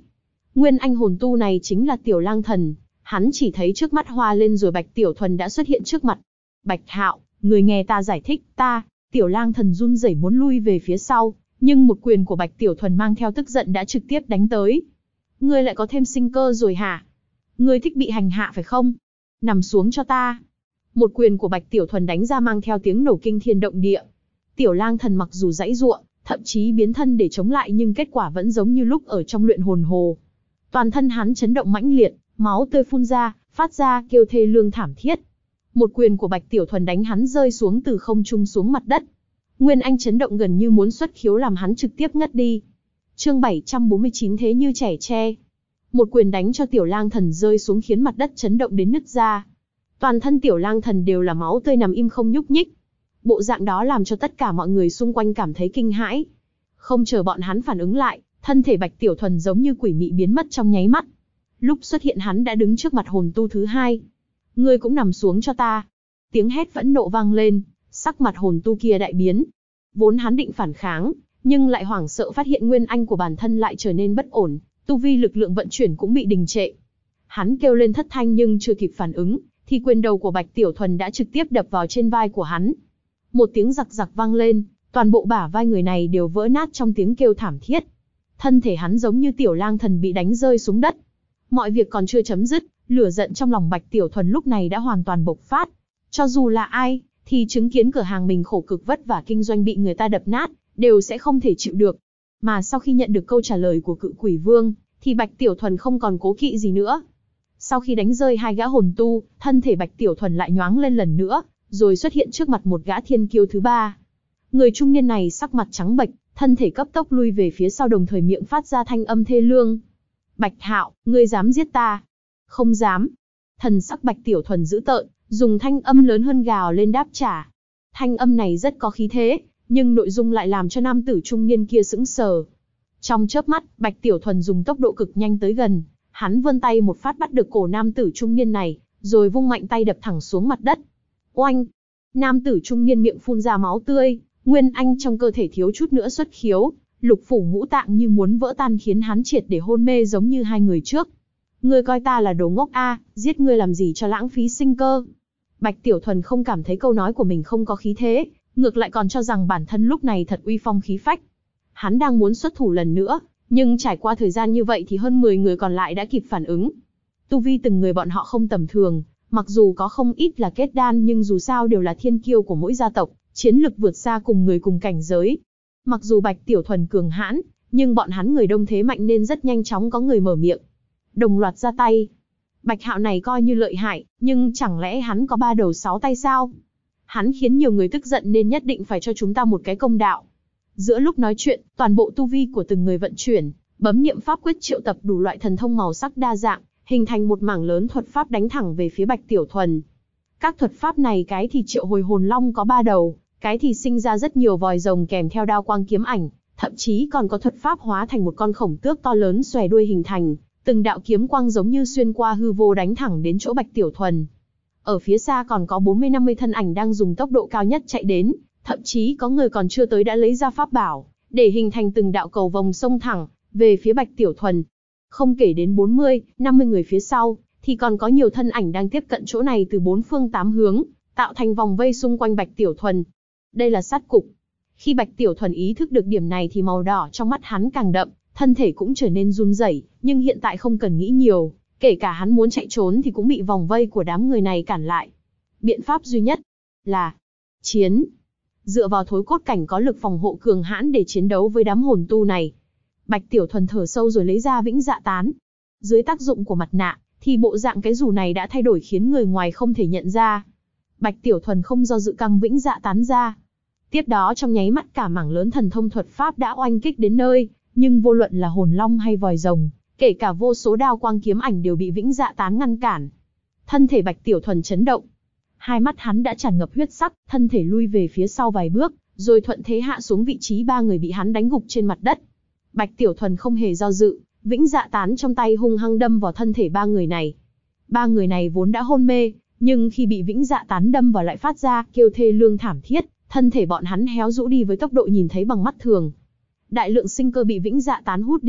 A: Nguyên anh hồn tu này chính là Tiểu Lang Thần, hắn chỉ thấy trước mắt hoa lên rồi Bạch Tiểu Thuần đã xuất hiện trước mặt. Bạch Hạo, người nghe ta giải thích, ta, Tiểu Lang Thần run rẩy muốn lui về phía sau, nhưng một quyền của Bạch Tiểu Thuần mang theo tức giận đã trực tiếp đánh tới. Ngươi lại có thêm sinh cơ rồi hả? Ngươi thích bị hành hạ phải không? Nằm xuống cho ta. Một quyền của Bạch Tiểu Thuần đánh ra mang theo tiếng nổ kinh thiên động địa. Tiểu Lang Thần mặc dù giãy giụa, thậm chí biến thân để chống lại nhưng kết quả vẫn giống như lúc ở trong luyện hồn hồ. Toàn thân hắn chấn động mãnh liệt, máu tươi phun ra, phát ra kêu thê lương thảm thiết. Một quyền của Bạch Tiểu Thuần đánh hắn rơi xuống từ không trung xuống mặt đất. Nguyên anh chấn động gần như muốn xuất khiếu làm hắn trực tiếp ngất đi. Chương 749 thế như trẻ tre. Một quyền đánh cho Tiểu Lang Thần rơi xuống khiến mặt đất chấn động đến nứt ra. Toàn thân Tiểu Lang Thần đều là máu tươi nằm im không nhúc nhích. Bộ dạng đó làm cho tất cả mọi người xung quanh cảm thấy kinh hãi. Không chờ bọn hắn phản ứng lại, thân thể Bạch Tiểu Thuần giống như quỷ mị biến mất trong nháy mắt. Lúc xuất hiện hắn đã đứng trước mặt hồn tu thứ hai. Ngươi cũng nằm xuống cho ta. Tiếng hét phẫn nộ vang lên, sắc mặt hồn tu kia đại biến. Vốn hắn định phản kháng, nhưng lại hoảng sợ phát hiện nguyên anh của bản thân lại trở nên bất ổn, tu vi lực lượng vận chuyển cũng bị đình trệ. Hắn kêu lên thất thanh nhưng chưa kịp phản ứng, thì quyền đầu của Bạch Tiểu Thuần đã trực tiếp đập vào trên vai của hắn. Một tiếng rặc rặc vang lên, toàn bộ bả vai người này đều vỡ nát trong tiếng kêu thảm thiết. Thân thể hắn giống như Tiểu Lang Thần bị đánh rơi xuống đất. Mọi việc còn chưa chấm dứt, lửa giận trong lòng Bạch Tiểu Thuần lúc này đã hoàn toàn bộc phát. Cho dù là ai, thì chứng kiến cửa hàng mình khổ cực vất vả kinh doanh bị người ta đập nát, đều sẽ không thể chịu được. Mà sau khi nhận được câu trả lời của Cự Quỷ Vương, thì Bạch Tiểu Thuần không còn cố kỵ gì nữa. Sau khi đánh rơi hai gã hồn tu, thân thể Bạch Tiểu Thuần lại nhoáng lên lần nữa, rồi xuất hiện trước mặt một gã thiên kiêu thứ ba. Người trung niên này sắc mặt trắng bệch, thân thể cấp tốc lui về phía sau đồng thời miệng phát ra thanh âm thê lương. Bạch Hạo, ngươi dám giết ta? Không dám. Thần sắc Bạch Tiểu Thuần dữ tợn, dùng thanh âm lớn hơn gào lên đáp trả. Thanh âm này rất có khí thế, nhưng nội dung lại làm cho nam tử trung niên kia sững sờ. Trong chớp mắt, Bạch Tiểu Thuần dùng tốc độ cực nhanh tới gần, hắn vươn tay một phát bắt được cổ nam tử trung niên này, rồi vung mạnh tay đập thẳng xuống mặt đất. Oanh! Nam tử trung niên miệng phun ra máu tươi, nguyên anh trong cơ thể thiếu chút nữa xuất khiếu, lục phủ ngũ tạng như muốn vỡ tan khiến hắn triệt để hôn mê giống như hai người trước. Ngươi coi ta là đồ ngốc a, giết ngươi làm gì cho lãng phí sinh cơ. Bạch Tiểu Thuần không cảm thấy câu nói của mình không có khí thế, ngược lại còn cho rằng bản thân lúc này thật uy phong khí phách. Hắn đang muốn xuất thủ lần nữa, nhưng trải qua thời gian như vậy thì hơn 10 người còn lại đã kịp phản ứng. Tu vi từng người bọn họ không tầm thường, mặc dù có không ít là kết đan nhưng dù sao đều là thiên kiêu của mỗi gia tộc, chiến lực vượt xa cùng người cùng cảnh giới. Mặc dù Bạch Tiểu Thuần cường hãn, nhưng bọn hắn người đông thế mạnh nên rất nhanh chóng có người mở miệng. Đồng loạt ra tay. Bạch Hạo này coi như lợi hại, nhưng chẳng lẽ hắn có 3 đầu 6 tay sao? Hắn khiến nhiều người tức giận nên nhất định phải cho chúng ta một cái công đạo. Giữa lúc nói chuyện, toàn bộ tu vi của từng người vận chuyển, bấm niệm pháp quyết triệu tập đủ loại thần thông màu sắc đa dạng, hình thành một mảng lớn thuật pháp đánh thẳng về phía Bạch Tiểu Thuần. Các thuật pháp này cái thì triệu hồi hồn long có 3 đầu, cái thì sinh ra rất nhiều vòi rồng kèm theo đao quang kiếm ảnh, thậm chí còn có thuật pháp hóa thành một con khổng tước to lớn xòe đuôi hình thành, từng đạo kiếm quang giống như xuyên qua hư vô đánh thẳng đến chỗ Bạch Tiểu Thuần. Ở phía xa còn có 40-50 thân ảnh đang dùng tốc độ cao nhất chạy đến, thậm chí có người còn chưa tới đã lấy ra pháp bảo, để hình thành từng đạo cầu vồng xông thẳng về phía Bạch Tiểu Thuần. Không kể đến 40-50 người phía sau, thì còn có nhiều thân ảnh đang tiếp cận chỗ này từ 4 phương 8 hướng, tạo thành vòng vây xung quanh Bạch Tiểu Thuần. Đây là sát cục. Khi Bạch Tiểu Thuần ý thức được điểm này thì màu đỏ trong mắt hắn càng đậm, thân thể cũng trở nên run rẩy, nhưng hiện tại không cần nghĩ nhiều, kể cả hắn muốn chạy trốn thì cũng bị vòng vây của đám người này cản lại. Biện pháp duy nhất là chiến. Dựa vào thối cốt cảnh có lực phòng hộ cường hãn để chiến đấu với đám hồn tu này. Bạch Tiểu Thuần thở sâu rồi lấy ra Vĩnh Dạ Tán. Dưới tác dụng của mặt nạ, thì bộ dạng cái dù này đã thay đổi khiến người ngoài không thể nhận ra. Bạch Tiểu Thuần không do dự căng Vĩnh Dạ Tán ra. Tiếp đó trong nháy mắt cả mảng lớn thần thông thuật pháp đã oanh kích đến nơi, nhưng vô luận là hồn long hay vòi rồng, kể cả vô số đao quang kiếm ảnh đều bị Vĩnh Dạ Tán ngăn cản. Thân thể Bạch Tiểu Thuần chấn động. Hai mắt hắn đã tràn ngập huyết sắc, thân thể lui về phía sau vài bước, rồi thuận thế hạ xuống vị trí 3 người bị hắn đánh gục trên mặt đất. Bạch Tiểu Thuần không hề do dự, Vĩnh Dạ Tán trong tay hung hăng đâm vào thân thể 3 người này. 3 người này vốn đã hôn mê, nhưng khi bị Vĩnh Dạ Tán đâm vào lại phát ra kêu thê lương thảm thiết, thân thể bọn hắn héo rũ đi với tốc độ nhìn thấy bằng mắt thường. Đại lượng sinh cơ bị Vĩnh Dạ Tán hút đi,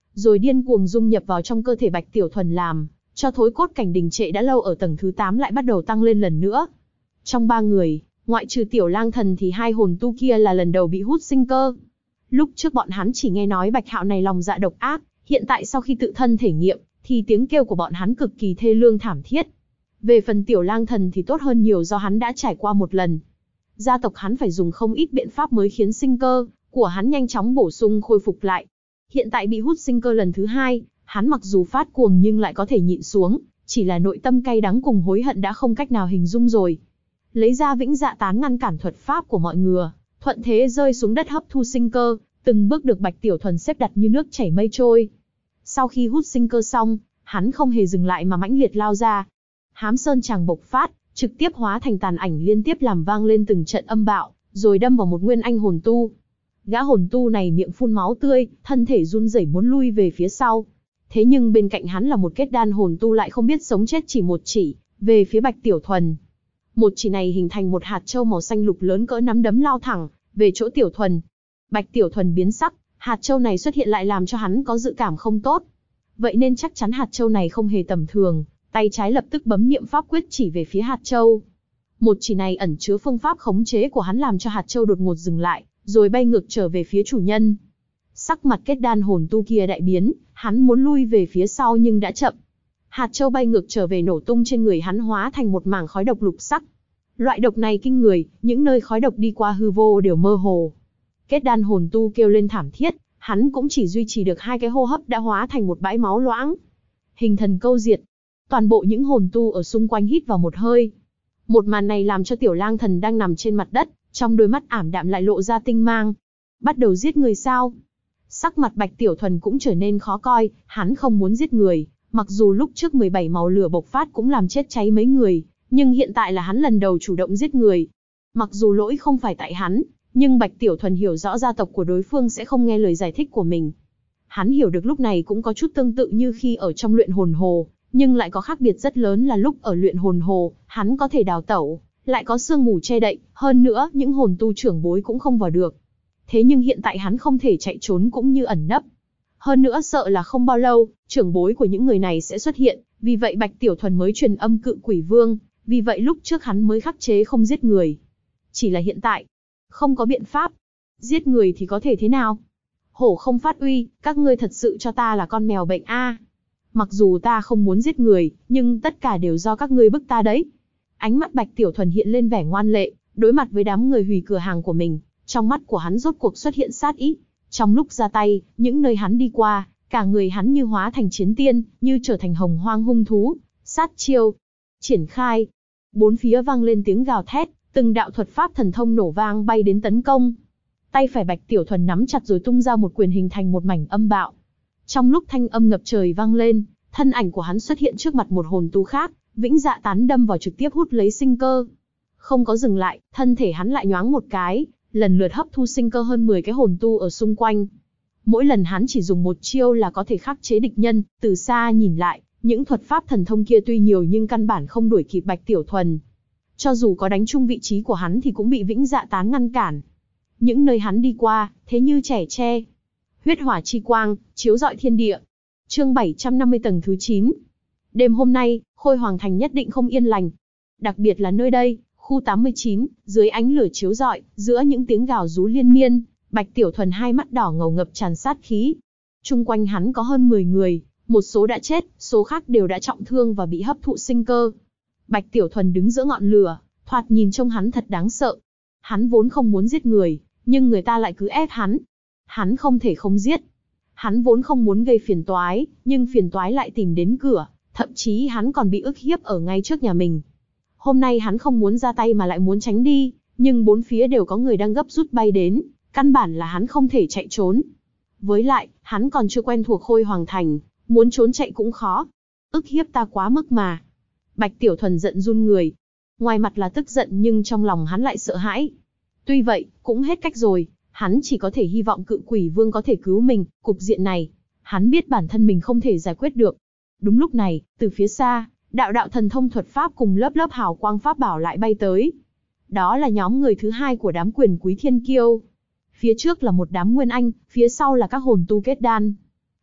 A: rồi điên cuồng dung nhập vào trong cơ thể Bạch Tiểu Thuần, làm cho thối cốt cảnh đình trệ đã lâu ở tầng thứ 8 lại bắt đầu tăng lên lần nữa. Trong 3 người, ngoại trừ Tiểu Lang Thần thì 2 hồn tu kia là lần đầu bị hút sinh cơ. Lúc trước bọn hắn chỉ nghe nói Bạch Hạo này lòng dạ độc ác, hiện tại sau khi tự thân thể nghiệm, thì tiếng kêu của bọn hắn cực kỳ thê lương thảm thiết. Về phần Tiểu Lang Thần thì tốt hơn nhiều do hắn đã trải qua một lần. Gia tộc hắn phải dùng không ít biện pháp mới khiến sinh cơ của hắn nhanh chóng bổ sung khôi phục lại. Hiện tại bị hút sinh cơ lần thứ 2, hắn mặc dù phát cuồng nhưng lại có thể nhịn xuống, chỉ là nội tâm cay đắng cùng hối hận đã không cách nào hình dung rồi. Lấy ra Vĩnh Dạ Tán ngăn cản thuật pháp của mọi người, thuận thế rơi xuống đất hấp thu sinh cơ, từng bước được Bạch Tiểu Thuần xếp đặt như nước chảy mây trôi. Sau khi hút sinh cơ xong, hắn không hề dừng lại mà mãnh liệt lao ra. Hám Sơn Tràng bộc phát, trực tiếp hóa thành tàn ảnh liên tiếp làm vang lên từng trận âm bạo, rồi đâm vào một nguyên anh hồn tu. Gã hồn tu này miệng phun máu tươi, thân thể run rẩy muốn lui về phía sau. Thế nhưng bên cạnh hắn là một kết đan hồn tu lại không biết sống chết chỉ một chỉ về phía Bạch Tiểu Thuần. Một chỉ này hình thành một hạt châu màu xanh lục lớn cỡ nắm đấm lao thẳng về chỗ Tiểu Thuần. Bạch Tiểu Thuần biến sắc, hạt châu này xuất hiện lại làm cho hắn có dự cảm không tốt. Vậy nên chắc chắn hạt châu này không hề tầm thường, tay trái lập tức bấm niệm pháp quyết chỉ về phía hạt châu. Một chỉ này ẩn chứa phương pháp khống chế của hắn làm cho hạt châu đột ngột dừng lại, rồi bay ngược trở về phía chủ nhân. Sắc mặt kết đan hồn tu kia đại biến, hắn muốn lui về phía sau nhưng đã chậm. Hạt châu bay ngược trở về nổ tung trên người hắn hóa thành một mảng khói độc lục sắc. Loại độc này kinh người, những nơi khói độc đi qua hư vô đều mơ hồ. Kết đan hồn tu kêu lên thảm thiết, hắn cũng chỉ duy trì được 2 cái hô hấp đã hóa thành một bãi máu loãng. Hình thần câu diệt. Toàn bộ những hồn tu ở xung quanh hít vào một hơi. Một màn này làm cho Tiểu Lang Thần đang nằm trên mặt đất, trong đôi mắt ảm đạm lại lộ ra tinh mang. Bắt đầu giết người sao? Sắc mặt Bạch Tiểu Thuần cũng trở nên khó coi, hắn không muốn giết người, mặc dù lúc trước 17 màu lửa bộc phát cũng làm chết cháy mấy người, nhưng hiện tại là hắn lần đầu chủ động giết người. Mặc dù lỗi không phải tại hắn, nhưng Bạch Tiểu Thuần hiểu rõ gia tộc của đối phương sẽ không nghe lời giải thích của mình. Hắn hiểu được lúc này cũng có chút tương tự như khi ở trong luyện hồn hồ, nhưng lại có khác biệt rất lớn là lúc ở luyện hồn hồ, hắn có thể đào tẩu, lại có sương mù che đậy, hơn nữa những hồn tu trưởng bối cũng không vào được. Thế nhưng hiện tại hắn không thể chạy trốn cũng như ẩn nấp. Hơn nữa sợ là không bao lâu, trưởng bối của những người này sẽ xuất hiện, vì vậy Bạch Tiểu Thuần mới truyền âm Cự Quỷ Vương, vì vậy lúc trước hắn mới khắc chế không giết người. Chỉ là hiện tại, không có biện pháp. Giết người thì có thể thế nào? Hổ không phát uy, các ngươi thật sự cho ta là con mèo bệnh a. Mặc dù ta không muốn giết người, nhưng tất cả đều do các ngươi bức ta đấy. Ánh mắt Bạch Tiểu Thuần hiện lên vẻ ngoan lệ, đối mặt với đám người hủy cửa hàng của mình, trong mắt của hắn rốt cuộc xuất hiện sát ý. Trong lúc ra tay, những nơi hắn đi qua, cả người hắn như hóa thành chiến tiên, như trở thành hồng hoang hung thú, sát chiêu triển khai. Bốn phía vang lên tiếng gào thét, từng đạo thuật pháp thần thông nổ vang bay đến tấn công. Tay phải Bạch Tiểu Thuần nắm chặt rồi tung ra một quyền hình thành một mảnh âm bạo. Trong lúc thanh âm ngập trời vang lên, thân ảnh của hắn xuất hiện trước mặt một hồn tu khác, Vĩnh Dạ Tán đâm vào trực tiếp hút lấy sinh cơ. Không có dừng lại, thân thể hắn lại nhoáng một cái, lần lượt hấp thu sinh cơ hơn 10 cái hồn tu ở xung quanh. Mỗi lần hắn chỉ dùng một chiêu là có thể khắc chế địch nhân, từ xa nhìn lại, những thuật pháp thần thông kia tuy nhiều nhưng căn bản không đuổi kịp Bạch Tiểu Thuần. Cho dù có đánh trúng vị trí của hắn thì cũng bị Vĩnh Dạ Tán ngăn cản. Những nơi hắn đi qua, thế như trẻ tre. Huyết hỏa chi quang, chiếu rọi thiên địa. Chương 750 tầng thứ 9. Đêm hôm nay, Khôi Hoàng Thành nhất định không yên lành. Đặc biệt là nơi đây, khu 89, dưới ánh lửa chiếu rọi, giữa những tiếng gào rú liên miên, Bạch Tiểu Thuần hai mắt đỏ ngầu ngập tràn sát khí. Chung quanh hắn có hơn 10 người, một số đã chết, số khác đều đã trọng thương và bị hấp thụ sinh cơ. Bạch Tiểu Thuần đứng giữa ngọn lửa, thoạt nhìn trông hắn thật đáng sợ. Hắn vốn không muốn giết người, nhưng người ta lại cứ ép hắn. Hắn không thể không giết. Hắn vốn không muốn gây phiền toái, nhưng phiền toái lại tìm đến cửa, thậm chí hắn còn bị ức hiếp ở ngay trước nhà mình. Hôm nay hắn không muốn ra tay mà lại muốn tránh đi, nhưng bốn phía đều có người đang gấp rút bay đến, căn bản là hắn không thể chạy trốn. Với lại, hắn còn chưa quen thuộc Khôi Hoàng Thành, muốn trốn chạy cũng khó. Ức hiếp ta quá mức mà. Bạch Tiểu Thuần giận run người. Ngoài mặt là tức giận nhưng trong lòng hắn lại sợ hãi. Tuy vậy, cũng hết cách rồi, hắn chỉ có thể hy vọng Cự Quỷ Vương có thể cứu mình. Cục diện này, hắn biết bản thân mình không thể giải quyết được. Đúng lúc này, từ phía xa, đạo đạo thần thông thuật pháp cùng lớp lớp hào quang pháp bảo lại bay tới. Đó là nhóm người thứ hai của đám quyền quý thiên kiêu. Phía trước là một đám nguyên anh, phía sau là các hồn tu kết đan.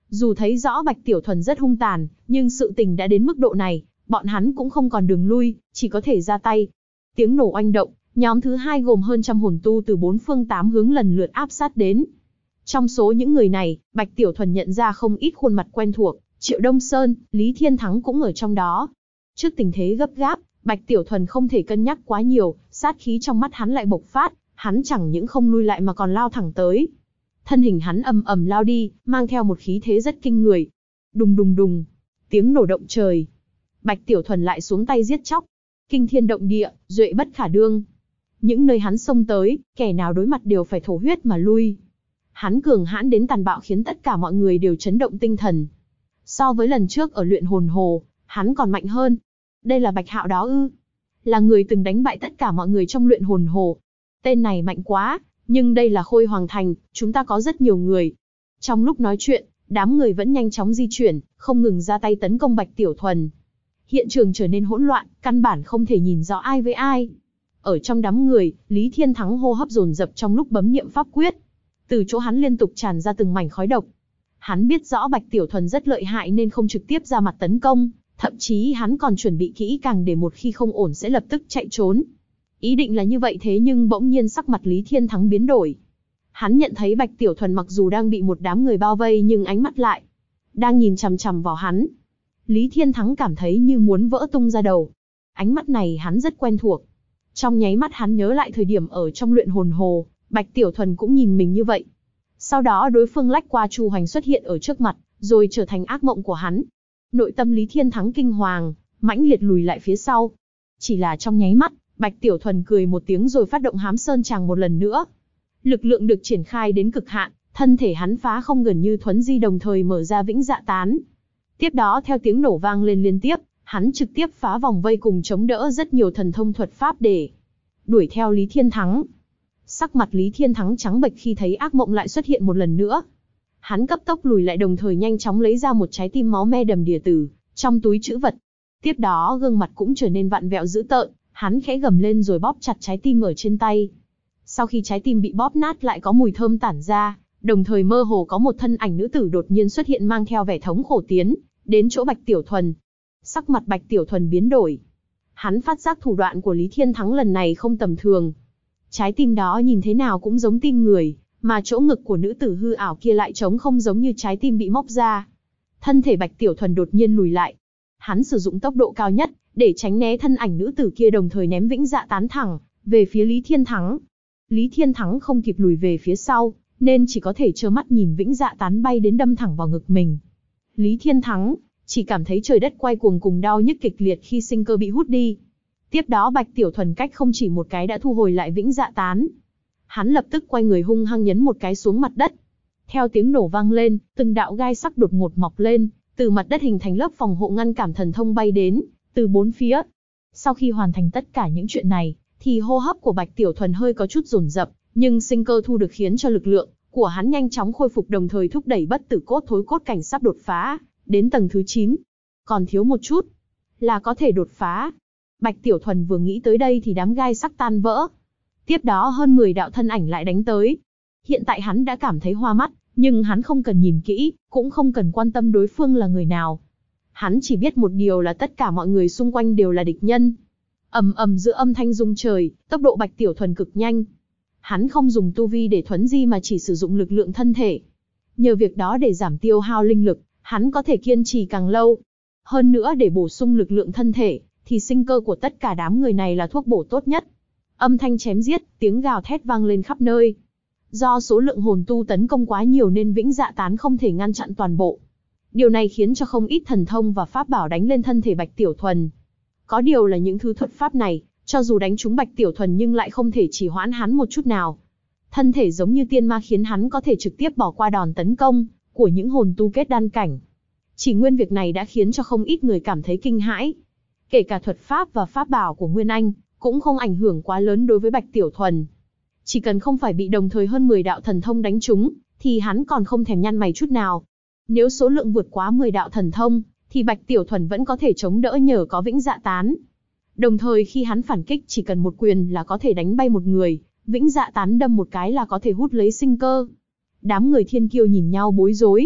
A: Dù thấy rõ Bạch Tiểu Thuần rất hung tàn, nhưng sự tình đã đến mức độ này, bọn hắn cũng không còn đường lui, chỉ có thể ra tay. Tiếng nổ oanh động, nhóm thứ hai gồm hơn trăm hồn tu từ bốn phương tám hướng lần lượt áp sát đến. Trong số những người này, Bạch Tiểu Thuần nhận ra không ít khuôn mặt quen thuộc, Triệu Đông Sơn, Lý Thiên Thắng cũng ở trong đó. Trước tình thế gấp gáp, Bạch Tiểu Thuần không thể cân nhắc quá nhiều, sát khí trong mắt hắn lại bộc phát, hắn chẳng những không lui lại mà còn lao thẳng tới. Thân hình hắn ầm ầm lao đi, mang theo một khí thế rất kinh người. Đùng đùng đùng, tiếng nổ động trời. Bạch Tiểu Thuần lại xuống tay giết chóc. Kinh thiên động địa, duệ bất khả đương. Những nơi hắn xông tới, kẻ nào đối mặt đều phải thổ huyết mà lui. Hắn cường hãn đến tàn bạo khiến tất cả mọi người đều chấn động tinh thần. So với lần trước ở luyện hồn hồ, hắn còn mạnh hơn. Đây là Bạch Hạo đó ư? Là người từng đánh bại tất cả mọi người trong luyện hồn hồ. Tên này mạnh quá, nhưng đây là Khôi Hoàng Thành, chúng ta có rất nhiều người. Trong lúc nói chuyện, đám người vẫn nhanh chóng di chuyển, không ngừng ra tay tấn công Bạch Tiểu Thuần. Hiện trường trở nên hỗn loạn, căn bản không thể nhìn rõ ai với ai. Ở trong đám người, Lý Thiên Thắng hô hấp dồn dập trong lúc bấm niệm pháp quyết. Từ chỗ hắn liên tục tràn ra từng mảnh khói độc. Hắn biết rõ Bạch Tiểu Thuần rất lợi hại nên không trực tiếp ra mặt tấn công, thậm chí hắn còn chuẩn bị kỹ càng để một khi không ổn sẽ lập tức chạy trốn. Ý định là như vậy thế nhưng bỗng nhiên sắc mặt Lý Thiên Thắng biến đổi. Hắn nhận thấy Bạch Tiểu Thuần mặc dù đang bị một đám người bao vây nhưng ánh mắt lại đang nhìn chằm chằm vào hắn. Lý Thiên Thắng cảm thấy như muốn vỡ tung ra đầu. Ánh mắt này hắn rất quen thuộc. Trong nháy mắt hắn nhớ lại thời điểm ở trong luyện hồn hồ, Bạch Tiểu Thuần cũng nhìn mình như vậy. Sau đó đối phương lách qua Chu Hoành xuất hiện ở trước mặt, rồi trở thành ác mộng của hắn. Nội tâm Lý Thiên Thắng kinh hoàng, mãnh liệt lùi lại phía sau. Chỉ là trong nháy mắt, Bạch Tiểu Thuần cười một tiếng rồi phát động Hám Sơn Tràng một lần nữa. Lực lượng được triển khai đến cực hạn, thân thể hắn phá không gần như thuấn di đồng thời mở ra Vĩnh Dạ Tán. Tiếp đó theo tiếng nổ vang lên liên tiếp, hắn trực tiếp phá vòng vây cùng chống đỡ rất nhiều thần thông thuật pháp để đuổi theo Lý Thiên Thắng. Sắc mặt Lý Thiên Thắng trắng bệch khi thấy ác mộng lại xuất hiện một lần nữa. Hắn cấp tốc lùi lại đồng thời nhanh chóng lấy ra một trái tim máu me đầm đìa tử trong túi trữ vật. Tiếp đó gương mặt cũng trở nên vặn vẹo dữ tợn, hắn khẽ gầm lên rồi bóp chặt trái tim ở trên tay. Sau khi trái tim bị bóp nát lại có mùi thơm tản ra, đồng thời mơ hồ có một thân ảnh nữ tử đột nhiên xuất hiện mang theo vẻ thống khổ tiến đến chỗ Bạch Tiểu Thuần. Sắc mặt Bạch Tiểu Thuần biến đổi. Hắn phát giác thủ đoạn của Lý Thiên Thắng lần này không tầm thường. Trái tim đó nhìn thế nào cũng giống tim người, mà chỗ ngực của nữ tử hư ảo kia lại trống không giống như trái tim bị móc ra. Thân thể Bạch Tiểu Thuần đột nhiên lùi lại. Hắn sử dụng tốc độ cao nhất để tránh né thân ảnh nữ tử kia đồng thời ném Vĩnh Dạ Tán thẳng về phía Lý Thiên Thắng. Lý Thiên Thắng không kịp lùi về phía sau, nên chỉ có thể trơ mắt nhìn Vĩnh Dạ Tán bay đến đâm thẳng vào ngực mình. Lý Thiên Thắng chỉ cảm thấy trời đất quay cuồng cùng đau nhức kịch liệt khi sinh cơ bị hút đi. Tiếp đó Bạch Tiểu Thuần cách không chỉ một cái đã thu hồi lại Vĩnh Dạ Tán. Hắn lập tức quay người hung hăng nhấn một cái xuống mặt đất. Theo tiếng nổ vang lên, từng đạo gai sắc đột ngột mọc lên, từ mặt đất hình thành lớp phòng hộ ngăn cản thần thông bay đến từ bốn phía. Sau khi hoàn thành tất cả những chuyện này, thì hô hấp của Bạch Tiểu Thuần hơi có chút dồn dập, nhưng sinh cơ thu được khiến cho lực lượng của hắn nhanh chóng khôi phục đồng thời thúc đẩy bất tử cốt thối cốt cảnh sắp đột phá đến tầng thứ 9. Còn thiếu một chút là có thể đột phá. Bạch Tiểu Thuần vừa nghĩ tới đây thì đám gai sắc tan vỡ. Tiếp đó hơn 10 đạo thân ảnh lại đánh tới. Hiện tại hắn đã cảm thấy hoa mắt, nhưng hắn không cần nhìn kỹ, cũng không cần quan tâm đối phương là người nào. Hắn chỉ biết một điều là tất cả mọi người xung quanh đều là địch nhân. Ầm ầm giữa âm thanh rung trời, tốc độ Bạch Tiểu Thuần cực nhanh. Hắn không dùng tu vi để thuấn di mà chỉ sử dụng lực lượng thân thể. Nhờ việc đó để giảm tiêu hao linh lực, hắn có thể kiên trì càng lâu. Hơn nữa để bổ sung lực lượng thân thể, thì sinh cơ của tất cả đám người này là thuốc bổ tốt nhất. Âm thanh chém giết, tiếng gào thét vang lên khắp nơi. Do số lượng hồn tu tấn công quá nhiều nên Vĩnh Dạ Tán không thể ngăn chặn toàn bộ. Điều này khiến cho không ít thần thông và pháp bảo đánh lên thân thể Bạch Tiểu Thuần. Có điều là những thứ thuật pháp này, cho dù đánh trúng Bạch Tiểu Thuần nhưng lại không thể trì hoãn hắn một chút nào. Thân thể giống như tiên ma khiến hắn có thể trực tiếp bỏ qua đòn tấn công của những hồn tu kết đan cảnh. Chỉ nguyên việc này đã khiến cho không ít người cảm thấy kinh hãi. Kể cả thuật pháp và pháp bảo của Nguyên Anh, cũng không ảnh hưởng quá lớn đối với Bạch Tiểu Thuần. Chỉ cần không phải bị đồng thời hơn 10 đạo thần thông đánh trúng, thì hắn còn không thèm nhăn mày chút nào. Nếu số lượng vượt quá 10 đạo thần thông, thì Bạch Tiểu Thuần vẫn có thể chống đỡ nhờ có Vĩnh Dạ Tán. Đồng thời khi hắn phản kích chỉ cần một quyền là có thể đánh bay một người, Vĩnh Dạ Tán đâm một cái là có thể hút lấy sinh cơ. Đám người thiên kiêu nhìn nhau bối rối.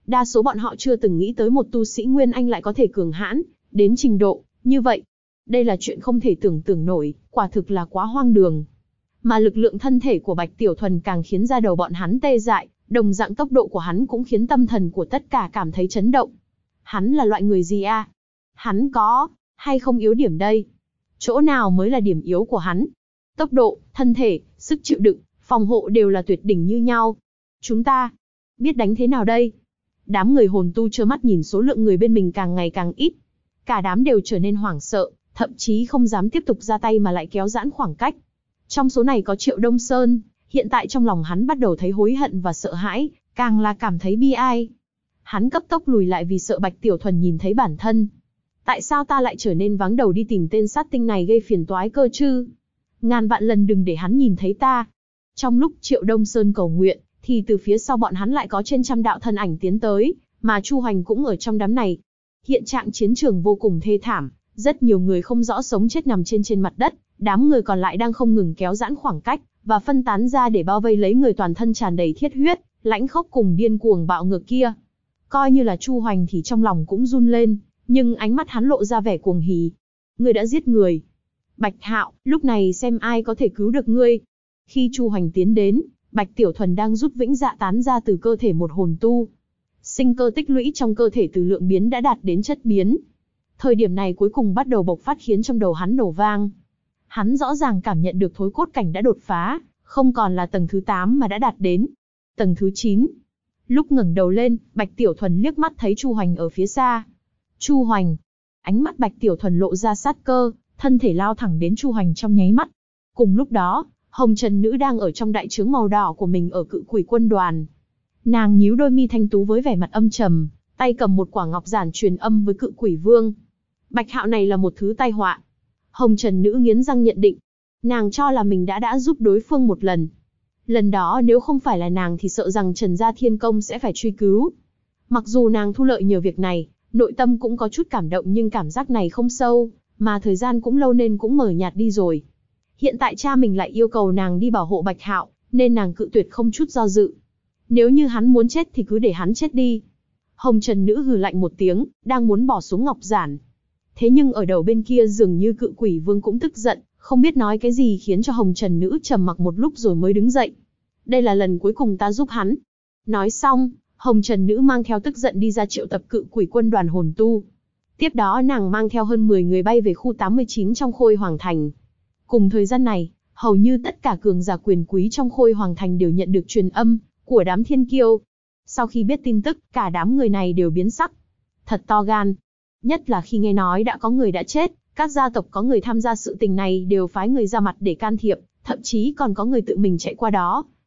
A: Đa số bọn họ chưa từng nghĩ tới một tu sĩ Nguyên Anh lại có thể cường hãn đến trình độ như vậy. Đây là chuyện không thể tưởng tượng nổi, quả thực là quá hoang đường. Mà lực lượng thân thể của Bạch Tiểu Thuần càng khiến da đầu bọn hắn tê dại, đồng dạng tốc độ của hắn cũng khiến tâm thần của tất cả cảm thấy chấn động. Hắn là loại người gì a? Hắn có hay không yếu điểm đây? Chỗ nào mới là điểm yếu của hắn? Tốc độ, thân thể, sức chịu đựng, phòng hộ đều là tuyệt đỉnh như nhau. Chúng ta biết đánh thế nào đây? Đám người hồn tu trơ mắt nhìn số lượng người bên mình càng ngày càng ít. Cả đám đều trở nên hoảng sợ, thậm chí không dám tiếp tục ra tay mà lại kéo giãn khoảng cách. Trong số này có Triệu Đông Sơn, hiện tại trong lòng hắn bắt đầu thấy hối hận và sợ hãi, càng là cảm thấy bi ai. Hắn cấp tốc lùi lại vì sợ Bạch Tiểu Thuần nhìn thấy bản thân. Tại sao ta lại trở nên vắng đầu đi tìm tên sát tinh này gây phiền toái cơ chứ? Ngàn vạn lần đừng để hắn nhìn thấy ta. Trong lúc Triệu Đông Sơn cầu nguyện, thì từ phía sau bọn hắn lại có trên trăm đạo thân ảnh tiến tới, mà Chu Hoành cũng ở trong đám này. Hiện trạng chiến trường vô cùng thê thảm, rất nhiều người không rõ sống chết nằm trên mặt đất, đám người còn lại đang không ngừng kéo giãn khoảng cách, và phân tán ra để bao vây lấy người toàn thân tràn đầy thiết huyết, lãnh khốc cùng điên cuồng bạo ngược kia. Coi như là Chu Hoành thì trong lòng cũng run lên, nhưng ánh mắt hắn lộ ra vẻ cuồng hỉ. Ngươi đã giết người. Bạch Hạo, lúc này xem ai có thể cứu được ngươi. Khi Chu Hoành tiến đến, Bạch Tiểu Thuần đang rút vĩnh dạ tán ra từ cơ thể một hồn tu. Sinh cơ tích lũy trong cơ thể từ lượng biến đã đạt đến chất biến. Thời điểm này cuối cùng bắt đầu bộc phát khiến trong đầu hắn nổ vang. Hắn rõ ràng cảm nhận được thối cốt cảnh đã đột phá, không còn là tầng thứ 8 mà đã đạt đến tầng thứ 9. Lúc ngẩng đầu lên, Bạch Tiểu Thuần liếc mắt thấy Chu Hoành ở phía xa. Chu Hoành. Ánh mắt Bạch Tiểu Thuần lộ ra sát cơ, thân thể lao thẳng đến Chu Hoành trong nháy mắt. Cùng lúc đó, Hồng Trần Nữ đang ở trong đại trướng màu đỏ của mình ở Cự Quỷ quân đoàn. Nàng nhíu đôi mi thanh tú với vẻ mặt âm trầm, tay cầm một quả ngọc giản truyền âm với Cự Quỷ Vương. Bạch Hạo này là một thứ tai họa. Hồng Trần Nữ nghiến răng nhận định. Nàng cho là mình đã giúp đối phương một lần. Lần đó nếu không phải là nàng thì sợ rằng Trần Gia Thiên Công sẽ phải truy cứu. Mặc dù nàng thu lợi nhờ việc này, nội tâm cũng có chút cảm động nhưng cảm giác này không sâu, mà thời gian cũng lâu nên cũng mờ nhạt đi rồi. Hiện tại cha mình lại yêu cầu nàng đi bảo hộ Bạch Hạo, nên nàng cự tuyệt không chút do dự. Nếu như hắn muốn chết thì cứ để hắn chết đi. Hồng Trần Nữ hừ lạnh một tiếng, đang muốn bỏ xuống ngọc giản. Thế nhưng ở đầu bên kia dường như Cự Quỷ Vương cũng tức giận, không biết nói cái gì khiến cho Hồng Trần Nữ trầm mặc một lúc rồi mới đứng dậy. Đây là lần cuối cùng ta giúp hắn. Nói xong, Hồng Trần Nữ mang theo tức giận đi ra triệu tập Cự Quỷ quân đoàn hồn tu. Tiếp đó nàng mang theo hơn 10 người bay về khu 89 trong Khôi Hoàng Thành. Cùng thời gian này, hầu như tất cả cường giả quyền quý trong Khôi Hoàng Thành đều nhận được truyền âm của đám thiên kiêu. Sau khi biết tin tức, cả đám người này đều biến sắc. Thật to gan. Nhất là khi nghe nói đã có người đã chết, các gia tộc có người tham gia sự tình này đều phái người ra mặt để can thiệp, thậm chí còn có người tự mình chạy qua đó,